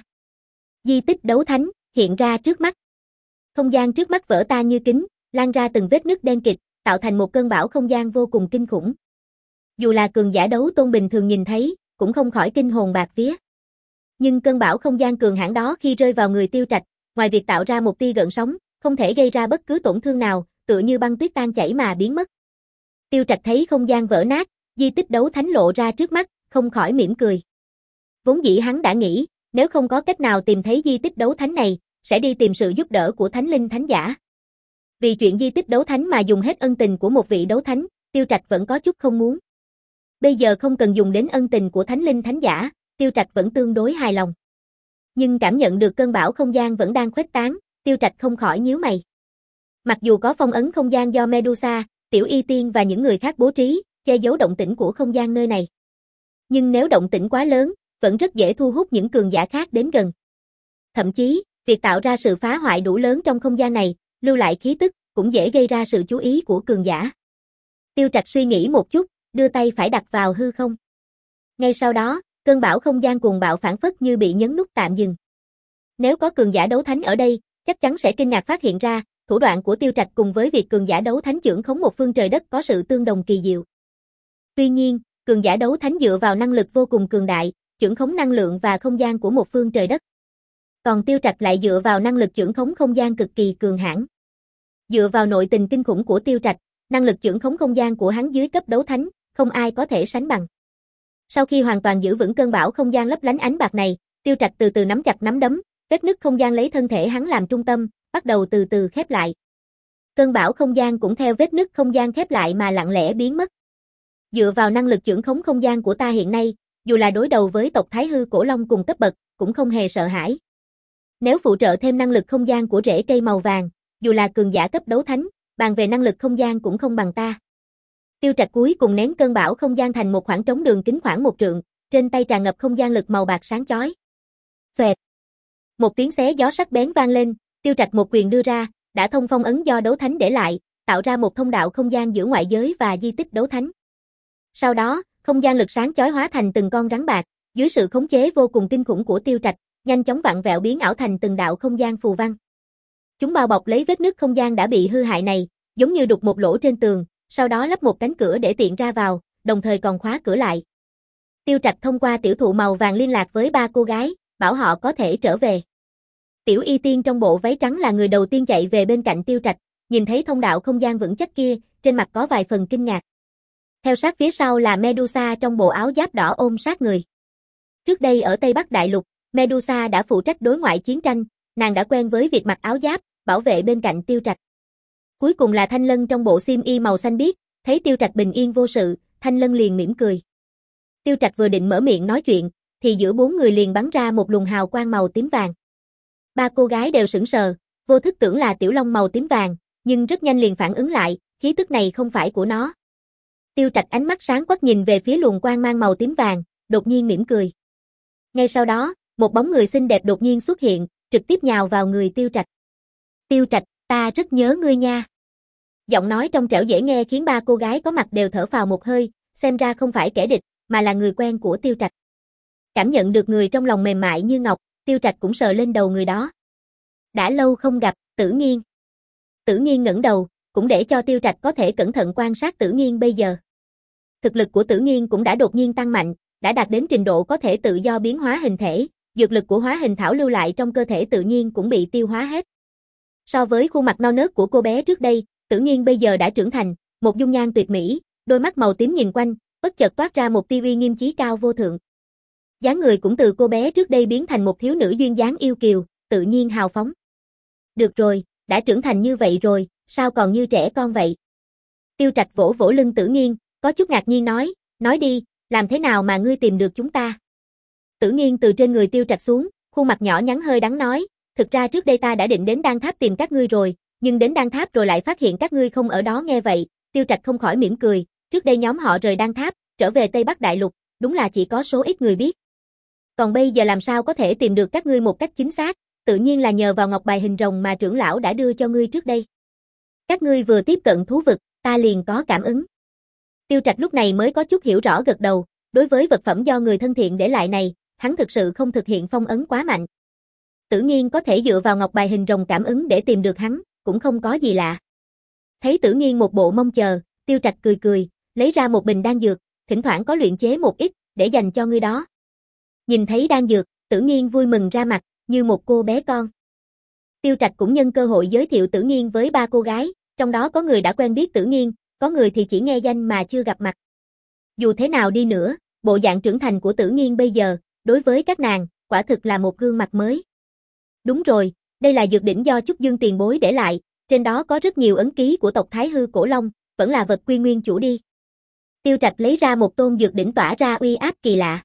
Di tích đấu thánh hiện ra trước mắt. Không gian trước mắt vỡ tan như kính, lan ra từng vết nứt đen kịt, tạo thành một cơn bão không gian vô cùng kinh khủng. Dù là cường giả đấu tôn bình thường nhìn thấy, cũng không khỏi kinh hồn bạt vía. Nhưng cơn bão không gian cường hãn đó khi rơi vào người Tiêu Trạch, ngoài việc tạo ra một tia gợn sóng, không thể gây ra bất cứ tổn thương nào, tựa như băng tuyết tan chảy mà biến mất. Tiêu Trạch thấy không gian vỡ nát, di tích đấu thánh lộ ra trước mắt, không khỏi mỉm cười. Vốn dĩ hắn đã nghĩ, nếu không có cách nào tìm thấy di tích đấu thánh này, sẽ đi tìm sự giúp đỡ của thánh linh thánh giả. Vì chuyện di tích đấu thánh mà dùng hết ân tình của một vị đấu thánh, Tiêu Trạch vẫn có chút không muốn. Bây giờ không cần dùng đến ân tình của thánh linh thánh giả, Tiêu Trạch vẫn tương đối hài lòng. Nhưng cảm nhận được cơn bão không gian vẫn đang khuếch tán, Tiêu Trạch không khỏi nhíu mày. Mặc dù có phong ấn không gian do Medusa, Tiểu Y Tiên và những người khác bố trí, che giấu động tĩnh của không gian nơi này. Nhưng nếu động tĩnh quá lớn, vẫn rất dễ thu hút những cường giả khác đến gần. Thậm chí, việc tạo ra sự phá hoại đủ lớn trong không gian này, lưu lại khí tức, cũng dễ gây ra sự chú ý của cường giả. Tiêu Trạch suy nghĩ một chút, đưa tay phải đặt vào hư không. Ngay sau đó, cơn bão không gian cuồng bạo phản phất như bị nhấn nút tạm dừng. Nếu có cường giả đấu thánh ở đây, chắc chắn sẽ kinh ngạc phát hiện ra, thủ đoạn của Tiêu Trạch cùng với việc cường giả đấu thánh trưởng khống một phương trời đất có sự tương đồng kỳ diệu. Tuy nhiên, cường giả đấu thánh dựa vào năng lực vô cùng cường đại, trưởng khống năng lượng và không gian của một phương trời đất. Còn Tiêu Trạch lại dựa vào năng lực trưởng khống không gian cực kỳ cường hãn. Dựa vào nội tình kinh khủng của Tiêu Trạch, năng lực trưởng khống không gian của hắn dưới cấp đấu thánh, không ai có thể sánh bằng. Sau khi hoàn toàn giữ vững cơn bão không gian lấp lánh ánh bạc này, Tiêu Trạch từ từ nắm chặt nắm đấm, vết nứt không gian lấy thân thể hắn làm trung tâm, bắt đầu từ từ khép lại. Cơn bão không gian cũng theo vết nứt không gian khép lại mà lặng lẽ biến mất. Dựa vào năng lực chưởng khống không gian của ta hiện nay, dù là đối đầu với tộc Thái Hư Cổ Long cùng cấp bậc, cũng không hề sợ hãi. Nếu phụ trợ thêm năng lực không gian của rễ cây màu vàng, dù là cường giả cấp đấu thánh, bàn về năng lực không gian cũng không bằng ta. Tiêu Trạch cuối cùng nén cơn bão không gian thành một khoảng trống đường kính khoảng một trượng, trên tay tràn ngập không gian lực màu bạc sáng chói. Xoẹt. Một tiếng xé gió sắc bén vang lên, Tiêu Trạch một quyền đưa ra, đã thông phong ấn do đấu thánh để lại, tạo ra một thông đạo không gian giữa ngoại giới và di tích đấu thánh. Sau đó, không gian lực sáng chói hóa thành từng con rắn bạc, dưới sự khống chế vô cùng kinh khủng của Tiêu Trạch, nhanh chóng vặn vẹo biến ảo thành từng đạo không gian phù văn. Chúng bao bọc lấy vết nứt không gian đã bị hư hại này, giống như đục một lỗ trên tường, sau đó lắp một cánh cửa để tiện ra vào, đồng thời còn khóa cửa lại. Tiêu Trạch thông qua tiểu thụ màu vàng liên lạc với ba cô gái, bảo họ có thể trở về. Tiểu Y Tiên trong bộ váy trắng là người đầu tiên chạy về bên cạnh Tiêu Trạch, nhìn thấy thông đạo không gian vững chắc kia, trên mặt có vài phần kinh ngạc. Theo sát phía sau là Medusa trong bộ áo giáp đỏ ôm sát người. Trước đây ở Tây Bắc Đại Lục, Medusa đã phụ trách đối ngoại chiến tranh, nàng đã quen với việc mặc áo giáp, bảo vệ bên cạnh Tiêu Trạch. Cuối cùng là Thanh Lân trong bộ xiêm y màu xanh biếc, thấy Tiêu Trạch bình yên vô sự, Thanh Lân liền mỉm cười. Tiêu Trạch vừa định mở miệng nói chuyện, thì giữa bốn người liền bắn ra một luồng hào quang màu tím vàng. Ba cô gái đều sững sờ, vô thức tưởng là tiểu long màu tím vàng, nhưng rất nhanh liền phản ứng lại, khí tức này không phải của nó. Tiêu Trạch ánh mắt sáng quắc nhìn về phía luồng quang mang màu tím vàng, đột nhiên mỉm cười. Ngay sau đó, một bóng người xinh đẹp đột nhiên xuất hiện, trực tiếp nhào vào người Tiêu Trạch. Tiêu Trạch, ta rất nhớ ngươi nha. Giọng nói trong trẻo dễ nghe khiến ba cô gái có mặt đều thở phào một hơi, xem ra không phải kẻ địch, mà là người quen của Tiêu Trạch. Cảm nhận được người trong lòng mềm mại như ngọc, Tiêu Trạch cũng sờ lên đầu người đó. Đã lâu không gặp, Tử Nghiên. Tử Nghiên ngẩng đầu, cũng để cho Tiêu Trạch có thể cẩn thận quan sát Tử Nghiên bây giờ. Thực lực của Tử Nghiên cũng đã đột nhiên tăng mạnh, đã đạt đến trình độ có thể tự do biến hóa hình thể, dược lực của hóa hình thảo lưu lại trong cơ thể tự nhiên cũng bị tiêu hóa hết. So với khuôn mặt non nớt của cô bé trước đây, Tử Nghiên bây giờ đã trưởng thành, một dung nhan tuyệt mỹ, đôi mắt màu tím nhìn quanh, bất chợt toát ra một tia uy nghiêm chí cao vô thượng. Dáng người cũng từ cô bé trước đây biến thành một thiếu nữ duyên dáng yêu kiều, tự nhiên hào phóng. Được rồi, đã trưởng thành như vậy rồi, sao còn như trẻ con vậy? Tiêu Trạch vỗ vỗ lưng Tử Nghiên, có chút ngạc nhiên nói, nói đi, làm thế nào mà ngươi tìm được chúng ta? Tử Nghiên từ trên người Tiêu Trạch xuống, khuôn mặt nhỏ nhắn hơi đắng nói, thực ra trước đây ta đã định đến Đan Tháp tìm các ngươi rồi, nhưng đến Đan Tháp rồi lại phát hiện các ngươi không ở đó nghe vậy, Tiêu Trạch không khỏi mỉm cười, trước đây nhóm họ rời Đan Tháp, trở về Tây Bắc Đại Lục, đúng là chỉ có số ít người biết. Còn bây giờ làm sao có thể tìm được các ngươi một cách chính xác, tự nhiên là nhờ vào ngọc bài hình rồng mà trưởng lão đã đưa cho ngươi trước đây. Các ngươi vừa tiếp cận thú vực, ta liền có cảm ứng. Tiêu Trạch lúc này mới có chút hiểu rõ gật đầu, đối với vật phẩm do người thân thiện để lại này, hắn thực sự không thực hiện phong ấn quá mạnh. Tử Nghiên có thể dựa vào ngọc bài hình rồng cảm ứng để tìm được hắn, cũng không có gì lạ. Thấy Tử Nghiên một bộ mong chờ, Tiêu Trạch cười cười, lấy ra một bình đan dược, thỉnh thoảng có luyện chế một ít, để dành cho ngươi đó. Nhìn thấy đan dược, Tử Nghiên vui mừng ra mặt, như một cô bé con. Tiêu Trạch cũng nhân cơ hội giới thiệu Tử Nghiên với ba cô gái, trong đó có người đã quen biết Tử Nghiên, có người thì chỉ nghe danh mà chưa gặp mặt. Dù thế nào đi nữa, bộ dạng trưởng thành của Tử Nghiên bây giờ, đối với các nàng, quả thực là một gương mặt mới. Đúng rồi, đây là dược đỉnh do Trúc Dương tiền bối để lại, trên đó có rất nhiều ấn ký của tộc Thái Hư Cổ Long, vẫn là vật quy nguyên chủ đi. Tiêu Trạch lấy ra một tôn dược đỉnh tỏa ra uy áp kỳ lạ.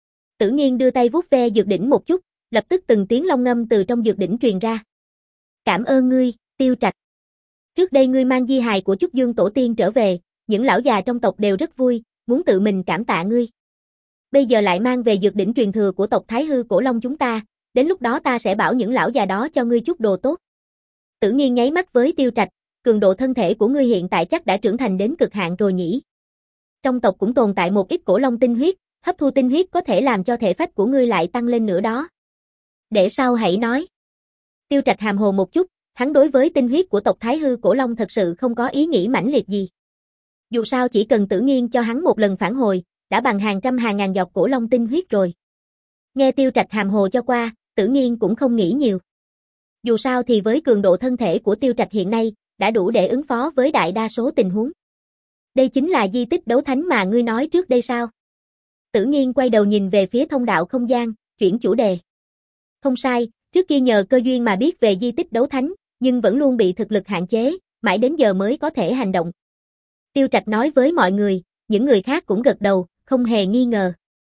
Tử Nghiên đưa tay vuốt ve dược đỉnh một chút, lập tức từng tiếng long ngâm từ trong dược đỉnh truyền ra. Cảm ơn ngươi, Tiêu Trạch. Trước đây ngươi mang di hài của Trúc Dương tổ tiên trở về, những lão già trong tộc đều rất vui, muốn tự mình cảm tạ ngươi. Bây giờ lại mang về dược đỉnh truyền thừa của tộc Thái Hư Cổ Long chúng ta, đến lúc đó ta sẽ bảo những lão già đó cho ngươi chút đồ tốt. Tử Nghiên nháy mắt với Tiêu Trạch, cường độ thân thể của ngươi hiện tại chắc đã trưởng thành đến cực hạn rồi nhỉ. Trong tộc cũng tồn tại một ít cổ long tinh huyết, hấp thu tinh huyết có thể làm cho thể phách của ngươi lại tăng lên nữa đó. Để sau hãy nói. Tiêu Trạch hàm hồ một chút, hắn đối với tinh huyết của tộc Thái Hư Cổ Long thật sự không có ý nghĩ mãnh liệt gì. Dù sao chỉ cần Tử Nghiên cho hắn một lần phản hồi, đã bằng hàng trăm hàng ngàn giọt cổ long tinh huyết rồi. Nghe Tiêu Trạch hàm hồ cho qua, Tử Nghiên cũng không nghĩ nhiều. Dù sao thì với cường độ thân thể của Tiêu Trạch hiện nay, đã đủ để ứng phó với đại đa số tình huống. Đây chính là di tích đấu thánh mà ngươi nói trước đây sao? Tử Nghiên quay đầu nhìn về phía thông đạo không gian, chuyển chủ đề. Không sai, trước kia nhờ cơ duyên mà biết về di tích đấu thánh, nhưng vẫn luôn bị thực lực hạn chế, mãi đến giờ mới có thể hành động. Tiêu Trạch nói với mọi người, những người khác cũng gật đầu, không hề nghi ngờ.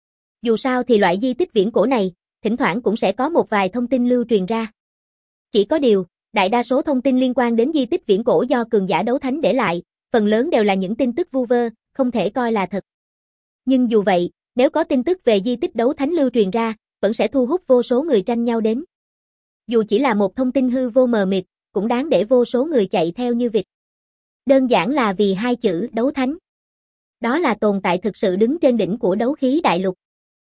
Dù sao thì loại di tích viễn cổ này, thỉnh thoảng cũng sẽ có một vài thông tin lưu truyền ra. Chỉ có điều, đại đa số thông tin liên quan đến di tích viễn cổ do cường giả đấu thánh để lại, phần lớn đều là những tin tức vu vơ, không thể coi là thật. Nhưng dù vậy, nếu có tin tức về di tích đấu thánh lưu truyền ra, vẫn sẽ thu hút vô số người tranh nhau đến. Dù chỉ là một thông tin hư vô mờ mịt, cũng đáng để vô số người chạy theo như vịt. Đơn giản là vì hai chữ đấu thánh. Đó là tồn tại thực sự đứng trên đỉnh của đấu khí đại lục.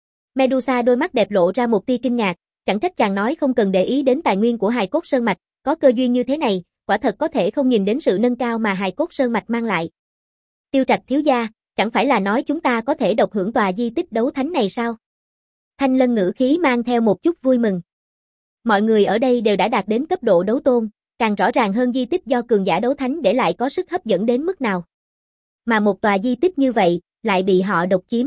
Medusa đôi mắt đẹp lộ ra một tia kinh ngạc, chẳng trách chàng nói không cần để ý đến tài nguyên của hài cốt sơn mạch, có cơ duyên như thế này, quả thật có thể không nhìn đến sự nâng cao mà hài cốt sơn mạch mang lại. Tiêu Trạch thiếu gia, chẳng phải là nói chúng ta có thể độc hưởng tòa di tích đấu thánh này sao? Thanh Lân ngữ khí mang theo một chút vui mừng. Mọi người ở đây đều đã đạt đến cấp độ đấu tôn, càng rõ ràng hơn di tích do cường giả đấu thánh để lại có sức hấp dẫn đến mức nào. Mà một tòa di tích như vậy, lại bị họ độc chiếm.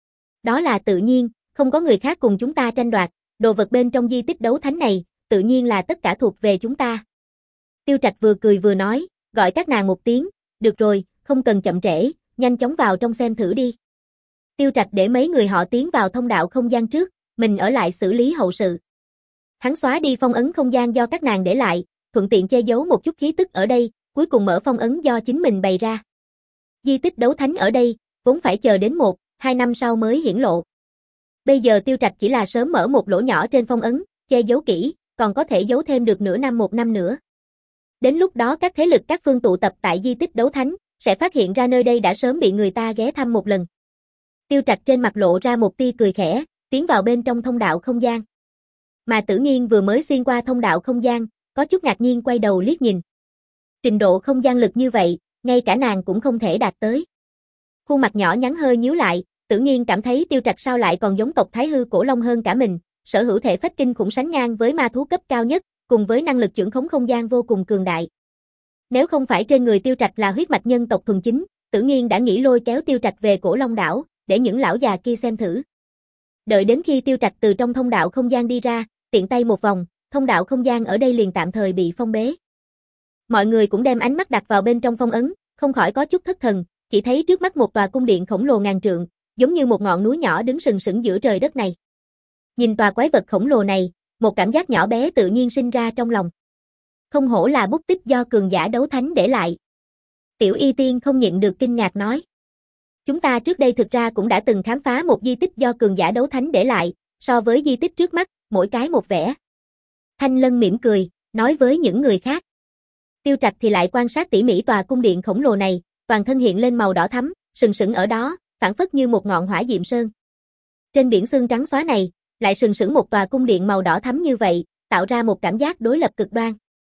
Đó là tự nhiên, không có người khác cùng chúng ta tranh đoạt, đồ vật bên trong di tích đấu thánh này, tự nhiên là tất cả thuộc về chúng ta. Tiêu Trạch vừa cười vừa nói, gọi các nàng một tiếng, được rồi, không cần chậm trễ, nhanh chóng vào trong xem thử đi. Tiêu Trạch để mấy người họ tiến vào thông đạo không gian trước, mình ở lại xử lý hậu sự. Hắn xóa đi phong ấn không gian do các nàng để lại, thuận tiện che giấu một chút khí tức ở đây, cuối cùng mở phong ấn do chính mình bày ra. Di tích đấu thánh ở đây, vốn phải chờ đến một, hai năm sau mới hiển lộ. Bây giờ Tiêu Trạch chỉ là sớm mở một lỗ nhỏ trên phong ấn, che giấu kỹ, còn có thể giấu thêm được nửa năm một năm nữa. Đến lúc đó các thế lực các phương tụ tập tại di tích đấu thánh, sẽ phát hiện ra nơi đây đã sớm bị người ta ghé thăm một lần. Tiêu Trạch trên mặt lộ ra một tia cười khẽ, tiến vào bên trong thông đạo không gian. Mà Tử Nghiên vừa mới xuyên qua thông đạo không gian, có chút ngạc nhiên quay đầu liếc nhìn. Trình độ không gian lực như vậy, ngay cả nàng cũng không thể đạt tới. Khuôn mặt nhỏ nhắn hơi nhíu lại, Tử Nghiên cảm thấy Tiêu Trạch sao lại còn giống tộc Thái Hư Cổ Long hơn cả mình, sở hữu thể phách kinh khủng sánh ngang với ma thú cấp cao nhất, cùng với năng lực chưởng khống không gian vô cùng cường đại. Nếu không phải trên người Tiêu Trạch là huyết mạch nhân tộc thuần chính, Tử Nghiên đã nghĩ lôi kéo Tiêu Trạch về Cổ Long đảo, để những lão già kia xem thử. Đợi đến khi Tiêu Trạch từ trong thông đạo không gian đi ra, tiện tay một vòng, thông đạo không gian ở đây liền tạm thời bị phong bế. Mọi người cũng đem ánh mắt đặt vào bên trong phong ấn, không khỏi có chút thất thần, chỉ thấy trước mắt một tòa cung điện khổng lồ ngàn trượng, giống như một ngọn núi nhỏ đứng sừng sững giữa trời đất này. Nhìn tòa quái vật khổng lồ này, một cảm giác nhỏ bé tự nhiên sinh ra trong lòng. Không hổ là bút tích do cường giả đấu thánh để lại. Tiểu Y Tiên không nhịn được kinh ngạc nói. Chúng ta trước đây thực ra cũng đã từng khám phá một di tích do cường giả đấu thánh để lại, so với di tích trước mắt, mỗi cái một vẻ. Thanh Lân mỉm cười, nói với những người khác. Tiêu Trạch thì lại quan sát tỉ mỉ tòa cung điện khổng lồ này, toàn thân hiện lên màu đỏ thắm, sừng sững ở đó, phảng phất như một ngọn hỏa diệm sơn. Trên biển xương trắng xóa này, lại sừng sững một tòa cung điện màu đỏ thắm như vậy, tạo ra một cảm giác đối lập cực đoan.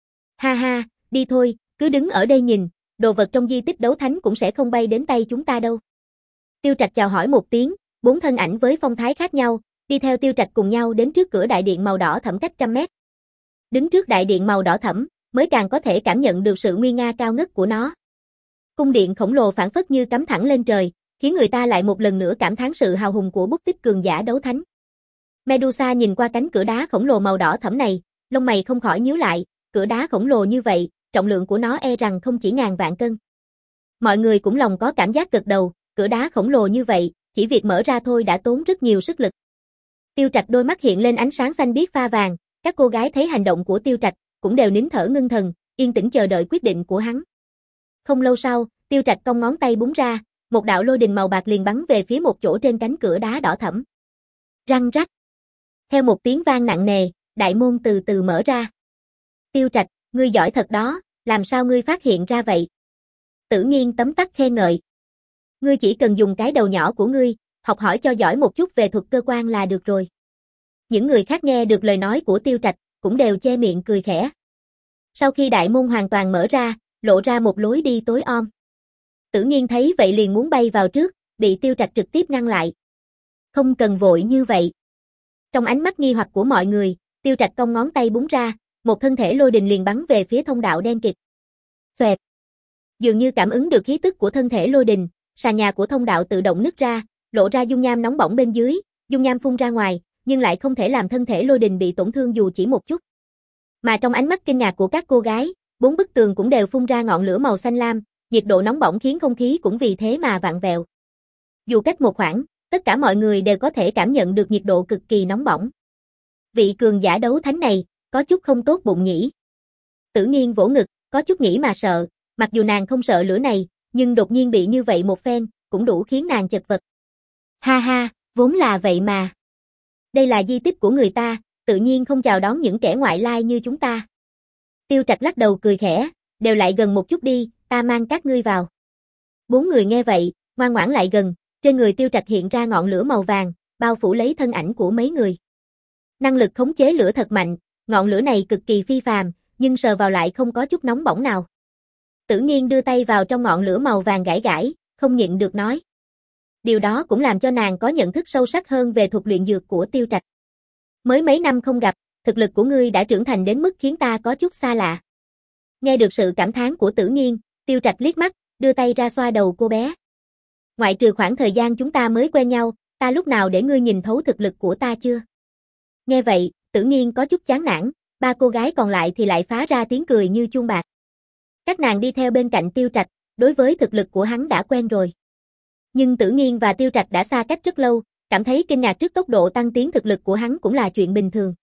Ha ha, đi thôi, cứ đứng ở đây nhìn, đồ vật trong di tích đấu thánh cũng sẽ không bay đến tay chúng ta đâu. Tiêu Trạch chào hỏi một tiếng, bốn thân ảnh với phong thái khác nhau, đi theo Tiêu Trạch cùng nhau đến trước cửa đại điện màu đỏ thẫm cách trăm mét. Đứng trước đại điện màu đỏ thẫm, mới càng có thể cảm nhận được sự nguy nga cao ngất của nó. Cung điện khổng lồ phảng phất như cắm thẳng lên trời, khiến người ta lại một lần nữa cảm thán sự hào hùng của bút tích cường giả đấu thánh. Medusa nhìn qua cánh cửa đá khổng lồ màu đỏ thẫm này, lông mày không khỏi nhíu lại, cửa đá khổng lồ như vậy, trọng lượng của nó e rằng không chỉ ngàn vạn cân. Mọi người cũng lòng có cảm giác gật đầu, cửa đá khổng lồ như vậy, chỉ việc mở ra thôi đã tốn rất nhiều sức lực. Tiêu Trạch đôi mắt hiện lên ánh sáng xanh biếc pha vàng, các cô gái thấy hành động của Tiêu Trạch, cũng đều nín thở ngưng thần, yên tĩnh chờ đợi quyết định của hắn. Không lâu sau, Tiêu Trạch cong ngón tay búng ra, một đạo lôi đình màu bạc liền bắn về phía một chỗ trên cánh cửa đá đỏ thẫm. Răng rắc. Theo một tiếng vang nặng nề, đại môn từ từ mở ra. Tiêu Trạch, ngươi giỏi thật đó, làm sao ngươi phát hiện ra vậy? Tử Nghiên tấm tắc khen ngợi. Ngươi chỉ cần dùng cái đầu nhỏ của ngươi, học hỏi cho giỏi một chút về thuật cơ quan là được rồi. Những người khác nghe được lời nói của Tiêu Trạch, cũng đều che miệng cười khẽ. Sau khi đại môn hoàn toàn mở ra, lộ ra một lối đi tối om. Tử Nghiên thấy vậy liền muốn bay vào trước, bị Tiêu Trạch trực tiếp ngăn lại. Không cần vội như vậy. Trong ánh mắt nghi hoặc của mọi người, Tiêu Trạch cong ngón tay búng ra, một thân thể lôi đình liền bắn về phía thông đạo đen kịt. Xoẹt. Dường như cảm ứng được khí tức của thân thể lôi đình, sàn nhà của thông đạo tự động nứt ra, lộ ra dung nham nóng bỏng bên dưới, dung nham phun ra ngoài, nhưng lại không thể làm thân thể lôi đình bị tổn thương dù chỉ một chút. Mà trong ánh mắt kinh ngạc của các cô gái, Bốn bức tường cũng đều phun ra ngọn lửa màu xanh lam, nhiệt độ nóng bỏng khiến không khí cũng vì thế mà vặn vẹo. Dù cách một khoảng, tất cả mọi người đều có thể cảm nhận được nhiệt độ cực kỳ nóng bỏng. Vị cường giả đấu thánh này, có chút không tốt bụng nhỉ. Tử Nghiên vỗ ngực, có chút nghĩ mà sợ, mặc dù nàng không sợ lửa này, nhưng đột nhiên bị như vậy một phen, cũng đủ khiến nàng chật vật. Ha ha, vốn là vậy mà. Đây là di tích của người ta, tự nhiên không chào đón những kẻ ngoại lai như chúng ta. Tiêu Trạch lắc đầu cười khẽ, đều lại gần một chút đi, ta mang các ngươi vào. Bốn người nghe vậy, ngoan ngoãn lại gần, trên người Tiêu Trạch hiện ra ngọn lửa màu vàng, bao phủ lấy thân ảnh của mấy người. Năng lực khống chế lửa thật mạnh, ngọn lửa này cực kỳ phi phàm, nhưng sờ vào lại không có chút nóng bỏng nào. Tử Nghiên đưa tay vào trong ngọn lửa màu vàng gãi gãi, không nhịn được nói. Điều đó cũng làm cho nàng có nhận thức sâu sắc hơn về thuật luyện dược của Tiêu Trạch. Mới mấy năm không gặp, thực lực của ngươi đã trưởng thành đến mức khiến ta có chút xa lạ. Nghe được sự cảm thán của Tử Nghiên, Tiêu Trạch liếc mắt, đưa tay ra xoa đầu cô bé. Ngoại trừ khoảng thời gian chúng ta mới quen nhau, ta lúc nào để ngươi nhìn thấu thực lực của ta chưa? Nghe vậy, Tử Nghiên có chút chán nản, ba cô gái còn lại thì lại phá ra tiếng cười như chuông bạc. Các nàng đi theo bên cạnh Tiêu Trạch, đối với thực lực của hắn đã quen rồi. Nhưng Tử Nghiên và Tiêu Trạch đã xa cách rất lâu, cảm thấy kinh ngạc trước tốc độ tăng tiến thực lực của hắn cũng là chuyện bình thường.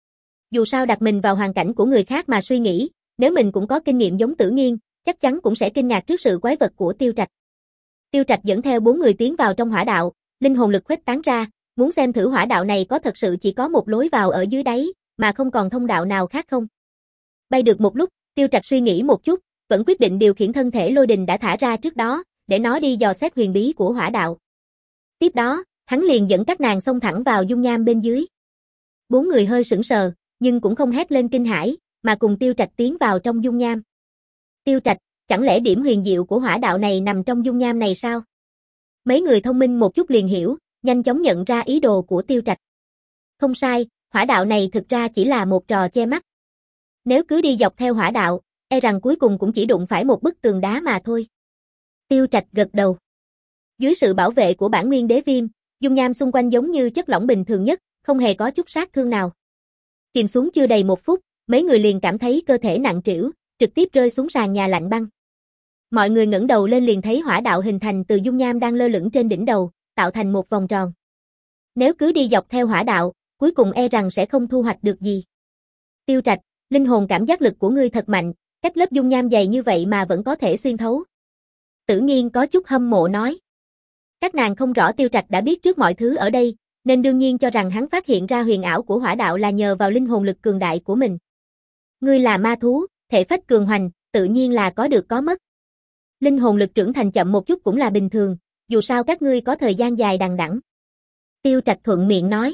Dù sao đặt mình vào hoàn cảnh của người khác mà suy nghĩ, nếu mình cũng có kinh nghiệm giống Tử Nghiên, chắc chắn cũng sẽ kinh ngạc trước sự quái vật của Tiêu Trạch. Tiêu Trạch dẫn theo bốn người tiến vào trong hỏa đạo, linh hồn lực khuếch tán ra, muốn xem thử hỏa đạo này có thật sự chỉ có một lối vào ở dưới đáy, mà không còn thông đạo nào khác không. Bay được một lúc, Tiêu Trạch suy nghĩ một chút, vẫn quyết định điều khiển thân thể lôi đình đã thả ra trước đó, để nó đi dò xét huyền bí của hỏa đạo. Tiếp đó, hắn liền dẫn các nàng xông thẳng vào dung nham bên dưới. Bốn người hơi sững sờ, nhưng cũng không hét lên kinh hãi, mà cùng Tiêu Trạch tiến vào trong dung nham. Tiêu Trạch, chẳng lẽ điểm huyền diệu của hỏa đạo này nằm trong dung nham này sao? Mấy người thông minh một chút liền hiểu, nhanh chóng nhận ra ý đồ của Tiêu Trạch. Không sai, hỏa đạo này thực ra chỉ là một trò che mắt. Nếu cứ đi dọc theo hỏa đạo, e rằng cuối cùng cũng chỉ đụng phải một bức tường đá mà thôi. Tiêu Trạch gật đầu. Dưới sự bảo vệ của bản nguyên đế viêm, dung nham xung quanh giống như chất lỏng bình thường nhất, không hề có chút sát thương nào. Chìm xuống chưa đầy một phút, mấy người liền cảm thấy cơ thể nặng trĩu, trực tiếp rơi xuống sàn nhà lạnh băng. Mọi người ngẩng đầu lên liền thấy hỏa đạo hình thành từ dung nham đang lơ lửng trên đỉnh đầu, tạo thành một vòng tròn. Nếu cứ đi dọc theo hỏa đạo, cuối cùng e rằng sẽ không thu hoạch được gì. Tiêu Trạch, linh hồn cảm giác lực của ngươi thật mạnh, cách lớp dung nham dày như vậy mà vẫn có thể xuyên thấu. Tử Nghiên có chút hâm mộ nói. Các nàng không rõ Tiêu Trạch đã biết trước mọi thứ ở đây, nên đương nhiên cho rằng hắn phát hiện ra huyền ảo của hỏa đạo là nhờ vào linh hồn lực cường đại của mình. Ngươi là ma thú, thể phách cường hoành, tự nhiên là có được có mất. Linh hồn lực trưởng thành chậm một chút cũng là bình thường, dù sao các ngươi có thời gian dài đằng đẵng. Tiêu Trạch thuận miệng nói.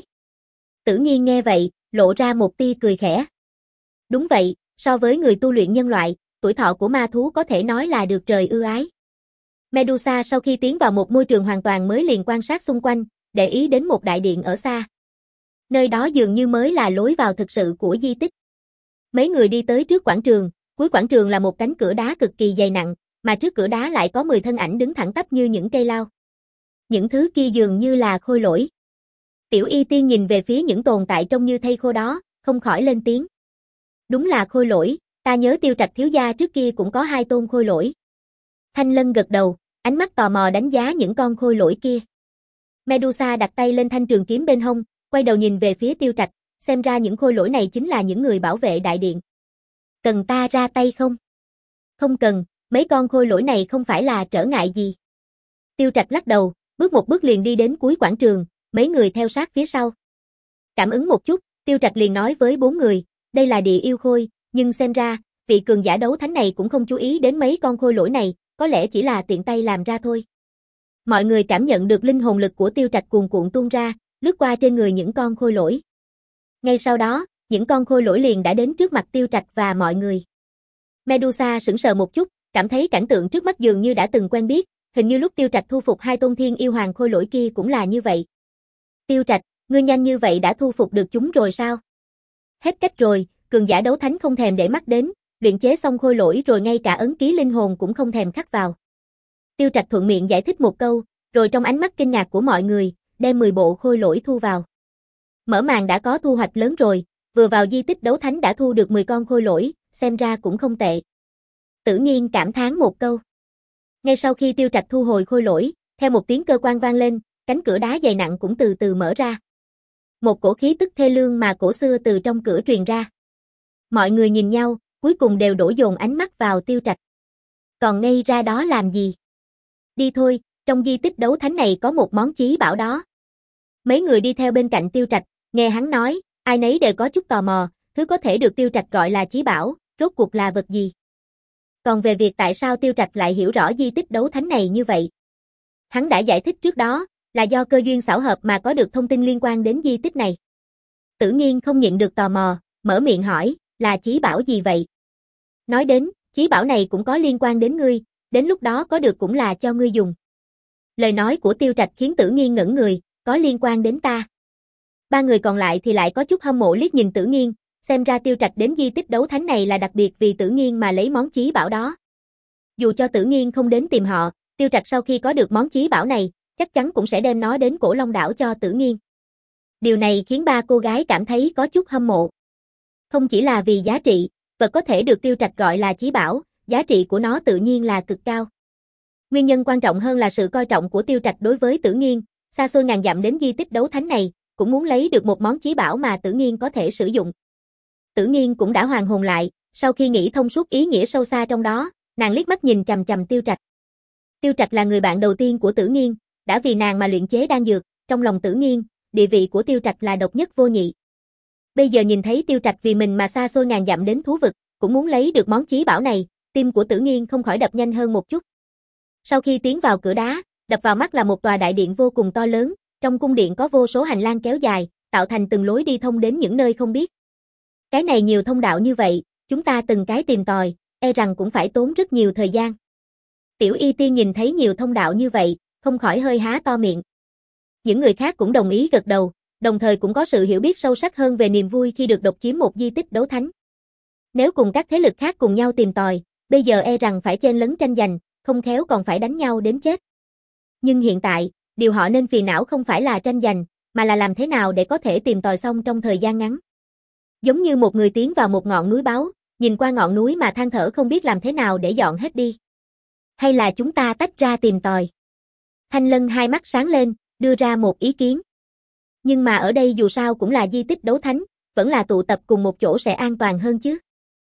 Tử Nghiên nghe vậy, lộ ra một tia cười khẽ. Đúng vậy, so với người tu luyện nhân loại, tuổi thọ của ma thú có thể nói là được trời ưu ái. Medusa sau khi tiến vào một môi trường hoàn toàn mới liền quan sát xung quanh, để ý đến một đại điện ở xa. Nơi đó dường như mới là lối vào thực sự của di tích. Mấy người đi tới trước quảng trường, cuối quảng trường là một cánh cửa đá cực kỳ dày nặng, mà trước cửa đá lại có mười thân ảnh đứng thẳng tắp như những cây lao. Những thứ kia dường như là khôi lỗi. Tiểu Y Tiên nhìn về phía những tồn tại trông như thây khô đó, không khỏi lên tiếng. Đúng là khôi lỗi, ta nhớ Tiêu Trạch thiếu gia trước kia cũng có hai tôn khôi lỗi. Thanh Lân gật đầu, ánh mắt tò mò đánh giá những con khôi lỗi kia. Medusa đặt tay lên thanh trường kiếm bên hông, quay đầu nhìn về phía Tiêu Trạch, xem ra những khôi lỗi này chính là những người bảo vệ đại điện. Cần ta ra tay không? Không cần, mấy con khôi lỗi này không phải là trở ngại gì. Tiêu Trạch lắc đầu, bước một bước liền đi đến cuối quảng trường, mấy người theo sát phía sau. Cảm ứng một chút, Tiêu Trạch liền nói với bốn người, đây là địa yêu khôi, nhưng xem ra, vị cường giả đấu thánh này cũng không chú ý đến mấy con khôi lỗi này, có lẽ chỉ là tiện tay làm ra thôi. Mọi người cảm nhận được linh hồn lực của Tiêu Trạch cuồn cuộn tuôn ra, lướt qua trên người những con khôi lỗi. Ngay sau đó, những con khôi lỗi liền đã đến trước mặt Tiêu Trạch và mọi người. Medusa sững sờ một chút, cảm thấy cảnh tượng trước mắt dường như đã từng quen biết, hình như lúc Tiêu Trạch thu phục hai tôn thiên yêu hoàng khôi lỗi kia cũng là như vậy. Tiêu Trạch, ngươi nhanh như vậy đã thu phục được chúng rồi sao? Hết cách rồi, cường giả đấu thánh không thèm để mắt đến, luyện chế xong khôi lỗi rồi ngay cả ấn ký linh hồn cũng không thèm khắc vào. Tiêu Trạch thuận miệng giải thích một câu, rồi trong ánh mắt kinh ngạc của mọi người, đem mười bộ khôi lỗi thu vào. Mở màn đã có thu hoạch lớn rồi, vừa vào di tích đấu thánh đã thu được mười con khôi lỗi, xem ra cũng không tệ. Tử Nghiên cảm thán một câu. Ngay sau khi Tiêu Trạch thu hồi khôi lỗi, theo một tiếng cơ quan vang lên, cánh cửa đá dày nặng cũng từ từ mở ra. Một cổ khí tức thê lương mà cổ xưa từ trong cửa truyền ra. Mọi người nhìn nhau, cuối cùng đều đổ dồn ánh mắt vào Tiêu Trạch. Còn ngây ra đó làm gì? Đi thôi, trong di tích đấu thánh này có một món chí bảo đó. Mấy người đi theo bên cạnh Tiêu Trạch, nghe hắn nói, ai nấy đều có chút tò mò, thứ có thể được Tiêu Trạch gọi là chí bảo, rốt cuộc là vật gì? Còn về việc tại sao Tiêu Trạch lại hiểu rõ di tích đấu thánh này như vậy? Hắn đã giải thích trước đó, là do cơ duyên xảo hợp mà có được thông tin liên quan đến di tích này. Tử Nghiên không nhịn được tò mò, mở miệng hỏi, là chí bảo gì vậy? Nói đến, chí bảo này cũng có liên quan đến ngươi, đến lúc đó có được cũng là cho ngươi dùng. Lời nói của Tiêu Trạch khiến Tử Nghiên ngẩn người, có liên quan đến ta. Ba người còn lại thì lại có chút hâm mộ liếc nhìn Tử Nghiên, xem ra Tiêu Trạch đến di tích đấu thánh này là đặc biệt vì Tử Nghiên mà lấy món chí bảo đó. Dù cho Tử Nghiên không đến tìm họ, Tiêu Trạch sau khi có được món chí bảo này, chắc chắn cũng sẽ đem nó đến Cổ Long đảo cho Tử Nghiên. Điều này khiến ba cô gái cảm thấy có chút hâm mộ. Không chỉ là vì giá trị, vật có thể được Tiêu Trạch gọi là chí bảo, giá trị của nó tự nhiên là cực cao. Nguyên nhân quan trọng hơn là sự coi trọng của Tiêu Trạch đối với Tử Nghiên, xa xôi ngàn dặm đến di tích đấu thánh này, cũng muốn lấy được một món chí bảo mà Tử Nghiên có thể sử dụng. Tử Nghiên cũng đã hoàn hồn lại, sau khi nghĩ thông suốt ý nghĩa sâu xa trong đó, nàng liếc mắt nhìn chằm chằm Tiêu Trạch. Tiêu Trạch là người bạn đầu tiên của Tử Nghiên, đã vì nàng mà luyện chế đan dược, trong lòng Tử Nghiên, địa vị của Tiêu Trạch là độc nhất vô nhị. Bây giờ nhìn thấy Tiêu Trạch vì mình mà xa xôi ngàn dặm đến thú vực, cũng muốn lấy được món chí bảo này, tim của Tử Nghiên không khỏi đập nhanh hơn một chút. Sau khi tiến vào cửa đá, đập vào mắt là một tòa đại điện vô cùng to lớn, trong cung điện có vô số hành lang kéo dài, tạo thành từng lối đi thông đến những nơi không biết. Cái này nhiều thông đạo như vậy, chúng ta từng cái tìm tòi, e rằng cũng phải tốn rất nhiều thời gian. Tiểu Y Tiên nhìn thấy nhiều thông đạo như vậy, không khỏi hơi há to miệng. Những người khác cũng đồng ý gật đầu, đồng thời cũng có sự hiểu biết sâu sắc hơn về niềm vui khi được độc chiếm một di tích đấu thánh. Nếu cùng các thế lực khác cùng nhau tìm tòi, bây giờ e rằng phải chen lấn tranh giành, không khéo còn phải đánh nhau đến chết. Nhưng hiện tại, điều họ nên phiền não không phải là tranh giành, mà là làm thế nào để có thể tìm tòi xong trong thời gian ngắn. Giống như một người tiến vào một ngọn núi báu, nhìn qua ngọn núi mà than thở không biết làm thế nào để dọn hết đi. Hay là chúng ta tách ra tìm tòi? Thanh Lân hai mắt sáng lên, đưa ra một ý kiến. Nhưng mà ở đây dù sao cũng là di tích đấu thánh, vẫn là tụ tập cùng một chỗ sẽ an toàn hơn chứ.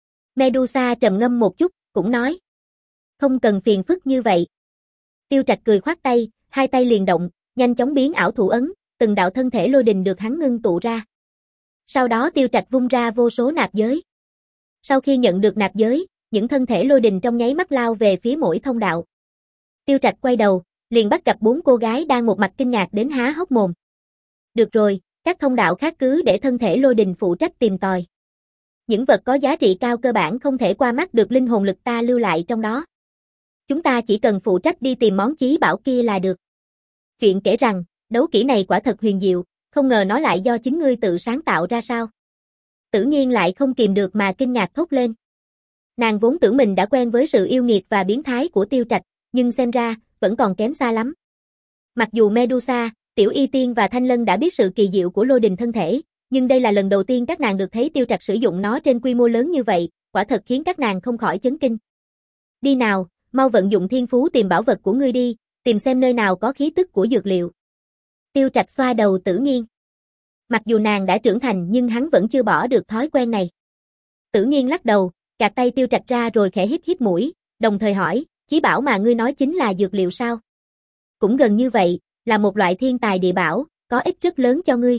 Medusa trầm ngâm một chút, cũng nói. Không cần phiền phức như vậy. Tiêu Trạch cười khoát tay, hai tay liền động, nhanh chóng biến ảo thủ ấn, từng đạo thân thể lôi đình được hắn ngưng tụ ra. Sau đó Tiêu Trạch vung ra vô số nạp giới. Sau khi nhận được nạp giới, những thân thể lôi đình trong nháy mắt lao về phía mỗi thông đạo. Tiêu Trạch quay đầu, liền bắt gặp bốn cô gái đang một mặt kinh ngạc đến há hốc mồm. Được rồi, các thông đạo khác cứ để thân thể lôi đình phụ trách tìm tòi. Những vật có giá trị cao cơ bản không thể qua mắt được linh hồn lực ta lưu lại trong đó. Chúng ta chỉ cần phụ trách đi tìm món chí bảo kia là được. Chuyện kể rằng, đấu kỹ này quả thật huyền diệu, không ngờ nó lại do chính ngươi tự sáng tạo ra sao. Tử Nghiên lại không kìm được mà kinh ngạc thốt lên. Nàng vốn tưởng mình đã quen với sự yêu nghiệt và biến thái của Tiêu Trạch, nhưng xem ra, vẫn còn kém xa lắm. Mặc dù Medusa, Tiểu Y Tiên và Thanh Lân đã biết sự kỳ diệu của lôi đình thân thể, nhưng đây là lần đầu tiên các nàng được thấy Tiêu Trạch sử dụng nó trên quy mô lớn như vậy, quả thật khiến các nàng không khỏi chấn kinh. Đi nào, mau vận dụng thiên phú tìm bảo vật của ngươi đi, tìm xem nơi nào có khí tức của dược liệu. Tiêu Trạch xoa đầu Tử Nghiên. Mặc dù nàng đã trưởng thành nhưng hắn vẫn chưa bỏ được thói quen này. Tử Nghiên lắc đầu, gạt tay Tiêu Trạch ra rồi khẽ hít hít mũi, đồng thời hỏi, chí bảo mà ngươi nói chính là dược liệu sao? Cũng gần như vậy, là một loại thiên tài địa bảo, có ích rất lớn cho ngươi.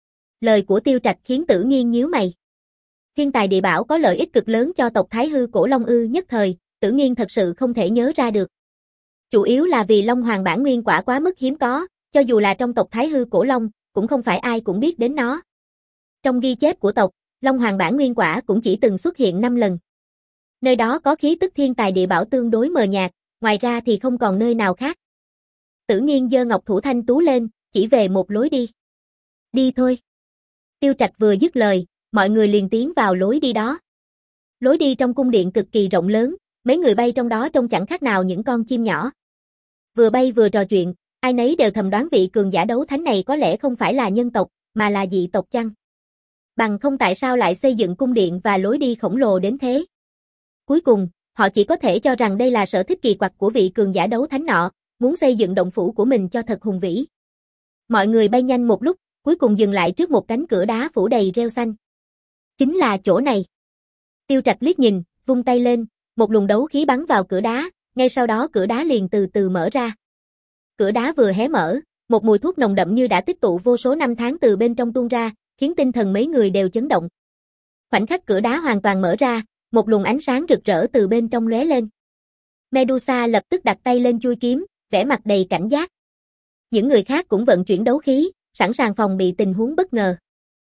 Lời của Tiêu Trạch khiến Tử Nghiên nhíu mày. Thiên tài địa bảo có lợi ích cực lớn cho tộc Thái Hư Cổ Long ư? Nhất thời, Tử Nghiên thật sự không thể nhớ ra được. Chủ yếu là vì Long Hoàng bản nguyên quả quá mức hiếm có, cho dù là trong tộc Thái Hư Cổ Long, cũng không phải ai cũng biết đến nó. Trong ghi chép của tộc, Long Hoàng bản nguyên quả cũng chỉ từng xuất hiện năm lần. Nơi đó có khí tức thiên tài địa bảo tương đối mờ nhạt, ngoài ra thì không còn nơi nào khác. Tử Nghiên giơ ngọc thủ thanh tú lên, chỉ về một lối đi. Đi thôi. Tiêu Trạch vừa dứt lời, mọi người liền tiến vào lối đi đó. Lối đi trong cung điện cực kỳ rộng lớn, mấy người bay trong đó trông chẳng khác nào những con chim nhỏ. Vừa bay vừa trò chuyện, ai nấy đều thầm đoán vị cường giả đấu thánh này có lẽ không phải là nhân tộc, mà là dị tộc chăng? Bằng không tại sao lại xây dựng cung điện và lối đi khổng lồ đến thế? Cuối cùng, họ chỉ có thể cho rằng đây là sở thích kỳ quặc của vị cường giả đấu thánh nọ, muốn xây dựng động phủ của mình cho thật hùng vĩ. Mọi người bay nhanh một lúc, cuối cùng dừng lại trước một cánh cửa đá phủ đầy rêu xanh. Chính là chỗ này. Tiêu Trạch liếc nhìn, vung tay lên, một luồng đấu khí bắn vào cửa đá, ngay sau đó cửa đá liền từ từ mở ra. Cửa đá vừa hé mở, một mùi thuốc nồng đậm như đã tích tụ vô số năm tháng từ bên trong tuôn ra, khiến tinh thần mấy người đều chấn động. Khoảnh khắc cửa đá hoàn toàn mở ra, một luồng ánh sáng rực rỡ từ bên trong lóe lên. Medusa lập tức đặt tay lên chuôi kiếm, vẻ mặt đầy cảnh giác. Những người khác cũng vận chuyển đấu khí, sẵn sàng phòng bị tình huống bất ngờ.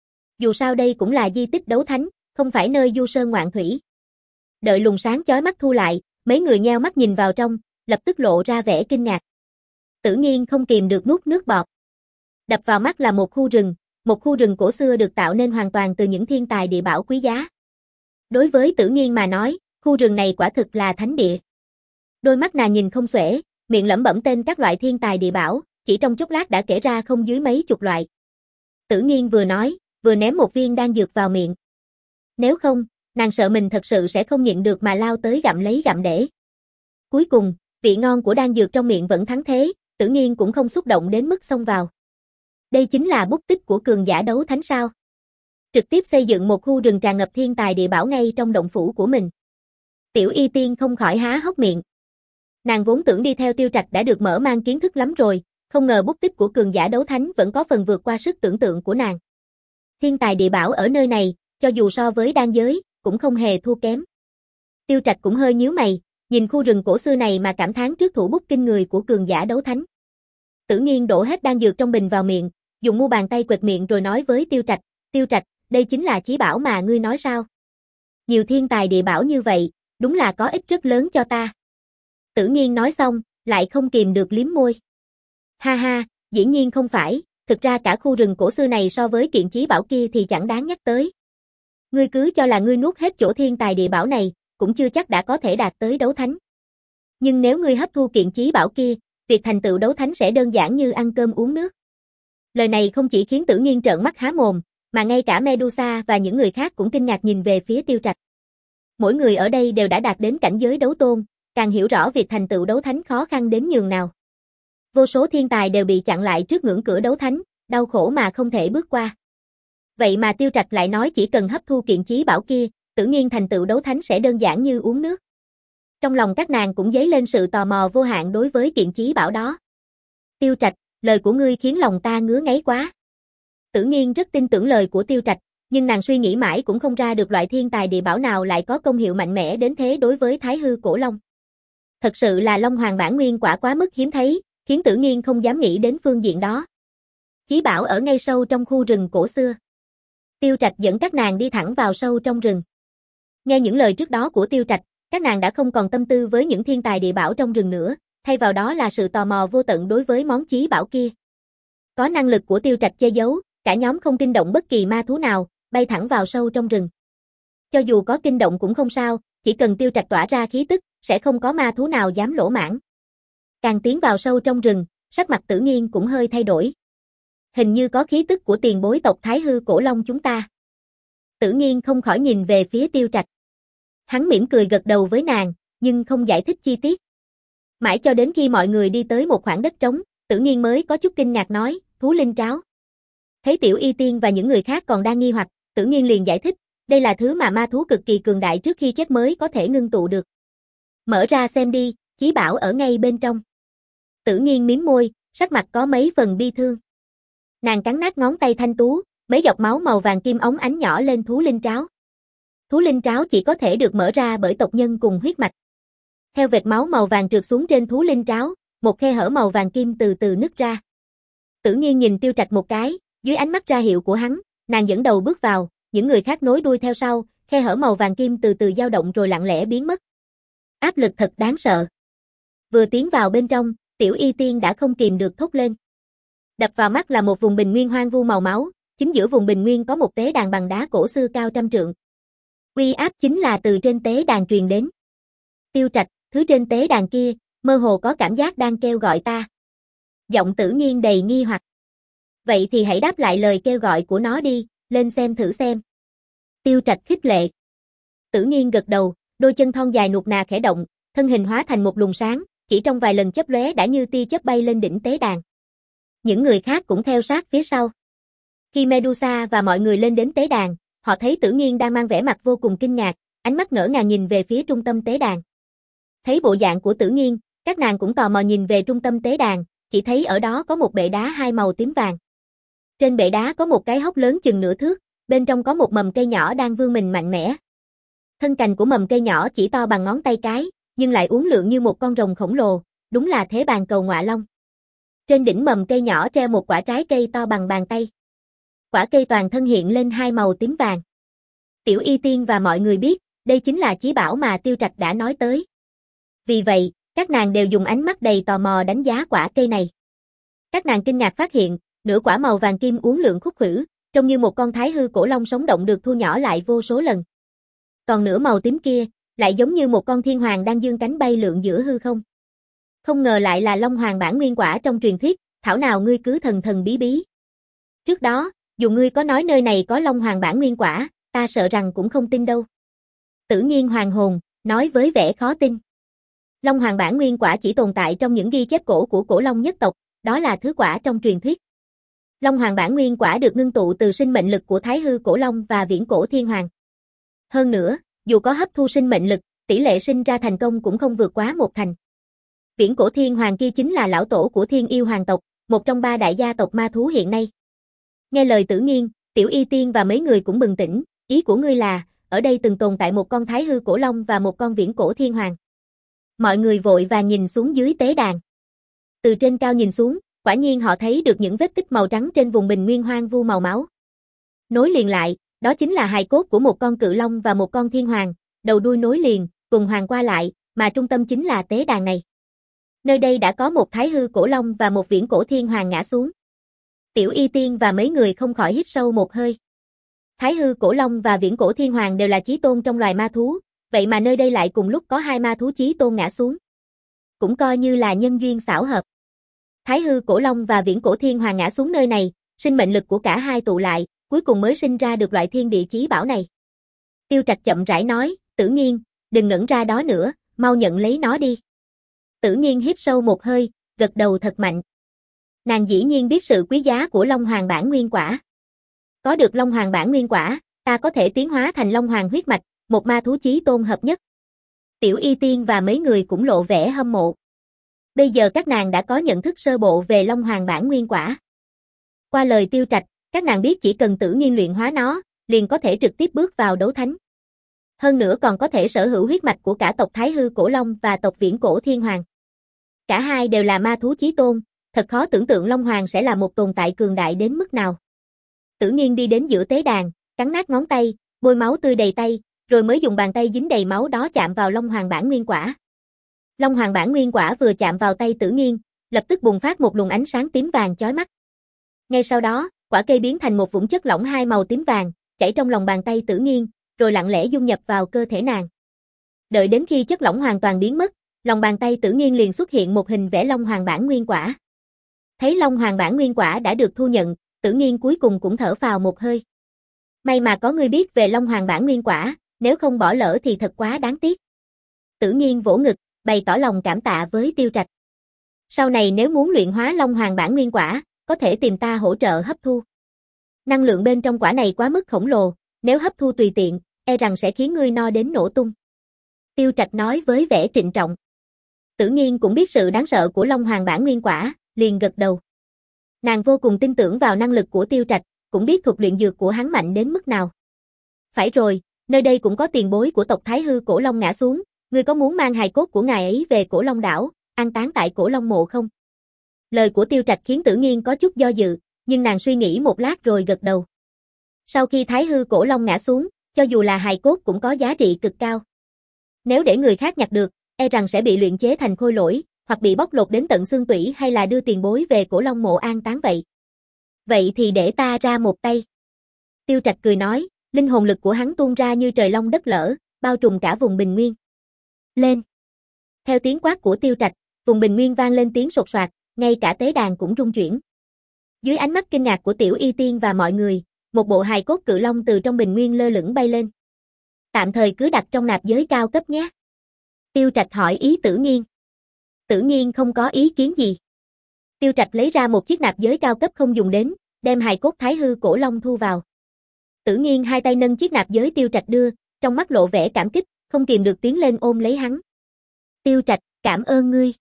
Dù sao đây cũng là di tích đấu thánh, không phải nơi du sơn ngoạn thủy. Đợi luồng sáng chói mắt thu lại, mấy người nheo mắt nhìn vào trong, lập tức lộ ra vẻ kinh ngạc. Tử Nghiên không kìm được nuốt nước bọt. Đập vào mắt là một khu rừng, một khu rừng cổ xưa được tạo nên hoàn toàn từ những thiên tài địa bảo quý giá. Đối với Tử Nghiên mà nói, khu rừng này quả thực là thánh địa. Đôi mắt nàng nhìn không xuể, miệng lẩm bẩm tên các loại thiên tài địa bảo, chỉ trong chốc lát đã kể ra không dưới mấy chục loại. Tử Nghiên vừa nói, vừa ném một viên đan dược vào miệng. Nếu không, nàng sợ mình thật sự sẽ không nhịn được mà lao tới gặm lấy gặm để. Cuối cùng, vị ngon của đan dược trong miệng vẫn thắng thế, Tử Nghiên cũng không xúc động đến mức xông vào. Đây chính là bút tích của cường giả đấu thánh sao? Trực tiếp xây dựng một khu rừng tràn ngập thiên tài địa bảo ngay trong động phủ của mình. Tiểu Y Tiên không khỏi há hốc miệng. Nàng vốn tưởng đi theo Tiêu Trạch đã được mở mang kiến thức lắm rồi, không ngờ bút tích của cường giả đấu thánh vẫn có phần vượt qua sức tưởng tượng của nàng. Thiên tài địa bảo ở nơi này, cho dù so với đan giới, cũng không hề thua kém. Tiêu Trạch cũng hơi nhíu mày, nhìn khu rừng cổ xưa này mà cảm thán trước thủ bút kinh người của cường giả đấu thánh. Tử Nghiên đổ hết đan dược trong bình vào miệng, dùng mu bàn tay quệt miệng rồi nói với Tiêu Trạch, Tiêu Trạch, đây chính là chí bảo mà ngươi nói sao? Nhiều thiên tài địa bảo như vậy, đúng là có ích rất lớn cho ta. Tử Nghiên nói xong, lại không kìm được liếm môi. Ha ha, dĩ nhiên không phải, thực ra cả khu rừng cổ xưa này so với kiện chí bảo kia thì chẳng đáng nhắc tới. Ngươi cứ cho là ngươi nuốt hết chỗ thiên tài địa bảo này, cũng chưa chắc đã có thể đạt tới đấu thánh. Nhưng nếu ngươi hấp thu kiện chí bảo kia, việc thành tựu đấu thánh sẽ đơn giản như ăn cơm uống nước. Lời này không chỉ khiến Tử Nghiên trợn mắt há mồm, mà ngay cả Medusa và những người khác cũng kinh ngạc nhìn về phía Tiêu Trạch. Mỗi người ở đây đều đã đạt đến cảnh giới đấu tôn, càng hiểu rõ việc thành tựu đấu thánh khó khăn đến nhường nào. Vô số thiên tài đều bị chặn lại trước ngưỡng cửa đấu thánh, đau khổ mà không thể bước qua. Vậy mà Tiêu Trạch lại nói chỉ cần hấp thu kiện chí bảo kia, Tử Nghiên thành tựu đấu thánh sẽ đơn giản như uống nước. Trong lòng các nàng cũng dấy lên sự tò mò vô hạn đối với kiện chí bảo đó. Tiêu Trạch, lời của ngươi khiến lòng ta ngứa ngáy quá. Tử Nghiên rất tin tưởng lời của Tiêu Trạch, nhưng nàng suy nghĩ mãi cũng không ra được loại thiên tài địa bảo nào lại có công hiệu mạnh mẽ đến thế đối với Thái Hư Cổ Long. Thật sự là Long Hoàng bản nguyên quả quá mức hiếm thấy, khiến Tử Nghiên không dám nghĩ đến phương diện đó. Chí bảo ở ngay sâu trong khu rừng cổ xưa. Tiêu Trạch dẫn các nàng đi thẳng vào sâu trong rừng. Nghe những lời trước đó của Tiêu Trạch, các nàng đã không còn tâm tư với những thiên tài địa bảo trong rừng nữa, thay vào đó là sự tò mò vô tận đối với món chí bảo kia. Có năng lực của Tiêu Trạch che giấu, cả nhóm không kinh động bất kỳ ma thú nào, bay thẳng vào sâu trong rừng. Cho dù có kinh động cũng không sao, chỉ cần Tiêu Trạch tỏa ra khí tức, sẽ không có ma thú nào dám lỗ mãng. Càng tiến vào sâu trong rừng, sắc mặt Tử Nghiên cũng hơi thay đổi. Hình như có khí tức của tiền bối tộc Thái Hư Cổ Long chúng ta. Tử Nghiên không khỏi nhìn về phía Tiêu Trạch. Hắn mỉm cười gật đầu với nàng, nhưng không giải thích chi tiết. Mãi cho đến khi mọi người đi tới một khoảng đất trống, Tử Nghiên mới có chút kinh ngạc nói, thú linh tráo. Thấy Tiểu Y Tiên và những người khác còn đang nghi hoặc, Tử Nghiên liền giải thích, đây là thứ mà ma thú cực kỳ cường đại trước khi chết mới có thể ngưng tụ được. Mở ra xem đi, chí bảo ở ngay bên trong. Tử Nghiên mím môi, sắc mặt có mấy phần bi thương. Nàng cắn nát ngón tay thanh tú, mấy giọt máu màu vàng kim óng ánh nhỏ lên thú linh tráo. Thú linh tráo chỉ có thể được mở ra bởi tộc nhân cùng huyết mạch. Theo vệt máu màu vàng trượt xuống trên thú linh tráo, một khe hở màu vàng kim từ từ nứt ra. Tử Nghiên nhìn Tiêu Trạch một cái, dưới ánh mắt ra hiệu của hắn, nàng dẫn đầu bước vào, những người khác nối đuôi theo sau, khe hở màu vàng kim từ từ dao động rồi lặng lẽ biến mất. Áp lực thật đáng sợ. Vừa tiến vào bên trong, Tiểu Y Tiên đã không kìm được thốt lên. Đập vào mắt là một vùng bình nguyên hoang vu màu máu, chính giữa vùng bình nguyên có một tế đàn bằng đá cổ xưa cao trăm trượng. Uy áp chính là từ trên tế đàn truyền đến. Tiêu Trạch, thứ trên tế đàn kia, mơ hồ có cảm giác đang kêu gọi ta. Giọng Tử Nghiên đầy nghi hoặc. Vậy thì hãy đáp lại lời kêu gọi của nó đi, lên xem thử xem. Tiêu Trạch khích lệ. Tử Nghiên gật đầu, Đôi chân thon dài nuột nà khẽ động, thân hình hóa thành một luồng sáng, chỉ trong vài lần chớp lóe đã như tia chớp bay lên đỉnh tế đàn. Những người khác cũng theo sát phía sau. Khi Medusa và mọi người lên đến tế đàn, họ thấy Tử Nghiên đang mang vẻ mặt vô cùng kinh ngạc, ánh mắt ngỡ ngàng nhìn về phía trung tâm tế đàn. Thấy bộ dạng của Tử Nghiên, các nàng cũng tò mò nhìn về trung tâm tế đàn, chỉ thấy ở đó có một bệ đá hai màu tím vàng. Trên bệ đá có một cái hốc lớn chừng nửa thước, bên trong có một mầm cây nhỏ đang vươn mình mạnh mẽ. Thân cành của mầm cây nhỏ chỉ to bằng ngón tay cái, nhưng lại uốn lượn như một con rồng khổng lồ, đúng là thế bàn cầu ngọa long. Trên đỉnh mầm cây nhỏ treo một quả trái cây to bằng bàn tay. Quả cây toàn thân hiện lên hai màu tím vàng. Tiểu Y Tiên và mọi người biết, đây chính là chí bảo mà Tiêu Trạch đã nói tới. Vì vậy, các nàng đều dùng ánh mắt đầy tò mò đánh giá quả cây này. Các nàng kinh ngạc phát hiện, nửa quả màu vàng kim uốn lượn khúc khuỷu, trông như một con thái hư cổ long sống động được thu nhỏ lại vô số lần. Còn nửa màu tím kia, lại giống như một con thiên hoàng đang dương cánh bay lượn giữa hư không. Không ngờ lại là Long Hoàng bản nguyên quả trong truyền thuyết, thảo nào ngươi cứ thần thần bí bí. Trước đó, dù ngươi có nói nơi này có Long Hoàng bản nguyên quả, ta sợ rằng cũng không tin đâu. Tử Nghiên hoàng hồn, nói với vẻ khó tin. Long Hoàng bản nguyên quả chỉ tồn tại trong những ghi chép cổ của cổ long nhất tộc, đó là thứ quả trong truyền thuyết. Long Hoàng bản nguyên quả được ngưng tụ từ sinh mệnh lực của Thái hư cổ long và Viễn cổ thiên hoàng. Hơn nữa, dù có hấp thu sinh mệnh lực, tỷ lệ sinh ra thành công cũng không vượt quá một thành. Viễn cổ thiên hoàng kia chính là lão tổ của Thiên Yêu hoàng tộc, một trong ba đại gia tộc ma thú hiện nay. Nghe lời Tử Nghiên, Tiểu Y Tiên và mấy người cũng bừng tỉnh, ý của ngươi là, ở đây từng tồn tại một con Thái hư cổ long và một con Viễn cổ thiên hoàng. Mọi người vội vàng nhìn xuống dưới tế đàn. Từ trên cao nhìn xuống, quả nhiên họ thấy được những vết tích màu trắng trên vùng bình nguyên hoang vu màu máu. Nối liền lại, đó chính là hài cốt của một con cự long và một con thiên hoàng, đầu đuôi nối liền, tuần hoàn qua lại, mà trung tâm chính là tế đàn này. Nơi đây đã có một Thái hư cổ long và một Viễn cổ thiên hoàng ngã xuống. Tiểu Y Tiên và mấy người không khỏi hít sâu một hơi. Thái hư cổ long và Viễn cổ thiên hoàng đều là chí tôn trong loài ma thú, vậy mà nơi đây lại cùng lúc có hai ma thú chí tôn ngã xuống. Cũng coi như là nhân duyên xảo hợp. Thái hư cổ long và Viễn cổ thiên hoàng ngã xuống nơi này, sinh mệnh lực của cả hai tụ lại, cuối cùng mới sinh ra được loại thiên địa chí bảo này. Tiêu Trạch chậm rãi nói, Tử Nghiên, đừng ngẩn ra đó nữa, mau nhận lấy nó đi. Tử Nghiên hít sâu một hơi, gật đầu thật mạnh. Nàng dĩ nhiên biết sự quý giá của Long Hoàng bản nguyên quả. Có được Long Hoàng bản nguyên quả, ta có thể tiến hóa thành Long Hoàng huyết mạch, một ma thú chí tôn hợp nhất. Tiểu Y Tiên và mấy người cũng lộ vẻ hâm mộ. Bây giờ các nàng đã có nhận thức sơ bộ về Long Hoàng bản nguyên quả. Qua lời Tiêu Trạch, các nàng biết chỉ cần Tử Nghiên luyện hóa nó, liền có thể trực tiếp bước vào đấu thánh. Hơn nữa còn có thể sở hữu huyết mạch của cả tộc Thái hư cổ long và tộc Viễn cổ thiên hoàng. Cả hai đều là ma thú chí tôn, thật khó tưởng tượng Long Hoàng sẽ là một tồn tại cường đại đến mức nào. Tử Nghiên đi đến giữa tế đàn, cắn nát ngón tay, bôi máu tươi đầy tay, rồi mới dùng bàn tay dính đầy máu đó chạm vào Long Hoàng bản nguyên quả. Long Hoàng bản nguyên quả vừa chạm vào tay Tử Nghiên, lập tức bùng phát một luồng ánh sáng tím vàng chói mắt. Ngay sau đó, quả cây biến thành một vũng chất lỏng hai màu tím vàng, chảy trong lòng bàn tay Tử Nghiên, rồi lặng lẽ dung nhập vào cơ thể nàng. Đợi đến khi chất lỏng hoàn toàn biến mất, lòng bàn tay Tử Nghiên liền xuất hiện một hình vẽ Long Hoàng bản nguyên quả. Thấy Long Hoàng bản nguyên quả đã được thu nhận, Tử Nghiên cuối cùng cũng thở phào một hơi. May mà có người biết về Long Hoàng bản nguyên quả, nếu không bỏ lỡ thì thật quá đáng tiếc. Tử Nghiên vỗ ngực, bày tỏ lòng cảm tạ với Tiêu Trạch. Sau này nếu muốn luyện hóa Long Hoàng bản nguyên quả, có thể tìm ta hỗ trợ hấp thu. Năng lượng bên trong quả này quá mức khổng lồ, nếu hấp thu tùy tiện, e rằng sẽ khiến ngươi no đến nổ tung. Tiêu Trạch nói với vẻ trịnh trọng. Tử Nghiên cũng biết sự đáng sợ của Long Hoàng bản nguyên quả, liền gật đầu. Nàng vô cùng tin tưởng vào năng lực của Tiêu Trạch, cũng biết thuật luyện dược của hắn mạnh đến mức nào. Phải rồi, nơi đây cũng có tiền bối của tộc Thái hư cổ long ngã xuống, ngươi có muốn mang hài cốt của ngài ấy về Cổ Long đảo, an táng tại Cổ Long mộ không? Lời của Tiêu Trạch khiến Tử Nghiên có chút do dự, nhưng nàng suy nghĩ một lát rồi gật đầu. Sau khi Thái hư cổ long ngã xuống, cho dù là hài cốt cũng có giá trị cực cao. Nếu để người khác nhặt được, e rằng sẽ bị luyện chế thành khôi lỗi, hoặc bị bóc lột đến tận xương tủy hay là đưa tiền bối về Cổ Long mộ an táng vậy. Vậy thì để ta ra một tay. Tiêu Trạch cười nói, linh hồn lực của hắn tuôn ra như trời long đất lở, bao trùm cả vùng bình nguyên. Lên! Theo tiếng quát của Tiêu Trạch, vùng bình nguyên vang lên tiếng sột soạt, ngay cả tế đàn cũng rung chuyển. Dưới ánh mắt kinh ngạc của Tiểu Y Tiên và mọi người, một bộ hài cốt cự long từ trong bình nguyên lơ lửng bay lên. Tạm thời cứ đặt trong nạp giới cao cấp nhé. Tiêu Trạch hỏi ý Tử Nghiên. Tử Nghiên không có ý kiến gì. Tiêu Trạch lấy ra một chiếc nạp giới cao cấp không dùng đến, đem hài cốt thái hư cổ long thu vào. Tử Nghiên hai tay nâng chiếc nạp giới Tiêu Trạch đưa, trong mắt lộ vẻ cảm kích, không kìm được tiến lên ôm lấy hắn. Tiêu Trạch, cảm ơn ngươi.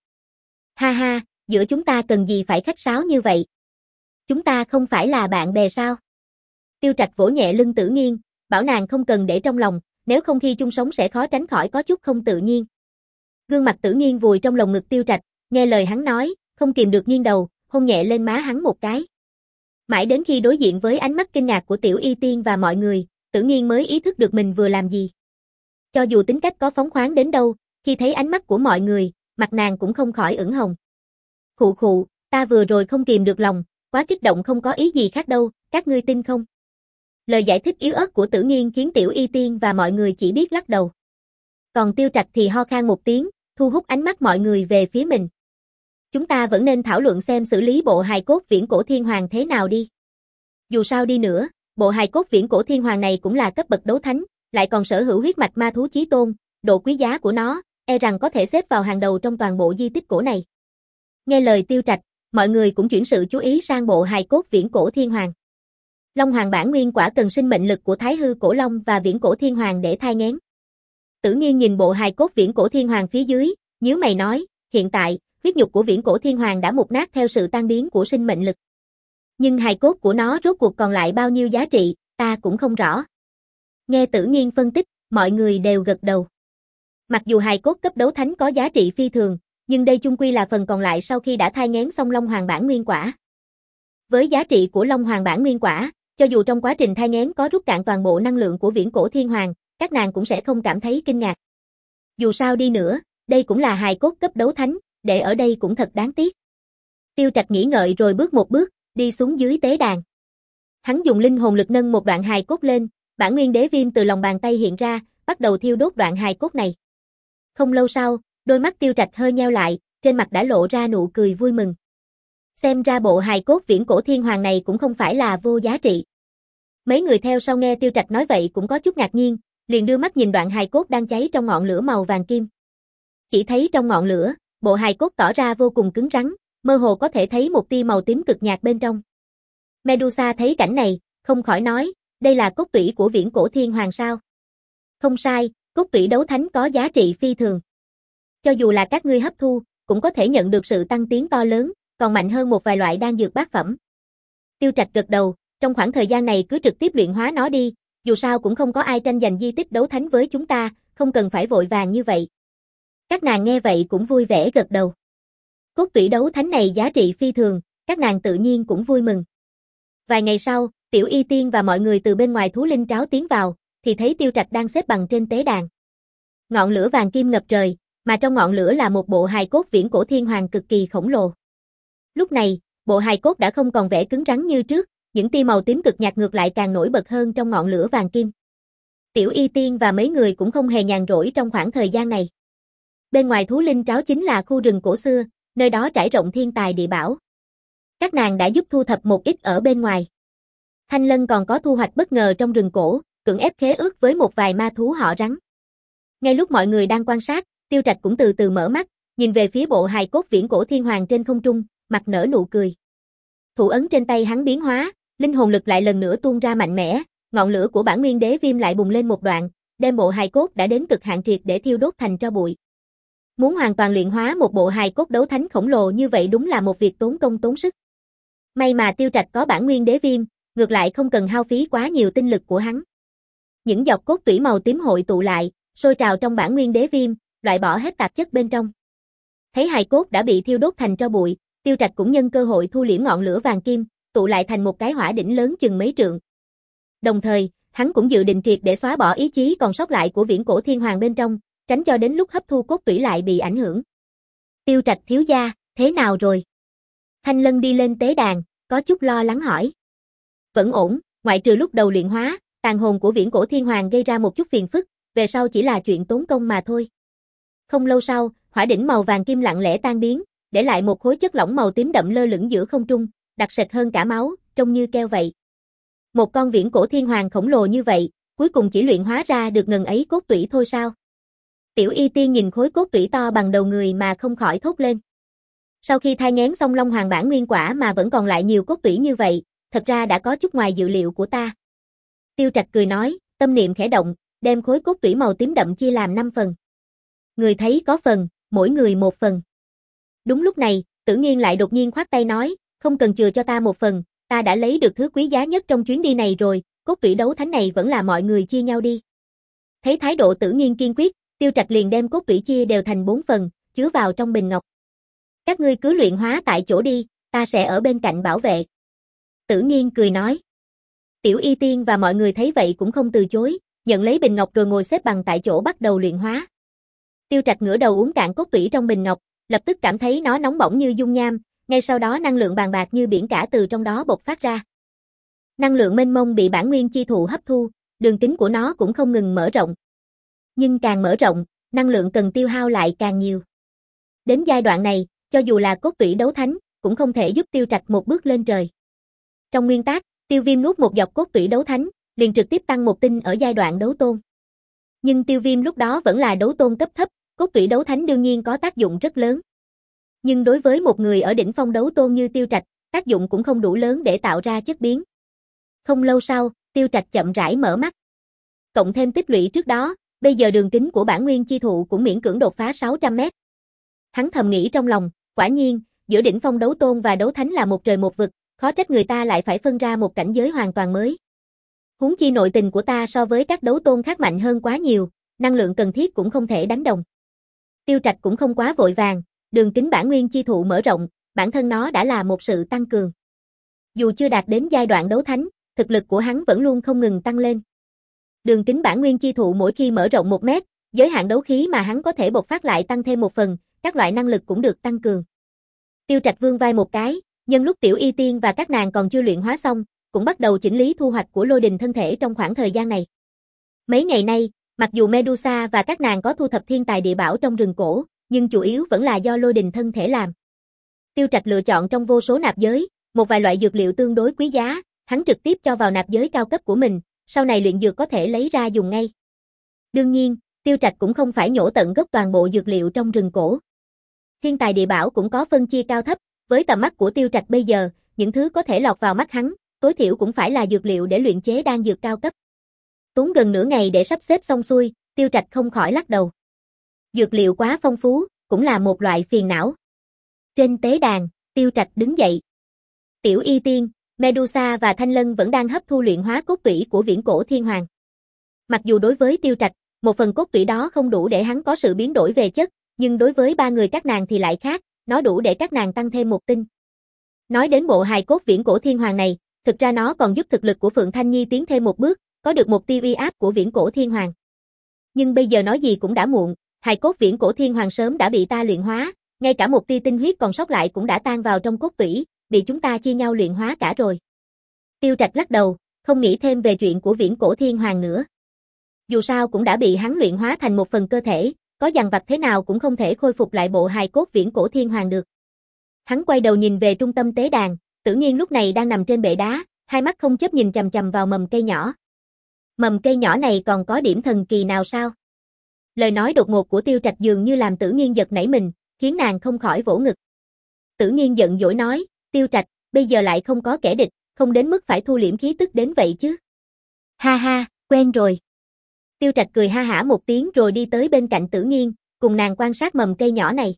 Ha ha, giữa chúng ta cần gì phải khách sáo như vậy? Chúng ta không phải là bạn bè sao? Tiêu Trạch vỗ nhẹ lưng Tử Nghiên, bảo nàng không cần để trong lòng, nếu không khi chung sống sẽ khó tránh khỏi có chút không tự nhiên. Gương mặt Tử Nghiên vùi trong lồng ngực Tiêu Trạch, nghe lời hắn nói, không kìm được nghiêng đầu, hôn nhẹ lên má hắn một cái. Mãi đến khi đối diện với ánh mắt kinh ngạc của Tiểu Y Tiên và mọi người, Tử Nghiên mới ý thức được mình vừa làm gì. Cho dù tính cách có phóng khoáng đến đâu, khi thấy ánh mắt của mọi người, mặt nàng cũng không khỏi ửng hồng. Khụ khụ, ta vừa rồi không kìm được lòng, quá kích động không có ý gì khác đâu, các ngươi tin không? Lời giải thích yếu ớt của Tử Nghiên khiến Tiểu Y Tiên và mọi người chỉ biết lắc đầu. Còn Tiêu Trạch thì ho khan một tiếng, thu hút ánh mắt mọi người về phía mình. Chúng ta vẫn nên thảo luận xem xử lý bộ hài cốt viễn cổ thiên hoàng thế nào đi. Dù sao đi nữa, bộ hài cốt viễn cổ thiên hoàng này cũng là cấp bậc đấu thánh, lại còn sở hữu huyết mạch ma thú chí tôn, độ quý giá của nó, e rằng có thể xếp vào hàng đầu trong toàn bộ di tích cổ này. Nghe lời Tiêu Trạch, mọi người cũng chuyển sự chú ý sang bộ hài cốt viễn cổ thiên hoàng. Long Hoàng bản nguyên quả cần sinh mệnh lực của Thái hư cổ long và viễn cổ thiên hoàng để thai nghén. Tử Nghiên nhìn bộ hài cốt viễn cổ thiên hoàng phía dưới, nhíu mày nói, hiện tại, huyết nhục của viễn cổ thiên hoàng đã mục nát theo sự tan biến của sinh mệnh lực. Nhưng hài cốt của nó rốt cuộc còn lại bao nhiêu giá trị, ta cũng không rõ. Nghe Tử Nghiên phân tích, mọi người đều gật đầu. Mặc dù hài cốt cấp đấu thánh có giá trị phi thường, nhưng đây chung quy là phần còn lại sau khi đã thai nghén xong Long Hoàng bản nguyên quả. Với giá trị của Long Hoàng bản nguyên quả, cho dù trong quá trình thai nghén có rút cạn toàn bộ năng lượng của viễn cổ thiên hoàng, các nàng cũng sẽ không cảm thấy kinh ngạc. Dù sao đi nữa, đây cũng là hài cốt cấp đấu thánh, để ở đây cũng thật đáng tiếc. Tiêu Trạch nghĩ ngợi rồi bước một bước, đi xuống dưới tế đàn. Hắn dùng linh hồn lực nâng một đoạn hài cốt lên, bản nguyên đế viêm từ lòng bàn tay hiện ra, bắt đầu thiêu đốt đoạn hài cốt này. Không lâu sau, đôi mắt Tiêu Trạch hơi nheo lại, trên mặt đã lộ ra nụ cười vui mừng. Xem ra bộ hài cốt viễn cổ thiên hoàng này cũng không phải là vô giá trị. Mấy người theo sau nghe Tiêu Trạch nói vậy cũng có chút ngạc nhiên, liền đưa mắt nhìn đoạn hài cốt đang cháy trong ngọn lửa màu vàng kim. Chỉ thấy trong ngọn lửa, bộ hài cốt tỏ ra vô cùng cứng rắn, mơ hồ có thể thấy một tia màu tím cực nhạt bên trong. Medusa thấy cảnh này, không khỏi nói, đây là cốt tủy của viễn cổ thiên hoàng sao? Không sai, cốt tủy đấu thánh có giá trị phi thường. Cho dù là các ngươi hấp thu, cũng có thể nhận được sự tăng tiến to lớn, còn mạnh hơn một vài loại đan dược bát phẩm. Tiêu Trạch gật đầu, trong khoảng thời gian này cứ trực tiếp luyện hóa nó đi, dù sao cũng không có ai tranh giành di tích đấu thánh với chúng ta, không cần phải vội vàng như vậy. Các nàng nghe vậy cũng vui vẻ gật đầu. Cốt tủy đấu thánh này giá trị phi thường, các nàng tự nhiên cũng vui mừng. Vài ngày sau, Tiểu Y Tiên và mọi người từ bên ngoài thú linh tráo tiến vào, thì thấy Tiêu Trạch đang xếp bằng trên tế đàn. Ngọn lửa vàng kim ngập trời, mà trong ngọn lửa là một bộ hài cốt viễn cổ thiên hoàng cực kỳ khổng lồ. Lúc này, bộ hài cốt đã không còn vẻ cứng rắn như trước, những tia màu tím cực nhạt ngược lại càng nổi bật hơn trong ngọn lửa vàng kim. Tiểu Y Tiên và mấy người cũng không hề nhàn rỗi trong khoảng thời gian này. Bên ngoài thú linh tráo chính là khu rừng cổ xưa, nơi đó trải rộng thiên tài địa bảo. Các nàng đã giúp thu thập một ít ở bên ngoài. Thanh Lân còn có thu hoạch bất ngờ trong rừng cổ, cưỡng ép khế ước với một vài ma thú họ rắn. Ngay lúc mọi người đang quan sát, Tiêu Trạch cũng từ từ mở mắt, nhìn về phía bộ hài cốt viễn cổ thiên hoàng trên không trung, mặt nở nụ cười. Thủ ấn trên tay hắn biến hóa, linh hồn lực lại lần nữa tuôn ra mạnh mẽ, ngọn lửa của bản nguyên đế viêm lại bùng lên một đoạn, đem bộ hài cốt đã đến cực hạn triệt để thiêu đốt thành tro bụi. Muốn hoàn toàn luyện hóa một bộ hài cốt đấu thánh khổng lồ như vậy đúng là một việc tốn công tốn sức. May mà Tiêu Trạch có bản nguyên đế viêm, ngược lại không cần hao phí quá nhiều tinh lực của hắn. Những giọt cốt tủy màu tím hội tụ lại, sôi trào trong bản nguyên đế viêm, loại bỏ hết tạp chất bên trong. Thấy hài cốt đã bị thiêu đốt thành tro bụi, Tiêu Trạch cũng nhân cơ hội thu liễm ngọn lửa vàng kim, tụ lại thành một cái hỏa đỉnh lớn chừng mấy trượng. Đồng thời, hắn cũng dự định triệt để xóa bỏ ý chí còn sót lại của viễn cổ thiên hoàng bên trong, tránh cho đến lúc hấp thu cốt tủy lại bị ảnh hưởng. Tiêu Trạch thiếu gia, thế nào rồi? Thanh Lân đi lên tế đàn, có chút lo lắng hỏi. Vẫn ổn, ngoại trừ lúc đầu luyện hóa, tàn hồn của viễn cổ thiên hoàng gây ra một chút phiền phức, về sau chỉ là chuyện tốn công mà thôi. Không lâu sau, hỏa đỉnh màu vàng kim lặng lẽ tan biến, để lại một khối chất lỏng màu tím đậm lơ lửng giữa không trung, đặc sệt hơn cả máu, trông như keo vậy. Một con viễn cổ thiên hoàng khổng lồ như vậy, cuối cùng chỉ luyện hóa ra được ngần ấy cốt tủy thôi sao? Tiểu Y Tiên nhìn khối cốt tủy to bằng đầu người mà không khỏi thốt lên. Sau khi thai nghén xong Long Hoàng bản nguyên quả mà vẫn còn lại nhiều cốt tủy như vậy, thật ra đã có chút ngoài dự liệu của ta. Tiêu Trạch cười nói, tâm niệm khẽ động, đem khối cốt tủy màu tím đậm chia làm năm phần. Người thấy có phần, mỗi người một phần. Đúng lúc này, Tử Nghiên lại đột nhiên khoát tay nói, không cần chừa cho ta một phần, ta đã lấy được thứ quý giá nhất trong chuyến đi này rồi, cốt tủy đấu thánh này vẫn là mọi người chia nhau đi. Thấy thái độ Tử Nghiên kiên quyết, Tiêu Trạch liền đem cốt tủy chia đều thành bốn phần, chứa vào trong bình ngọc. Các ngươi cứ luyện hóa tại chỗ đi, ta sẽ ở bên cạnh bảo vệ. Tử Nghiên cười nói. Tiểu Y Tiên và mọi người thấy vậy cũng không từ chối, nhận lấy bình ngọc rồi ngồi xếp bằng tại chỗ bắt đầu luyện hóa. Tiêu Trạch ngửa đầu uống cạn cốt tủy trong bình ngọc, lập tức cảm thấy nó nóng bỏng như dung nham, ngay sau đó năng lượng bàn bạc như biển cả từ trong đó bộc phát ra. Năng lượng mênh mông bị bản nguyên chi thụ hấp thu, đường kính của nó cũng không ngừng mở rộng. Nhưng càng mở rộng, năng lượng cần tiêu hao lại càng nhiều. Đến giai đoạn này, cho dù là cốt tủy đấu thánh, cũng không thể giúp Tiêu Trạch một bước lên trời. Trong nguyên tắc, Tiêu Viêm nuốt một giọt cốt tủy đấu thánh, liền trực tiếp tăng một tinh ở giai đoạn đấu tôn. Nhưng Tiêu Viêm lúc đó vẫn là đấu tôn cấp thấp, cốt tủy đấu thánh đương nhiên có tác dụng rất lớn. Nhưng đối với một người ở đỉnh phong đấu tôn như Tiêu Trạch, tác dụng cũng không đủ lớn để tạo ra chất biến. Không lâu sau, Tiêu Trạch chậm rãi mở mắt. Cộng thêm tích lũy trước đó, bây giờ đường kính của bản nguyên chi thụ cũng miễn cưỡng đột phá sáu trăm mét. Hắn thầm nghĩ trong lòng, quả nhiên, giữa đỉnh phong đấu tôn và đấu thánh là một trời một vực, khó trách người ta lại phải phân ra một cảnh giới hoàn toàn mới. Huống chi nội tình của ta so với các đấu tôn khác mạnh hơn quá nhiều, năng lượng cần thiết cũng không thể đánh đồng. Tiêu Trạch cũng không quá vội vàng, đường kính bản nguyên chi thụ mở rộng, bản thân nó đã là một sự tăng cường. Dù chưa đạt đến giai đoạn đấu thánh, thực lực của hắn vẫn luôn không ngừng tăng lên. Đường kính bản nguyên chi thụ mỗi khi mở rộng một mét, giới hạn đấu khí mà hắn có thể bộc phát lại tăng thêm một phần, các loại năng lực cũng được tăng cường. Tiêu Trạch vươn vai một cái, nhân lúc Tiểu Y Tiên và các nàng còn chưa luyện hóa xong, cũng bắt đầu chỉnh lý thu hoạch của lôi đình thân thể trong khoảng thời gian này. Mấy ngày nay, mặc dù Medusa và các nàng có thu thập thiên tài địa bảo trong rừng cổ, nhưng chủ yếu vẫn là do lôi đình thân thể làm. Tiêu Trạch lựa chọn trong vô số nạp giới, một vài loại dược liệu tương đối quý giá, hắn trực tiếp cho vào nạp giới cao cấp của mình, sau này luyện dược có thể lấy ra dùng ngay. Đương nhiên, Tiêu Trạch cũng không phải nhổ tận gốc toàn bộ dược liệu trong rừng cổ. Thiên tài địa bảo cũng có phân chia cao thấp, với tầm mắt của Tiêu Trạch bây giờ, những thứ có thể lọt vào mắt hắn, tối thiểu cũng phải là dược liệu để luyện chế đan dược cao cấp. Tốn gần nửa ngày để sắp xếp xong xuôi, Tiêu Trạch không khỏi lắc đầu. Dược liệu quá phong phú, cũng là một loại phiền não. Trên tế đàn, Tiêu Trạch đứng dậy. Tiểu Y Tiên, Medusa và Thanh Lân vẫn đang hấp thu luyện hóa cốt tủy của Viễn Cổ Thiên Hoàng. Mặc dù đối với Tiêu Trạch, một phần cốt tủy đó không đủ để hắn có sự biến đổi về chất, nhưng đối với ba người các nàng thì lại khác, nó đủ để các nàng tăng thêm một tinh. Nói đến bộ hài cốt Viễn Cổ Thiên Hoàng này, thực ra nó còn giúp thực lực của Phượng Thanh Nhi tiến thêm một bước, có được một tia uy áp của Viễn Cổ Thiên Hoàng. Nhưng bây giờ nói gì cũng đã muộn, hài cốt Viễn Cổ Thiên Hoàng sớm đã bị ta luyện hóa, ngay cả một tia tinh huyết còn sót lại cũng đã tan vào trong cốt tủy, bị chúng ta chia nhau luyện hóa cả rồi. Tiêu Trạch lắc đầu, không nghĩ thêm về chuyện của Viễn Cổ Thiên Hoàng nữa. Dù sao cũng đã bị hắn luyện hóa thành một phần cơ thể, có dằn vặt thế nào cũng không thể khôi phục lại bộ hài cốt Viễn Cổ Thiên Hoàng được. Hắn quay đầu nhìn về trung tâm tế đàn, Tử Nghiên lúc này đang nằm trên bệ đá, hai mắt không chớp nhìn chằm chằm vào mầm cây nhỏ. Mầm cây nhỏ này còn có điểm thần kỳ nào sao? Lời nói đột ngột của Tiêu Trạch dường như làm Tử Nghiên giật nảy mình, khiến nàng không khỏi vỗ ngực. Tử Nghiên giận dỗi nói, Tiêu Trạch, bây giờ lại không có kẻ địch, không đến mức phải thu liễm khí tức đến vậy chứ. Ha ha, quen rồi. Tiêu Trạch cười ha hả một tiếng rồi đi tới bên cạnh Tử Nghiên, cùng nàng quan sát mầm cây nhỏ này.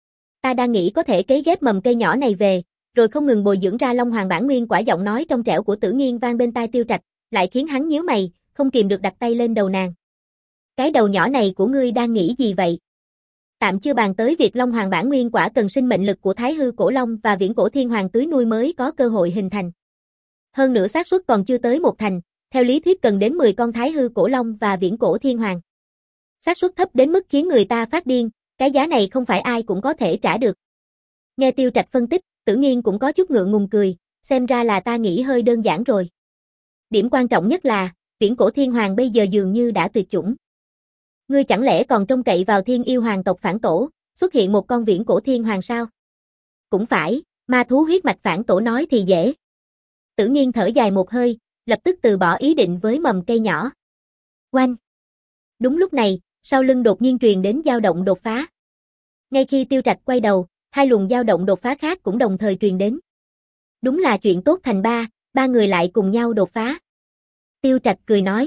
Ta đang nghĩ có thể cấy ghép mầm cây nhỏ này về, rồi không ngừng bồi dưỡng ra Long Hoàng bản nguyên quả. Giọng nói trong trẻo của Tử Nghiên vang bên tai Tiêu Trạch, lại khiến hắn nhíu mày, không kìm được đặt tay lên đầu nàng. Cái đầu nhỏ này của ngươi đang nghĩ gì vậy? Tạm chưa bàn tới việc Long Hoàng bản nguyên quả cần sinh mệnh lực của Thái Hư Cổ Long và Viễn Cổ Thiên Hoàng tưới nuôi mới có cơ hội hình thành. Hơn nữa xác suất còn chưa tới một thành, theo lý thuyết cần đến mười con Thái Hư Cổ Long và Viễn Cổ Thiên Hoàng. Xác suất thấp đến mức khiến người ta phát điên, cái giá này không phải ai cũng có thể trả được. Nghe Tiêu Trạch phân tích, Tử Nghiên cũng có chút ngượng ngùng cười, xem ra là ta nghĩ hơi đơn giản rồi. Điểm quan trọng nhất là, Viễn Cổ Thiên Hoàng bây giờ dường như đã tuyệt chủng. Ngươi chẳng lẽ còn trông cậy vào Thiên Yêu Hoàng tộc phản tổ, xuất hiện một con Viễn Cổ Thiên Hoàng sao? Cũng phải, ma thú huyết mạch phản tổ nói thì dễ. Tử Nghiên thở dài một hơi, lập tức từ bỏ ý định với mầm cây nhỏ. Oanh! Đúng lúc này, sau lưng đột nhiên truyền đến dao động đột phá. Ngay khi Tiêu Trạch quay đầu, hai luồng dao động đột phá khác cũng đồng thời truyền đến. Đúng là chuyện tốt thành ba, ba người lại cùng nhau đột phá. Tiêu Trạch cười nói.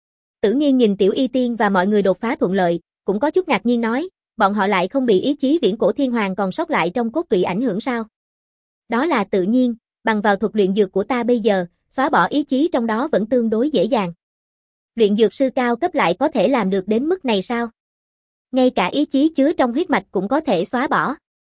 Tử Nghiên nhìn Tiểu Y Tiên và mọi người đột phá thuận lợi, cũng có chút ngạc nhiên nói, bọn họ lại không bị ý chí viễn cổ thiên hoàng còn sót lại trong cốt tủy ảnh hưởng sao? Đó là tự nhiên, bằng vào thuật luyện dược của ta bây giờ, xóa bỏ ý chí trong đó vẫn tương đối dễ dàng. Luyện dược sư cao cấp lại có thể làm được đến mức này sao? Ngay cả ý chí chứa trong huyết mạch cũng có thể xóa bỏ.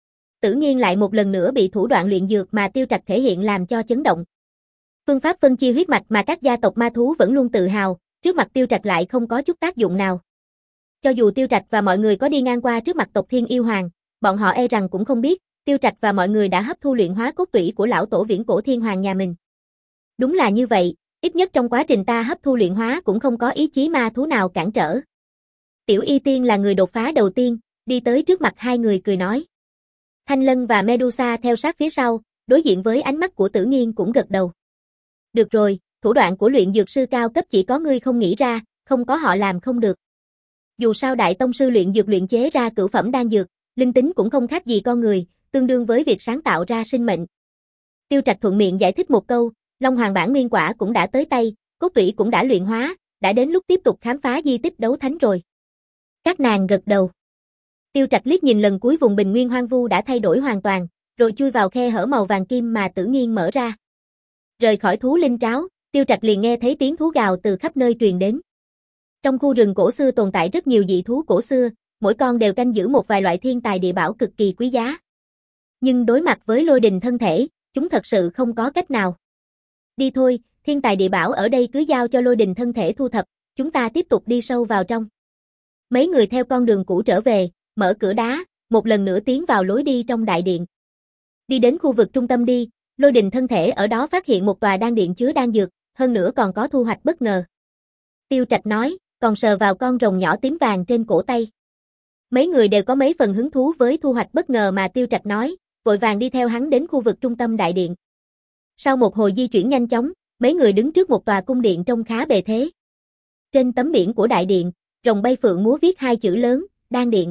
Tử Nghiên lại một lần nữa bị thủ đoạn luyện dược mà Tiêu Trạch thể hiện làm cho chấn động. Phương pháp phân chia huyết mạch mà các gia tộc ma thú vẫn luôn tự hào, trước mặt Tiêu Trạch lại không có chút tác dụng nào. Cho dù Tiêu Trạch và mọi người có đi ngang qua trước mặt tộc Thiên Yêu Hoàng, bọn họ e rằng cũng không biết, Tiêu Trạch và mọi người đã hấp thu luyện hóa cốt tủy của lão tổ viễn cổ thiên hoàng nhà mình. Đúng là như vậy, ít nhất trong quá trình ta hấp thu luyện hóa cũng không có ý chí ma thú nào cản trở. Tiểu Y Tiên là người đột phá đầu tiên, đi tới trước mặt hai người cười nói. Thanh Lân và Medusa theo sát phía sau, đối diện với ánh mắt của Tử Nghiên cũng gật đầu. Được rồi, thủ đoạn của luyện dược sư cao cấp chỉ có ngươi không nghĩ ra, không có họ làm không được. Dù sao đại tông sư luyện dược luyện chế ra cửu phẩm đan dược, linh tính cũng không khác gì con người, tương đương với việc sáng tạo ra sinh mệnh. Tiêu Trạch thuận miệng giải thích một câu, Long Hoàng bản nguyên quả cũng đã tới tay, cốt tủy cũng đã luyện hóa, đã đến lúc tiếp tục khám phá di tích đấu thánh rồi. Các nàng gật đầu. Tiêu Trạch liếc nhìn lần cuối vùng bình nguyên hoang vu đã thay đổi hoàn toàn, rồi chui vào khe hở màu vàng kim mà Tử Nghiên mở ra. Rời khỏi thú linh tráo, Tiêu Trạch liền nghe thấy tiếng thú gào từ khắp nơi truyền đến. Trong khu rừng cổ xưa tồn tại rất nhiều dị thú cổ xưa, mỗi con đều canh giữ một vài loại thiên tài địa bảo cực kỳ quý giá. Nhưng đối mặt với lôi đình thân thể, chúng thật sự không có cách nào. Đi thôi, thiên tài địa bảo ở đây cứ giao cho lôi đình thân thể thu thập, chúng ta tiếp tục đi sâu vào trong. Mấy người theo con đường cũ trở về, mở cửa đá, một lần nữa tiến vào lối đi trong đại điện. Đi đến khu vực trung tâm đi, lôi đình thân thể ở đó phát hiện một tòa đan điện chứa đan dược, hơn nữa còn có thu hoạch bất ngờ. Tiêu Trạch nói, còn sờ vào con rồng nhỏ tím vàng trên cổ tay. Mấy người đều có mấy phần hứng thú với thu hoạch bất ngờ mà Tiêu Trạch nói, vội vàng đi theo hắn đến khu vực trung tâm đại điện. Sau một hồi di chuyển nhanh chóng, mấy người đứng trước một tòa cung điện trông khá bề thế. Trên tấm biển của đại điện, rồng bay phượng múa viết hai chữ lớn, đan điện.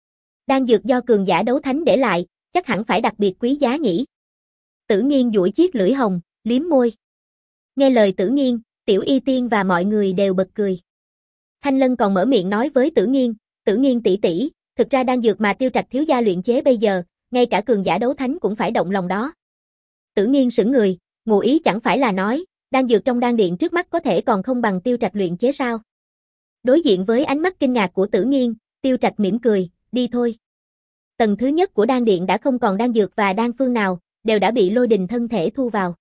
Đan dược do cường giả đấu thánh để lại, chắc hẳn phải đặc biệt quý giá nhỉ. Tử Nghiên duỗi chiếc lưỡi hồng, liếm môi. Nghe lời Tử Nghiên, Tiểu Y Tiên và mọi người đều bật cười. Thanh Lân còn mở miệng nói với Tử Nghiên, Tử Nghiên tỷ tỷ, thực ra đan dược mà Tiêu Trạch thiếu gia luyện chế bây giờ, ngay cả cường giả đấu thánh cũng phải động lòng đó. Tử Nghiên sững người, ngụ ý chẳng phải là nói, đan dược trong đan điện trước mắt có thể còn không bằng Tiêu Trạch luyện chế sao? Đối diện với ánh mắt kinh ngạc của Tử Nghiên, Tiêu Trạch mỉm cười, đi thôi. Tầng thứ nhất của đan điện đã không còn đan dược và đan phương nào, đều đã bị lôi đình thân thể thu vào.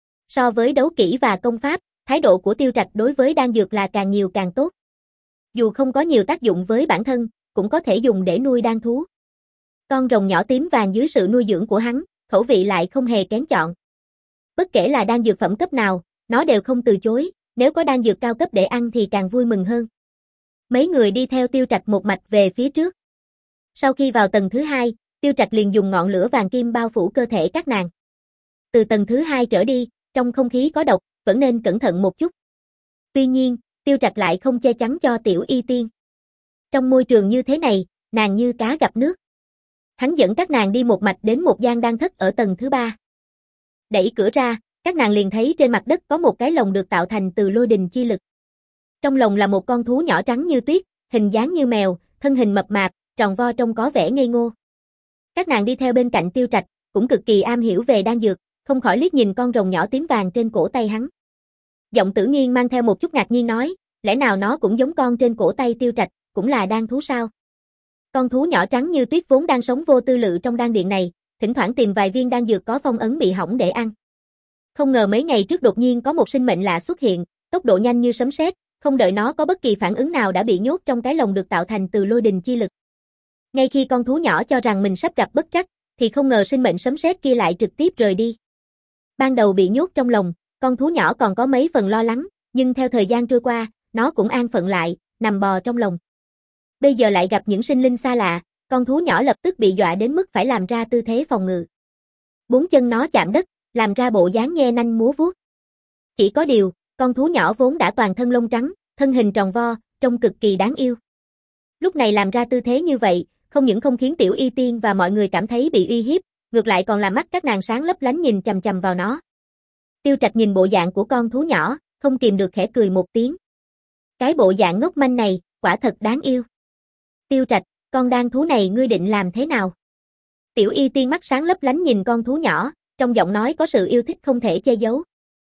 So với đấu kỹ và công pháp, thái độ của Tiêu Trạch đối với đan dược là càng nhiều càng tốt. Dù không có nhiều tác dụng với bản thân, cũng có thể dùng để nuôi đan thú. Con rồng nhỏ tím vàng dưới sự nuôi dưỡng của hắn, khẩu vị lại không hề kén chọn. Bất kể là đan dược phẩm cấp nào, nó đều không từ chối, nếu có đan dược cao cấp để ăn thì càng vui mừng hơn. Mấy người đi theo Tiêu Trạch một mạch về phía trước. Sau khi vào tầng thứ hai, Tiêu Trạch liền dùng ngọn lửa vàng kim bao phủ cơ thể các nàng. Từ tầng thứ hai trở đi, trong không khí có độc, vẫn nên cẩn thận một chút. Tuy nhiên, Tiêu Trạch lại không che chắn cho Tiểu Y Tiên. Trong môi trường như thế này, nàng như cá gặp nước. Hắn dẫn các nàng đi một mạch đến một gian đan thất ở tầng thứ ba. Đẩy cửa ra, các nàng liền thấy trên mặt đất có một cái lồng được tạo thành từ lôi đình chi lực. Trong lồng là một con thú nhỏ trắng như tuyết, hình dáng như mèo, thân hình mập mạp, tròn vo trông có vẻ ngây ngô. Các nàng đi theo bên cạnh Tiêu Trạch, cũng cực kỳ am hiểu về đan dược, không khỏi liếc nhìn con rồng nhỏ tím vàng trên cổ tay hắn. Giọng Tử Nghiên mang theo một chút ngạc nhiên nói, lẽ nào nó cũng giống con trên cổ tay Tiêu Trạch, cũng là đan thú sao? Con thú nhỏ trắng như tuyết vốn đang sống vô tư lự trong đan điện này, thỉnh thoảng tìm vài viên đan dược có phong ấn bị hỏng để ăn. Không ngờ mấy ngày trước đột nhiên có một sinh mệnh lạ xuất hiện, tốc độ nhanh như sấm sét, không đợi nó có bất kỳ phản ứng nào đã bị nhốt trong cái lồng được tạo thành từ lôi đình chi lực. Ngay khi con thú nhỏ cho rằng mình sắp gặp bất trắc, thì không ngờ sinh mệnh sấm sét kia lại trực tiếp rời đi. Ban đầu bị nhốt trong lồng, con thú nhỏ còn có mấy phần lo lắng, nhưng theo thời gian trôi qua, nó cũng an phận lại, nằm bò trong lồng. Bây giờ lại gặp những sinh linh xa lạ, con thú nhỏ lập tức bị dọa đến mức phải làm ra tư thế phòng ngự. Bốn chân nó chạm đất, làm ra bộ dáng nhe nanh múa vuốt. Chỉ có điều, con thú nhỏ vốn đã toàn thân lông trắng, thân hình tròn vo, trông cực kỳ đáng yêu. Lúc này làm ra tư thế như vậy, không những không khiến Tiểu Y Tiên và mọi người cảm thấy bị uy hiếp, ngược lại còn làm mắt các nàng sáng lấp lánh nhìn chằm chằm vào nó. Tiêu Trạch nhìn bộ dạng của con thú nhỏ, không kìm được khẽ cười một tiếng. Cái bộ dạng ngốc manh này, quả thật đáng yêu. Tiêu Trạch, con đan thú này ngươi định làm thế nào? Tiểu Y Tiên mắt sáng lấp lánh nhìn con thú nhỏ, trong giọng nói có sự yêu thích không thể che giấu.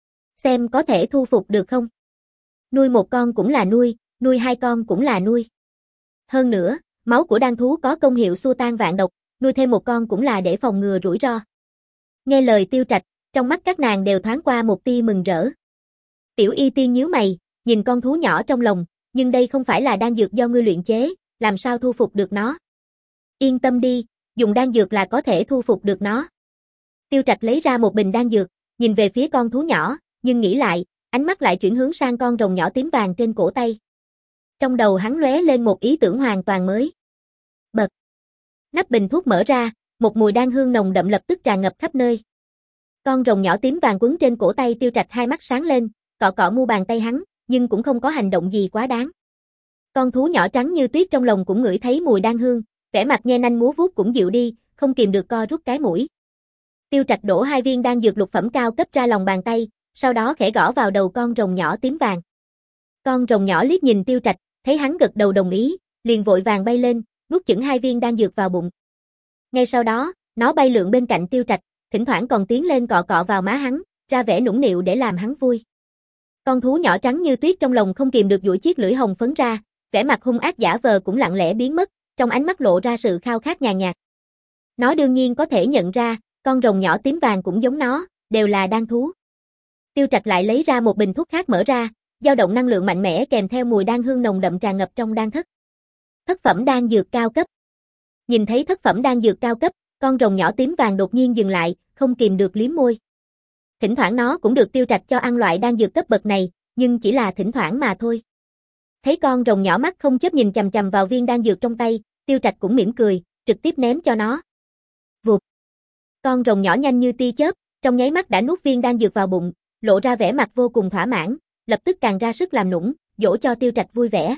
Xem có thể thu phục được không? Nuôi một con cũng là nuôi, nuôi hai con cũng là nuôi. Hơn nữa, máu của đan thú có công hiệu xua tan vạn độc, nuôi thêm một con cũng là để phòng ngừa rủi ro. Nghe lời Tiêu Trạch, trong mắt các nàng đều thoáng qua một tia mừng rỡ. Tiểu Y Tiên nhíu mày, nhìn con thú nhỏ trong lòng, nhưng đây không phải là đan dược do ngươi luyện chế, làm sao thu phục được nó? Yên tâm đi, dùng đan dược là có thể thu phục được nó. Tiêu Trạch lấy ra một bình đan dược, nhìn về phía con thú nhỏ, nhưng nghĩ lại, ánh mắt lại chuyển hướng sang con rồng nhỏ tím vàng trên cổ tay. Trong đầu hắn lóe lên một ý tưởng hoàn toàn mới. Bật. Nắp bình thuốc mở ra, một mùi đan hương nồng đậm lập tức tràn ngập khắp nơi. Con rồng nhỏ tím vàng quấn trên cổ tay Tiêu Trạch hai mắt sáng lên, cọ cọ mu bàn tay hắn, nhưng cũng không có hành động gì quá đáng. Con thú nhỏ trắng như tuyết trong lòng cũng ngửi thấy mùi đan hương, vẻ mặt nhe nanh múa vuốt cũng dịu đi, không kìm được co rút cái mũi. Tiêu Trạch đổ hai viên đan dược lục phẩm cao cấp ra lòng bàn tay, sau đó khẽ gõ vào đầu con rồng nhỏ tím vàng. Con rồng nhỏ liếc nhìn Tiêu Trạch, thấy hắn gật đầu đồng ý, liền vội vàng bay lên, nuốt chửng hai viên đan dược vào bụng. Ngay sau đó, nó bay lượn bên cạnh Tiêu Trạch, thỉnh thoảng còn tiến lên cọ cọ vào má hắn, ra vẻ nũng nịu để làm hắn vui. Con thú nhỏ trắng như tuyết trong lòng không kìm được duỗi chiếc lưỡi hồng phấn ra, vẻ mặt hung ác giả vờ cũng lặng lẽ biến mất, trong ánh mắt lộ ra sự khao khát nhàn nhạt. Nó đương nhiên có thể nhận ra, con rồng nhỏ tím vàng cũng giống nó, đều là đan thú. Tiêu Trạch lại lấy ra một bình thuốc khác mở ra, dao động năng lượng mạnh mẽ kèm theo mùi đan hương nồng đậm tràn ngập trong đan thất. Thất phẩm đan dược cao cấp. Nhìn thấy thất phẩm đan dược cao cấp, con rồng nhỏ tím vàng đột nhiên dừng lại, không kìm được liếm môi. Thỉnh thoảng nó cũng được Tiêu Trạch cho ăn loại đan dược cấp bậc này, nhưng chỉ là thỉnh thoảng mà thôi. Thấy con rồng nhỏ mắt không chớp nhìn chằm chằm vào viên đan dược trong tay, Tiêu Trạch cũng mỉm cười, trực tiếp ném cho nó. Vụt. Con rồng nhỏ nhanh như tia chớp, trong nháy mắt đã nuốt viên đan dược vào bụng, lộ ra vẻ mặt vô cùng thỏa mãn, lập tức càng ra sức làm nũng, dỗ cho Tiêu Trạch vui vẻ.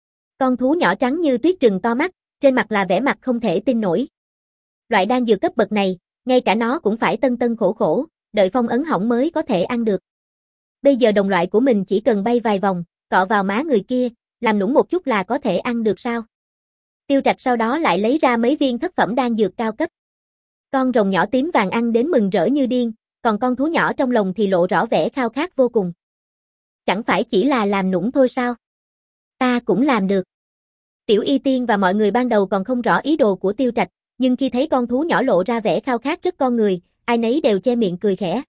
Con thú nhỏ trắng như tuyết trừng to mắt, trên mặt là vẻ mặt không thể tin nổi. Loại đan dược cấp bậc này, ngay cả nó cũng phải tân tân khổ khổ, đợi phong ấn hỏng mới có thể ăn được. Bây giờ đồng loại của mình chỉ cần bay vài vòng, cọ vào má người kia, làm nũng một chút là có thể ăn được sao? Tiêu Trạch sau đó lại lấy ra mấy viên thất phẩm đan dược cao cấp. Con rồng nhỏ tím vàng ăn đến mừng rỡ như điên, còn con thú nhỏ trong lòng thì lộ rõ vẻ khao khát vô cùng. Chẳng phải chỉ là làm nũng thôi sao? Ta cũng làm được. Tiểu Y Tiên và mọi người ban đầu còn không rõ ý đồ của Tiêu Trạch, nhưng khi thấy con thú nhỏ lộ ra vẻ khao khát rất con người, ai nấy đều che miệng cười khẽ.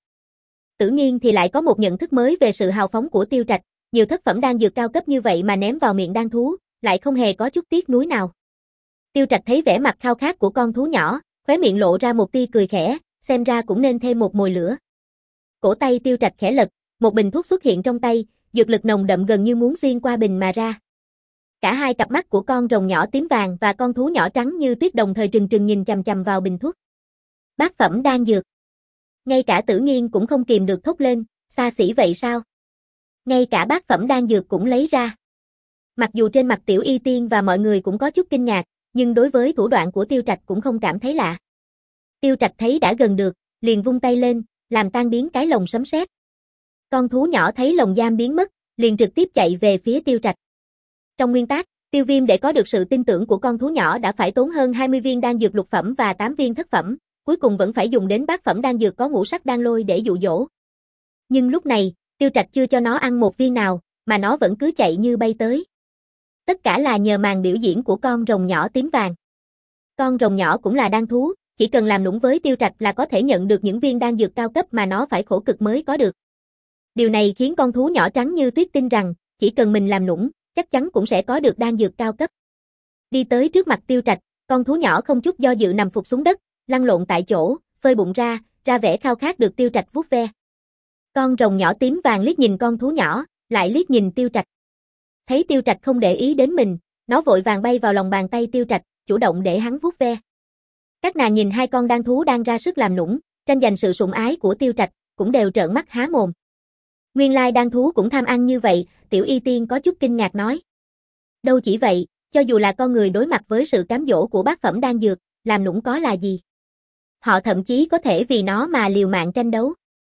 Tử Nghiên thì lại có một nhận thức mới về sự hào phóng của Tiêu Trạch, nhiều thất phẩm đan dược cao cấp như vậy mà ném vào miệng đan thú, lại không hề có chút tiếc nuối nào. Tiêu Trạch thấy vẻ mặt khao khát của con thú nhỏ, khóe miệng lộ ra một tia cười khẽ, xem ra cũng nên thêm một mồi lửa. Cổ tay Tiêu Trạch khẽ lật, một bình thuốc xuất hiện trong tay, dược lực nồng đậm gần như muốn xuyên qua bình mà ra. Cả hai cặp mắt của con rồng nhỏ tím vàng và con thú nhỏ trắng như tuyết đồng thời trừng trừng nhìn chằm chằm vào bình thuốc. Bát phẩm đan dược. Ngay cả Tử Nghiên cũng không kìm được thốt lên, xa xỉ vậy sao? Ngay cả bát phẩm đan dược cũng lấy ra. Mặc dù trên mặt Tiểu Y Tiên và mọi người cũng có chút kinh ngạc, nhưng đối với thủ đoạn của Tiêu Trạch cũng không cảm thấy lạ. Tiêu Trạch thấy đã gần được, liền vung tay lên, làm tan biến cái lồng sấm sét. Con thú nhỏ thấy lồng giam biến mất, liền trực tiếp chạy về phía Tiêu Trạch. Trong nguyên tắc, Tiêu Viêm để có được sự tin tưởng của con thú nhỏ đã phải tốn hơn hai mươi viên đan dược lục phẩm và tám viên thất phẩm, cuối cùng vẫn phải dùng đến bát phẩm đan dược có ngũ sắc đan lôi để dụ dỗ. Nhưng lúc này, Tiêu Trạch chưa cho nó ăn một viên nào, mà nó vẫn cứ chạy như bay tới. Tất cả là nhờ màn biểu diễn của con rồng nhỏ tím vàng. Con rồng nhỏ cũng là đan thú, chỉ cần làm nũng với Tiêu Trạch là có thể nhận được những viên đan dược cao cấp mà nó phải khổ cực mới có được. Điều này khiến con thú nhỏ trắng như tuyết tin rằng, chỉ cần mình làm nũng, chắc chắn cũng sẽ có được đan dược cao cấp. Đi tới trước mặt Tiêu Trạch, con thú nhỏ không chút do dự nằm phục xuống đất, lăn lộn tại chỗ, phơi bụng ra, ra vẻ khao khát được Tiêu Trạch vuốt ve. Con rồng nhỏ tím vàng liếc nhìn con thú nhỏ, lại liếc nhìn Tiêu Trạch. Thấy Tiêu Trạch không để ý đến mình, nó vội vàng bay vào lòng bàn tay Tiêu Trạch, chủ động để hắn vuốt ve. Các nàng nhìn hai con đan thú đang ra sức làm nũng, tranh giành sự sủng ái của Tiêu Trạch, cũng đều trợn mắt há mồm. Nguyên lai đan thú cũng tham ăn như vậy, Tiểu Y Tiên có chút kinh ngạc nói. Đâu chỉ vậy, cho dù là con người đối mặt với sự cám dỗ của bát phẩm đan dược, làm nũng có là gì. Họ thậm chí có thể vì nó mà liều mạng tranh đấu.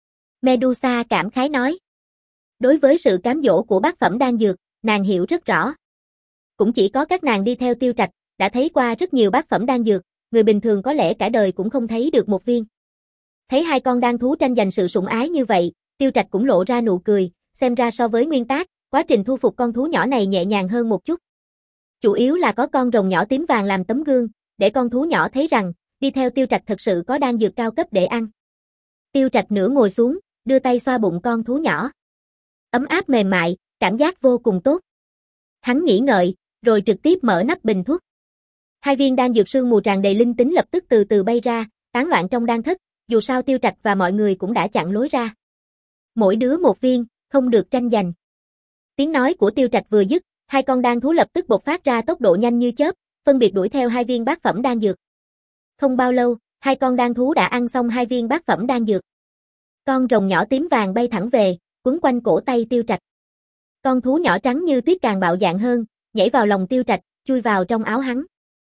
Medusa cảm khái nói. Đối với sự cám dỗ của bát phẩm đan dược, nàng hiểu rất rõ. Cũng chỉ có các nàng đi theo Tiêu Trạch, đã thấy qua rất nhiều bát phẩm đan dược, người bình thường có lẽ cả đời cũng không thấy được một viên. Thấy hai con đan thú tranh giành sự sủng ái như vậy, Tiêu Trạch cũng lộ ra nụ cười, xem ra so với nguyên tác, quá trình thu phục con thú nhỏ này nhẹ nhàng hơn một chút. Chủ yếu là có con rồng nhỏ tím vàng làm tấm gương, để con thú nhỏ thấy rằng, đi theo Tiêu Trạch thật sự có đan dược cao cấp để ăn. Tiêu Trạch nửa ngồi xuống, đưa tay xoa bụng con thú nhỏ. Ấm áp mềm mại, cảm giác vô cùng tốt. Hắn nghĩ ngợi, rồi trực tiếp mở nắp bình thuốc. Hai viên đan dược sương mù tràn đầy linh tính lập tức từ từ bay ra, tán loạn trong đan thất, dù sao Tiêu Trạch và mọi người cũng đã chặn lối ra. Mỗi đứa một viên, không được tranh giành. Tiếng nói của Tiêu Trạch vừa dứt, hai con đan thú lập tức bộc phát ra tốc độ nhanh như chớp, phân biệt đuổi theo hai viên bát phẩm đan dược. Không bao lâu, hai con đan thú đã ăn xong hai viên bát phẩm đan dược. Con rồng nhỏ tím vàng bay thẳng về, quấn quanh cổ tay Tiêu Trạch. Con thú nhỏ trắng như tuyết càng bạo dạn hơn, nhảy vào lòng Tiêu Trạch, chui vào trong áo hắn.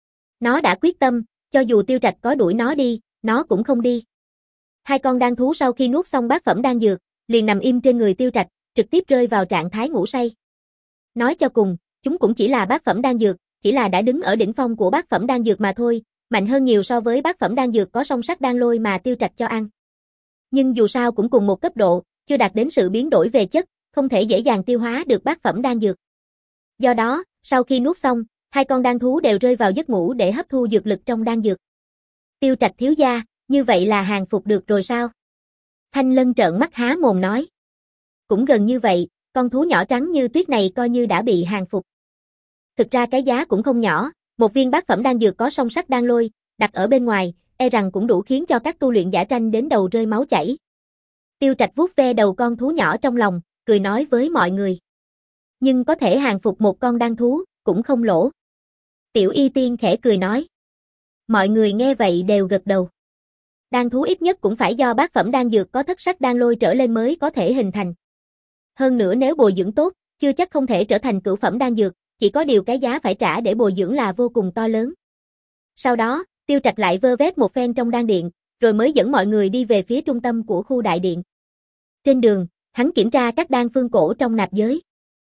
Nó đã quyết tâm, cho dù Tiêu Trạch có đuổi nó đi, nó cũng không đi. Hai con đan thú sau khi nuốt xong bát phẩm đan dược, liền nằm im trên người Tiêu Trạch, trực tiếp rơi vào trạng thái ngủ say. Nói cho cùng, chúng cũng chỉ là bát phẩm đan dược, chỉ là đã đứng ở đỉnh phong của bát phẩm đan dược mà thôi, mạnh hơn nhiều so với bát phẩm đan dược có song sắc đan lôi mà Tiêu Trạch cho ăn. Nhưng dù sao cũng cùng một cấp độ, chưa đạt đến sự biến đổi về chất, không thể dễ dàng tiêu hóa được bát phẩm đan dược. Do đó, sau khi nuốt xong, hai con đan thú đều rơi vào giấc ngủ để hấp thu dược lực trong đan dược. Tiêu Trạch thiếu gia, như vậy là hàng phục được rồi sao? Thanh Lân trợn mắt há mồm nói. Cũng gần như vậy, con thú nhỏ trắng như tuyết này coi như đã bị hàng phục. Thực ra cái giá cũng không nhỏ, một viên bát phẩm đan dược có song sắc đan lôi, đặt ở bên ngoài, e rằng cũng đủ khiến cho các tu luyện giả tranh đến đầu rơi máu chảy. Tiêu Trạch vuốt ve đầu con thú nhỏ trong lòng, cười nói với mọi người. Nhưng có thể hàng phục một con đan thú, cũng không lỗ. Tiểu Y Tiên khẽ cười nói. Mọi người nghe vậy đều gật đầu. Đan thú ít nhất cũng phải do bát phẩm đan dược có thất sắc đan lôi trở lên mới có thể hình thành. Hơn nữa nếu bồi dưỡng tốt, chưa chắc không thể trở thành cửu phẩm đan dược, chỉ có điều cái giá phải trả để bồi dưỡng là vô cùng to lớn. Sau đó, Tiêu Trạch lại vơ vét một phen trong đan điện, rồi mới dẫn mọi người đi về phía trung tâm của khu đại điện. Trên đường, hắn kiểm tra các đan phương cổ trong nạp giới.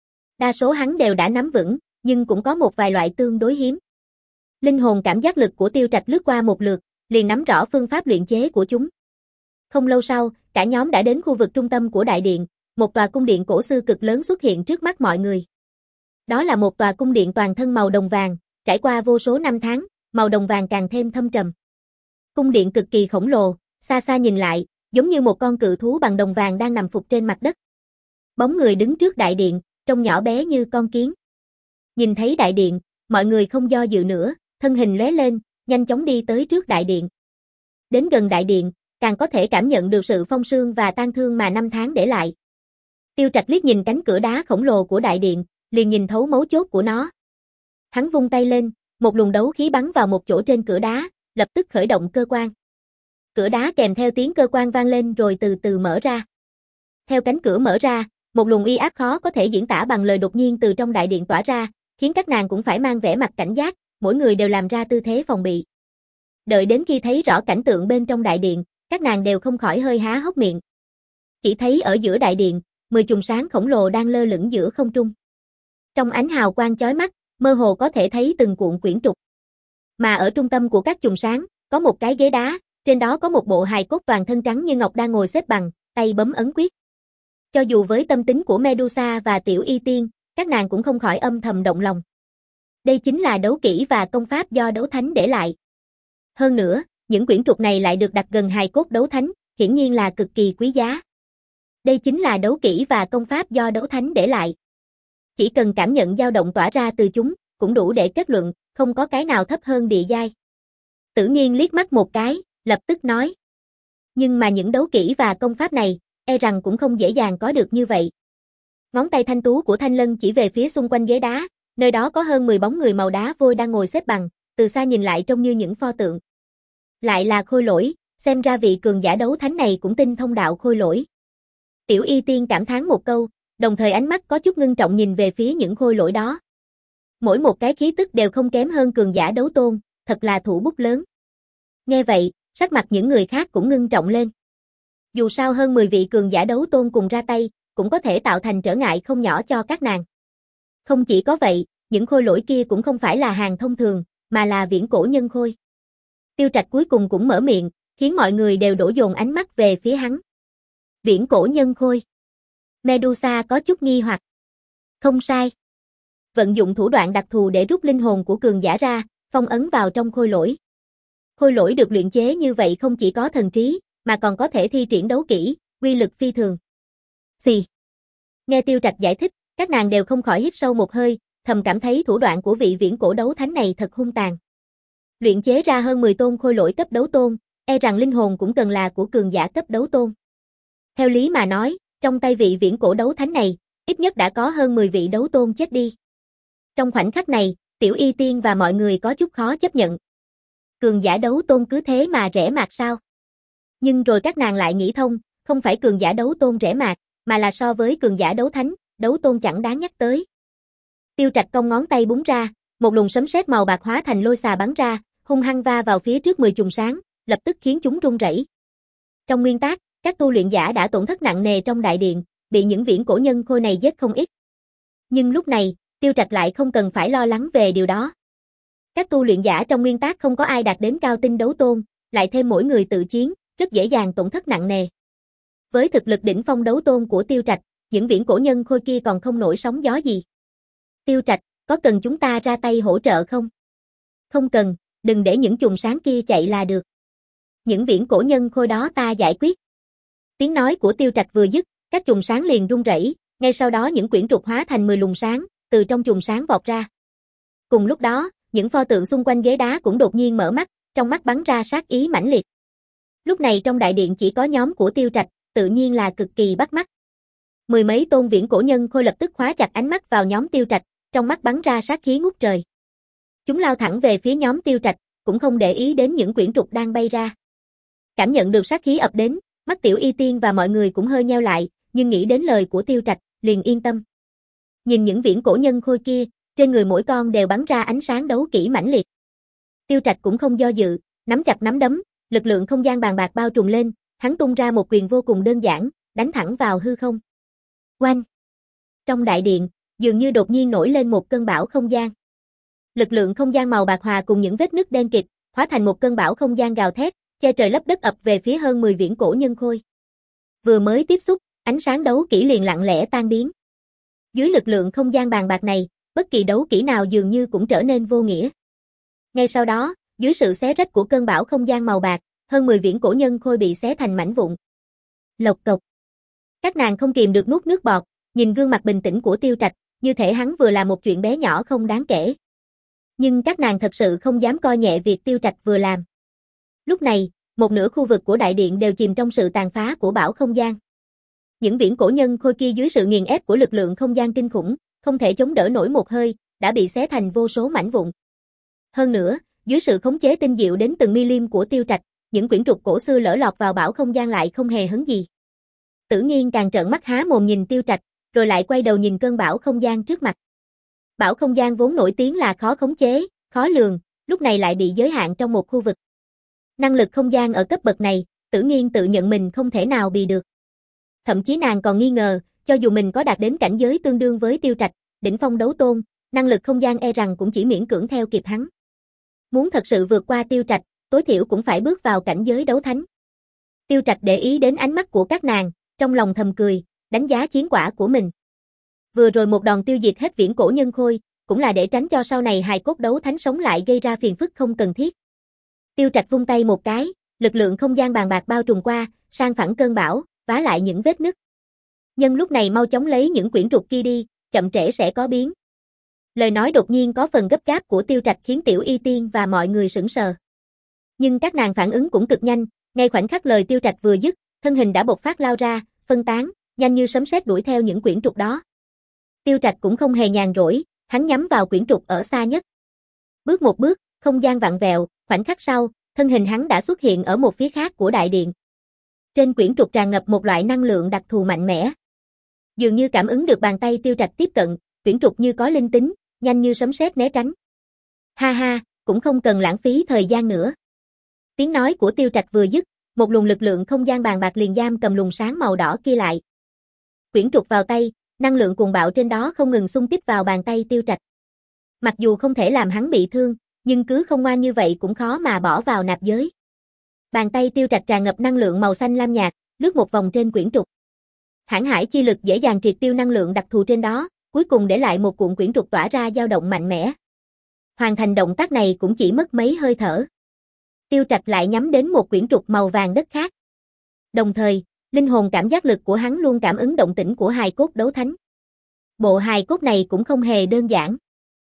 Đa số hắn đều đã nắm vững, nhưng cũng có một vài loại tương đối hiếm. Linh hồn cảm giác lực của Tiêu Trạch lướt qua một lượt, liền nắm rõ phương pháp luyện chế của chúng. Không lâu sau, cả nhóm đã đến khu vực trung tâm của đại điện, một tòa cung điện cổ xưa cực lớn xuất hiện trước mắt mọi người. Đó là một tòa cung điện toàn thân màu đồng vàng, trải qua vô số năm tháng, màu đồng vàng càng thêm thâm trầm. Cung điện cực kỳ khổng lồ, xa xa nhìn lại, giống như một con cự thú bằng đồng vàng đang nằm phục trên mặt đất. Bóng người đứng trước đại điện, trông nhỏ bé như con kiến. Nhìn thấy đại điện, mọi người không do dự nữa, thân hình lóe lên, nhanh chóng đi tới trước đại điện. Đến gần đại điện, càng có thể cảm nhận được sự phong sương và tang thương mà năm tháng để lại. Tiêu Trạch liếc nhìn cánh cửa đá khổng lồ của đại điện, liền nhìn thấu mấu chốt của nó. Hắn vung tay lên, một luồng đấu khí bắn vào một chỗ trên cửa đá, lập tức khởi động cơ quan. Cửa đá kèm theo tiếng cơ quan vang lên rồi từ từ mở ra. Theo cánh cửa mở ra, một luồng uy áp khó có thể diễn tả bằng lời đột nhiên từ trong đại điện tỏa ra, khiến các nàng cũng phải mang vẻ mặt cảnh giác, mỗi người đều làm ra tư thế phòng bị. Đợi đến khi thấy rõ cảnh tượng bên trong đại điện, các nàng đều không khỏi hơi há hốc miệng. Chỉ thấy ở giữa đại điện, mười chùm sáng khổng lồ đang lơ lửng giữa không trung. Trong ánh hào quang chói mắt, mơ hồ có thể thấy từng cuộn quyển trục. Mà ở trung tâm của các chùm sáng, có một cái ghế đá, trên đó có một bộ hài cốt toàn thân trắng như ngọc đang ngồi xếp bằng, tay bấm ấn quyết. Cho dù với tâm tính của Medusa và Tiểu Y Tiên, các nàng cũng không khỏi âm thầm động lòng. Đây chính là đấu kỹ và công pháp do đấu thánh để lại. Hơn nữa, những quyển trục này lại được đặt gần hài cốt đấu thánh, hiển nhiên là cực kỳ quý giá. Đây chính là đấu kỹ và công pháp do đấu thánh để lại. Chỉ cần cảm nhận dao động tỏa ra từ chúng, cũng đủ để kết luận, không có cái nào thấp hơn địa giai. Tử Nghiên liếc mắt một cái, lập tức nói. Nhưng mà những đấu kỹ và công pháp này, e rằng cũng không dễ dàng có được như vậy. Ngón tay thanh tú của Thanh Lân chỉ về phía xung quanh ghế đá, nơi đó có hơn mười bóng người màu đá vôi đang ngồi xếp bằng, từ xa nhìn lại trông như những pho tượng. Lại là khôi lỗi, xem ra vị cường giả đấu thánh này cũng tinh thông đạo khôi lỗi. Tiểu Y Tiên cảm thán một câu, đồng thời ánh mắt có chút ngưng trọng nhìn về phía những khôi lỗi đó. Mỗi một cái khí tức đều không kém hơn cường giả đấu tôn, thật là thủ bút lớn. Nghe vậy, sắc mặt những người khác cũng ngưng trọng lên. Dù sao hơn mười vị cường giả đấu tôn cùng ra tay, cũng có thể tạo thành trở ngại không nhỏ cho các nàng. Không chỉ có vậy, những khôi lỗi kia cũng không phải là hàng thông thường, mà là viễn cổ nhân khôi. Tiêu Trạch cuối cùng cũng mở miệng, khiến mọi người đều đổ dồn ánh mắt về phía hắn. Viễn cổ nhân khôi. Medusa có chút nghi hoặc. Không sai. Vận dụng thủ đoạn đặc thù để rút linh hồn của cường giả ra, phong ấn vào trong khôi lỗi. Khôi lỗi được luyện chế như vậy không chỉ có thần trí, mà còn có thể thi triển đấu kỹ, uy lực phi thường. Xì. Nghe Tiêu Trạch giải thích, các nàng đều không khỏi hít sâu một hơi, thầm cảm thấy thủ đoạn của vị viễn cổ đấu thánh này thật hung tàn. Luyện chế ra hơn mười tôn khôi lỗi cấp đấu tôn, e rằng linh hồn cũng cần là của cường giả cấp đấu tôn. Theo lý mà nói, trong tay vị viễn cổ đấu thánh này, ít nhất đã có hơn mười vị đấu tôn chết đi. Trong khoảnh khắc này, Tiểu Y Tiên và mọi người có chút khó chấp nhận. Cường giả đấu tôn cứ thế mà rẻ mạt sao? Nhưng rồi các nàng lại nghĩ thông, không phải cường giả đấu tôn rẻ mạt, mà là so với cường giả đấu thánh, đấu tôn chẳng đáng nhắc tới. Tiêu Trạch cong ngón tay búng ra, một luồng sấm sét màu bạc hóa thành lôi xà bắn ra, hung hăng va vào phía trước mười chùm sáng, lập tức khiến chúng rung rẩy. Trong nguyên tắc, các tu luyện giả đã tổn thất nặng nề trong đại điện, bị những viễn cổ nhân khôi này giết không ít. Nhưng lúc này, Tiêu Trạch lại không cần phải lo lắng về điều đó. Các tu luyện giả trong nguyên tắc không có ai đạt đến cao tinh đấu tôn, lại thêm mỗi người tự chiến, rất dễ dàng tổn thất nặng nề. Với thực lực đỉnh phong đấu tôn của Tiêu Trạch, những viễn cổ nhân khôi kia còn không nổi sóng gió gì. Tiêu Trạch, có cần chúng ta ra tay hỗ trợ không? Không cần, đừng để những chùm sáng kia chạy là được. Những viễn cổ nhân khôi đó ta giải quyết. Tiếng nói của Tiêu Trạch vừa dứt, các chùm sáng liền rung rẩy, ngay sau đó những quyển trục hóa thành mười luồng sáng, từ trong chùm sáng vọt ra. Cùng lúc đó, những pho tượng xung quanh ghế đá cũng đột nhiên mở mắt, trong mắt bắn ra sát ý mãnh liệt. Lúc này trong đại điện chỉ có nhóm của Tiêu Trạch, tự nhiên là cực kỳ bắt mắt. Mười mấy tôn viễn cổ nhân khôi lập tức khóa chặt ánh mắt vào nhóm Tiêu Trạch, trong mắt bắn ra sát khí ngút trời. Chúng lao thẳng về phía nhóm Tiêu Trạch, cũng không để ý đến những quyển trục đang bay ra. Cảm nhận được sát khí ập đến, mắt Tiểu Y Tiên và mọi người cũng hơi nheo lại, nhưng nghĩ đến lời của Tiêu Trạch, liền yên tâm. Nhìn những viễn cổ nhân khôi kia, trên người mỗi con đều bắn ra ánh sáng đấu kỹ mãnh liệt. Tiêu Trạch cũng không do dự, nắm chặt nắm đấm, lực lượng không gian bàn bạc bao trùm lên, hắn tung ra một quyền vô cùng đơn giản, đánh thẳng vào hư không. Oanh! Trong đại điện, dường như đột nhiên nổi lên một cơn bão không gian. Lực lượng không gian màu bạc hòa cùng những vết nứt đen kịt, hóa thành một cơn bão không gian gào thét, che trời lấp đất ập về phía hơn mười viễn cổ nhân khôi. Vừa mới tiếp xúc, ánh sáng đấu kỹ liền lặng lẽ tan biến. Dưới lực lượng không gian bàn bạc này, bất kỳ đấu kỹ nào dường như cũng trở nên vô nghĩa. Ngay sau đó, dưới sự xé rách của cơn bão không gian màu bạc, hơn mười viễn cổ nhân khôi bị xé thành mảnh vụn. Lộc cộc. Các nàng không kìm được nuốt nước bọt, nhìn gương mặt bình tĩnh của Tiêu Trạch, như thể hắn vừa làm một chuyện bé nhỏ không đáng kể. Nhưng các nàng thật sự không dám coi nhẹ việc Tiêu Trạch vừa làm. Lúc này, một nửa khu vực của đại điện đều chìm trong sự tàn phá của bão không gian. Những viễn cổ nhân khôi kia dưới sự nghiền ép của lực lượng không gian kinh khủng, không thể chống đỡ nổi một hơi, đã bị xé thành vô số mảnh vụn. Hơn nữa, dưới sự khống chế tinh diệu đến từng milim của Tiêu Trạch, những quyển trục cổ xưa lỡ lọt vào bão không gian lại không hề hấn gì. Tử Nghiên càng trợn mắt há mồm nhìn Tiêu Trạch, rồi lại quay đầu nhìn cơn bão không gian trước mặt. Bão không gian vốn nổi tiếng là khó khống chế, khó lường, lúc này lại bị giới hạn trong một khu vực. Năng lực không gian ở cấp bậc này, Tử Nghiên tự nhận mình không thể nào bị được. Thậm chí nàng còn nghi ngờ, cho dù mình có đạt đến cảnh giới tương đương với Tiêu Trạch, đỉnh phong đấu tôn, năng lực không gian e rằng cũng chỉ miễn cưỡng theo kịp hắn. Muốn thật sự vượt qua Tiêu Trạch, tối thiểu cũng phải bước vào cảnh giới đấu thánh. Tiêu Trạch để ý đến ánh mắt của các nàng, trong lòng thầm cười, đánh giá chiến quả của mình. Vừa rồi một đòn tiêu diệt hết viễn cổ nhân khôi, cũng là để tránh cho sau này hài cốt đấu thánh sống lại gây ra phiền phức không cần thiết. Tiêu Trạch vung tay một cái, lực lượng không gian bàn bạc bao trùm qua, sang phẳng cơn bão, vá lại những vết nứt. Nhân lúc này mau chóng lấy những quyển trục kia đi, chậm trễ sẽ có biến. Lời nói đột nhiên có phần gấp gáp của Tiêu Trạch khiến Tiểu Y Tiên và mọi người sững sờ. Nhưng các nàng phản ứng cũng cực nhanh, ngay khoảnh khắc lời Tiêu Trạch vừa dứt, thân hình đã bộc phát lao ra, phân tán, nhanh như sấm sét đuổi theo những quyển trục đó. Tiêu Trạch cũng không hề nhàn rỗi, hắn nhắm vào quyển trục ở xa nhất. Bước một bước, không gian vặn vẹo, khoảnh khắc sau, thân hình hắn đã xuất hiện ở một phía khác của đại điện. Trên quyển trục tràn ngập một loại năng lượng đặc thù mạnh mẽ. Dường như cảm ứng được bàn tay Tiêu Trạch tiếp cận, quyển trục như có linh tính, nhanh như sấm sét né tránh. Ha ha, cũng không cần lãng phí thời gian nữa. Tiếng nói của Tiêu Trạch vừa dứt, một luồng lực lượng không gian bàn bạc liền giam cầm luồng sáng màu đỏ kia lại. Quyển trục vào tay, năng lượng cuồng bạo trên đó không ngừng xung kích vào bàn tay Tiêu Trạch. Mặc dù không thể làm hắn bị thương, nhưng cứ không ngoan như vậy cũng khó mà bỏ vào nạp giới. Bàn tay Tiêu Trạch tràn ngập năng lượng màu xanh lam nhạt, lướt một vòng trên quyển trục. Hãn hải chi lực dễ dàng triệt tiêu năng lượng đặc thù trên đó, cuối cùng để lại một cuộn quyển trục tỏa ra dao động mạnh mẽ. Hoàn thành động tác này cũng chỉ mất mấy hơi thở. Tiêu Trạch lại nhắm đến một quyển trục màu vàng đất khác. Đồng thời, linh hồn cảm giác lực của hắn luôn cảm ứng động tĩnh của hài cốt đấu thánh. Bộ hài cốt này cũng không hề đơn giản.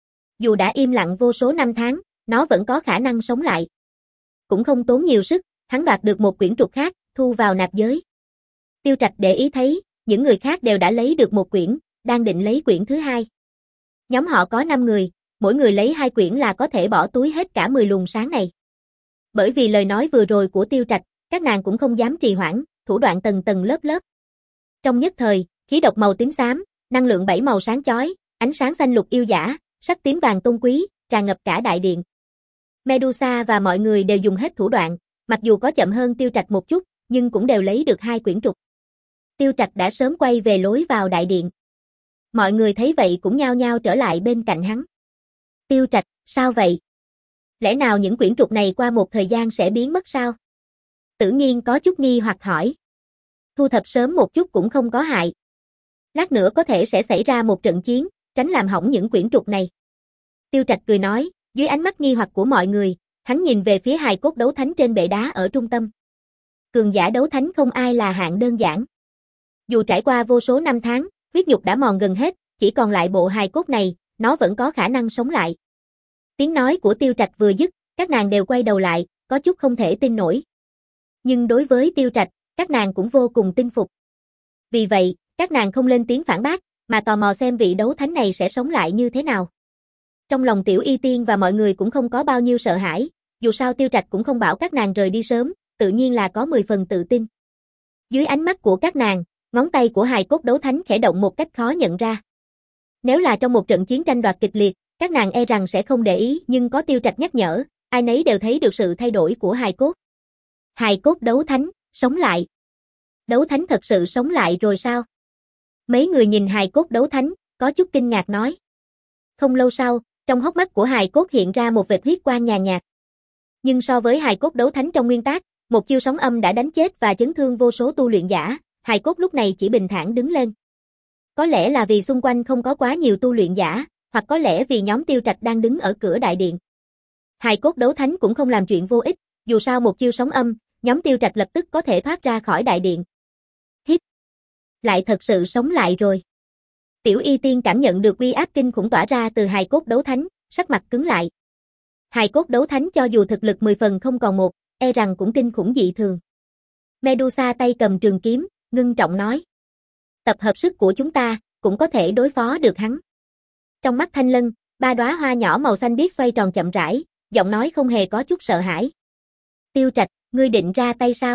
Dù đã im lặng vô số năm tháng, nó vẫn có khả năng sống lại. Cũng không tốn nhiều sức, hắn đoạt được một quyển trục khác, thu vào nạp giới. Tiêu Trạch để ý thấy, những người khác đều đã lấy được một quyển, đang định lấy quyển thứ hai. Nhóm họ có năm người, mỗi người lấy hai quyển là có thể bỏ túi hết cả mười luồng sáng này. Bởi vì lời nói vừa rồi của Tiêu Trạch, các nàng cũng không dám trì hoãn, thủ đoạn tầng tầng lớp lớp. Trong nhất thời, khí độc màu tím xám, năng lượng bảy màu sáng chói, ánh sáng xanh lục yêu dã, sắc tím vàng tôn quý, tràn ngập cả đại điện. Medusa và mọi người đều dùng hết thủ đoạn, mặc dù có chậm hơn Tiêu Trạch một chút, nhưng cũng đều lấy được hai quyển trục. Tiêu Trạch đã sớm quay về lối vào đại điện. Mọi người thấy vậy cũng nhao nhao trở lại bên cạnh hắn. Tiêu Trạch, sao vậy? Lẽ nào những quyển trục này qua một thời gian sẽ biến mất sao? Tử Nghiên có chút nghi hoặc hỏi. Thu thập sớm một chút cũng không có hại. Lát nữa có thể sẽ xảy ra một trận chiến, tránh làm hỏng những quyển trục này. Tiêu Trạch cười nói, dưới ánh mắt nghi hoặc của mọi người, hắn nhìn về phía hài cốt đấu thánh trên bệ đá ở trung tâm. Cường giả đấu thánh không ai là hạng đơn giản. Dù trải qua vô số năm tháng, huyết nhục đã mòn gần hết, chỉ còn lại bộ hài cốt này, nó vẫn có khả năng sống lại. Tiếng nói của Tiêu Trạch vừa dứt, các nàng đều quay đầu lại, có chút không thể tin nổi. Nhưng đối với Tiêu Trạch, các nàng cũng vô cùng tin phục. Vì vậy, các nàng không lên tiếng phản bác, mà tò mò xem vị đấu thánh này sẽ sống lại như thế nào. Trong lòng Tiểu Y Tiên và mọi người cũng không có bao nhiêu sợ hãi, dù sao Tiêu Trạch cũng không bảo các nàng rời đi sớm, tự nhiên là có mười phần tự tin. Dưới ánh mắt của các nàng, ngón tay của hài cốt đấu thánh khẽ động một cách khó nhận ra. Nếu là trong một trận chiến tranh đoạt kịch liệt, các nàng e rằng sẽ không để ý, nhưng có Tiêu Trạch nhắc nhở, ai nấy đều thấy được sự thay đổi của hài cốt. Hài cốt đấu thánh, sống lại. Đấu thánh thật sự sống lại rồi sao? Mấy người nhìn hài cốt đấu thánh, có chút kinh ngạc nói. Không lâu sau, trong hốc mắt của hài cốt hiện ra một vệt huyết quang nhàn nhạt. Nhưng so với hài cốt đấu thánh trong nguyên tác, một chiêu sóng âm đã đánh chết và chấn thương vô số tu luyện giả, hài cốt lúc này chỉ bình thản đứng lên. Có lẽ là vì xung quanh không có quá nhiều tu luyện giả, hoặc có lẽ vì nhóm Tiêu Trạch đang đứng ở cửa đại điện. Hài cốt đấu thánh cũng không làm chuyện vô ích, dù sao một chiêu sóng âm, nhóm Tiêu Trạch lập tức có thể thoát ra khỏi đại điện. Hít! Lại thật sự sống lại rồi. Tiểu Y Tiên cảm nhận được uy áp kinh khủng tỏa ra từ hài cốt đấu thánh, sắc mặt cứng lại. Hài cốt đấu thánh cho dù thực lực mười phần không còn một, e rằng cũng kinh khủng dị thường. Medusa tay cầm trường kiếm, ngưng trọng nói. Tập hợp sức của chúng ta, cũng có thể đối phó được hắn. Trong mắt Thanh Lân, ba đóa hoa nhỏ màu xanh biếc xoay tròn chậm rãi, giọng nói không hề có chút sợ hãi. Tiêu Trạch, ngươi định ra tay sao?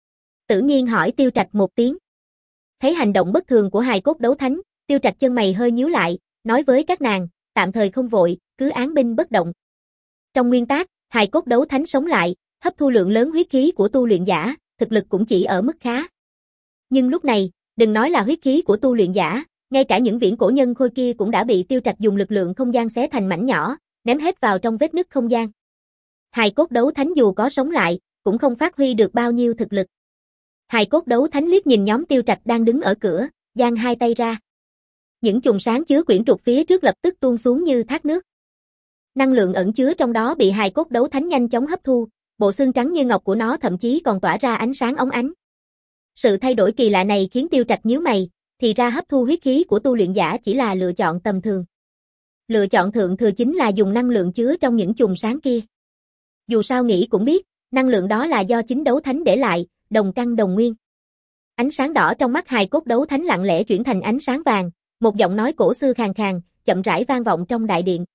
Tử Nghiên hỏi Tiêu Trạch một tiếng. Thấy hành động bất thường của hài cốt đấu thánh, Tiêu Trạch chân mày hơi nhíu lại, nói với các nàng, tạm thời không vội, cứ án binh bất động. Trong nguyên tác, hài cốt đấu thánh sống lại, hấp thu lượng lớn huyết khí của tu luyện giả, thực lực cũng chỉ ở mức khá. Nhưng lúc này, đừng nói là huyết khí của tu luyện giả, ngay cả những viễn cổ nhân khôi kia cũng đã bị Tiêu Trạch dùng lực lượng không gian xé thành mảnh nhỏ, ném hết vào trong vết nứt không gian. Hài cốt đấu thánh dù có sống lại, cũng không phát huy được bao nhiêu thực lực. Hài cốt đấu thánh liếc nhìn nhóm Tiêu Trạch đang đứng ở cửa, giang hai tay ra. Những chùm sáng chứa quyển trục phía trước lập tức tuôn xuống như thác nước. Năng lượng ẩn chứa trong đó bị hài cốt đấu thánh nhanh chóng hấp thu, bộ xương trắng như ngọc của nó thậm chí còn tỏa ra ánh sáng óng ánh. Sự thay đổi kỳ lạ này khiến Tiêu Trạch nhíu mày, thì ra hấp thu huyết khí của tu luyện giả chỉ là lựa chọn tầm thường. Lựa chọn thượng thừa chính là dùng năng lượng chứa trong những chùm sáng kia. Dù sao nghĩ cũng biết, năng lượng đó là do chính đấu thánh để lại, đồng căn đồng nguyên. Ánh sáng đỏ trong mắt hài cốt đấu thánh lặng lẽ chuyển thành ánh sáng vàng, một giọng nói cổ xưa khàn khàn, chậm rãi vang vọng trong đại điện.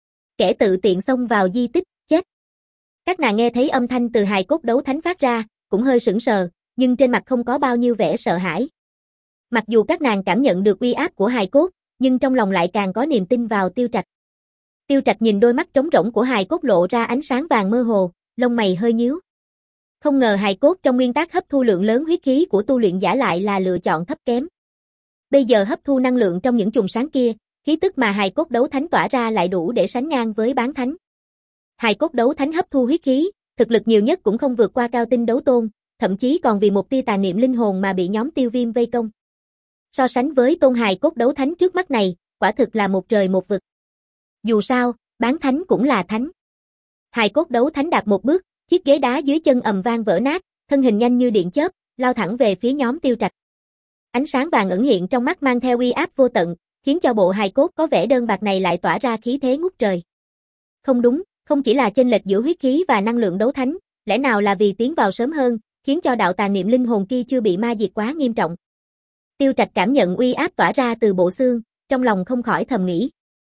Kẻ tự tiện xông vào di tích, chết. Các nàng nghe thấy âm thanh từ hài cốt đấu thánh phát ra, cũng hơi sững sờ, nhưng trên mặt không có bao nhiêu vẻ sợ hãi. Mặc dù các nàng cảm nhận được uy áp của hài cốt, nhưng trong lòng lại càng có niềm tin vào Tiêu Trạch. Tiêu Trạch nhìn đôi mắt trống rỗng của hài cốt lộ ra ánh sáng vàng mơ hồ, lông mày hơi nhíu. Không ngờ hài cốt trong nguyên tắc hấp thu lượng lớn huyết khí của tu luyện giả lại là lựa chọn thấp kém. Bây giờ hấp thu năng lượng trong những chùm sáng kia, khí tức mà hài cốt đấu thánh tỏa ra lại đủ để sánh ngang với bán thánh. Hài cốt đấu thánh hấp thu huyết khí, thực lực nhiều nhất cũng không vượt qua cao tinh đấu tôn, thậm chí còn vì một tia tà niệm linh hồn mà bị nhóm Tiêu Viêm vây công. So sánh với tôn hài cốt đấu thánh trước mắt này, quả thực là một trời một vực. Dù sao, bán thánh cũng là thánh. Hài cốt đấu thánh đạp một bước, chiếc ghế đá dưới chân ầm vang vỡ nát, thân hình nhanh như điện chớp, lao thẳng về phía nhóm Tiêu Trạch. Ánh sáng vàng ẩn hiện trong mắt mang theo uy áp vô tận, khiến cho bộ hài cốt có vẻ đơn bạc này lại tỏa ra khí thế ngút trời. Không đúng, không chỉ là chênh lệch giữa huyết khí và năng lượng đấu thánh, lẽ nào là vì tiến vào sớm hơn, khiến cho đạo tà niệm linh hồn kia chưa bị ma diệt quá nghiêm trọng. Tiêu Trạch cảm nhận uy áp tỏa ra từ bộ xương, trong lòng không khỏi thầm nghĩ.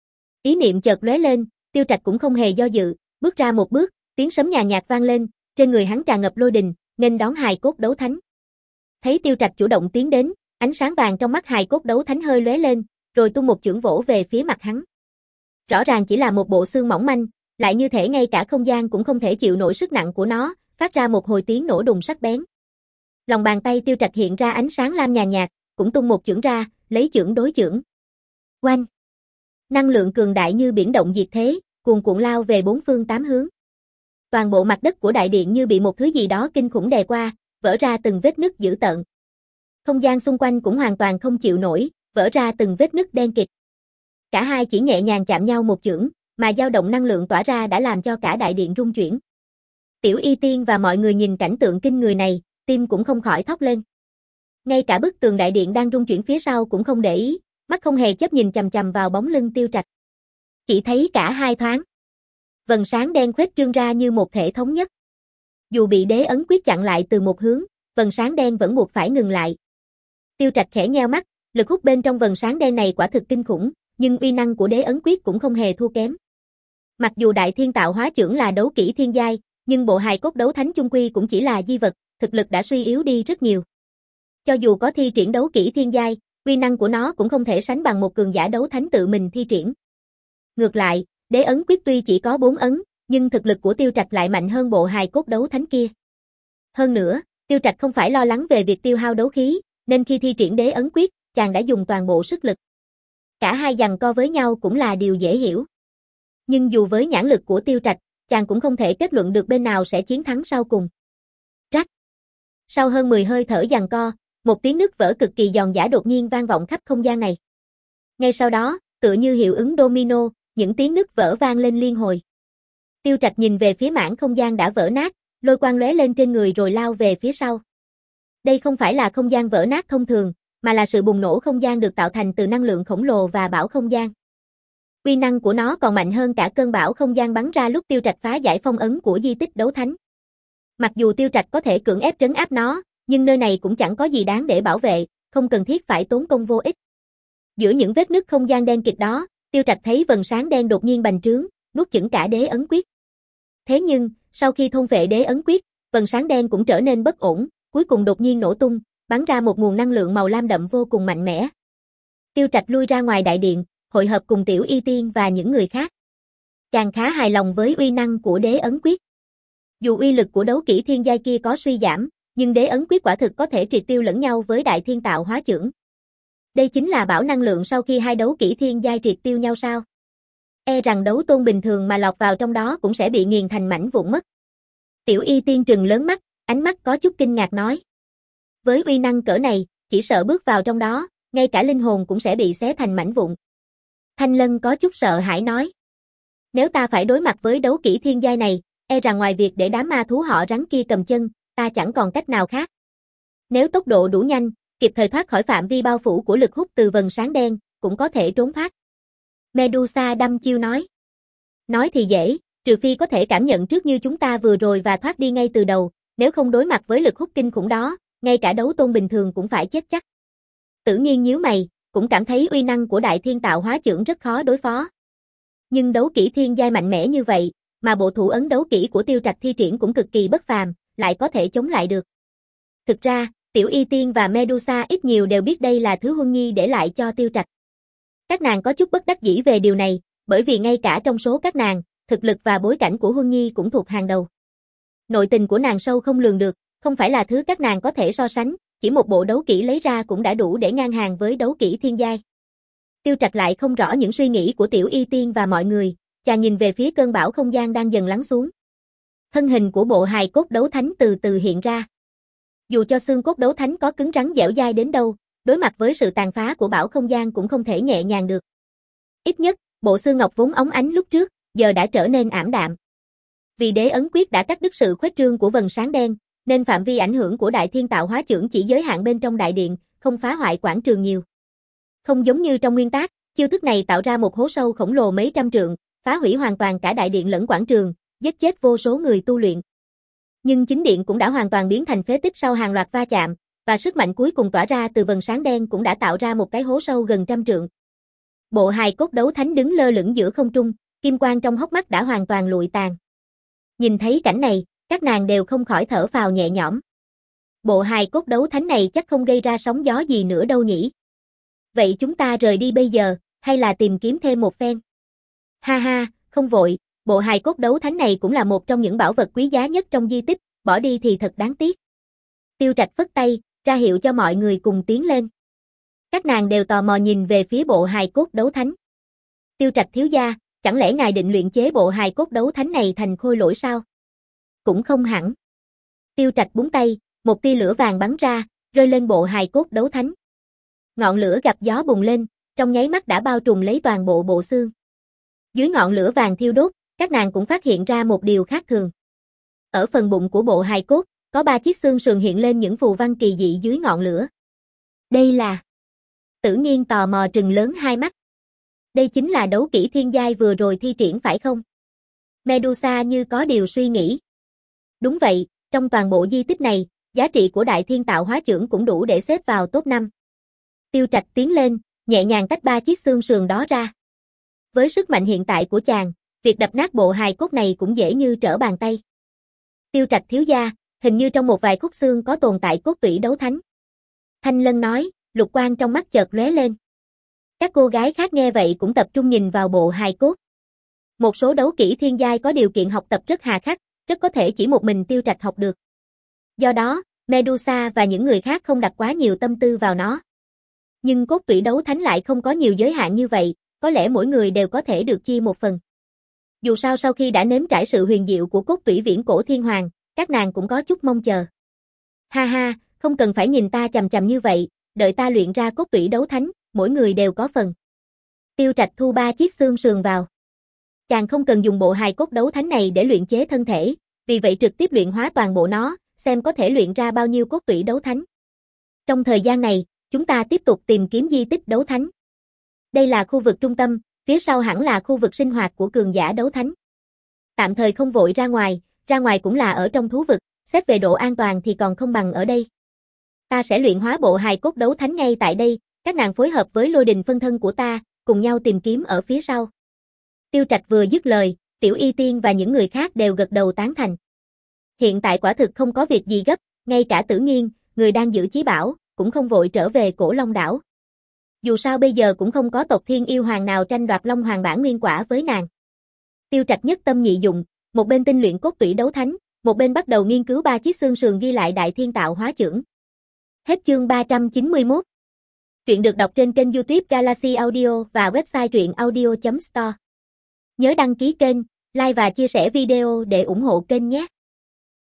Ý niệm chợt lóe lên, Tiêu Trạch cũng không hề do dự, bước ra một bước, tiếng sấm nhàn nhạt vang lên, trên người hắn tràn ngập lôi đình, nghênh đón hài cốt đấu thánh. Thấy Tiêu Trạch chủ động tiến đến, ánh sáng vàng trong mắt hài cốt đấu thánh hơi lóe lên, rồi tung một chưởng vỗ về phía mặt hắn. Rõ ràng chỉ là một bộ xương mỏng manh, lại như thể ngay cả không gian cũng không thể chịu nổi sức nặng của nó, phát ra một hồi tiếng nổ đùng sắc bén. Lòng bàn tay Tiêu Trạch hiện ra ánh sáng lam nhàn nhạt, cũng tung một chưởng ra, lấy chưởng đối chưởng. Oanh! Năng lượng cường đại như biển động diệt thế, cuồn cuộn lao về bốn phương tám hướng. Toàn bộ mặt đất của đại điện như bị một thứ gì đó kinh khủng đè qua, vỡ ra từng vết nứt dữ tợn. Không gian xung quanh cũng hoàn toàn không chịu nổi, vỡ ra từng vết nứt đen kịt. Cả hai chỉ nhẹ nhàng chạm nhau một chưởng, mà dao động năng lượng tỏa ra đã làm cho cả đại điện rung chuyển. Tiểu Y Tiên và mọi người nhìn cảnh tượng kinh người này, tim cũng không khỏi thốc lên. Ngay cả bức tường đại điện đang rung chuyển phía sau cũng không để ý, mắt không hề chớp nhìn chằm chằm vào bóng lưng Tiêu Trạch. Chỉ thấy cả hai thoáng, vầng sáng đen khuếch trương ra như một thể thống nhất. Dù bị đế ấn quyết chặn lại từ một hướng, vầng sáng đen vẫn buộc phải ngừng lại. Tiêu Trạch khẽ nheo mắt, lực hút bên trong vầng sáng đen này quả thực kinh khủng, nhưng uy năng của đế ấn quyết cũng không hề thua kém. Mặc dù đại thiên tạo hóa chưởng là đấu kỹ thiên giai, nhưng bộ hài cốt đấu thánh chung quy cũng chỉ là di vật, thực lực đã suy yếu đi rất nhiều. Cho dù có thi triển đấu kỹ thiên giai, uy năng của nó cũng không thể sánh bằng một cường giả đấu thánh tự mình thi triển. Ngược lại, đế ấn quyết tuy chỉ có bốn ấn, nhưng thực lực của Tiêu Trạch lại mạnh hơn bộ hài cốt đấu thánh kia. Hơn nữa, Tiêu Trạch không phải lo lắng về việc tiêu hao đấu khí, nên khi thi triển đế ấn quyết, chàng đã dùng toàn bộ sức lực. Cả hai giằng co với nhau cũng là điều dễ hiểu. Nhưng dù với nhãn lực của Tiêu Trạch, chàng cũng không thể kết luận được bên nào sẽ chiến thắng sau cùng. Rắc. Sau hơn mười hơi thở giằng co, một tiếng nứt vỡ cực kỳ giòn giã đột nhiên vang vọng khắp không gian này. Ngay sau đó, tựa như hiệu ứng domino, những tiếng nứt vỡ vang lên liên hồi. Tiêu Trạch nhìn về phía mảng không gian đã vỡ nát, lôi quang lóe lên trên người rồi lao về phía sau. Đây không phải là không gian vỡ nát thông thường, mà là sự bùng nổ không gian được tạo thành từ năng lượng khổng lồ và bão không gian. Uy năng của nó còn mạnh hơn cả cơn bão không gian bắn ra lúc Tiêu Trạch phá giải phong ấn của di tích đấu thánh. Mặc dù Tiêu Trạch có thể cưỡng ép trấn áp nó, nhưng nơi này cũng chẳng có gì đáng để bảo vệ, không cần thiết phải tốn công vô ích. Giữa những vết nứt không gian đen kịt đó, Tiêu Trạch thấy vầng sáng đen đột nhiên bành trướng, nuốt chửng cả đế ấn quyết. Thế nhưng, sau khi thôn phệ đế ấn quyết, vầng sáng đen cũng trở nên bất ổn, cuối cùng đột nhiên nổ tung, bắn ra một nguồn năng lượng màu lam đậm vô cùng mạnh mẽ. Tiêu Trạch lui ra ngoài đại điện, hội hợp cùng Tiểu Y Tiên và những người khác. Chàng khá hài lòng với uy năng của đế ấn quyết. Dù uy lực của đấu kỹ thiên giai kia có suy giảm, nhưng đế ấn quyết quả thực có thể triệt tiêu lẫn nhau với đại thiên tạo hóa chưởng. Đây chính là bảo năng lượng sau khi hai đấu kỹ thiên giai triệt tiêu nhau sao? E rằng đấu tôn bình thường mà lọt vào trong đó cũng sẽ bị nghiền thành mảnh vụn mất. Tiểu Y Tiên trừng lớn mắt, ánh mắt có chút kinh ngạc nói. Với uy năng cỡ này, chỉ sợ bước vào trong đó, ngay cả linh hồn cũng sẽ bị xé thành mảnh vụn. Thanh Lân có chút sợ hãi nói. Nếu ta phải đối mặt với đấu kỹ thiên giai này, e rằng ngoài việc để đám ma thú họ rắn kia cầm chân, ta chẳng còn cách nào khác. Nếu tốc độ đủ nhanh, kịp thời thoát khỏi phạm vi bao phủ của lực hút từ vầng sáng đen, cũng có thể trốn thoát. Medusa đăm chiêu nói. Nói thì dễ, trừ phi có thể cảm nhận trước như chúng ta vừa rồi và thoát đi ngay từ đầu, nếu không đối mặt với lực hút kinh khủng đó, ngay cả đấu tôn bình thường cũng phải chết chắc. Tử Nghiên nhíu mày, cũng cảm thấy uy năng của đại thiên tạo hóa chưởng rất khó đối phó. Nhưng đấu kỹ thiên giai mạnh mẽ như vậy, mà bộ thủ ấn đấu kỹ của Tiêu Trạch thi triển cũng cực kỳ bất phàm, lại có thể chống lại được. Thực ra, Tiểu Y Tiên và Medusa ít nhiều đều biết đây là thứ Huân Nhi để lại cho Tiêu Trạch. Các nàng có chút bất đắc dĩ về điều này, bởi vì ngay cả trong số các nàng, thực lực và bối cảnh của Huân Nhi cũng thuộc hàng đầu. Nội tình của nàng sâu không lường được, không phải là thứ các nàng có thể so sánh, chỉ một bộ đấu kỹ lấy ra cũng đã đủ để ngang hàng với đấu kỹ thiên giai. Tiêu Trạch lại không rõ những suy nghĩ của Tiểu Y Tiên và mọi người, chàng nhìn về phía cơn bão không gian đang dần lắng xuống. Thân hình của bộ hài cốt đấu thánh từ từ hiện ra. Dù cho xương cốt đấu thánh có cứng rắn dẻo dai đến đâu, đối mặt với sự tàn phá của bão không gian cũng không thể nhẹ nhàng được. Ít nhất, bộ xương ngọc vốn óng ánh lúc trước, giờ đã trở nên ảm đạm. Vì đế ấn quyết đã cắt đứt sự khuếch trương của vầng sáng đen, nên phạm vi ảnh hưởng của Đại Thiên Tạo Hóa Chưởng chỉ giới hạn bên trong đại điện, không phá hoại quảng trường nhiều. Không giống như trong nguyên tác, chiêu thức này tạo ra một hố sâu khổng lồ mấy trăm trượng, phá hủy hoàn toàn cả đại điện lẫn quảng trường, giết chết vô số người tu luyện. Nhưng chính điện cũng đã hoàn toàn biến thành phế tích sau hàng loạt va chạm, và sức mạnh cuối cùng tỏa ra từ vầng sáng đen cũng đã tạo ra một cái hố sâu gần trăm trượng. Bộ hài cốt đấu thánh đứng lơ lửng giữa không trung, kim quang trong hốc mắt đã hoàn toàn lụi tàn. Nhìn thấy cảnh này, các nàng đều không khỏi thở phào nhẹ nhõm. Bộ hài cốt đấu thánh này chắc không gây ra sóng gió gì nữa đâu nhỉ. Vậy chúng ta rời đi bây giờ, hay là tìm kiếm thêm một phen? Ha ha, không vội, bộ hài cốt đấu thánh này cũng là một trong những bảo vật quý giá nhất trong di tích, bỏ đi thì thật đáng tiếc. Tiêu Trạch phất tay, ra hiệu cho mọi người cùng tiến lên. Các nàng đều tò mò nhìn về phía bộ hài cốt đấu thánh. Tiêu Trạch thiếu gia, chẳng lẽ ngài định luyện chế bộ hài cốt đấu thánh này thành khôi lỗi sao? Cũng không hẳn. Tiêu Trạch búng tay, một tia lửa vàng bắn ra, rơi lên bộ hài cốt đấu thánh. Ngọn lửa gặp gió bùng lên, trong nháy mắt đã bao trùm lấy toàn bộ bộ xương. Dưới ngọn lửa vàng thiêu đốt, các nàng cũng phát hiện ra một điều khác thường. Ở phần bụng của bộ hài cốt, có ba chiếc xương sườn hiện lên những phù văn kỳ dị dưới ngọn lửa. Đây là... Tử Nghiên tò mò trừng lớn hai mắt. Đây chính là đấu kỹ thiên giai vừa rồi thi triển phải không? Medusa như có điều suy nghĩ. Đúng vậy, trong toàn bộ di tích này, giá trị của Đại Thiên Tạo Hóa Chưởng cũng đủ để xếp vào top năm. Tiêu Trạch tiến lên, nhẹ nhàng tách ba chiếc xương sườn đó ra. Với sức mạnh hiện tại của chàng, việc đập nát bộ hài cốt này cũng dễ như trở bàn tay. Tiêu Trạch thiếu gia, hình như trong một vài khúc xương có tồn tại cốt tủy đấu thánh. Thanh Lân nói, lục quang trong mắt chợt lóe lên. Các cô gái khác nghe vậy cũng tập trung nhìn vào bộ hài cốt. Một số đấu kỹ thiên giai có điều kiện học tập rất hà khắc, rất có thể chỉ một mình Tiêu Trạch học được. Do đó, Medusa và những người khác không đặt quá nhiều tâm tư vào nó. Nhưng cốt tủy đấu thánh lại không có nhiều giới hạn như vậy, có lẽ mỗi người đều có thể được chia một phần. Dù sao sau khi đã nếm trải sự huyền diệu của cốt tủy viễn cổ thiên hoàng, các nàng cũng có chút mong chờ. Ha ha, không cần phải nhìn ta chằm chằm như vậy, đợi ta luyện ra cốt tủy đấu thánh, mỗi người đều có phần. Tiêu Trạch thu ba chiếc xương sườn vào. Chàng không cần dùng bộ hài cốt đấu thánh này để luyện chế thân thể, vì vậy trực tiếp luyện hóa toàn bộ nó, xem có thể luyện ra bao nhiêu cốt tủy đấu thánh. Trong thời gian này, chúng ta tiếp tục tìm kiếm di tích đấu thánh. Đây là khu vực trung tâm, phía sau hẳn là khu vực sinh hoạt của cường giả đấu thánh. Tạm thời không vội ra ngoài, ra ngoài cũng là ở trong thú vực, xét về độ an toàn thì còn không bằng ở đây. Ta sẽ luyện hóa bộ hài cốt đấu thánh ngay tại đây, các nàng phối hợp với lôi đình phân thân của ta, cùng nhau tìm kiếm ở phía sau. Tiêu Trạch vừa dứt lời, Tiểu Y Tiên và những người khác đều gật đầu tán thành. Hiện tại quả thực không có việc gì gấp, ngay cả Tử Nghiên, người đang giữ chí bảo, cũng không vội trở về Cổ Long đảo. Dù sao bây giờ cũng không có tộc thiên yêu hoàng nào tranh đoạt Long Hoàng bản nguyên quả với nàng. Tiêu Trạch nhất tâm nhị dụng, một bên tinh luyện cốt tủy đấu thánh, một bên bắt đầu nghiên cứu ba chiếc xương sườn ghi lại Đại Thiên Tạo Hóa Chưởng. Hết chương ba trăm chín mươi mốt. Truyện được đọc trên kênh YouTube Galaxy Audio và website truyện audio chấm store. Nhớ đăng ký kênh, like và chia sẻ video để ủng hộ kênh nhé.